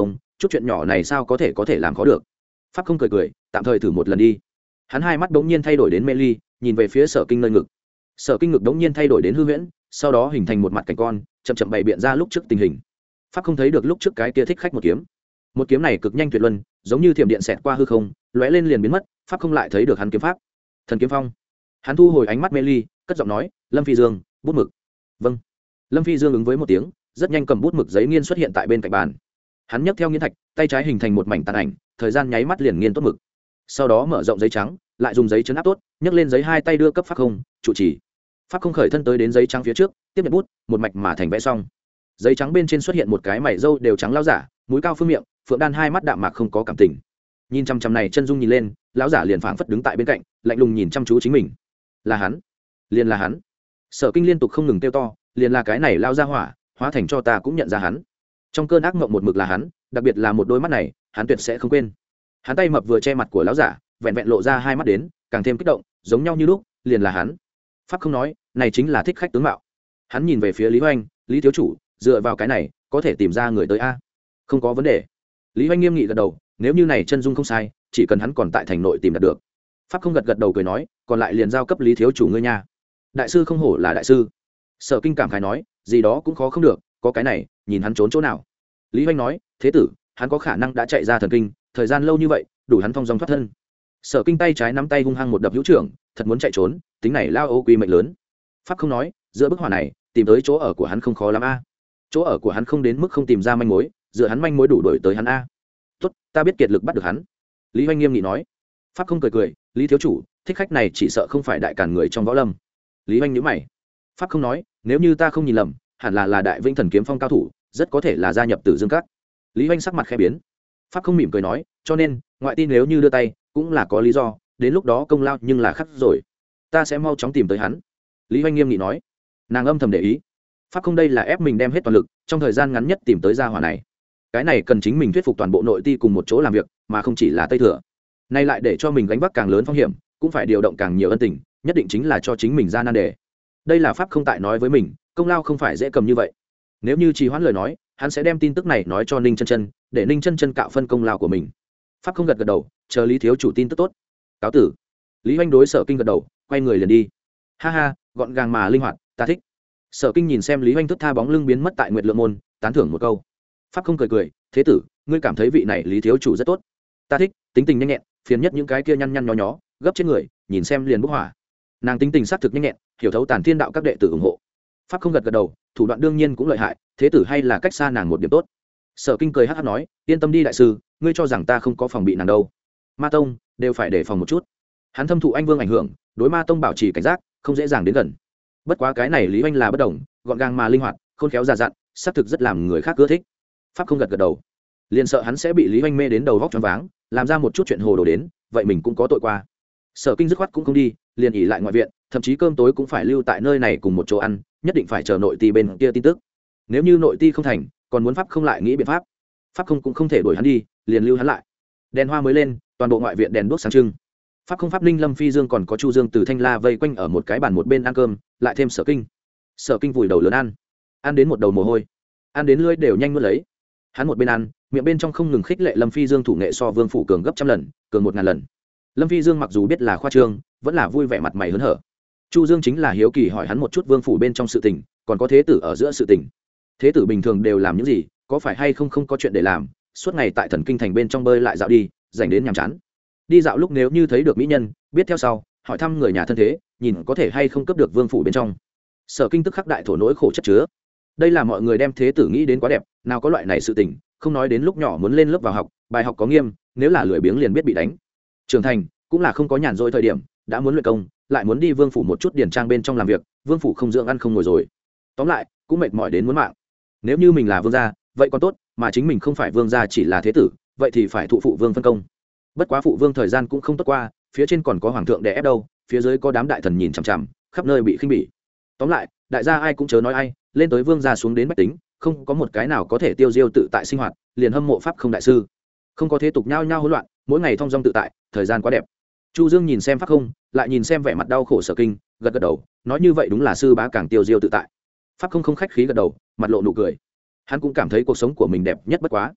chút chuyện nhỏ này sao có thể có thể làm khó được. Pháp không cười cười, tạm thời thử một lần đi. Hắn hai mắt đống nhiên thay đổi đến mê ly, nhìn về phía Sở Kinh nơi ngực. Sở Kinh ngực đống nhiên thay đổi đến hư huyễn, sau đó hình thành một mặt cảnh con, chậm chậm bày biện ra lúc trước tình hình. Pháp không thấy được lúc trước cái kia thích khách một kiếm. Một kiếm này cực nhanh tuyệt luân, giống như thiểm điện xẹt qua hư không, lóe lên liền biến mất. Pháp không lại thấy được hắn kiếm pháp. Thần kiếm phong. Hắn thu hồi ánh mắt mê ly, cất giọng nói, Lâm Phi Dương, bút mực. Vâng. Lâm Phi Dương ứng với một tiếng, rất nhanh cầm bút mực giấy nghiên xuất hiện tại bên cạnh bàn. Hắn nhấc theo nghiên thạch, tay trái hình thành một mảnh tàn ảnh, thời gian nháy mắt liền nghiên tốt mực. Sau đó mở rộng giấy trắng, lại dùng giấy chấn áp tốt, nhấc lên giấy hai tay đưa cấp Pháp không, trụ chỉ. Pháp không khởi thân tới đến giấy trắng phía trước, tiếp nhận bút, một mạch mà thành vẽ xong. Giấy trắng bên trên xuất hiện một cái mày râu đều trắng lão giả, mũi cao phương miệng, phượng đan hai mắt đạm mạc không có cảm tình. Nhìn chăm chăm này chân dung nhìn lên, lão giả liền phảng phất đứng tại bên cạnh, lạnh lùng nhìn chăm chú chính mình. Là hắn, liền là hắn. Sở Kinh liên tục không ngừng kêu to, liền là cái này lao ra hỏa, hóa thành cho ta cũng nhận ra hắn. Trong cơn ác mộng một mực là hắn, đặc biệt là một đôi mắt này, hắn tuyệt sẽ không quên. Hắn tay mập vừa che mặt của lão giả, vẹn vẹn lộ ra hai mắt đến, càng thêm kích động, giống nhau như lúc, liền là hắn. Pháp không nói, này chính là thích khách tướng mạo. Hắn nhìn về phía Lý Hoành, Lý thiếu chủ, dựa vào cái này, có thể tìm ra người tới a? Không có vấn đề. Lý Hoành nghiêm nghị gật đầu, nếu như này chân dung không sai, chỉ cần hắn còn tại thành nội tìm đạt được. Pháp không gật gật đầu cười nói, còn lại liền giao cấp Lý thiếu chủ ngươi nha. Đại sư không hổ là đại sư. Sở Kinh cảm khái nói, gì đó cũng khó không được, có cái này, nhìn hắn trốn chỗ nào. Lý Hoành nói, thế tử, hắn có khả năng đã chạy ra thần kinh, thời gian lâu như vậy, đủ hắn phong dong thoát thân. Sở Kinh tay trái nắm tay hung hăng một đập hữu trưởng, thật muốn chạy trốn, tính này lao ô quy mệnh lớn. Pháp không nói, giữa bức họa này, tìm tới chỗ ở của hắn không khó lắm a. Chỗ ở của hắn không đến mức không tìm ra manh mối, dựa hắn manh mối đủ đổi tới hắn a. Tốt, ta biết kiệt lực bắt được hắn. Lý Hoành nghiêm nghị nói. Pháp không cười cười, Lý thiếu chủ, thích khách này chỉ sợ không phải đại càn người trong võ lâm. Lý Hoành nhíu mày. Pháp không nói, nếu như ta không nhìn lầm, hẳn là là đại vĩnh thần kiếm phong cao thủ, rất có thể là gia nhập Tử Dương Các. Lý Hoành sắc mặt khẽ biến. Pháp không mỉm cười nói, cho nên ngoại tin nếu như đưa tay cũng là có lý do, đến lúc đó công lao nhưng là khắc rồi, ta sẽ mau chóng tìm tới hắn. Lý Hoành nghiêm nghị nói. Nàng âm thầm để ý, Pháp không đây là ép mình đem hết toàn lực, trong thời gian ngắn nhất tìm tới gia hỏa này. Cái này cần chính mình thuyết phục toàn bộ nội ti cùng một chỗ làm việc, mà không chỉ là Tây Thừa. Nay lại để cho mình gánh vác càng lớn phong hiểm, cũng phải điều động càng nhiều ân tình, nhất định chính là cho chính mình ra nan đề. Đây là Pháp không tại nói với mình, công lao không phải dễ cầm như vậy. Nếu như trì hoãn lời nói, hắn sẽ đem tin tức này nói cho Ninh Chân Chân, để Ninh Chân Chân cạo phân công lao của mình. Pháp không gật gật đầu, chờ Lý thiếu chủ tin tức tốt. Cáo tử. Lý Hoành đối Sở Kinh gật đầu, quay người liền đi. Ha ha, gọn gàng mà linh hoạt, ta thích. Sở Kinh nhìn xem Lý Hoành thức tha bóng lưng biến mất tại Nguyệt Lượng môn, tán thưởng một câu. Pháp không cười cười, thế tử, ngươi cảm thấy vị này Lý thiếu chủ rất tốt. Ta thích, tính tình nhanh nhẹn, phiền nhất những cái kia nhăn nhăn nhó nhó, gấp trên người, nhìn xem liền bốc hỏa. Nàng tính tình xác thực nhanh nhẹn, hiểu thấu tàn thiên đạo các đệ tử ủng hộ. Pháp không gật gật đầu, thủ đoạn đương nhiên cũng lợi hại, thế tử hay là cách xa nàng một điểm tốt. Sở Kinh cười hắc hắc nói, yên tâm đi đại sư, ngươi cho rằng ta không có phòng bị nàng đâu. Ma tông đều phải đề phòng một chút. Hắn thâm thụ anh vương ảnh hưởng, đối Ma tông bảo trì cảnh giác, không dễ dàng đến gần. Bất quá cái này Lý Hoành là bất đồng, gọn gàng mà linh hoạt, khôn khéo già dặn, xác thực rất làm người khác ưa thích. Pháp không gật gật đầu, liền sợ hắn sẽ bị Lý Hoành mê đến đầu vóc choáng váng, làm ra một chút chuyện hồ đồ đến, vậy mình cũng có tội qua. Sở Kinh dứt khoát cũng không đi, liền ỉ lại ngoại viện, thậm chí cơm tối cũng phải lưu tại nơi này cùng một chỗ ăn, nhất định phải chờ nội ti bên kia tin tức. Nếu như nội ti không thành, còn muốn Pháp không lại nghĩ biện pháp. Pháp không cũng không thể đuổi hắn đi, liền lưu hắn lại. Đèn hoa mới lên, toàn bộ ngoại viện đèn đuốc sáng trưng. Pháp không, Pháp Ninh, Lâm Phi Dương còn có Chu Dương từ Thanh La vây quanh ở một cái bàn một bên ăn cơm, lại thêm Sở Kinh. Sở Kinh vùi đầu lớn ăn, ăn đến một đầu mồ hôi, ăn đến lưỡi đều nhanh nuốt lấy. Hắn một bên ăn, miệng bên trong không ngừng khích lệ Lâm Phi Dương thủ nghệ so Vương phủ cường gấp trăm lần, cường một ngàn lần. Lâm Phi Dương mặc dù biết là khoa trương, vẫn là vui vẻ mặt mày hớn hở. Chu Dương chính là hiếu kỳ hỏi hắn một chút Vương phủ bên trong sự tình, còn có thế tử ở giữa sự tình. Thế tử bình thường đều làm những gì, có phải hay không không có chuyện để làm, suốt ngày tại Thần Kinh thành bên trong bơi lại dạo đi, dành đến nhàm chán. Đi dạo lúc nếu như thấy được mỹ nhân, biết theo sau, hỏi thăm người nhà thân thế, nhìn có thể hay không cướp được Vương phủ bên trong. Sở Kinh tức khắc đại thổ nỗi khổ chất chứa. Đây là mọi người đem thế tử nghĩ đến quá đẹp, nào có loại này sự tình, không nói đến lúc nhỏ muốn lên lớp vào học, bài học có nghiêm, nếu là lười biếng liền biết bị đánh. Trưởng thành cũng là không có nhàn rỗi thời điểm, đã muốn luyện công, lại muốn đi Vương phủ một chút điển trang bên trong làm việc, Vương phủ không dưỡng ăn không ngồi rồi. Tóm lại, cũng mệt mỏi đến muốn mạng. Nếu như mình là vương gia, vậy còn tốt, mà chính mình không phải vương gia chỉ là thế tử, vậy thì phải thụ phụ vương phân công. Bất quá phụ vương thời gian cũng không tốt qua, phía trên còn có hoàng thượng đè ép đâu, phía dưới có đám đại thần nhìn chằm chằm, khắp nơi bị khinh bỉ. Tóm lại, đại gia ai cũng chớ nói ai, lên tới vương gia xuống đến bách tính, không có một cái nào có thể tiêu diêu tự tại sinh hoạt, liền hâm mộ Pháp không đại sư. Không có thế tục nhao nhao hỗn loạn, mỗi ngày thong dong tự tại, thời gian quá đẹp. Chu Dương nhìn xem Pháp không, lại nhìn xem vẻ mặt đau khổ Sở Kinh, gật gật đầu, nói như vậy đúng là sư bá càng tiêu diêu tự tại. Pháp không không khách khí gật đầu, mặt lộ nụ cười. Hắn cũng cảm thấy cuộc sống của mình đẹp nhất bất quá.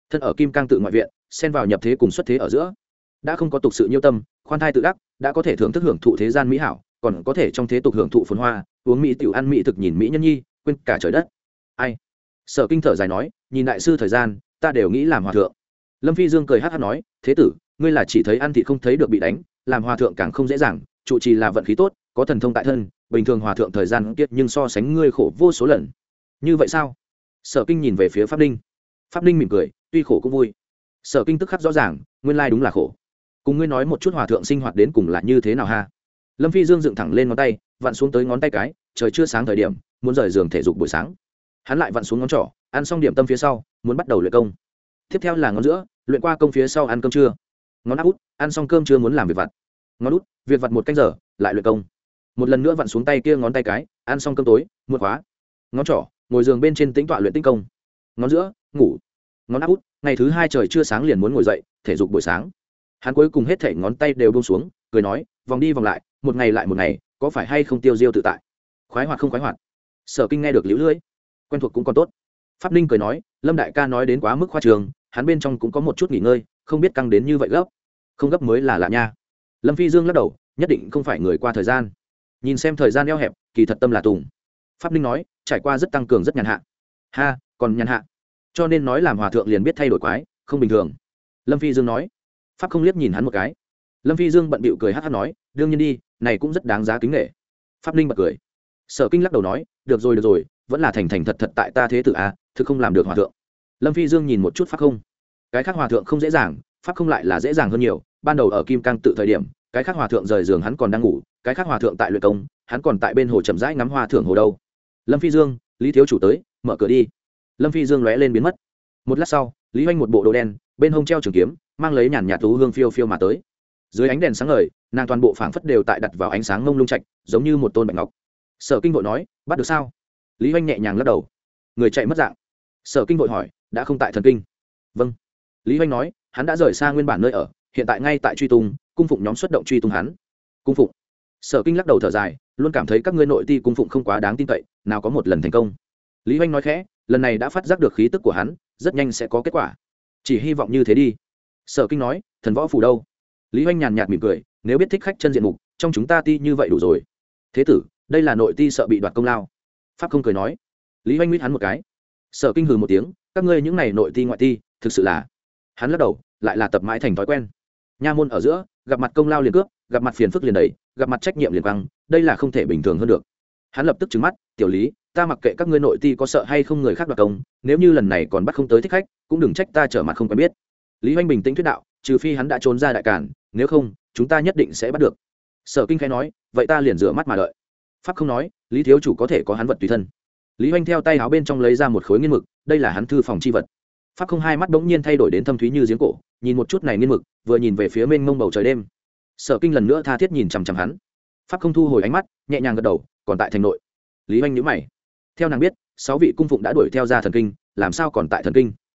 thân ở kim cang tự ngoại viện xen vào nhập thế cùng xuất thế ở giữa, đã không có tục sự nhiêu tâm khoan thai tự đắc, đã có thể thưởng thức hưởng thụ thế gian mỹ hảo, còn có thể trong thế tục hưởng thụ phồn hoa, uống mỹ tiểu ăn mỹ thực, nhìn mỹ nhân nhi, quên cả trời đất. Ai? Sở Kinh thở dài nói, nhìn đại sư thời gian, ta đều nghĩ làm hòa thượng. Lâm Phi Dương cười hát hát nói, thế tử, ngươi là chỉ thấy ăn thì không thấy được bị đánh, làm hòa thượng càng không dễ dàng, trụ trì là vận khí tốt, có thần thông tại thân, bình thường hòa thượng thời gian kiết nhưng so sánh ngươi khổ vô số lần. Như vậy sao? Sở Kinh nhìn về phía Pháp Ninh. Pháp Ninh mỉm cười, tuy khổ cũng vui. Sở Kinh tức khắc rõ ràng, nguyên lai đúng là khổ. Cùng ngươi nói một chút hòa thượng sinh hoạt đến cùng là như thế nào ha? Lâm Phi Dương dựng thẳng lên ngón tay, vặn xuống tới ngón tay cái, trời chưa sáng thời điểm, muốn rời giường thể dục buổi sáng. Hắn lại vặn xuống ngón trỏ, ăn xong điểm tâm phía sau, muốn bắt đầu luyện công. Tiếp theo là ngón giữa, luyện qua công phía sau ăn cơm trưa. Ngón áp út, ăn xong cơm trưa muốn làm việc vặt. Ngón út, việc vặt một canh giờ, lại luyện công. Một lần nữa vặn xuống tay kia ngón tay cái, ăn xong cơm tối, muộn khóa. Ngón trỏ, ngồi giường bên trên tĩnh tọa luyện tinh công. Ngón giữa, ngủ. Ngón áp út, ngày thứ hai trời chưa sáng liền muốn ngồi dậy, thể dục buổi sáng. Hắn cuối cùng hết thảy ngón tay đều buông xuống, cười nói, vòng đi vòng lại, một ngày lại một ngày, có phải hay không tiêu diêu tự tại? Khoái hoạt không khoái hoạt? Sở Kinh nghe được liễu lưỡi, quen thuộc cũng còn tốt. Pháp Ninh cười nói, Lâm đại ca nói đến quá mức khoa trường, hắn bên trong cũng có một chút nghỉ ngơi, không biết căng đến như vậy gấp. Không gấp mới là lạ nha. Lâm Phi Dương lắc đầu, nhất định không phải người qua thời gian. Nhìn xem thời gian eo hẹp, kỳ thật tâm là tùng. Pháp Ninh nói, trải qua rất tăng cường rất nhàn hạ. Ha, còn nhàn hạ. Cho nên nói làm hòa thượng liền biết thay đổi quái, không bình thường. Lâm Phi Dương nói. Pháp không liếc nhìn hắn một cái. Lâm Phi Dương bận bịu cười hát hát nói, đương nhiên đi, này cũng rất đáng giá kính nể. Pháp Ninh bật cười. Sở Kinh lắc đầu nói, được rồi được rồi, vẫn là thành thành thật thật tại ta thế tử a, thực không làm được hòa thượng. Lâm Phi Dương nhìn một chút Pháp không. Cái khác hòa thượng không dễ dàng, Pháp không lại là dễ dàng hơn nhiều. Ban đầu ở Kim Cang tự thời điểm, cái khác hòa thượng rời giường hắn còn đang ngủ, cái khác hòa thượng tại luyện công, hắn còn tại bên hồ chậm rãi ngắm hoa thưởng hồ đâu. Lâm Phi Dương, Lý thiếu chủ tới, mở cửa đi. Lâm Phi Dương lóe lên biến mất. Một lát sau, Lý Hoành một bộ đồ đen, bên hông treo trường kiếm, mang lấy nhàn nhạt thú hương phiêu phiêu mà tới. Dưới ánh đèn sáng ngời, nàng toàn bộ phảng phất đều tại đặt vào ánh sáng ngông lung trạch, giống như một tôn bạch ngọc. Sở Kinh vội nói, bắt được sao? Lý Hoành nhẹ nhàng lắc đầu. Người chạy mất dạng. Sở Kinh vội hỏi, đã không tại thần kinh? Vâng. Lý Hoành nói, hắn đã rời xa nguyên bản nơi ở, hiện tại ngay tại truy tung, cung phụng nhóm xuất động truy tung hắn. Cung phụng? Sở Kinh lắc đầu thở dài, luôn cảm thấy các ngươi nội ti cung phụng không quá đáng tin cậy, nào có một lần thành công. Lý Hoành nói khẽ, lần này đã phát giác được khí tức của hắn, rất nhanh sẽ có kết quả. Chỉ hy vọng như thế đi. Sở Kinh nói, thần võ phủ đâu? Lý Hoành nhàn nhạt mỉm cười, nếu biết thích khách chân diện mục, trong chúng ta ti như vậy đủ rồi. Thế tử, đây là nội ti sợ bị đoạt công lao. Pháp không cười nói. Lý Hoành nguyết hắn một cái. Sở Kinh hừ một tiếng, các ngươi những này nội ti ngoại ti, thực sự là. Hắn lắc đầu, lại là tập mãi thành thói quen. Nha môn ở giữa, gặp mặt công lao liền cướp, gặp mặt phiền phức liền đẩy, gặp mặt trách nhiệm liền quăng, đây là không thể bình thường hơn được. Hắn lập tức trừng mắt, tiểu Lý, ta mặc kệ các ngươi nội ti có sợ hay không người khác đoạt công, nếu như lần này còn bắt không tới thích khách, cũng đừng trách ta trở mặt không quen biết. Lý Hoành bình tĩnh thuyết đạo, trừ phi hắn đã trốn ra đại cản, nếu không chúng ta nhất định sẽ bắt được. Sở Kinh khẽ nói, vậy ta liền rửa mắt mà đợi. Pháp không nói, Lý thiếu chủ có thể có hắn vật tùy thân. Lý Hoành theo tay áo bên trong lấy ra một khối nghiên mực, đây là hắn thư phòng chi vật. Pháp không hai mắt bỗng nhiên thay đổi đến thâm thúy như giếng cổ, nhìn một chút này nghiên mực, vừa nhìn về phía mênh mông bầu trời đêm. Sở Kinh lần nữa tha thiết nhìn chằm chằm hắn. Pháp không thu hồi ánh mắt, nhẹ nhàng gật đầu, còn tại thành nội. Lý Hoành nhíu mày. Theo nàng biết, sáu vị cung phụng đã đuổi theo ra thần kinh, làm sao còn tại thần kinh?